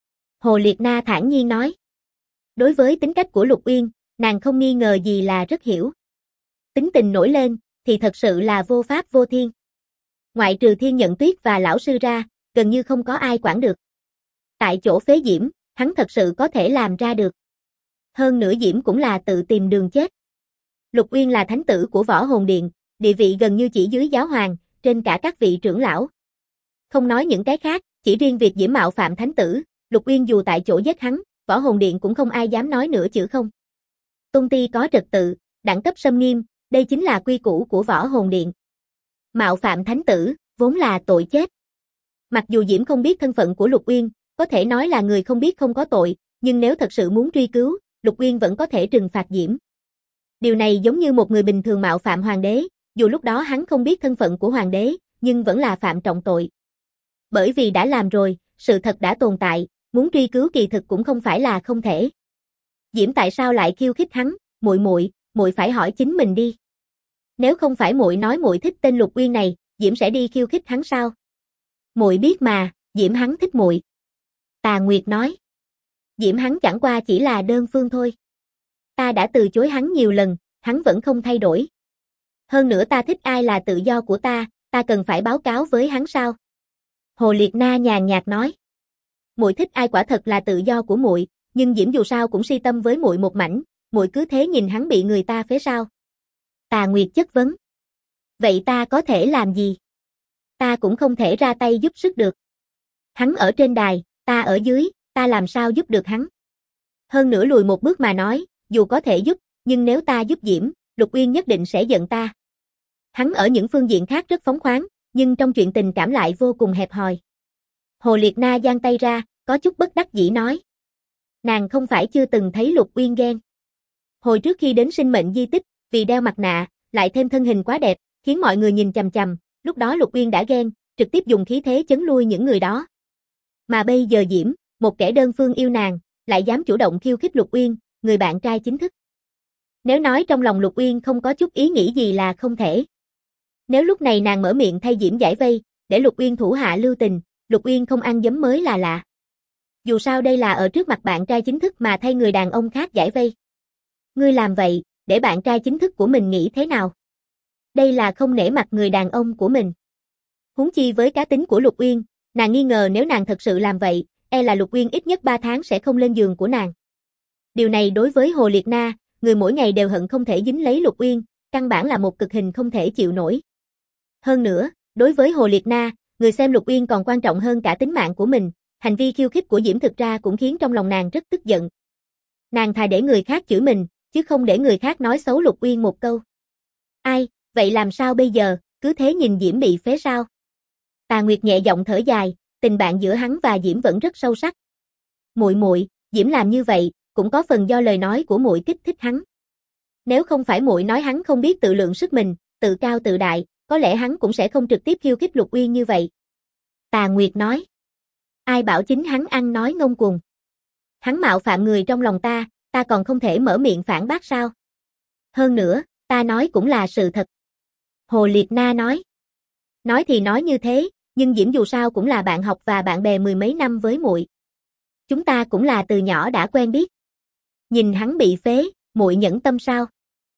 Hồ Liệt Na thản nhiên nói. Đối với tính cách của Lục Uyên, nàng không nghi ngờ gì là rất hiểu. Tính tình nổi lên, thì thật sự là vô pháp vô thiên. Ngoại trừ Thiên Nhận Tuyết và lão sư ra, gần như không có ai quản được. Tại chỗ phế Diễm, hắn thật sự có thể làm ra được. Hơn nữa Diễm cũng là tự tìm đường chết. Lục Uyên là thánh tử của Võ Hồn Điện, địa vị gần như chỉ dưới giáo hoàng, trên cả các vị trưởng lão. Không nói những cái khác, chỉ riêng việc Diễm mạo phạm thánh tử, Lục Uyên dù tại chỗ giết hắn, Võ Hồn Điện cũng không ai dám nói nửa chữ không. Tôn ti có trật tự, đẳng cấp xâm nghiêm, đây chính là quy củ của Võ Hồn Điện. Mạo phạm thánh tử, vốn là tội chết. Mặc dù Diễm không biết thân phận của Lục Uyên, có thể nói là người không biết không có tội, nhưng nếu thật sự muốn truy cứu, Lục Uyên vẫn có thể trừng phạt Diễm. Điều này giống như một người bình thường mạo phạm hoàng đế, dù lúc đó hắn không biết thân phận của hoàng đế, nhưng vẫn là phạm trọng tội. Bởi vì đã làm rồi, sự thật đã tồn tại, muốn truy cứu kỳ thực cũng không phải là không thể. Diễm tại sao lại khiêu khích hắn? Muội phải hỏi chính mình đi. Nếu không phải muội nói muội thích tên Lục Uyên này, Diễm sẽ đi khiêu khích hắn sao? Muội biết mà, Diễm hắn thích muội. Tà Nguyệt nói. Diễm hắn chẳng qua chỉ là đơn phương thôi. Ta đã từ chối hắn nhiều lần, hắn vẫn không thay đổi. Hơn nữa ta thích ai là tự do của ta cần phải báo cáo với hắn sao? Hồ Liệt Na nhàn nhạt nói. Muội thích ai quả thật là tự do của muội, nhưng Diễm dù sao cũng si tâm với muội một mảnh, muội cứ thế nhìn hắn bị người ta phế sao? Tà Nguyệt chất vấn. Vậy ta có thể làm gì? Ta cũng không thể ra tay giúp sức được. Hắn ở trên đài, ta ở dưới, ta làm sao giúp được hắn? Hơn nữa lùi một bước mà nói, dù có thể giúp, nhưng nếu ta giúp Diễm, Lục Uyên nhất định sẽ giận ta. Hắn ở những phương diện khác rất phóng khoáng, nhưng trong chuyện tình cảm lại vô cùng hẹp hòi. Hồ Liệt Na giang tay ra, có chút bất đắc dĩ nói. Nàng không phải chưa từng thấy Lục Uyên ghen. Hồi trước khi đến sinh mệnh di tích, vì đeo mặt nạ, lại thêm thân hình quá đẹp, khiến mọi người nhìn chằm chằm, lúc đó Lục Uyên đã ghen, trực tiếp dùng khí thế chấn lui những người đó. Mà bây giờ Diễm, một kẻ đơn phương yêu nàng, lại dám chủ động khiêu khích Lục Uyên, người bạn trai chính thức. Nếu nói trong lòng Lục Uyên không có chút ý nghĩ gì là không thể. Nếu lúc này nàng mở miệng thay Diễm giải vây, để Lục Uyên thủ hạ lưu tình, Lục Uyên không ăn giấm mới là lạ. Dù sao đây là ở trước mặt bạn trai chính thức mà thay người đàn ông khác giải vây. Ngươi làm vậy, để bạn trai chính thức của mình nghĩ thế nào? Đây là không nể mặt người đàn ông của mình. Huống chi với cá tính của Lục Uyên, nàng nghi ngờ nếu nàng thật sự làm vậy, e là Lục Uyên ít nhất 3 tháng sẽ không lên giường của nàng. Điều này đối với Hồ Liệt Na, người mỗi ngày đều hận không thể dính lấy Lục Uyên, căn bản là một cực hình không thể chịu nổi. Hơn nữa, đối với Hồ Liệt Na, người xem Lục Uyên còn quan trọng hơn cả tính mạng của mình, hành vi khiêu khích của Diễm thực ra cũng khiến trong lòng nàng rất tức giận. Nàng thà để người khác chửi mình, chứ không để người khác nói xấu Lục Uyên một câu. Ai, vậy làm sao bây giờ, cứ thế nhìn Diễm bị phế sao? Tà Nguyệt nhẹ giọng thở dài, tình bạn giữa hắn và Diễm vẫn rất sâu sắc. Muội muội, Diễm làm như vậy, cũng có phần do lời nói của muội kích thích hắn. Nếu không phải muội nói hắn không biết tự lượng sức mình, tự cao tự đại, có lẽ hắn cũng sẽ không trực tiếp khiêu khích Lục Uyên như vậy. Tà Nguyệt nói. Ai bảo chính hắn ăn nói ngông cuồng. Hắn mạo phạm người trong lòng ta còn không thể mở miệng phản bác sao? Hơn nữa, ta nói cũng là sự thật. Hồ Liệt Na nói. Nói thì nói như thế, nhưng Diễm dù sao cũng là bạn học và bạn bè mười mấy năm với muội. Chúng ta cũng là từ nhỏ đã quen biết. Nhìn hắn bị phế, muội nhẫn tâm sao?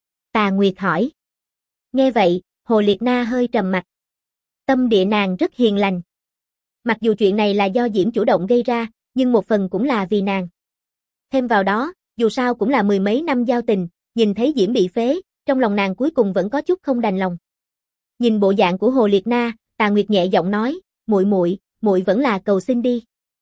Tà Nguyệt hỏi. Nghe vậy, Hồ Liệt Na hơi trầm mặt. Tâm địa nàng rất hiền lành. Mặc dù chuyện này là do Diễm chủ động gây ra, nhưng một phần cũng là vì nàng. Thêm vào đó, dù sao cũng là mười mấy năm giao tình, nhìn thấy Diễm bị phế, trong lòng nàng cuối cùng vẫn có chút không đành lòng. Nhìn bộ dạng của Hồ Liệt Na, Tà Nguyệt nhẹ giọng nói, muội vẫn là cầu xin đi.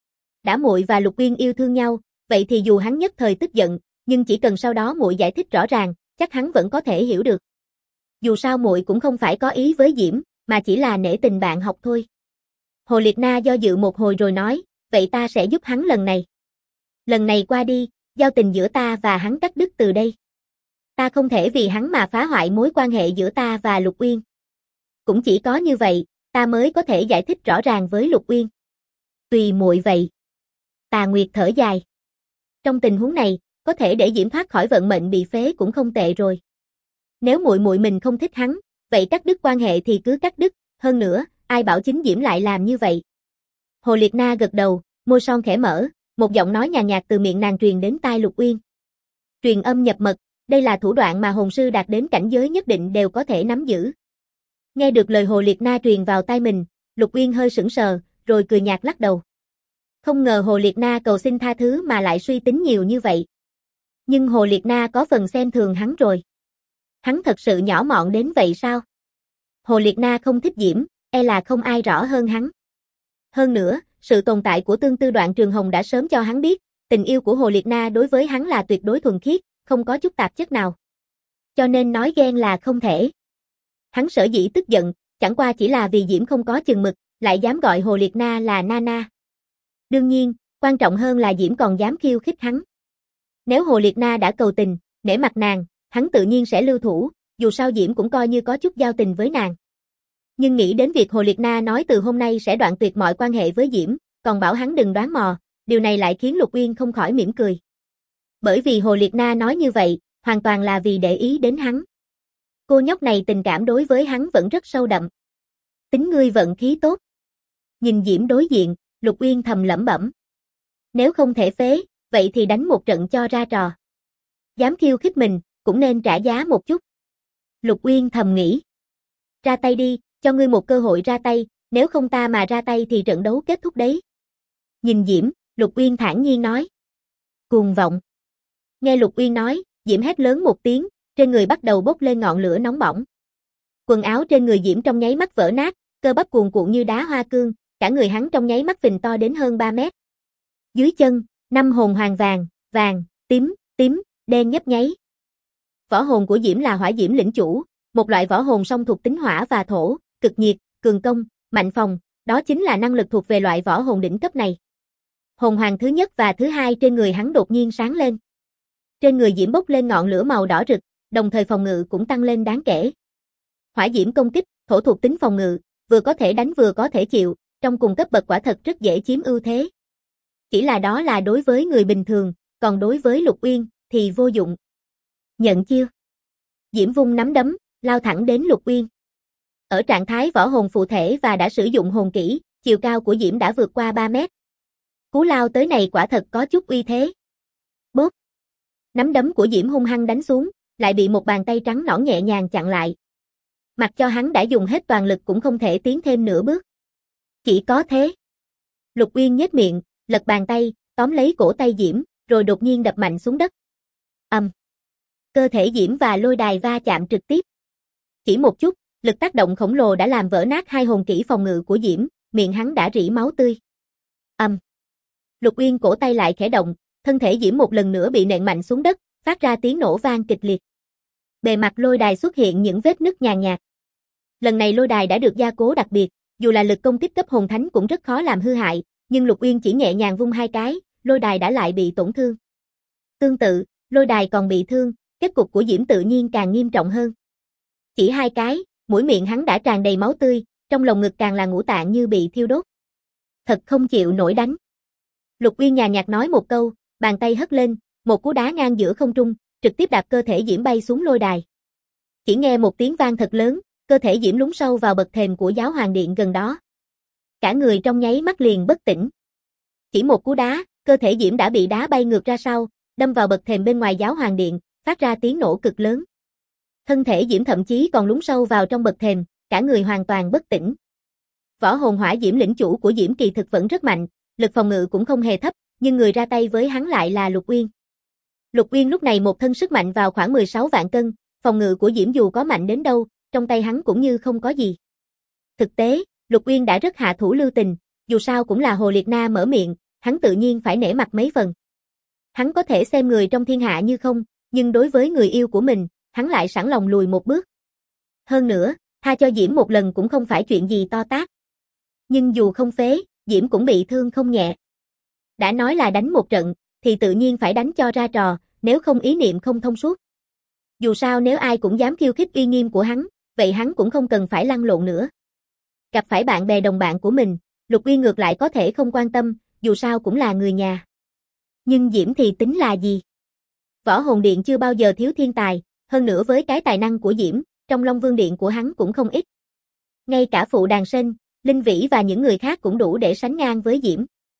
Đã muội và Lục Uyên yêu thương nhau, vậy thì dù hắn nhất thời tức giận, nhưng chỉ cần sau đó muội giải thích rõ ràng, chắc hắn vẫn có thể hiểu được. Dù sao muội cũng không phải có ý với Diễm, mà chỉ là nể tình bạn học thôi. Hồ Liệt Na do dự một hồi rồi nói, vậy ta sẽ giúp hắn lần này. Lần này qua đi, giao tình giữa ta và hắn cắt đứt từ đây. Ta không thể vì hắn mà phá hoại mối quan hệ giữa ta và Lục Uyên. Cũng chỉ có như vậy, ta mới có thể giải thích rõ ràng với Lục Uyên. Tùy muội vậy. Tà Nguyệt thở dài. Trong tình huống này, có thể để Diễm thoát khỏi vận mệnh bị phế cũng không tệ rồi. Nếu muội mình không thích hắn, vậy cắt đứt quan hệ thì cứ cắt đứt, hơn nữa, ai bảo chính Diễm lại làm như vậy. Hồ Liệt Na gật đầu, môi son khẽ mở, một giọng nói nhàn nhạt từ miệng nàng truyền đến tai Lục Uyên. Truyền âm nhập mật, đây là thủ đoạn mà hồn sư đạt đến cảnh giới nhất định đều có thể nắm giữ. Nghe được lời Hồ Liệt Na truyền vào tai mình, Lục Uyên hơi sững sờ, rồi cười nhạt lắc đầu. Không ngờ Hồ Liệt Na cầu xin tha thứ mà lại suy tính nhiều như vậy. Nhưng Hồ Liệt Na có phần xem thường hắn rồi. Hắn thật sự nhỏ mọn đến vậy sao? Hồ Liệt Na không thích Diễm, e là không ai rõ hơn hắn. Hơn nữa, sự tồn tại của tương tư Đoạn Trường Hồng đã sớm cho hắn biết, tình yêu của Hồ Liệt Na đối với hắn là tuyệt đối thuần khiết, không có chút tạp chất nào. Cho nên nói ghen là không thể. Hắn sở dĩ tức giận, chẳng qua chỉ là vì Diễm không có chừng mực, lại dám gọi Hồ Liệt Na là Nana. Đương nhiên, quan trọng hơn là Diễm còn dám khiêu khích hắn. Nếu Hồ Liệt Na đã cầu tình, nể mặt nàng, hắn tự nhiên sẽ lưu thủ, dù sao Diễm cũng coi như có chút giao tình với nàng. Nhưng nghĩ đến việc Hồ Liệt Na nói từ hôm nay sẽ đoạn tuyệt mọi quan hệ với Diễm, còn bảo hắn đừng đoán mò, điều này lại khiến Lục Uyên không khỏi mỉm cười. Bởi vì Hồ Liệt Na nói như vậy, hoàn toàn là vì để ý đến hắn. Cô nhóc này tình cảm đối với hắn vẫn rất sâu đậm. Tính ngươi vận khí tốt. Nhìn Diễm đối diện, Lục Uyên thầm lẩm bẩm. Nếu không thể phế, vậy thì đánh một trận cho ra trò. Dám khiêu khích mình, cũng nên trả giá một chút. Lục Uyên thầm nghĩ. Ra tay đi, cho ngươi một cơ hội ra tay, nếu không ta mà ra tay thì trận đấu kết thúc đấy. Nhìn Diễm, Lục Uyên thản nhiên nói. Cuồng vọng. Nghe Lục Uyên nói, Diễm hét lớn một tiếng, trên người bắt đầu bốc lên ngọn lửa nóng bỏng. Quần áo trên người Diễm trong nháy mắt vỡ nát, cơ bắp cuồn cuộn như đá hoa cương, cả người hắn trong nháy mắt phình to đến hơn 3 mét. Dưới chân, 5 hồn hoàng vàng, tím, đen nhấp nháy. Võ hồn của Diễm là Hỏa Diễm Lĩnh Chủ, một loại võ hồn song thuộc tính hỏa và thổ, cực nhiệt, cường công, mạnh phòng, đó chính là năng lực thuộc về loại võ hồn đỉnh cấp này. Hồn hoàng thứ nhất và thứ hai trên người hắn đột nhiên sáng lên. Trên người Diễm bốc lên ngọn lửa màu đỏ rực, đồng thời phòng ngự cũng tăng lên đáng kể. Hỏa Diễm công kích, thổ thuộc tính phòng ngự, vừa có thể đánh vừa có thể chịu, trong cùng cấp bậc quả thật rất dễ chiếm ưu thế. Chỉ là đó là đối với người bình thường, còn đối với Lục Uyên thì vô dụng. Nhận chiêu. Diễm vung nắm đấm, lao thẳng đến Lục Uyên. Ở trạng thái võ hồn phụ thể và đã sử dụng hồn kỹ, chiều cao của Diễm đã vượt qua 3 mét. Cú lao tới này quả thật có chút uy thế. Bốp. Nắm đấm của Diễm hung hăng đánh xuống, lại bị một bàn tay trắng nõn nhẹ nhàng chặn lại. Mặc cho hắn đã dùng hết toàn lực cũng không thể tiến thêm nửa bước. Chỉ có thế. Lục Uyên nhếch miệng, lật bàn tay, tóm lấy cổ tay Diễm, rồi đột nhiên đập mạnh xuống đất. Cơ thể Diễm và lôi đài va chạm trực tiếp. Chỉ một chút, lực tác động khổng lồ đã làm vỡ nát hai hồn kỹ phòng ngự của Diễm, miệng hắn đã rỉ máu tươi. Lục Uyên cổ tay lại khẽ động, thân thể Diễm một lần nữa bị nện mạnh xuống đất, phát ra tiếng nổ vang kịch liệt. Bề mặt lôi đài xuất hiện những vết nứt nhàn nhạt. Lần này lôi đài đã được gia cố đặc biệt, dù là lực công kích cấp hồn thánh cũng rất khó làm hư hại, nhưng Lục Uyên chỉ nhẹ nhàng vung hai cái, lôi đài đã lại bị tổn thương. Tương tự, lôi đài còn bị thương, kết cục của Diễm tự nhiên càng nghiêm trọng hơn. Chỉ hai cái, mũi miệng hắn đã tràn đầy máu tươi, trong lồng ngực càng là ngũ tạng như bị thiêu đốt. Thật không chịu nổi đánh. Lục Uyên nhàn nhạt nói một câu, bàn tay hất lên, một cú đá ngang giữa không trung, trực tiếp đạp cơ thể Diễm bay xuống lôi đài. Chỉ nghe một tiếng vang thật lớn, cơ thể Diễm lún sâu vào bậc thềm của Giáo Hoàng Điện gần đó. Cả người trong nháy mắt liền bất tỉnh. Chỉ một cú đá, cơ thể Diễm đã bị đá bay ngược ra sau, đâm vào bậc thềm bên ngoài Giáo Hoàng Điện, phát ra tiếng nổ cực lớn. Thân thể Diễm thậm chí còn lún sâu vào trong bậc thềm, cả người hoàn toàn bất tỉnh. Võ hồn hỏa Diễm lĩnh chủ của Diễm kỳ thực vẫn rất mạnh, lực phòng ngự cũng không hề thấp, nhưng người ra tay với hắn lại là Lục Uyên. Lục Uyên lúc này một thân sức mạnh vào khoảng 16 vạn cân, phòng ngự của Diễm dù có mạnh đến đâu, trong tay hắn cũng như không có gì. Thực tế, Lục Uyên đã rất hạ thủ lưu tình, dù sao cũng là Hồ Liệt Na mở miệng, hắn tự nhiên phải nể mặt mấy phần. Hắn có thể xem người trong thiên hạ như không, nhưng đối với người yêu của mình, hắn lại sẵn lòng lùi một bước. Hơn nữa, tha cho Diễm một lần cũng không phải chuyện gì to tát. Nhưng dù không phế, Diễm cũng bị thương không nhẹ. Đã nói là đánh một trận, thì tự nhiên phải đánh cho ra trò, nếu không ý niệm không thông suốt. Dù sao nếu ai cũng dám khiêu khích uy nghiêm của hắn, vậy hắn cũng không cần phải lăn lộn nữa. Gặp phải bạn bè đồng bạn của mình, Lục Uyên ngược lại có thể không quan tâm, dù sao cũng là người nhà. Nhưng Diễm thì tính là gì? Võ Hồn Điện chưa bao giờ thiếu thiên tài, hơn nữa với cái tài năng của Diễm, trong Long Vương Điện của hắn cũng không ít. Ngay cả Phụ Đàn Sên, Linh Vĩ và những người khác cũng đủ để sánh ngang với Diễm.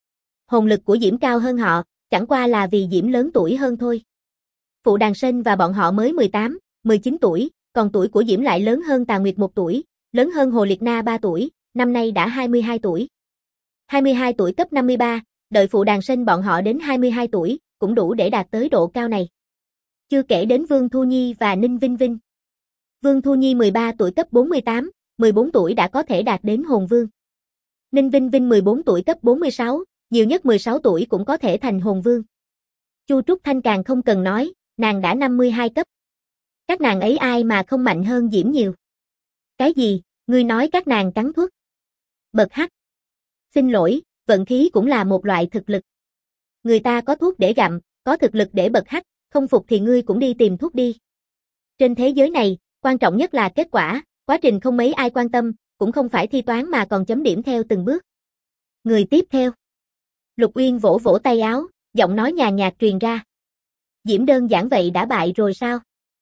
Hồn lực của Diễm cao hơn họ, chẳng qua là vì Diễm lớn tuổi hơn thôi. Phụ Đàn Sên và bọn họ mới 18, 19 tuổi, còn tuổi của Diễm lại lớn hơn Tà Nguyệt 1 tuổi, lớn hơn Hồ Liệt Na 3 tuổi, năm nay đã 22 tuổi. 22 tuổi cấp 53, đợi Phụ Đàn Sên bọn họ đến 22 tuổi, cũng đủ để đạt tới độ cao này. Chưa kể đến Vương Thu Nhi và Ninh Vinh Vinh. Vương Thu Nhi 13 tuổi cấp 48, 14 tuổi đã có thể đạt đến Hồn Vương. Ninh Vinh Vinh 14 tuổi cấp 46, nhiều nhất 16 tuổi cũng có thể thành Hồn Vương. Chu Trúc Thanh càng không cần nói, nàng đã 52 cấp. Các nàng ấy ai mà không mạnh hơn Diễm nhiều. Cái gì, ngươi nói các nàng cắn thuốc? Bật hắc. Xin lỗi, vận khí cũng là một loại thực lực. Người ta có thuốc để gặm, có thực lực để bật hắc, không phục thì ngươi cũng đi tìm thuốc đi. Trên thế giới này, quan trọng nhất là kết quả, quá trình không mấy ai quan tâm, cũng không phải thi toán mà còn chấm điểm theo từng bước. Người tiếp theo. Lục Uyên vỗ vỗ tay áo, giọng nói nhàn nhạt truyền ra. Diễm đơn giản vậy đã bại rồi sao?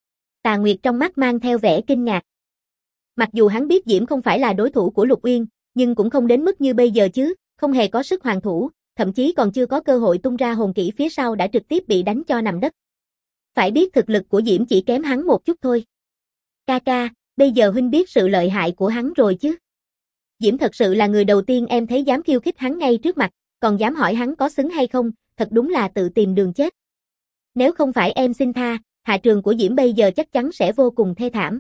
Tà Nguyệt trong mắt mang theo vẻ kinh ngạc. Mặc dù hắn biết Diễm không phải là đối thủ của Lục Uyên, nhưng cũng không đến mức như bây giờ chứ, không hề có sức hoàn thủ, thậm chí còn chưa có cơ hội tung ra hồn kỹ phía sau đã trực tiếp bị đánh cho nằm đất. Phải biết thực lực của Diễm chỉ kém hắn một chút thôi. Ca, bây giờ huynh biết sự lợi hại của hắn rồi chứ? Diễm thật sự là người đầu tiên em thấy dám khiêu khích hắn ngay trước mặt, còn dám hỏi hắn có xứng hay không, thật đúng là tự tìm đường chết. Nếu không phải em xin tha, hạ trường của Diễm bây giờ chắc chắn sẽ vô cùng thê thảm.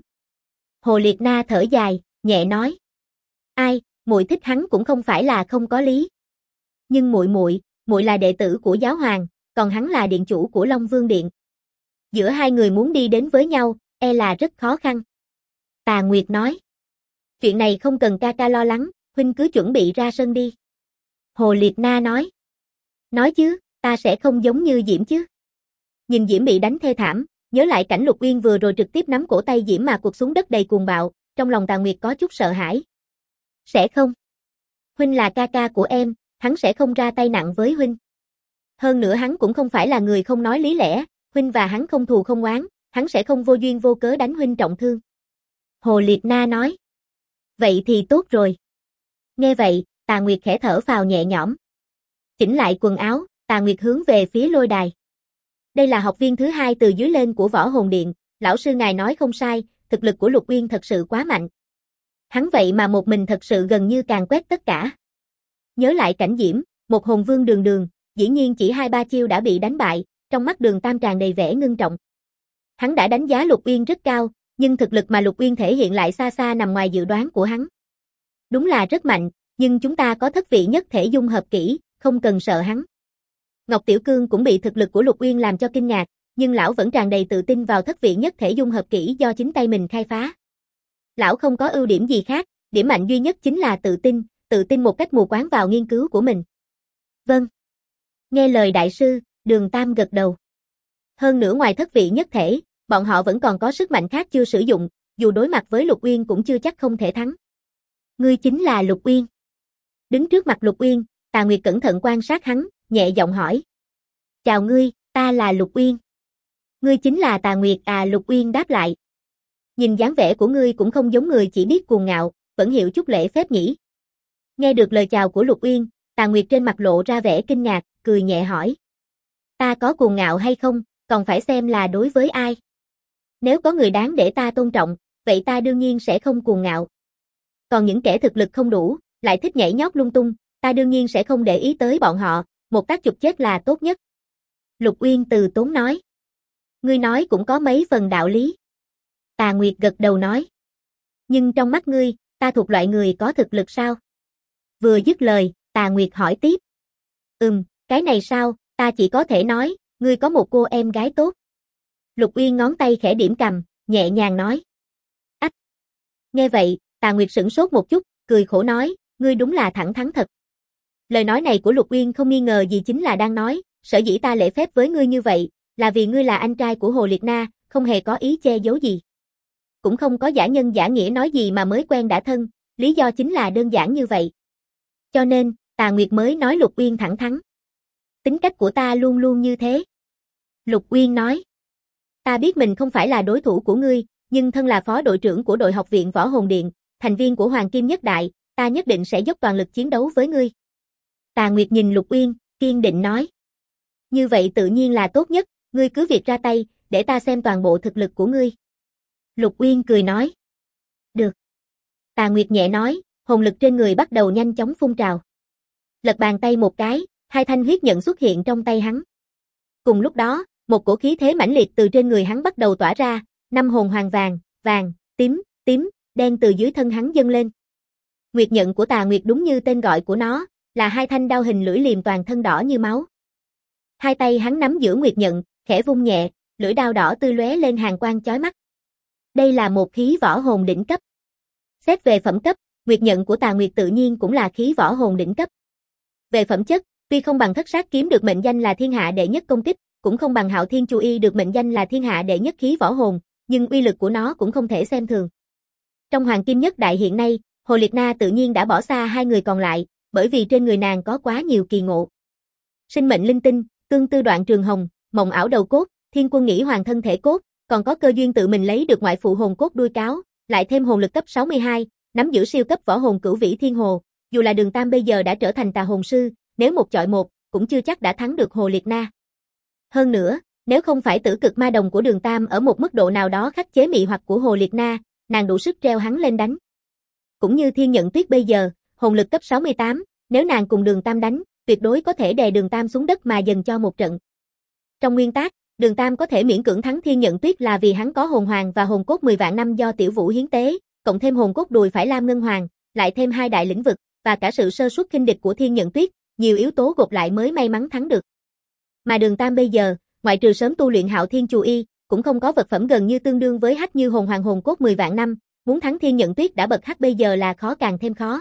Hồ Liệt Na thở dài, nhẹ nói. Ai, muội thích hắn cũng không phải là không có lý. Nhưng muội là đệ tử của giáo hoàng, còn hắn là điện chủ của Long Vương Điện. Giữa hai người muốn đi đến với nhau, e là rất khó khăn. Tà Nguyệt nói. Chuyện này không cần ca lo lắng, huynh cứ chuẩn bị ra sân đi. Hồ Liệt Na nói. Nói chứ, ta sẽ không giống như Diễm chứ. Nhìn Diễm bị đánh thê thảm, nhớ lại cảnh Lục Uyên vừa rồi trực tiếp nắm cổ tay Diễm mà quật xuống đất đầy cuồng bạo, trong lòng Tà Nguyệt có chút sợ hãi. Sẽ không. Huynh là ca của em, hắn sẽ không ra tay nặng với huynh. Hơn nữa hắn cũng không phải là người không nói lý lẽ, huynh và hắn không thù không oán, hắn sẽ không vô duyên vô cớ đánh huynh trọng thương. Hồ Liệt Na nói. Vậy thì tốt rồi. Nghe vậy, Tà Nguyệt khẽ thở phào nhẹ nhõm. Chỉnh lại quần áo, Tà Nguyệt hướng về phía lôi đài. Đây là học viên thứ hai từ dưới lên của Võ Hồn Điện, lão sư ngài nói không sai, thực lực của Lục Uyên thật sự quá mạnh. Hắn vậy mà một mình thật sự gần như càn quét tất cả. Nhớ lại cảnh Diễm, một hồn vương đường đường, dĩ nhiên chỉ 2-3 chiêu đã bị đánh bại, trong mắt Đường Tam tràn đầy vẻ ngưng trọng. Hắn đã đánh giá Lục Uyên rất cao, nhưng thực lực mà Lục Uyên thể hiện lại xa xa nằm ngoài dự đoán của hắn. Đúng là rất mạnh, nhưng chúng ta có thất vị nhất thể dung hợp kỹ, không cần sợ hắn. Ngọc Tiểu Cương cũng bị thực lực của Lục Uyên làm cho kinh ngạc, nhưng lão vẫn tràn đầy tự tin vào thất vị nhất thể dung hợp kỹ do chính tay mình khai phá. Lão không có ưu điểm gì khác, điểm mạnh duy nhất chính là tự tin một cách mù quáng vào nghiên cứu của mình. Vâng. Nghe lời đại sư, Đường Tam gật đầu. Hơn nữa ngoài thất vị nhất thể, bọn họ vẫn còn có sức mạnh khác chưa sử dụng, dù đối mặt với Lục Uyên cũng chưa chắc không thể thắng. Ngươi chính là Lục Uyên. Đứng trước mặt Lục Uyên, Tà Nguyệt cẩn thận quan sát hắn, nhẹ giọng hỏi. Chào ngươi, ta là Lục Uyên. Ngươi chính là Tà Nguyệt à? Lục Uyên đáp lại. Nhìn dáng vẻ của ngươi cũng không giống người chỉ biết cuồng ngạo, vẫn hiểu chút lễ phép nhỉ. Nghe được lời chào của Lục Uyên, Tà Nguyệt trên mặt lộ ra vẻ kinh ngạc, cười nhẹ hỏi. Ta có cuồng ngạo hay không, còn phải xem là đối với ai. Nếu có người đáng để ta tôn trọng, vậy ta đương nhiên sẽ không cuồng ngạo. Còn những kẻ thực lực không đủ, lại thích nhảy nhót lung tung, ta đương nhiên sẽ không để ý tới bọn họ, một tác chụp chết là tốt nhất. Lục Uyên từ tốn nói. Ngươi nói cũng có mấy phần đạo lý. Tà Nguyệt gật đầu nói. Nhưng trong mắt ngươi, ta thuộc loại người có thực lực sao? Vừa dứt lời, Tà Nguyệt hỏi tiếp. Cái này sao, ta chỉ có thể nói, ngươi có một cô em gái tốt. Lục Uyên ngón tay khẽ điểm cằm, nhẹ nhàng nói. Ách! Nghe vậy, Tà Nguyệt sửng sốt một chút, cười khổ nói, ngươi đúng là thẳng thắn thật. Lời nói này của Lục Uyên không nghi ngờ gì chính là đang nói, sở dĩ ta lễ phép với ngươi như vậy, là vì ngươi là anh trai của Hồ Liệt Na, không hề có ý che giấu gì. Cũng không có giả nhân giả nghĩa nói gì mà mới quen đã thân, lý do chính là đơn giản như vậy. Cho nên, Tà Nguyệt mới nói Lục Uyên thẳng thắn. Tính cách của ta luôn luôn như thế. Lục Uyên nói. Ta biết mình không phải là đối thủ của ngươi, nhưng thân là phó đội trưởng của đội học viện Võ Hồn Điện, thành viên của Hoàng Kim Nhất Đại, ta nhất định sẽ dốc toàn lực chiến đấu với ngươi. Tà Nguyệt nhìn Lục Uyên, kiên định nói. Như vậy tự nhiên là tốt nhất, ngươi cứ việc ra tay, để ta xem toàn bộ thực lực của ngươi. Lục Uyên cười nói. Được. Tà Nguyệt nhẹ nói, hồn lực trên người bắt đầu nhanh chóng phun trào. Lật bàn tay một cái, 2 thanh huyết nhận xuất hiện trong tay hắn. Cùng lúc đó, một cổ khí thế mãnh liệt từ trên người hắn bắt đầu tỏa ra, 5 hồn hoàng vàng, tím, đen từ dưới thân hắn dâng lên. Nguyệt nhận của Tà Nguyệt đúng như tên gọi của nó, là 2 thanh đao hình lưỡi liềm toàn thân đỏ như máu. 2 tay hắn nắm giữa Nguyệt nhận, khẽ vung nhẹ, lưỡi đao đỏ tươi lóe lên hàn quang chói mắt. Đây là một khí võ hồn đỉnh cấp. Xét về phẩm cấp, Nguyệt nhận của Tà Nguyệt tự nhiên cũng là khí võ hồn đỉnh cấp. Về phẩm chất, tuy không bằng Thất Sát kiếm được mệnh danh là thiên hạ đệ nhất công kích, cũng không bằng Hạo Thiên Chu Y được mệnh danh là thiên hạ đệ nhất khí võ hồn, nhưng uy lực của nó cũng không thể xem thường. Trong Hoàng Kim Nhất Đại hiện nay, Hồ Liệt Na tự nhiên đã bỏ xa 2 người còn lại, bởi vì trên người nàng có quá nhiều kỳ ngộ. Sinh mệnh linh tinh, tương tư đoạn trường hồng, mộng ảo đầu cốt, thiên quân nghĩ hoàng thân thể cốt, còn có cơ duyên tự mình lấy được ngoại phụ hồn cốt đuôi cáo, lại thêm hồn lực cấp 62, nắm giữ siêu cấp võ hồn cửu vĩ thiên hồ, dù là Đường Tam bây giờ đã trở thành tà hồn sư, nếu một chọi một, cũng chưa chắc đã thắng được Hồ Liệt Na. Hơn nữa, nếu không phải tử cực ma đồng của Đường Tam ở một mức độ nào đó khắc chế mị hoặc của Hồ Liệt Na, nàng đủ sức treo hắn lên đánh. Cũng như Thiên Nhận Tuyết bây giờ, hồn lực cấp 68, nếu nàng cùng Đường Tam đánh, tuyệt đối có thể đè Đường Tam xuống đất mà dần cho một trận. Trong nguyên tắc, Đường Tam có thể miễn cưỡng thắng Thiên Nhận Tuyết là vì hắn có hồn hoàng và hồn cốt 10 vạn năm do Tiểu Vũ hiến tế, cộng thêm hồn cốt đùi phải lam ngân hoàng, lại thêm 2 đại lĩnh vực, và cả sự sơ suất khinh địch của Thiên Nhận Tuyết, nhiều yếu tố gộp lại mới may mắn thắng được. Mà Đường Tam bây giờ, ngoại trừ sớm tu luyện Hạo Thiên Chu Y, cũng không có vật phẩm gần như tương đương với hắc như hồn hoàng hồn cốt 10 vạn năm, muốn thắng Thiên Nhận Tuyết đã bật hắc bây giờ là khó càng thêm khó.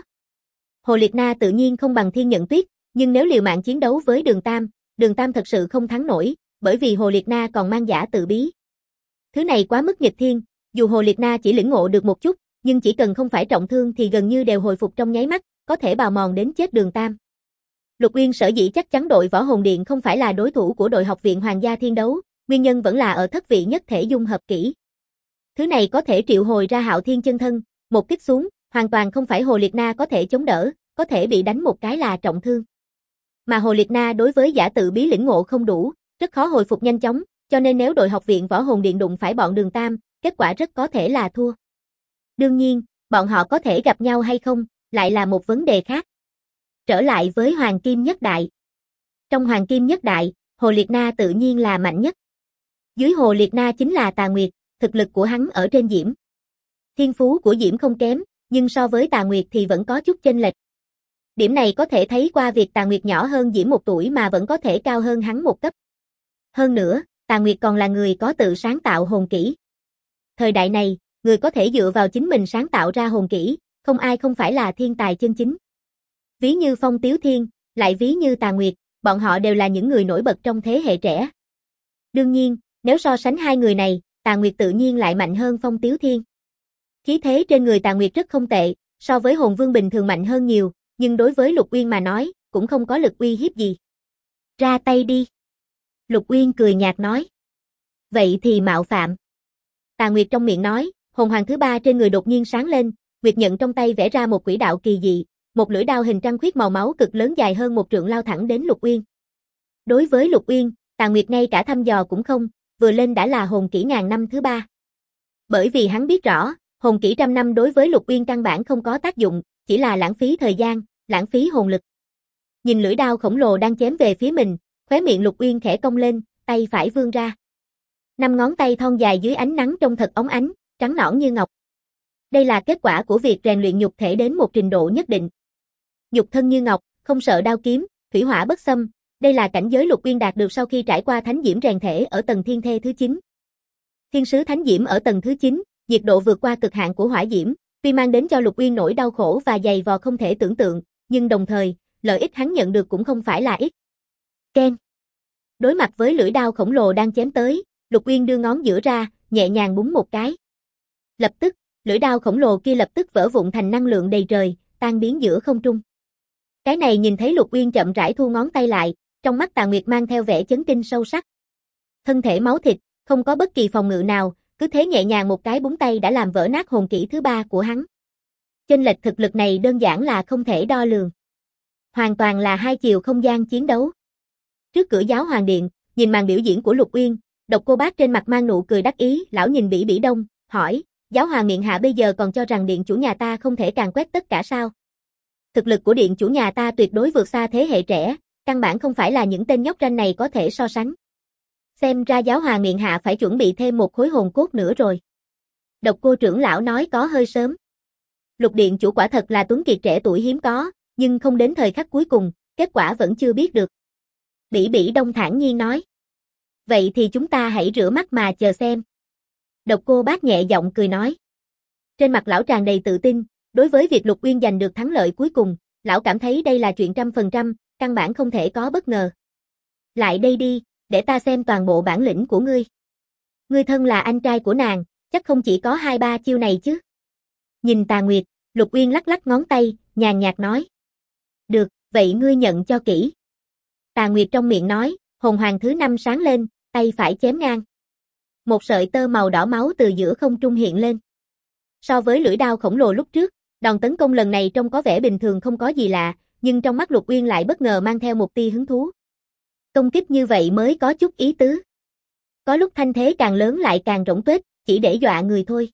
Hồ Liệt Na tự nhiên không bằng Thiên Nhận Tuyết, nhưng nếu liều mạng chiến đấu với Đường Tam thật sự không thắng nổi, bởi vì Hồ Liệt Na còn mang giả tự bí. Thứ này quá mức nghịch thiên, dù Hồ Liệt Na chỉ lĩnh ngộ được một chút, nhưng chỉ cần không phải trọng thương thì gần như đều hồi phục trong nháy mắt, có thể bào mòn đến chết Đường Tam. Lục Uyên sở dĩ chắc chắn đội Võ Hồn Điện không phải là đối thủ của đội học viện Hoàng gia Thiên Đấu, nguyên nhân vẫn là ở thất vị nhất thể dung hợp kỹ. Thứ này có thể triệu hồi ra Hạo Thiên chân thân, một kích xuống, hoàn toàn không phải Hồ Liệt Na có thể chống đỡ, có thể bị đánh một cái là trọng thương. Mà Hồ Liệt Na đối với giả tự bí lĩnh ngộ không đủ, rất khó hồi phục nhanh chóng, cho nên nếu đội học viện Võ Hồn Điện đụng phải bọn Đường Tam, kết quả rất có thể là thua. Đương nhiên, bọn họ có thể gặp nhau hay không, lại là một vấn đề khác. Trở lại với Hoàng Kim Nhất Đại. Trong Hoàng Kim Nhất Đại, Hồ Liệt Na tự nhiên là mạnh nhất. Dưới Hồ Liệt Na chính là Tà Nguyệt, thực lực của hắn ở trên Diễm. Thiên phú của Diễm không kém, nhưng so với Tà Nguyệt thì vẫn có chút chênh lệch. Điểm này có thể thấy qua việc Tà Nguyệt nhỏ hơn Diễm 1 tuổi mà vẫn có thể cao hơn hắn 1 cấp. Hơn nữa, Tà Nguyệt còn là người có tự sáng tạo hồn kỹ. Thời đại này, người có thể dựa vào chính mình sáng tạo ra hồn kỹ, không ai không phải là thiên tài chân chính. Ví như Phong Tiếu Thiên, lại ví như Tà Nguyệt, bọn họ đều là những người nổi bật trong thế hệ trẻ. Đương nhiên, nếu so sánh hai người này, Tà Nguyệt tự nhiên lại mạnh hơn Phong Tiếu Thiên. Khí thế trên người Tà Nguyệt rất không tệ, so với hồn vương bình thường mạnh hơn nhiều, nhưng đối với Lục Uyên mà nói, cũng không có lực uy hiếp gì. Ra tay đi. Lục Uyên cười nhạt nói. Vậy thì mạo phạm. Tà Nguyệt trong miệng nói, hồn hoàng thứ 3 trên người đột nhiên sáng lên, Nguyệt nhận trong tay vẽ ra một quỹ đạo kỳ dị, một lưỡi đao hình trăng khuyết màu máu cực lớn dài hơn 1 trượng lao thẳng đến Lục Uyên. Đối với Lục Uyên, Tà Nguyệt ngay cả thăm dò cũng không, vừa lên đã là hồn kỹ ngàn năm thứ 3. Bởi vì hắn biết rõ, hồn kỹ trăm năm đối với Lục Uyên căn bản không có tác dụng, chỉ là lãng phí thời gian, lãng phí hồn lực. Nhìn lưỡi đao khổng lồ đang chém về phía mình, khóe miệng Lục Uyên khẽ cong lên, tay phải vươn ra. 5 ngón tay thon dài dưới ánh nắng trông thật óng ánh, trắng nõn như ngọc. Đây là kết quả của việc rèn luyện nhục thể đến một trình độ nhất định. Nhục thân như ngọc, không sợ đao kiếm, thủy hỏa bất xâm, đây là cảnh giới Lục Uyên đạt được sau khi trải qua thánh diễm rèn thể ở tầng thiên thê thứ 9. Thiên sứ thánh diễm ở tầng thứ 9, nhiệt độ vượt qua cực hạn của hỏa diễm, tuy mang đến cho Lục Uyên nỗi đau khổ và dày vò không thể tưởng tượng, nhưng đồng thời, lợi ích hắn nhận được cũng không phải là ít. Keng. Đối mặt với lưỡi đao khổng lồ đang chém tới, Lục Uyên đưa ngón giữa ra, nhẹ nhàng búng một cái. Lập tức, lưỡi đao khổng lồ kia lập tức vỡ vụn thành năng lượng đầy trời, tan biến giữa không trung. Cái này nhìn thấy Lục Uyên chậm rãi thu ngón tay lại, trong mắt Tà Nguyệt mang theo vẻ chấn kinh sâu sắc. Thân thể máu thịt, không có bất kỳ phòng ngự nào, cứ thế nhẹ nhàng một cái búng tay đã làm vỡ nát hồn kỹ thứ 3 của hắn. Chênh lệch thực lực này đơn giản là không thể đo lường. Hoàn toàn là hai chiều không gian chiến đấu. Trước cửa giáo hoàng điện, nhìn màn biểu diễn của Lục Uyên, Độc Cô Bác trên mặt mang nụ cười đắc ý, lão nhìn Bỉ Bỉ Đông, hỏi, giáo hoàng miệng hạ bây giờ còn cho rằng điện chủ nhà ta không thể càn quét tất cả sao? Thực lực của điện chủ nhà ta tuyệt đối vượt xa thế hệ trẻ, căn bản không phải là những tên nhóc ranh này có thể so sánh. Xem ra giáo hoàng miệng hạ phải chuẩn bị thêm một khối hồn cốt nữa rồi. Độc Cô trưởng lão nói có hơi sớm. Lục điện chủ quả thật là tuấn kiệt trẻ tuổi hiếm có, nhưng không đến thời khắc cuối cùng, kết quả vẫn chưa biết được. Bỉ Bỉ Đông thản nhiên nói. Vậy thì chúng ta hãy rửa mắt mà chờ xem. Độc Cô Bác nhẹ giọng cười nói. Trên mặt lão tràn đầy tự tin, đối với việc Lục Uyên giành được thắng lợi cuối cùng, lão cảm thấy đây là chuyện 100%, căn bản không thể có bất ngờ. Lại đây đi, để ta xem toàn bộ bản lĩnh của ngươi. Ngươi thân là anh trai của nàng, chắc không chỉ có 2-3 chiêu này chứ. Nhìn Tà Nguyệt, Lục Uyên lắc lắc ngón tay, nhàn nhạt nói. Được, vậy ngươi nhận cho kỹ. Tà Nguyệt trong miệng nói, hồn hoàng thứ 5 sáng lên, tay phải chém ngang. Một sợi tơ màu đỏ máu từ giữa không trung hiện lên. So với lưỡi đao khổng lồ lúc trước, đòn tấn công lần này trông có vẻ bình thường không có gì lạ, nhưng trong mắt Lục Uyên lại bất ngờ mang theo một tia hứng thú. Công kích như vậy mới có chút ý tứ. Có lúc thanh thế càng lớn lại càng rỗng tuếch, chỉ để dọa người thôi.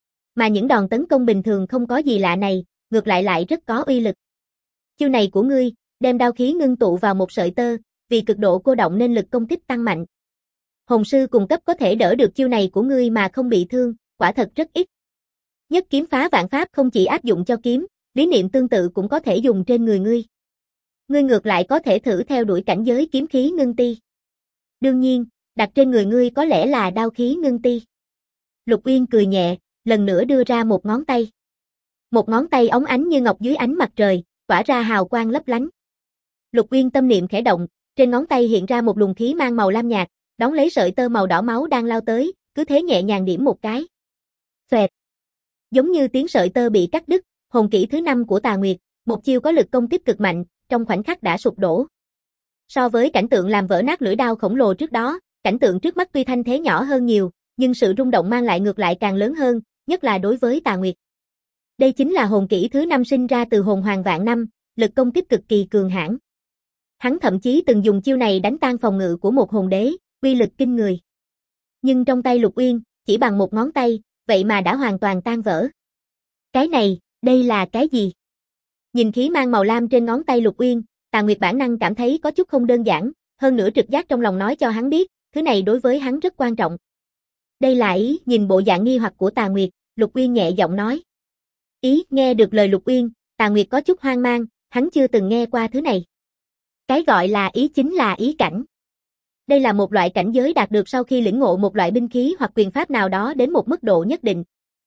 Mà những đòn tấn công bình thường không có gì lạ này, ngược lại rất có uy lực. Chiêu này của ngươi, đem đao khí ngưng tụ vào một sợi tơ, vì cực độ cô động nên lực công kích tăng mạnh. Hồn sư cùng cấp có thể đỡ được chiêu này của ngươi mà không bị thương, quả thật rất ít. Nhất kiếm phá vạn pháp không chỉ áp dụng cho kiếm, lý niệm tương tự cũng có thể dùng trên người ngươi. Ngươi ngược lại có thể thử theo đuổi cảnh giới kiếm khí ngưng ti. Đương nhiên, đặt trên người ngươi có lẽ là đao khí ngưng ti. Lục Uyên cười nhẹ, lần nữa đưa ra một ngón tay. Một ngón tay óng ánh như ngọc dưới ánh mặt trời, tỏa ra hào quang lấp lánh. Lục Uyên tâm niệm khẽ động, trên ngón tay hiện ra một luồng khí mang màu lam nhạt, đón lấy sợi tơ màu đỏ máu đang lao tới, cứ thế nhẹ nhàng điểm một cái. Xoẹt. Giống như tiếng sợi tơ bị cắt đứt, hồn kỹ thứ 5 của Tà Nguyệt, một chiêu có lực công kích cực mạnh, trong khoảnh khắc đã sụp đổ. So với cảnh tượng làm vỡ nát lưỡi đao khổng lồ trước đó, cảnh tượng trước mắt tuy thanh thế nhỏ hơn nhiều, nhưng sự rung động mang lại ngược lại càng lớn hơn, nhất là đối với Tà Nguyệt. Đây chính là hồn kỹ thứ 5 sinh ra từ hồn hoàng vạn năm, lực công kích cực kỳ cường hãn. Hắn thậm chí từng dùng chiêu này đánh tan phòng ngự của một hồn đế, uy lực kinh người. Nhưng trong tay Lục Uyên, chỉ bằng một ngón tay, vậy mà đã hoàn toàn tan vỡ. Cái này, đây là cái gì? Nhìn khí mang màu lam trên ngón tay Lục Uyên, Tà Nguyệt bản năng cảm thấy có chút không đơn giản, hơn nữa trực giác trong lòng nói cho hắn biết, thứ này đối với hắn rất quan trọng. Đây là ý, nhìn bộ dạng nghi hoặc của Tà Nguyệt, Lục Uyên nhẹ giọng nói. Ý, nghe được lời Lục Uyên, Tà Nguyệt có chút hoang mang, hắn chưa từng nghe qua thứ này. Cái gọi là ý chính là ý cảnh. Đây là một loại cảnh giới đạt được sau khi lĩnh ngộ một loại binh khí hoặc quyền pháp nào đó đến một mức độ nhất định.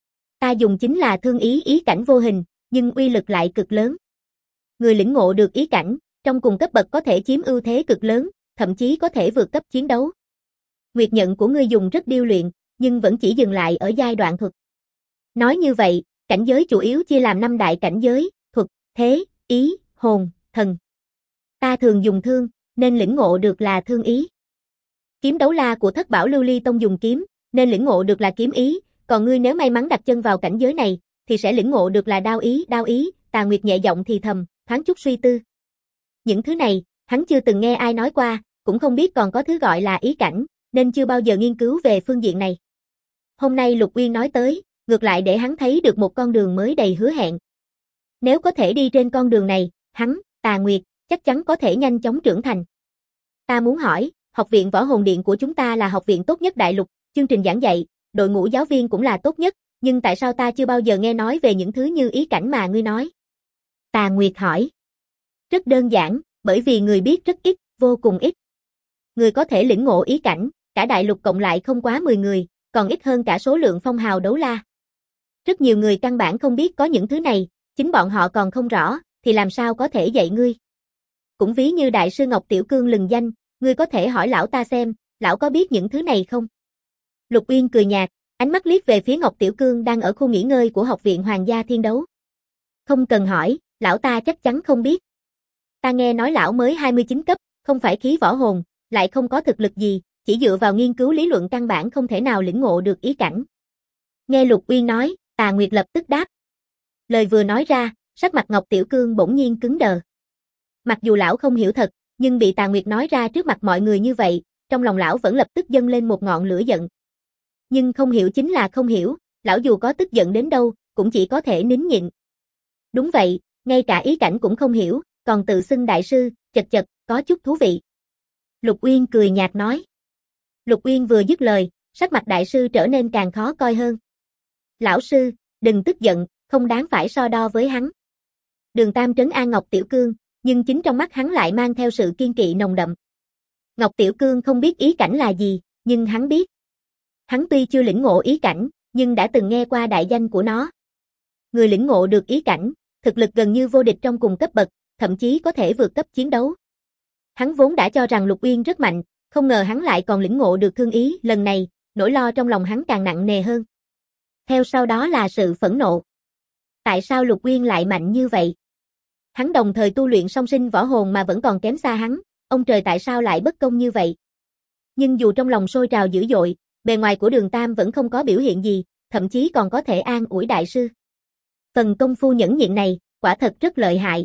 Ta dùng chính là thương ý ý cảnh vô hình, nhưng uy lực lại cực lớn. Người lĩnh ngộ được ý cảnh, trong cùng cấp bậc có thể chiếm ưu thế cực lớn, thậm chí có thể vượt cấp chiến đấu. Nguyệt nhận của ngươi dùng rất điêu luyện, nhưng vẫn chỉ dừng lại ở giai đoạn thuật. Nói như vậy, cảnh giới chủ yếu chia làm 5 đại cảnh giới, thuật, thế, ý, hồn, thần. Ta thường dùng thương, nên lĩnh ngộ được là thương ý. Kiếm đấu la của Thất Bảo Lưu Ly Tông dùng kiếm, nên lĩnh ngộ được là kiếm ý, còn ngươi nếu may mắn đặt chân vào cảnh giới này, thì sẽ lĩnh ngộ được là đao ý, đao ý, Tà Nguyệt nhẹ giọng thì thầm, thoáng chút suy tư. Những thứ này, hắn chưa từng nghe ai nói qua, cũng không biết còn có thứ gọi là ý cảnh, nên chưa bao giờ nghiên cứu về phương diện này. Hôm nay Lục Uyên nói tới, ngược lại để hắn thấy được một con đường mới đầy hứa hẹn. Nếu có thể đi trên con đường này, hắn, Tà Nguyệt, chắc chắn có thể nhanh chóng trưởng thành. Ta muốn hỏi, học viện Võ Hồn Điện của chúng ta là học viện tốt nhất đại lục, chương trình giảng dạy, đội ngũ giáo viên cũng là tốt nhất, nhưng tại sao ta chưa bao giờ nghe nói về những thứ như ý cảnh mà ngươi nói? Tà Nguyệt hỏi. Rất đơn giản, bởi vì người biết rất ít, vô cùng ít. Người có thể lĩnh ngộ ý cảnh, cả đại lục cộng lại không quá 10 người, còn ít hơn cả số lượng phong hào đấu la. Rất nhiều người căn bản không biết có những thứ này, chính bọn họ còn không rõ, thì làm sao có thể dạy ngươi. Cũng ví như đại sư Ngọc Tiểu Cương lừng danh, ngươi có thể hỏi lão ta xem, lão có biết những thứ này không? Lục Uyên cười nhạt, ánh mắt liếc về phía Ngọc Tiểu Cương đang ở khu nghỉ ngơi của Học viện Hoàng gia Thiên Đấu. Không cần hỏi, lão ta chắc chắn không biết. Ta nghe nói lão mới 29 cấp, không phải khí võ hồn, lại không có thực lực gì, chỉ dựa vào nghiên cứu lý luận căn bản không thể nào lĩnh ngộ được ý cảnh. Nghe Lục Uyên nói, Tà Nguyệt lập tức đáp. Lời vừa nói ra, sắc mặt Ngọc Tiểu Cương bỗng nhiên cứng đờ. Mặc dù lão không hiểu thật, nhưng bị Tà Nguyệt nói ra trước mặt mọi người như vậy, trong lòng lão vẫn lập tức dâng lên một ngọn lửa giận. Nhưng không hiểu chính là không hiểu, lão dù có tức giận đến đâu, cũng chỉ có thể nín nhịn. Đúng vậy, ngay cả ý cảnh cũng không hiểu, còn tự xưng đại sư, chật chật, có chút thú vị. Lục Uyên cười nhạt nói. Lục Uyên vừa dứt lời, sắc mặt đại sư trở nên càng khó coi hơn. Lão sư, đừng tức giận, không đáng phải so đo với hắn. Đường Tam trấn an Ngọc Tiểu Cương, nhưng chính trong mắt hắn lại mang theo sự kiên kỵ nồng đậm. Ngọc Tiểu Cương không biết ý cảnh là gì, nhưng hắn biết. Hắn tuy chưa lĩnh ngộ ý cảnh, nhưng đã từng nghe qua đại danh của nó. Người lĩnh ngộ được ý cảnh, thực lực gần như vô địch trong cùng cấp bậc, thậm chí có thể vượt cấp chiến đấu. Hắn vốn đã cho rằng Lục Uyên rất mạnh, không ngờ hắn lại còn lĩnh ngộ được thương ý, lần này, nỗi lo trong lòng hắn càng nặng nề hơn. Theo sau đó là sự phẫn nộ. Tại sao Lục Uyên lại mạnh như vậy? Hắn đồng thời tu luyện song sinh võ hồn mà vẫn còn kém xa hắn, ông trời tại sao lại bất công như vậy? Nhưng dù trong lòng sôi trào dữ dội, bề ngoài của Đường Tam vẫn không có biểu hiện gì, thậm chí còn có thể an ủi đại sư. Phần công phu nhẫn nhịn này, quả thật rất lợi hại.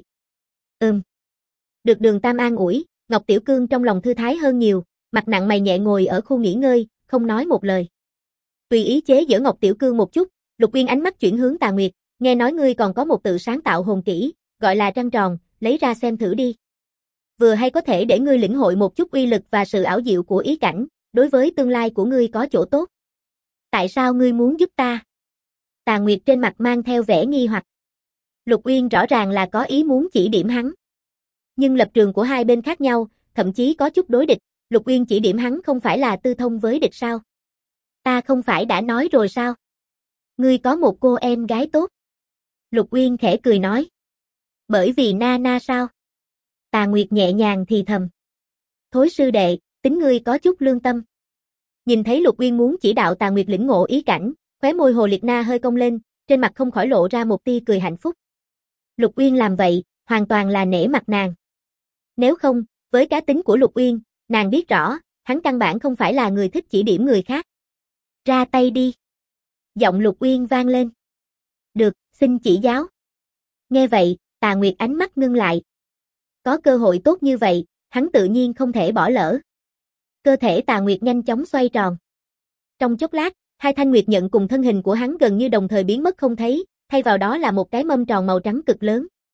Được Đường Tam an ủi, Ngọc Tiểu Cương trong lòng thư thái hơn nhiều, mặt nặng mày nhẹ ngồi ở khu nghỉ ngơi, không nói một lời. Tùy ý chế giễu Ngọc Tiểu Cương một chút, Lục Uyên ánh mắt chuyển hướng Tà Nguyệt, nghe nói ngươi còn có một tự sáng tạo hồn kỹ, gọi là trăng tròn, lấy ra xem thử đi. Vừa hay có thể để ngươi lĩnh hội một chút uy lực và sự ảo diệu của ý cảnh, đối với tương lai của ngươi có chỗ tốt. Tại sao ngươi muốn giúp ta? Tà Nguyệt trên mặt mang theo vẻ nghi hoặc. Lục Uyên rõ ràng là có ý muốn chỉ điểm hắn. Nhưng lập trường của hai bên khác nhau, thậm chí có chút đối địch, Lục Uyên chỉ điểm hắn không phải là tư thông với địch sao? Ta không phải đã nói rồi sao? Ngươi có một cô em gái tốt. Lục Uyên khẽ cười nói. Bởi vì Nana sao? Tà Nguyệt nhẹ nhàng thì thầm. Thối sư đệ, tính ngươi có chút lương tâm. Nhìn thấy Lục Uyên muốn chỉ đạo Tà Nguyệt lĩnh ngộ ý cảnh, khóe môi Hồ Liệt Na hơi cong lên, trên mặt không khỏi lộ ra một tia cười hạnh phúc. Lục Uyên làm vậy, hoàn toàn là nể mặt nàng. Nếu không, với cá tính của Lục Uyên, nàng biết rõ, hắn căn bản không phải là người thích chỉ điểm người khác. Ra tay đi. Giọng Lục Uyên vang lên. Được, xin chỉ giáo. Nghe vậy, Tà Nguyệt ánh mắt ngưng lại. Có cơ hội tốt như vậy, hắn tự nhiên không thể bỏ lỡ. Cơ thể Tà Nguyệt nhanh chóng xoay tròn. Trong chốc lát, hai thanh nguyệt nhận cùng thân hình của hắn gần như đồng thời biến mất không thấy, thay vào đó là một cái mâm tròn màu trắng cực lớn.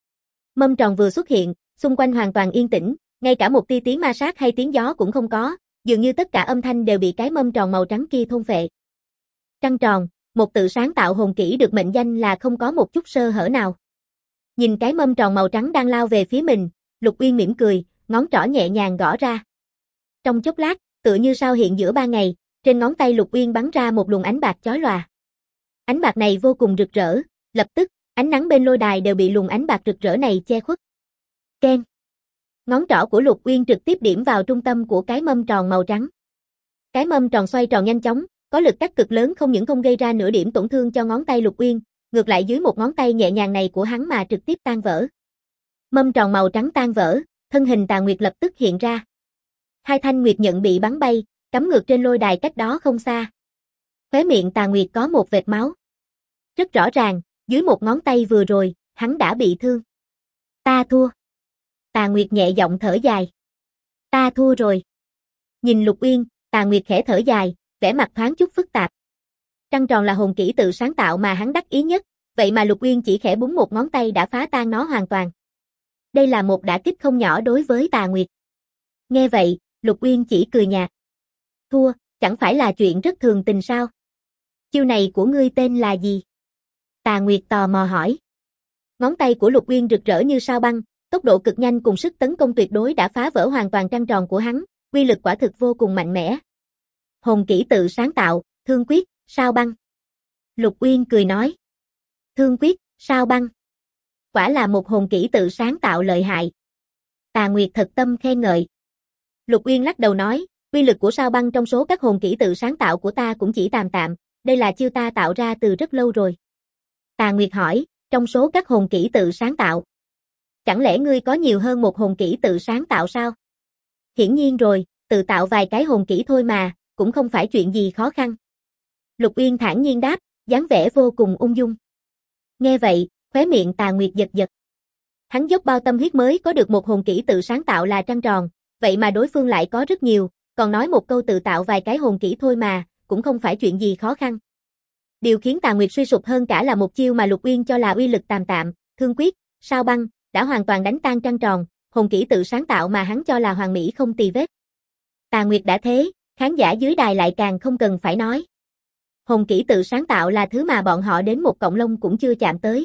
Mâm tròn vừa xuất hiện, xung quanh hoàn toàn yên tĩnh, ngay cả một tia tiếng ma sát hay tiếng gió cũng không có, dường như tất cả âm thanh đều bị cái mâm tròn màu trắng kia thôn phệ. Trăng tròn, một tự sáng tạo hồn kỹ được mệnh danh là không có một chút sơ hở nào. Nhìn cái mâm tròn màu trắng đang lao về phía mình, Lục Uyên mỉm cười, ngón trỏ nhẹ nhàng gõ ra. Trong chốc lát, tựa như sao hiện giữa ban ngày, trên ngón tay Lục Uyên bắn ra một luồng ánh bạc chói lòa. Ánh bạc này vô cùng rực rỡ, lập tức, ánh nắng bên lôi đài đều bị luồng ánh bạc rực rỡ này che khuất. Keng. Ngón trỏ của Lục Uyên trực tiếp điểm vào trung tâm của cái mâm tròn màu trắng. Cái mâm tròn xoay tròn nhanh chóng, có lực cắt cực lớn không những không gây ra nửa điểm tổn thương cho ngón tay Lục Uyên, ngược lại dưới một ngón tay nhẹ nhàng này của hắn mà trực tiếp tan vỡ. Mâm tròn màu trắng tan vỡ, thân hình Tà Nguyệt lập tức hiện ra. Hai thanh nguyệt nhận bị bắn bay, cắm ngược trên lôi đài cách đó không xa. Khóe miệng Tà Nguyệt có một vệt máu. Rất rõ ràng, dưới một ngón tay vừa rồi, hắn đã bị thương. Ta thua. Tà Nguyệt nhẹ giọng thở dài. Ta thua rồi. Nhìn Lục Uyên, Tà Nguyệt khẽ thở dài, vẻ mặt thoáng chút phức tạp. Trăng tròn là hồn kỹ tự sáng tạo mà hắn đắc ý nhất, vậy mà Lục Uyên chỉ khẽ búng một ngón tay đã phá tan nó hoàn toàn. Đây là một đả kích không nhỏ đối với Tà Nguyệt. Nghe vậy, Lục Uyên chỉ cười nhạt. Thua, chẳng phải là chuyện rất thường tình sao? Chiêu này của ngươi tên là gì? Tà Nguyệt tò mò hỏi. Ngón tay của Lục Uyên rực rỡ như sao băng, tốc độ cực nhanh cùng sức tấn công tuyệt đối đã phá vỡ hoàn toàn trăng tròn của hắn, uy lực quả thực vô cùng mạnh mẽ. Hồn kỹ tự sáng tạo, Thương Quyết, sao băng. Lục Uyên cười nói. Thương Quyết, sao băng. Quả là một hồn kỹ tự sáng tạo lợi hại. Tà Nguyệt thật tâm khen ngợi. Lục Uyên lắc đầu nói, uy lực của sao băng trong số các hồn kỹ tự sáng tạo của ta cũng chỉ tạm tạm, đây là chiêu ta tạo ra từ rất lâu rồi. Tà Nguyệt hỏi, trong số các hồn kỹ tự sáng tạo, chẳng lẽ ngươi có nhiều hơn một hồn kỹ tự sáng tạo sao? Hiển nhiên rồi, tự tạo vài cái hồn kỹ thôi mà, cũng không phải chuyện gì khó khăn. Lục Uyên thản nhiên đáp, dáng vẻ vô cùng ung dung. Nghe vậy, khóe miệng Tà Nguyệt giật giật. Hắn dốc bao tâm huyết mới có được một hồn kỹ tự sáng tạo là trăng tròn, vậy mà đối phương lại có rất nhiều, còn nói một câu tự tạo vài cái hồn kỹ thôi mà, cũng không phải chuyện gì khó khăn. Điều khiến Tà Nguyệt suy sụp hơn cả là một chiêu mà Lục Uyên cho là uy lực tạm tạm, Thương Quyết, sao băng, đã hoàn toàn đánh tan trăng tròn, hồn kỹ tự sáng tạo mà hắn cho là hoàn mỹ không tì vết. Tà Nguyệt đã thế, khán giả dưới đài lại càng không cần phải nói. Hồn kỹ tự sáng tạo là thứ mà bọn họ đến một cọng lông cũng chưa chạm tới.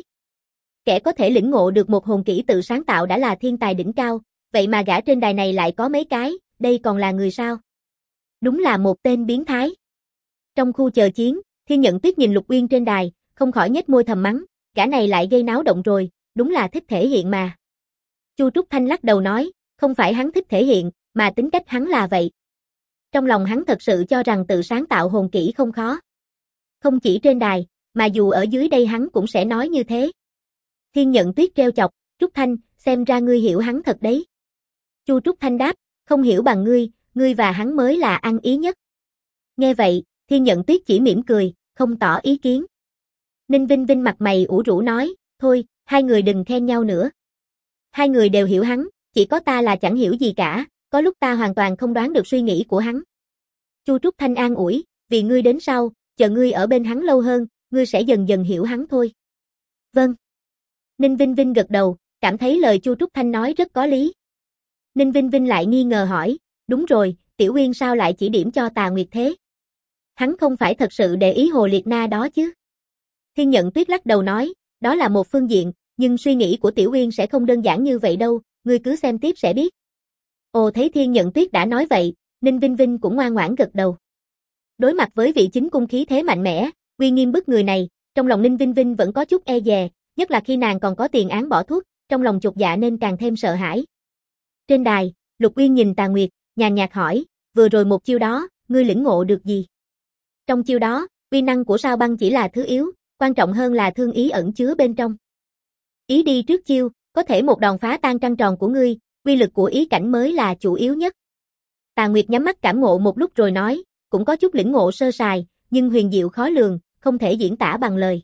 Kẻ có thể lĩnh ngộ được một hồn kỹ tự sáng tạo đã là thiên tài đỉnh cao, vậy mà gã trên đài này lại có mấy cái, đây còn là người sao? Đúng là một tên biến thái. Trong khu chờ chiến, Thiên Nhận Tuyết nhìn Lục Uyên trên đài, không khỏi nhếch môi thầm mắng, gã này lại gây náo động rồi, đúng là thích thể hiện mà. Chu Trúc Thanh lắc đầu nói, không phải hắn thích thể hiện, mà tính cách hắn là vậy. Trong lòng hắn thật sự cho rằng tự sáng tạo hồn kỹ không khó. Không chỉ trên đài, mà dù ở dưới đây hắn cũng sẽ nói như thế. Thiên Nhận Tuyết trêu chọc, Trúc Thanh, xem ra ngươi hiểu hắn thật đấy. Chu Trúc Thanh đáp, không hiểu bằng ngươi và hắn mới là ăn ý nhất. Nghe vậy, Thiên Nhận Tuyết chỉ mỉm cười, không tỏ ý kiến. Ninh Vinh Vinh mặt mày ủ rũ nói, thôi, hai người đừng khen nhau nữa. Hai người đều hiểu hắn, chỉ có ta là chẳng hiểu gì cả, có lúc ta hoàn toàn không đoán được suy nghĩ của hắn. Chu Trúc Thanh an ủi, vì ngươi đến sau, chờ ngươi ở bên hắn lâu hơn, ngươi sẽ dần dần hiểu hắn thôi. Vâng. Ninh Vinh Vinh gật đầu, cảm thấy lời Chu Trúc Thanh nói rất có lý. Ninh Vinh Vinh lại nghi ngờ hỏi, đúng rồi, Tiểu Uyên sao lại chỉ điểm cho Tà Nguyệt thế? Hắn không phải thật sự để ý Hồ Liệt Na đó chứ? Thiên Nhận Tuyết lắc đầu nói, đó là một phương diện, nhưng suy nghĩ của Tiểu Uyên sẽ không đơn giản như vậy đâu, ngươi cứ xem tiếp sẽ biết. Ồ, thấy Thiên Nhận Tuyết đã nói vậy, Ninh Vinh Vinh cũng ngoan ngoãn gật đầu. Đối mặt với vị chính cung khí thế mạnh mẽ, uy nghiêm bức người này, trong lòng Ninh Vinh Vinh vẫn có chút e dè, nhất là khi nàng còn có tiền án bỏ thuốc, trong lòng chột dạ nên càng thêm sợ hãi. Trên đài, Lục Uyên nhìn Tà Nguyệt, nhàn nhạt hỏi, vừa rồi một chiêu đó, ngươi lĩnh ngộ được gì? Trong chiêu đó, uy năng của sao băng chỉ là thứ yếu, quan trọng hơn là thương ý ẩn chứa bên trong. Ý đi trước chiêu, có thể một đòn phá tan trăng tròn của ngươi, uy lực của ý cảnh mới là chủ yếu nhất. Tà Nguyệt nhắm mắt cảm ngộ một lúc rồi nói, cũng có chút lĩnh ngộ sơ sài, nhưng huyền diệu khó lường, không thể diễn tả bằng lời.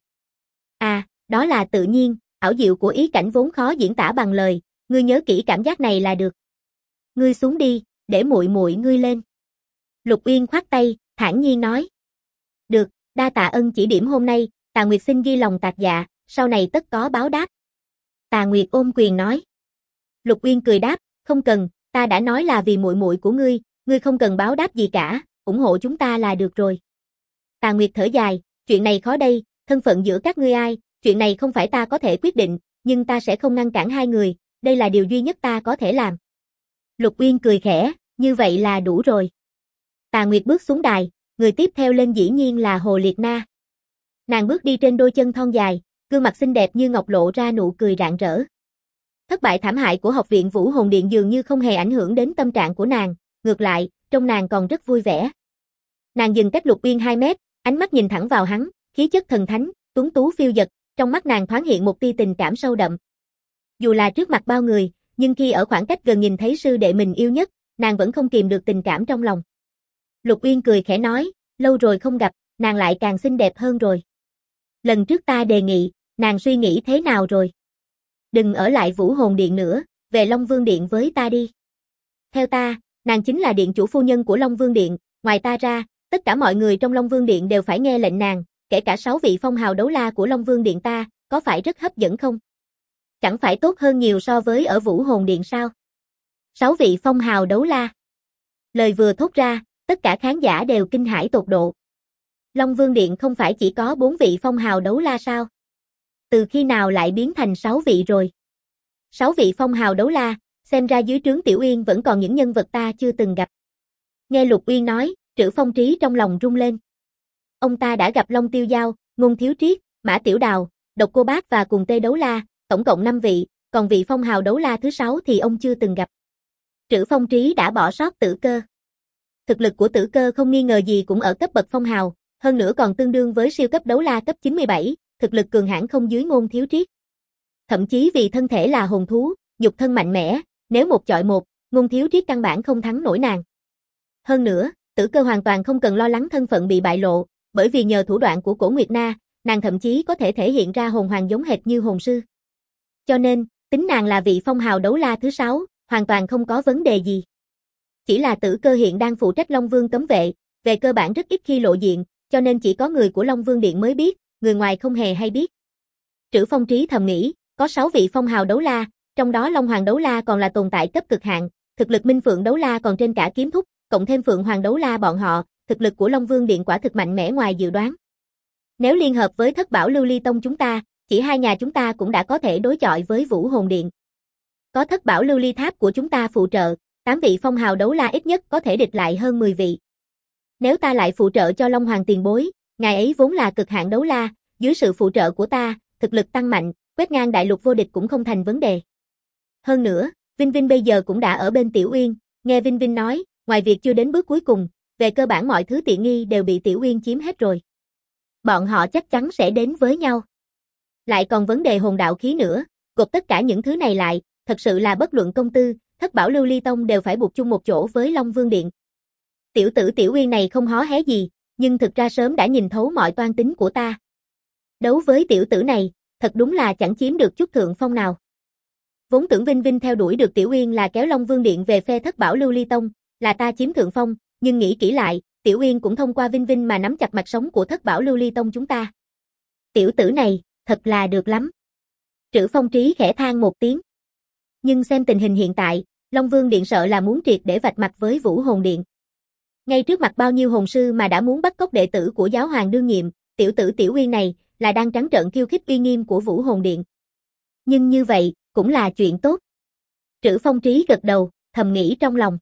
À, đó là tự nhiên, ảo diệu của ý cảnh vốn khó diễn tả bằng lời, ngươi nhớ kỹ cảm giác này là được. Ngươi xuống đi, để muội muội ngươi lên. Lục Uyên khoát tay, thản nhiên nói. Được, đa tạ ân chỉ điểm hôm nay, Tà Nguyệt xin ghi lòng tạc dạ, sau này tất có báo đáp. Tà Nguyệt ôm quyền nói. Lục Uyên cười đáp, không cần, ta đã nói là vì muội muội của ngươi không cần báo đáp gì cả, ủng hộ chúng ta là được rồi. Tà Nguyệt thở dài, chuyện này khó đây, thân phận giữa các ngươi ai, chuyện này không phải ta có thể quyết định, nhưng ta sẽ không ngăn cản hai người, đây là điều duy nhất ta có thể làm. Lục Uyên cười khẽ, như vậy là đủ rồi. Tà Nguyệt bước xuống đài, người tiếp theo lên dĩ nhiên là Hồ Liệt Na. Nàng bước đi trên đôi chân thon dài, gương mặt xinh đẹp như ngọc lộ ra nụ cười rạng rỡ. Thất bại thảm hại của học viện Vũ Hồn Điện dường như không hề ảnh hưởng đến tâm trạng của nàng, ngược lại, trông nàng còn rất vui vẻ. Nàng dừng cách Lục Uyên 2 mét, ánh mắt nhìn thẳng vào hắn, khí chất thần thánh, tuấn tú phiêu dật, trong mắt nàng thoáng hiện một tia tình cảm sâu đậm. Dù là trước mặt bao người, nhưng khi ở khoảng cách gần nhìn thấy sư đệ mình yêu nhất, nàng vẫn không kìm được tình cảm trong lòng. Lục Uyên cười khẽ nói, lâu rồi không gặp, nàng lại càng xinh đẹp hơn rồi. Lần trước ta đề nghị, nàng suy nghĩ thế nào rồi? Đừng ở lại Vũ Hồn Điện nữa, về Long Vương Điện với ta đi. Theo ta, nàng chính là điện chủ phu nhân của Long Vương Điện, ngoài ta ra, tất cả mọi người trong Long Vương Điện đều phải nghe lệnh nàng, kể cả 6 vị phong hào đấu la của Long Vương Điện ta, có phải rất hấp dẫn không? Chẳng phải tốt hơn nhiều so với ở Vũ Hồn Điện sao? 6 vị phong hào đấu la. Lời vừa thốt ra, tất cả khán giả đều kinh hãi tột độ. Long Vương Điện không phải chỉ có 4 vị phong hào đấu la sao? Từ khi nào lại biến thành 6 vị rồi? 6 vị phong hào đấu la, xem ra dưới trướng Tiểu Uyên vẫn còn những nhân vật ta chưa từng gặp. Nghe Lục Uyên nói, Trữ Phong Trí trong lòng rung lên. Ông ta đã gặp Long Tiêu Giao, Ngôn Thiếu Triết, Mã Tiểu Đào, Độc Cô Bác và cùng Tê Đấu La, tổng cộng 5 vị, còn vị phong hào đấu la thứ 6 thì ông chưa từng gặp. Trữ Phong Trí đã bỏ sót Tử Cơ. Thực lực của Tử Cơ không nghi ngờ gì cũng ở cấp bậc phong hào, hơn nữa còn tương đương với siêu cấp đấu la cấp 97, thực lực cường hãn không dưới Ngôn Thiếu Triết. Thậm chí vì thân thể là hồn thú, nhục thân mạnh mẽ, nếu một chọi một, Ngôn Thiếu Triết căn bản không thắng nổi nàng. Hơn nữa, Tử Cơ hoàn toàn không cần lo lắng thân phận bị bại lộ, bởi vì nhờ thủ đoạn của Cổ Nguyệt Na, nàng thậm chí có thể thể hiện ra hồn hoàng giống hệt như hồn sư. Cho nên, tính nàng là vị phong hào đấu la thứ 6, hoàn toàn không có vấn đề gì. Chỉ là Tử Cơ hiện đang phụ trách Long Vương cấm vệ, về cơ bản rất ít khi lộ diện, cho nên chỉ có người của Long Vương Điện mới biết, người ngoài không hề hay biết. Trữ Phong Trí thầm nghĩ, có 6 vị phong hào đấu la, trong đó Long Hoàng đấu la còn là tồn tại cấp cực hạn, thực lực Minh Phượng đấu la còn trên cả Kiếm Thúc, cộng thêm Phượng Hoàng đấu la bọn họ, thực lực của Long Vương Điện quả thực mạnh mẽ ngoài dự đoán. Nếu liên hợp với Thất Bảo Lưu Ly Tông chúng ta, chỉ hai nhà chúng ta cũng đã có thể đối chọi với Vũ Hồn Điện. Có Thất Bảo Lưu Ly Tháp của chúng ta phụ trợ, 8 vị phong hào đấu la ít nhất có thể địch lại hơn 10 vị. Nếu ta lại phụ trợ cho Long Hoàng tiền bối, ngài ấy vốn là cực hạn đấu la, dưới sự phụ trợ của ta, thực lực tăng mạnh, quét ngang đại lục vô địch cũng không thành vấn đề. Hơn nữa, Vinh Vinh bây giờ cũng đã ở bên Tiểu Uyên, nghe Vinh Vinh nói, ngoài việc chưa đến bước cuối cùng, về cơ bản mọi thứ tiện nghi đều bị Tiểu Uyên chiếm hết rồi. Bọn họ chắc chắn sẽ đến với nhau. Lại còn vấn đề hồn đạo khí nữa, gộp tất cả những thứ này lại, thật sự là bất luận công tư, Thất Bảo Lưu Ly Tông đều phải buộc chung một chỗ với Long Vương Điện. Tiểu tử Tiểu Uyên này không hó hé gì, nhưng thực ra sớm đã nhìn thấu mọi toan tính của ta. Đấu với tiểu tử này, thật đúng là chẳng chiếm được chút thượng phong nào. Vốn tưởng Vinh Vinh theo đuổi được Tiểu Uyên là kéo Long Vương Điện về phe Thất Bảo Lưu Ly Tông, là ta chiếm thượng phong, nhưng nghĩ kỹ lại, Tiểu Uyên cũng thông qua Vinh Vinh mà nắm chặt mặt sống của Thất Bảo Lưu Ly Tông chúng ta. Tiểu tử này, thật là được lắm. Trữ Phong Trí khẽ than một tiếng. Nhưng xem tình hình hiện tại, Long Vương Điện sợ là muốn triệt để vạch mặt với Vũ Hồn Điện. Ngay trước mặt bao nhiêu hồn sư mà đã muốn bắt cóc đệ tử của giáo hoàng đương nhiệm, tiểu tử Tiểu Uyên này là đang trắng trợn khiêu khích uy nghiêm của Vũ Hồn Điện. Nhưng như vậy, cũng là chuyện tốt. Trữ Phong Trí gật đầu, thầm nghĩ trong lòng.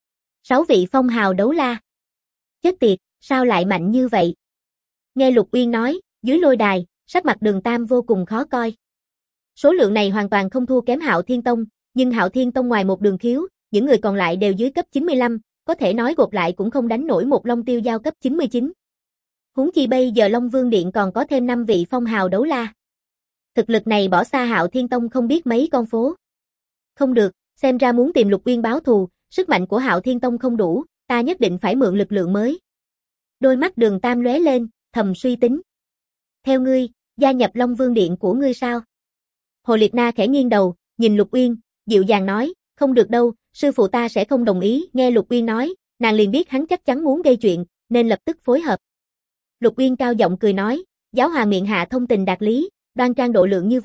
6 vị phong hào đấu la. Chết tiệt, sao lại mạnh như vậy? Nghe Lục Uyên nói, dưới lôi đài, sắc mặt Đường Tam vô cùng khó coi. Số lượng này hoàn toàn không thua kém Hạo Thiên Tông, nhưng Hạo Thiên Tông ngoài một Đường Khiếu, những người còn lại đều dưới cấp 95, có thể nói gộp lại cũng không đánh nổi một Long Tiêu Giao cấp 99. Huống chi bây giờ Long Vương Điện còn có thêm 5 vị phong hào đấu la. Thực lực này bỏ xa Hạo Thiên Tông không biết mấy con phố. Không được, xem ra muốn tìm Lục Uyên báo thù, sức mạnh của Hạo Thiên Tông không đủ, ta nhất định phải mượn lực lượng mới. Đôi mắt Đường Tam lóe lên, thầm suy tính. Theo ngươi, gia nhập Long Vương Điện của ngươi sao? Hồ Liệt Na khẽ nghiêng đầu, nhìn Lục Uyên, dịu dàng nói, không được đâu, sư phụ ta sẽ không đồng ý. Nghe Lục Uyên nói, nàng liền biết hắn chắc chắn muốn gây chuyện, nên lập tức phối hợp. Lục Uyên cao giọng cười nói, giáo hoàng miệng hạ thông tình đạt lý, đoan trang độ lượng như vậy,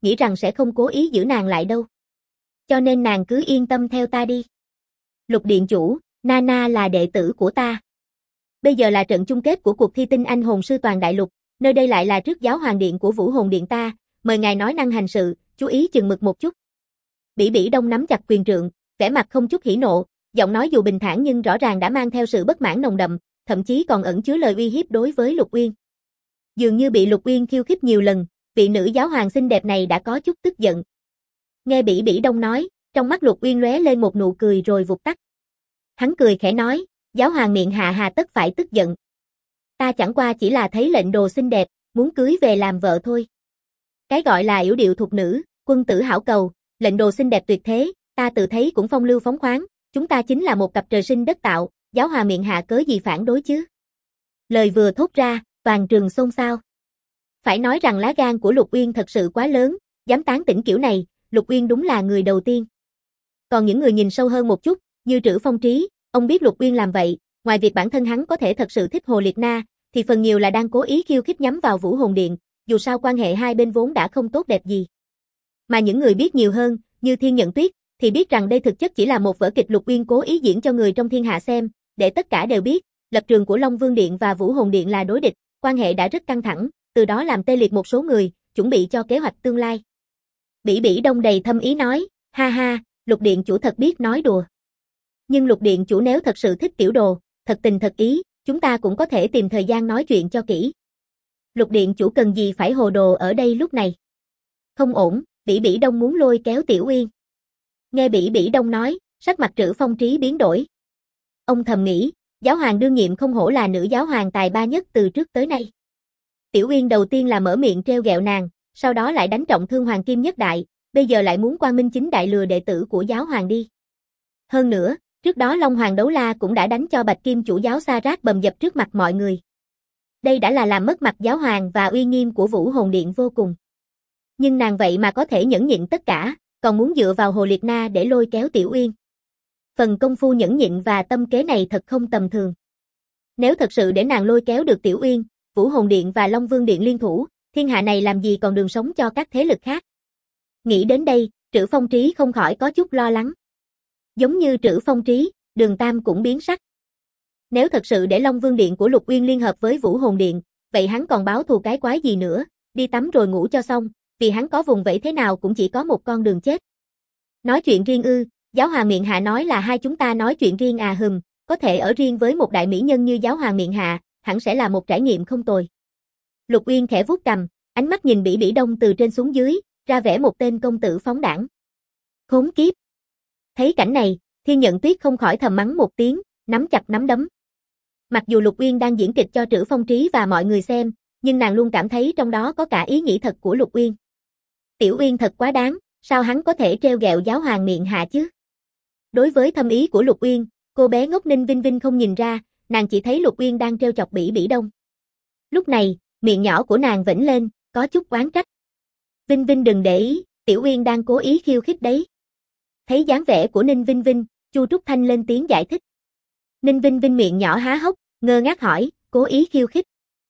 nghĩ rằng sẽ không cố ý giữ nàng lại đâu. Cho nên nàng cứ yên tâm theo ta đi. Lục điện chủ, Nana là đệ tử của ta. Bây giờ là trận chung kết của cuộc thi tinh anh hồn sư toàn đại lục, nơi đây lại là trước giáo hoàng điện của Vũ Hồn Điện ta, mời ngài nói năng hành sự, chú ý chừng mực một chút. Bỉ Bỉ Đông nắm chặt quyền trượng, vẻ mặt không chút hỉ nộ, giọng nói dù bình thản nhưng rõ ràng đã mang theo sự bất mãn nồng đậm, thậm chí còn ẩn chứa lời uy hiếp đối với Lục Uyên. Dường như bị Lục Uyên khiêu khích nhiều lần, vị nữ giáo hoàng xinh đẹp này đã có chút tức giận. Nghe Bỉ Bỉ Đông nói, trong mắt Lục Uyên lóe lên một nụ cười rồi vụt tắt. Hắn cười khẽ nói, giáo hoàng miệng hạ hà tất phải tức giận. Ta chẳng qua chỉ là thấy lệnh đồ xinh đẹp, muốn cưới về làm vợ thôi. Cái gọi là yểu điệu thục nữ, quân tử hảo cầu, lệnh đồ xinh đẹp tuyệt thế, ta tự thấy cũng phong lưu phóng khoáng, chúng ta chính là một cặp trời sinh đất tạo, giáo hoàng miệng hạ cớ gì phản đối chứ. Lời vừa thốt ra, toàn trường xôn xao. Phải nói rằng lá gan của Lục Uyên thật sự quá lớn, dám tán tỉnh kiểu này, Lục Uyên đúng là người đầu tiên. Còn những người nhìn sâu hơn một chút, như Trữ Phong Trí, ông biết Lục Uyên làm vậy, ngoài việc bản thân hắn có thể thật sự thích Hồ Liệt Na, thì phần nhiều là đang cố ý khiêu khích nhắm vào Vũ Hồn Điện, dù sao quan hệ hai bên vốn đã không tốt đẹp gì. Mà những người biết nhiều hơn, như Thiên Nhận Tuyết, thì biết rằng đây thực chất chỉ là một vở kịch Lục Uyên cố ý diễn cho người trong thiên hạ xem, để tất cả đều biết, lập trường của Long Vương Điện và Vũ Hồn Điện là đối địch, quan hệ đã rất căng thẳng, từ đó làm tê liệt một số người, chuẩn bị cho kế hoạch tương lai. Bỉ Bỉ Đông đầy thâm ý nói, ha ha, Lục Điện chủ thật biết nói đùa. Nhưng Lục Điện chủ nếu thật sự thích tiểu đồ, thật tình thật ý, chúng ta cũng có thể tìm thời gian nói chuyện cho kỹ. Lục Điện chủ cần gì phải hồ đồ ở đây lúc này? Không ổn, Bỉ Bỉ Đông muốn lôi kéo Tiểu Uyên. Nghe Bỉ Bỉ Đông nói, sắc mặt Trữ Phong Trí biến đổi. Ông thầm nghĩ, giáo hoàng đương nhiệm không hổ là nữ giáo hoàng tài ba nhất từ trước tới nay. Tiểu Uyên đầu tiên là mở miệng trêu ghẹo nàng, sau đó lại đánh trọng thương Hoàng Kim Nhất Đại, bây giờ lại muốn quang minh chính đại lừa đệ tử của giáo hoàng đi. Hơn nữa, trước đó Long Hoàng Đấu La cũng đã đánh cho Bạch Kim chủ giáo Sa Rát bầm dập trước mặt mọi người. Đây đã là làm mất mặt giáo hoàng và uy nghiêm của Vũ Hồn Điện vô cùng. Nhưng nàng vậy mà có thể nhẫn nhịn tất cả, còn muốn dựa vào Hồ Liệt Na để lôi kéo Tiểu Uyên. Phần công phu nhẫn nhịn và tâm kế này thật không tầm thường. Nếu thật sự để nàng lôi kéo được Tiểu Uyên, Vũ Hồn Điện và Long Vương Điện liên thủ, thiên hạ này làm gì còn đường sống cho các thế lực khác. Nghĩ đến đây, Trữ Phong Trí không khỏi có chút lo lắng. Giống như Trữ Phong Trí, Đường Tam cũng biến sắc. Nếu thật sự để Long Vương Điện của Lục Uyên liên hợp với Vũ Hồn Điện, vậy hắn còn báo thù cái quái gì nữa, đi tắm rồi ngủ cho xong, vì hắn có vùng vẫy thế nào cũng chỉ có một con đường chết. Nói chuyện riêng ư, giáo hoàng miệng hạ nói là hai chúng ta nói chuyện riêng à hừm, có thể ở riêng với một đại mỹ nhân như giáo hoàng miệng hạ, hẳn sẽ là một trải nghiệm không tồi. Lục Uyên khẽ vuốt cằm, ánh mắt nhìn Bỉ Bỉ Đông từ trên xuống dưới, ra vẻ một tên công tử phóng đãng. Khốn kiếp. Thấy cảnh này, Thiên Nhận Tuyết không khỏi thầm mắng một tiếng, nắm chặt nắm đấm. Mặc dù Lục Uyên đang diễn kịch cho Trữ Phong Trí và mọi người xem, nhưng nàng luôn cảm thấy trong đó có cả ý nghĩ thật của Lục Uyên. Tiểu Uyên thật quá đáng, sao hắn có thể trêu ghẹo giáo hoàng miệng hạ chứ? Đối với thâm ý của Lục Uyên, cô bé ngốc Ninh Vinh Vinh không nhìn ra, nàng chỉ thấy Lục Uyên đang trêu chọc Bỉ Bỉ Đông. Lúc này, miệng nhỏ của nàng vểnh lên, có chút oán trách. Vinh Vinh đừng để ý, Tiểu Uyên đang cố ý khiêu khích đấy. Thấy dáng vẻ của Ninh Vinh Vinh, Chu Trúc Thanh lên tiếng giải thích. Ninh Vinh Vinh miệng nhỏ há hốc, ngơ ngác hỏi, cố ý khiêu khích.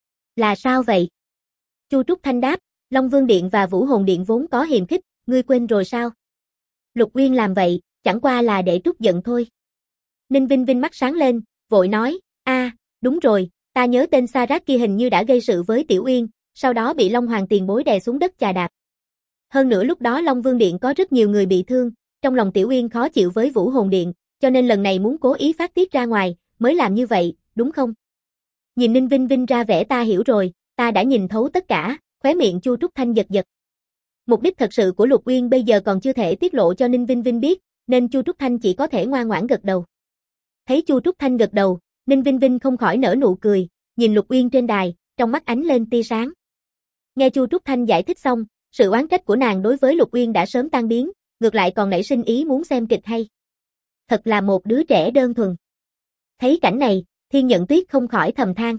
Là sao vậy? Chu Trúc Thanh đáp, Long Vương Điện và Vũ Hồn Điện vốn có hiềm khích, ngươi quên rồi sao? Lục Uyên làm vậy, chẳng qua là để trút giận thôi. Ninh Vinh Vinh mắt sáng lên, vội nói, đúng rồi, ta nhớ tên Sa Rát kia hình như đã gây sự với Tiểu Uyên, sau đó bị Long Hoàng tiền bối đè xuống đất chà đạp. Hơn nữa lúc đó Long Vương Điện có rất nhiều người bị thương, trong lòng Tiểu Uyên khó chịu với Vũ Hồn Điện, cho nên lần này muốn cố ý phát tiết ra ngoài, mới làm như vậy, đúng không? Nhìn Ninh Vinh Vinh ra vẻ ta hiểu rồi, ta đã nhìn thấu tất cả, khóe miệng Chu Trúc Thanh giật giật. Mục đích thật sự của Lục Uyên bây giờ còn chưa thể tiết lộ cho Ninh Vinh Vinh biết, nên Chu Trúc Thanh chỉ có thể ngoan ngoãn gật đầu. Thấy Chu Trúc Thanh gật đầu, Ninh Vinh Vinh không khỏi nở nụ cười, nhìn Lục Uyên trên đài, trong mắt ánh lên tia sáng. Nghe Chu Trúc Thanh giải thích xong, sự oán trách của nàng đối với Lục Uyên đã sớm tan biến, ngược lại còn nảy sinh ý muốn xem kịch hay. Thật là một đứa trẻ đơn thuần. Thấy cảnh này, Thiên Nhận Tuyết không khỏi thầm than.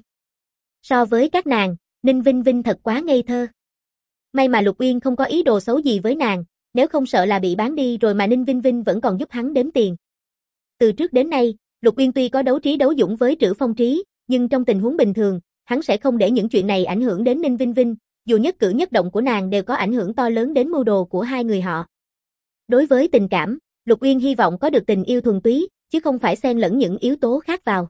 So với các nàng, Ninh Vinh Vinh thật quá ngây thơ. May mà Lục Uyên không có ý đồ xấu gì với nàng, nếu không sợ là bị bán đi rồi mà Ninh Vinh Vinh vẫn còn giúp hắn đếm tiền. Từ trước đến nay, Lục Uyên tuy có đấu trí đấu dũng với Trữ Phong Trí, nhưng trong tình huống bình thường, hắn sẽ không để những chuyện này ảnh hưởng đến Ninh Vinh Vinh, Dù nhất cử nhất động của nàng đều có ảnh hưởng to lớn đến mưu đồ của hai người họ. Đối với tình cảm, Lục Uyên hy vọng có được tình yêu thuần túy, chứ không phải xen lẫn những yếu tố khác vào.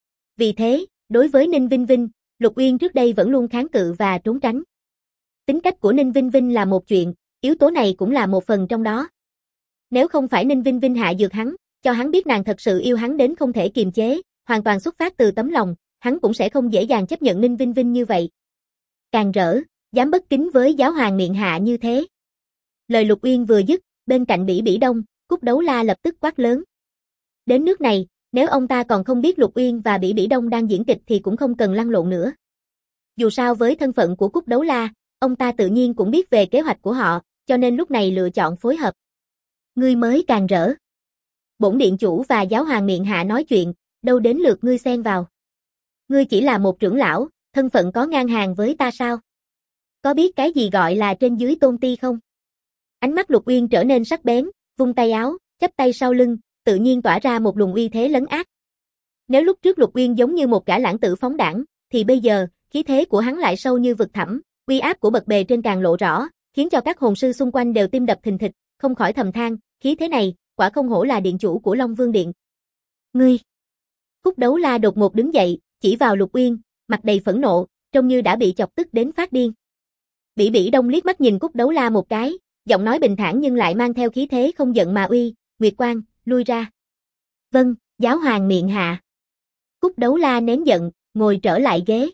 Vì thế, đối với Ninh Vinh Vinh, Lục Uyên trước đây vẫn luôn kháng cự và trốn tránh. Tính cách của Ninh Vinh Vinh là một chuyện, yếu tố này cũng là một phần trong đó. Nếu không phải Ninh Vinh Vinh hạ dược hắn, cho hắn biết nàng thật sự yêu hắn đến không thể kiềm chế, hoàn toàn xuất phát từ tấm lòng, hắn cũng sẽ không dễ dàng chấp nhận Ninh Vinh Vinh như vậy. Càng rỡ, dám bất kính với giáo hoàng miệng hạ như thế. Lời Lục Uyên vừa dứt, bên cạnh Bỉ Bỉ Đông, Cúc Đấu La lập tức quát lớn. Đến nước này, nếu ông ta còn không biết Lục Uyên và Bỉ Bỉ Đông đang diễn kịch thì cũng không cần lăn lộn nữa. Dù sao với thân phận của Cúc Đấu La, ông ta tự nhiên cũng biết về kế hoạch của họ, cho nên lúc này lựa chọn phối hợp. Ngươi mới càng rỡ. Bổn điện chủ và giáo hoàng miệng hạ nói chuyện, đâu đến lượt ngươi xen vào. Ngươi chỉ là một trưởng lão, thân phận có ngang hàng với ta sao? Có biết cái gì gọi là trên dưới tôn ti không? Ánh mắt Lục Uyên trở nên sắc bén, vung tay áo, chắp tay sau lưng, tự nhiên tỏa ra một luồng uy thế lấn át. Nếu lúc trước Lục Uyên giống như một gã lãng tử phóng đãng, thì bây giờ, khí thế của hắn lại sâu như vực thẳm, uy áp của bậc bề trên càng lộ rõ, khiến cho các hồn sư xung quanh đều tim đập thình thịch, không khỏi thầm than, khí thế này, quả không hổ là điện chủ của Long Vương Điện. Ngươi! Cúc Đấu La đột ngột đứng dậy, chỉ vào Lục Uyên, mặt đầy phẫn nộ, trông như đã bị chọc tức đến phát điên. Bỉ Bỉ Đông liếc mắt nhìn Cúc Đấu La một cái, giọng nói bình thản nhưng lại mang theo khí thế không giận mà uy, Nguyệt Quang, lui ra. Vâng, giáo hoàng miệng hạ. Cúc Đấu La nén giận, ngồi trở lại ghế.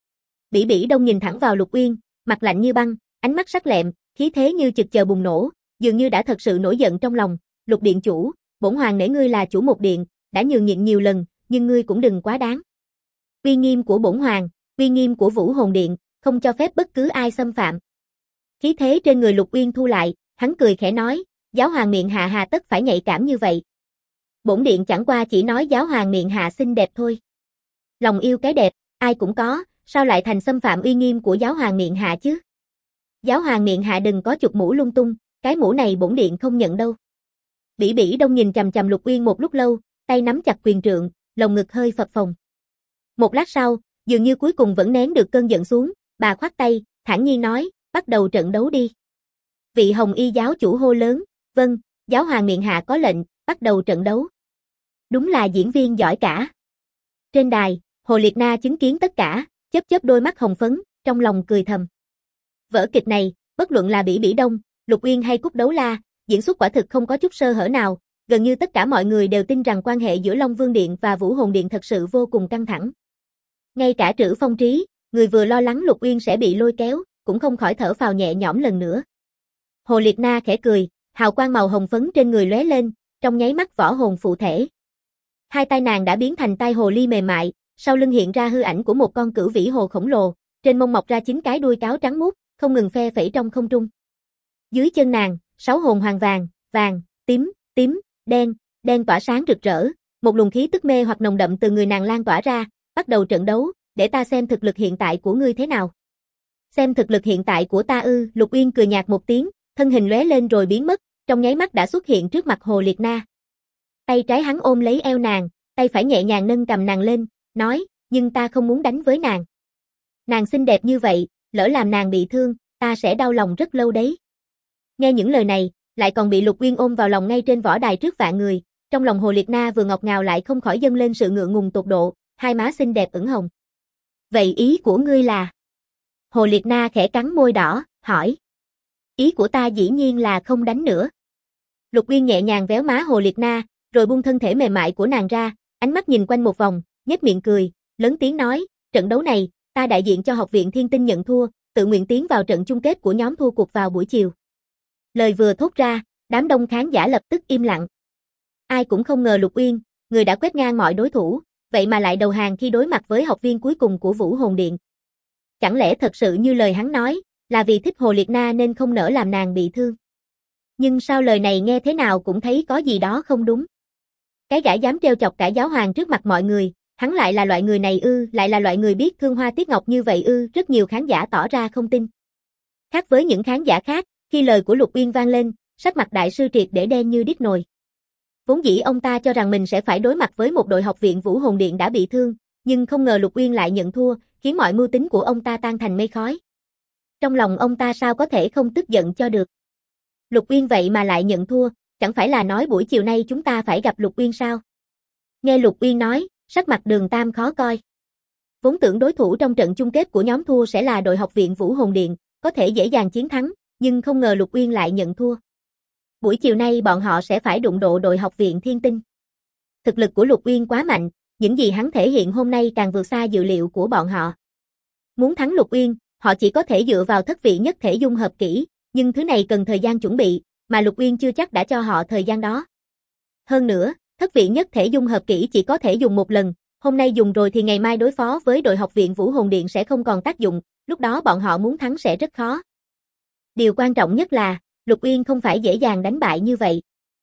Bỉ Bỉ Đông nhìn thẳng vào Lục Uyên, mặt lạnh như băng, ánh mắt sắc lẹm, khí thế như chực chờ bùng nổ, dường như đã thật sự nổi giận trong lòng. Lục điện chủ, bổn hoàng nể ngươi là chủ một điện, đã nhường nhịn nhiều lần, nhưng ngươi cũng đừng quá đáng. Uy nghiêm của bổn hoàng, uy nghiêm của Vũ Hồn Điện, không cho phép bất cứ ai xâm phạm. Khí thế trên người Lục Uyên thu lại, hắn cười khẽ nói, giáo hoàng miệng hạ hà tất phải nhạy cảm như vậy. Bổn điện chẳng qua chỉ nói giáo hoàng miệng hạ xinh đẹp thôi. Lòng yêu cái đẹp, ai cũng có, sao lại thành xâm phạm uy nghiêm của giáo hoàng miệng hạ chứ? Giáo hoàng miệng hạ đừng có chụp mũ lung tung, cái mũ này bổn điện không nhận đâu. Bỉ Bỉ Đông nhìn chằm chằm Lục Uyên một lúc lâu, tay nắm chặt quyền trượng, lồng ngực hơi phập phồng. Một lát sau, dường như cuối cùng vẫn nén được cơn giận xuống, bà khoát tay, thản nhiên nói, bắt đầu trận đấu đi. Vị Hồng Y giáo chủ hô lớn, vâng, giáo hoàng miệng hạ có lệnh, bắt đầu trận đấu. Đúng là diễn viên giỏi cả. Trên đài, Hồ Liệt Na chứng kiến tất cả, chớp chớp đôi mắt hồng phấn, trong lòng cười thầm. Vở kịch này, bất luận là Bỉ Bỉ Đông, Lục Uyên hay Cúc Đấu La, diễn xuất quả thực không có chút sơ hở nào, gần như tất cả mọi người đều tin rằng quan hệ giữa Long Vương Điện và Vũ Hồn Điện thật sự vô cùng căng thẳng. Ngay cả Trữ Phong Trí, người vừa lo lắng Lục Uyên sẽ bị lôi kéo, cũng không khỏi thở phào nhẹ nhõm lần nữa. Hồ Liệt Na khẽ cười, hào quang màu hồng phấn trên người lóe lên, trong nháy mắt võ hồn phụ thể. Hai tay nàng đã biến thành tai hồ ly mềm mại, sau lưng hiện ra hư ảnh của một con cửu vĩ hồ khổng lồ, trên mông mọc ra 9 cái đuôi cáo trắng muốt, không ngừng phe phẩy trong không trung. Dưới chân nàng, 6 hồn hoàng vàng, vàng, tím, đen tỏa sáng rực rỡ, một luồng khí tức mê hoặc nồng đậm từ người nàng lan tỏa ra, bắt đầu trận đấu, để ta xem thực lực hiện tại của ngươi thế nào. Xem thực lực hiện tại của ta ư? Lục Uyên cười nhạt một tiếng, thân hình lóe lên rồi biến mất, trong nháy mắt đã xuất hiện trước mặt Hồ Liệt Na. Tay trái hắn ôm lấy eo nàng, tay phải nhẹ nhàng nâng cầm nàng lên, nói, nhưng ta không muốn đánh với nàng. Nàng xinh đẹp như vậy, lỡ làm nàng bị thương, ta sẽ đau lòng rất lâu đấy. Nghe những lời này, lại còn bị Lục Uyên ôm vào lòng ngay trên võ đài trước vạn người, trong lòng Hồ Liệt Na vừa ngọt ngào lại không khỏi dâng lên sự ngượng ngùng tột độ, hai má xinh đẹp ửng hồng. Vậy ý của ngươi là? Hồ Liệt Na khẽ cắn môi đỏ, hỏi. Ý của ta dĩ nhiên là không đánh nữa. Lục Uyên nhẹ nhàng véo má Hồ Liệt Na, rồi buông thân thể mềm mại của nàng ra, ánh mắt nhìn quanh một vòng, nhếch miệng cười, lớn tiếng nói, trận đấu này, ta đại diện cho học viện Thiên Tinh nhận thua, tự nguyện tiến vào trận chung kết của nhóm thua cuộc vào buổi chiều. Lời vừa thốt ra, đám đông khán giả lập tức im lặng. Ai cũng không ngờ Lục Uyên, người đã quét ngang mọi đối thủ, vậy mà lại đầu hàng khi đối mặt với học viên cuối cùng của Vũ Hồn Điện. Chẳng lẽ thật sự như lời hắn nói, là vì thích Hồ Liệt Na nên không nỡ làm nàng bị thương. Nhưng sao lời này nghe thế nào cũng thấy có gì đó không đúng. Cái gã dám trêu chọc cả giáo hoàng trước mặt mọi người, hắn lại là loại người này ư, lại là loại người biết thương hoa tiếc ngọc như vậy ư, rất nhiều khán giả tỏ ra không tin. Khác với những khán giả khác, khi lời của Lục Uyên vang lên, sắc mặt đại sư triệt để đen như đít nồi. Vốn dĩ ông ta cho rằng mình sẽ phải đối mặt với một đội học viện Vũ Hồn Điện đã bị thương, nhưng không ngờ Lục Uyên lại nhận thua, khiến mọi mưu tính của ông ta tan thành mây khói. Trong lòng ông ta sao có thể không tức giận cho được. Lục Uyên vậy mà lại nhận thua, chẳng phải là nói buổi chiều nay chúng ta phải gặp Lục Uyên sao? Nghe Lục Uyên nói, sắc mặt Đường Tam khó coi. Vốn tưởng đối thủ trong trận chung kết của nhóm thua sẽ là đội học viện Vũ Hồn Điện, có thể dễ dàng chiến thắng, nhưng không ngờ Lục Uyên lại nhận thua. Buổi chiều nay bọn họ sẽ phải đụng độ đội học viện Thiên Tinh. Thực lực của Lục Uyên quá mạnh, những gì hắn thể hiện hôm nay càng vượt xa dự liệu của bọn họ. Muốn thắng Lục Uyên, họ chỉ có thể dựa vào thất vị nhất thể dung hợp kỹ, nhưng thứ này cần thời gian chuẩn bị, mà Lục Uyên chưa chắc đã cho họ thời gian đó. Hơn nữa, thất vị nhất thể dung hợp kỹ chỉ có thể dùng một lần, hôm nay dùng rồi thì ngày mai đối phó với đội học viện Vũ Hồn Điện sẽ không còn tác dụng, lúc đó bọn họ muốn thắng sẽ rất khó. Điều quan trọng nhất là, Lục Uyên không phải dễ dàng đánh bại như vậy.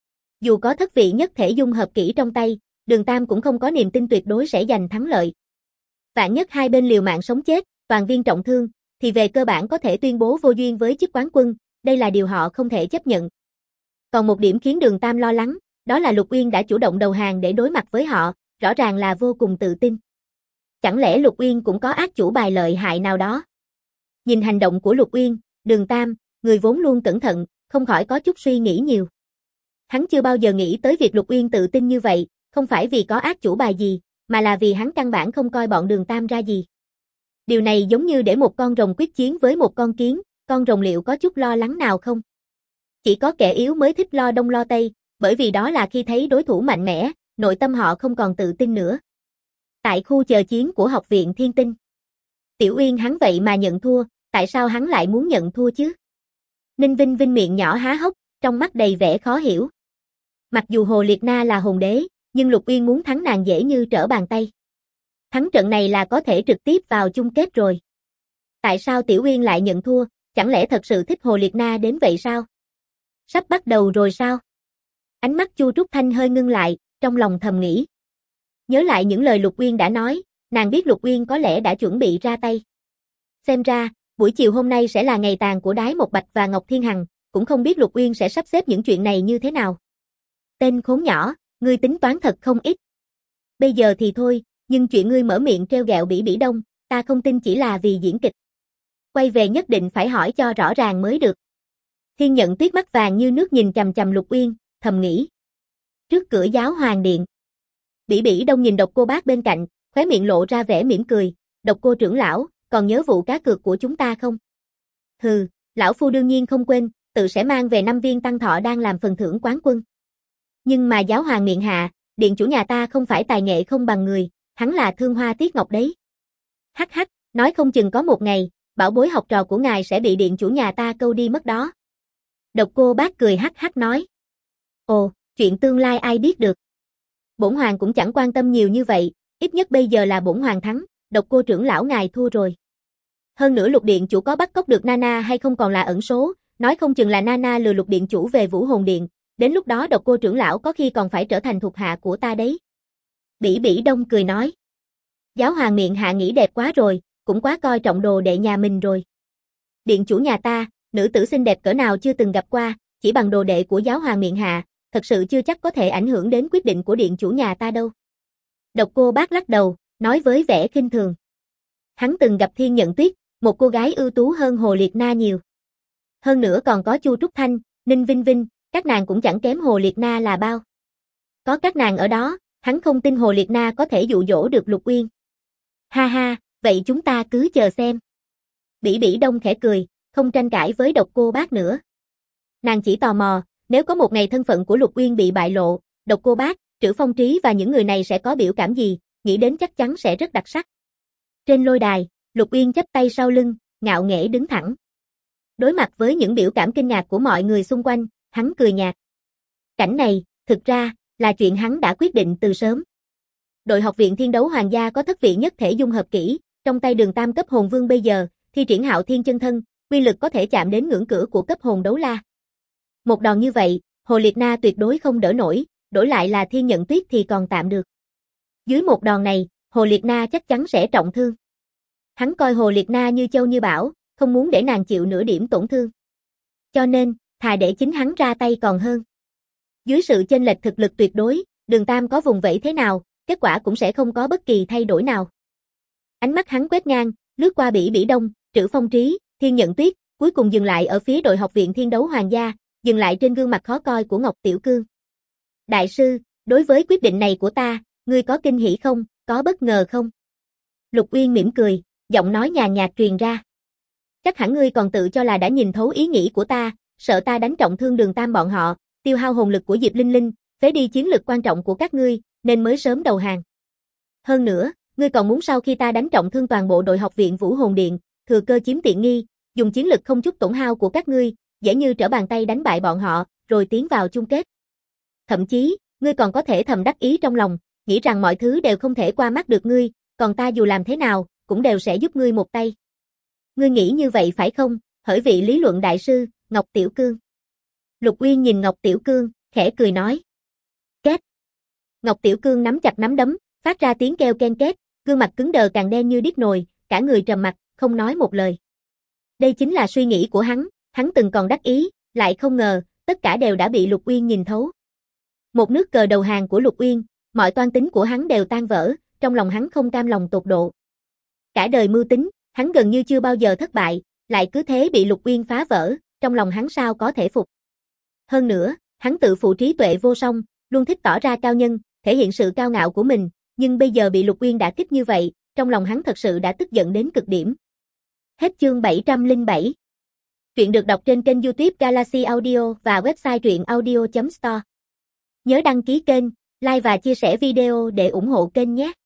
Dù có thất vị nhất thể dung hợp kỹ trong tay, Đường Tam cũng không có niềm tin tuyệt đối sẽ giành thắng lợi. Vạn nhất hai bên liều mạng sống chết, toàn viên trọng thương, thì về cơ bản có thể tuyên bố vô duyên với chức quán quân, đây là điều họ không thể chấp nhận. Còn một điểm khiến Đường Tam lo lắng, đó là Lục Uyên đã chủ động đầu hàng để đối mặt với họ, rõ ràng là vô cùng tự tin. Chẳng lẽ Lục Uyên cũng có ác chủ bài lợi hại nào đó? Nhìn hành động của Lục Uyên, Đường Tam, người vốn luôn cẩn thận, không khỏi có chút suy nghĩ nhiều. Hắn chưa bao giờ nghĩ tới việc Lục Uyên tự tin như vậy, không phải vì có ác chủ bài gì, mà là vì hắn căn bản không coi bọn Đường Tam ra gì. Điều này giống như để một con rồng quyết chiến với một con kiến, con rồng liệu có chút lo lắng nào không? Chỉ có kẻ yếu mới thích lo đông lo tây, bởi vì đó là khi thấy đối thủ mạnh mẽ, nội tâm họ không còn tự tin nữa. Tại khu chờ chiến của học viện Thiên Tinh, Tiểu Uyên hắn vậy mà nhận thua, tại sao hắn lại muốn nhận thua chứ? Ninh Vinh Vinh miệng nhỏ há hốc, trong mắt đầy vẻ khó hiểu. Mặc dù Hồ Liệt Na là hồn đế, nhưng Lục Uyên muốn thắng nàng dễ như trở bàn tay. Thắng trận này là có thể trực tiếp vào chung kết rồi. Tại sao Tiểu Uyên lại nhận thua, chẳng lẽ thật sự thích Hồ Liệt Na đến vậy sao? Sắp bắt đầu rồi sao? Ánh mắt Chu Trúc Thanh hơi ngưng lại, trong lòng thầm nghĩ. Nhớ lại những lời Lục Uyên đã nói, nàng biết Lục Uyên có lẽ đã chuẩn bị ra tay. Xem ra, buổi chiều hôm nay sẽ là ngày tàn của Đái Một Bạch và Ngọc Thiên Hằng, cũng không biết Lục Uyên sẽ sắp xếp những chuyện này như thế nào. Tên khốn nhỏ, ngươi tính toán thật không ít. Bây giờ thì thôi, nhưng chuyện ngươi mở miệng trêu ghẹo Bỉ Bỉ Đông, ta không tin chỉ là vì diễn kịch. Quay về nhất định phải hỏi cho rõ ràng mới được. Thiên Nhận Tuyết mắt vàng như nước nhìn chằm chằm Lục Uyên, thầm nghĩ. Trước cửa Giáo Hoàng Điện, Bỉ Bỉ Đông nhìn Độc Cô Bác bên cạnh, khóe miệng lộ ra vẻ mỉm cười. Độc Cô trưởng lão, còn nhớ vụ cá cược của chúng ta không? Hừ, lão phu đương nhiên không quên, tự sẽ mang về 5 viên tăng thọ đang làm phần thưởng quán quân. Nhưng mà Giáo Hoàng miệng hạ, điện chủ nhà ta không phải tài nghệ không bằng người, hắn là Thương Hoa Tiết Ngọc đấy. Hắc hắc, nói không chừng có một ngày, bảo bối học trò của ngài sẽ bị điện chủ nhà ta câu đi mất đó. Độc Cô Bác cười hắc hắc nói. Ồ, chuyện tương lai ai biết được. Bổn hoàng cũng chẳng quan tâm nhiều như vậy, ít nhất bây giờ là bổn hoàng thắng, Độc Cô trưởng lão ngài thua rồi. Hơn nữa Lục điện chủ có bắt cóc được Nana hay không còn là ẩn số, nói không chừng là Nana lừa Lục điện chủ về Vũ Hồn Điện, đến lúc đó Độc Cô trưởng lão có khi còn phải trở thành thuộc hạ của ta đấy. Bỉ Bỉ Đông cười nói. Giáo hoàng miệng hạ nghĩ đẹp quá rồi, cũng quá coi trọng đồ đệ nhà mình rồi. Điện chủ nhà ta, nữ tử xinh đẹp cỡ nào chưa từng gặp qua, chỉ bằng đồ đệ của Giáo hoàng miệng hạ, thật sự chưa chắc có thể ảnh hưởng đến quyết định của điện chủ nhà ta đâu. Độc Cô Bác lắc đầu, nói với vẻ khinh thường. Hắn từng gặp Thiên Nhận Tuyết, một cô gái ưu tú hơn Hồ Liệt Na nhiều. Hơn nữa còn có Chu Trúc Thanh, Ninh Vinh Vinh, các nàng cũng chẳng kém Hồ Liệt Na là bao. Có các nàng ở đó, hắn không tin Hồ Liệt Na có thể dụ dỗ được Lục Uyên. Ha ha, vậy chúng ta cứ chờ xem. Bỉ Bỉ Đông khẽ cười, không tranh cãi với Độc Cô Bác nữa. Nàng chỉ tò mò, nếu có một ngày thân phận của Lục Uyên bị bại lộ, Độc Cô Bác, Trữ Phong Trí và những người này sẽ có biểu cảm gì, nghĩ đến chắc chắn sẽ rất đặc sắc. Trên lôi đài, Lục Uyên chắp tay sau lưng, ngạo nghễ đứng thẳng. Đối mặt với những biểu cảm kinh ngạc của mọi người xung quanh, hắn cười nhạt. Cảnh này, thực ra, là chuyện hắn đã quyết định từ sớm. Đội học viện Thiên Đấu Hoàng gia có thất vị nhất thể dung hợp kỹ, trong tay Đường Tam cấp hồn vương bây giờ, thi triển Hạo Thiên chân thân, uy lực có thể chạm đến ngưỡng cửa của cấp hồn đấu la. Một đòn như vậy, Hồ Liệt Na tuyệt đối không đỡ nổi, đổi lại là Thiên Nhận Tuyết thì còn tạm được. Dưới một đòn này, Hồ Liệt Na chắc chắn sẽ trọng thương. Hắn coi Hồ Liệt Na như châu như bảo, không muốn để nàng chịu nửa điểm tổn thương. Cho nên, thà để chính hắn ra tay còn hơn. Dưới sự chênh lệch thực lực tuyệt đối, Đường Tam có vùng vẫy thế nào, kết quả cũng sẽ không có bất kỳ thay đổi nào. Ánh mắt hắn quét ngang, lướt qua Bỉ Bỉ Đông, Trữ Phong Trí, Thiên Nhận Tuyết, cuối cùng dừng lại ở phía đội học viện Thiên Đấu Hoàng gia, dừng lại trên gương mặt khó coi của Ngọc Tiểu Cương. Đại sư, đối với quyết định này của ta, ngươi có kinh hỉ không, có bất ngờ không? Lục Uyên mỉm cười, giọng nói nhàn nhạt truyền ra. Chắc hẳn ngươi còn tự cho là đã nhìn thấu ý nghĩ của ta, sợ ta đánh trọng thương Đường Tam bọn họ, tiêu hao hồn lực của Diệp Linh Linh, phế đi chiến lực quan trọng của các ngươi, nên mới sớm đầu hàng. Hơn nữa, ngươi còn muốn sau khi ta đánh trọng thương toàn bộ đội học viện Vũ Hồn Điện, thừa cơ chiếm tiện nghi, dùng chiến lực không chút tổn hao của các ngươi, dễ như trở bàn tay đánh bại bọn họ, rồi tiến vào chung kết. Thậm chí, ngươi còn có thể thầm đắc ý trong lòng, nghĩ rằng mọi thứ đều không thể qua mắt được ngươi, còn ta dù làm thế nào, cũng đều sẽ giúp ngươi một tay. Ngươi nghĩ như vậy phải không, hỡi vị lý luận đại sư, Ngọc Tiểu Cương? Lục Uyên nhìn Ngọc Tiểu Cương, khẽ cười nói. Két. Ngọc Tiểu Cương nắm chặt nắm đấm, phát ra tiếng kêu ken két, gương mặt cứng đờ càng đen như đít nồi, cả người trầm mặc, không nói một lời. Đây chính là suy nghĩ của hắn từng còn đắc ý, lại không ngờ, tất cả đều đã bị Lục Uyên nhìn thấu. Một nước cờ đầu hàng của Lục Uyên, mọi toan tính của hắn đều tan vỡ, trong lòng hắn không cam lòng tột độ. Cả đời mưu tính, hắn gần như chưa bao giờ thất bại, lại cứ thế bị Lục Uyên phá vỡ, trong lòng hắn sao có thể phục. Hơn nữa, hắn tự phụ trí tuệ vô song, luôn thích tỏ ra cao nhân, thể hiện sự cao ngạo của mình, nhưng bây giờ bị Lục Uyên đả kích như vậy, trong lòng hắn thật sự đã tức giận đến cực điểm. Hết chương 707. Truyện được đọc trên kênh YouTube Galaxy Audio và website truyệnaudio.store. Nhớ đăng ký kênh, like và chia sẻ video để ủng hộ kênh nhé.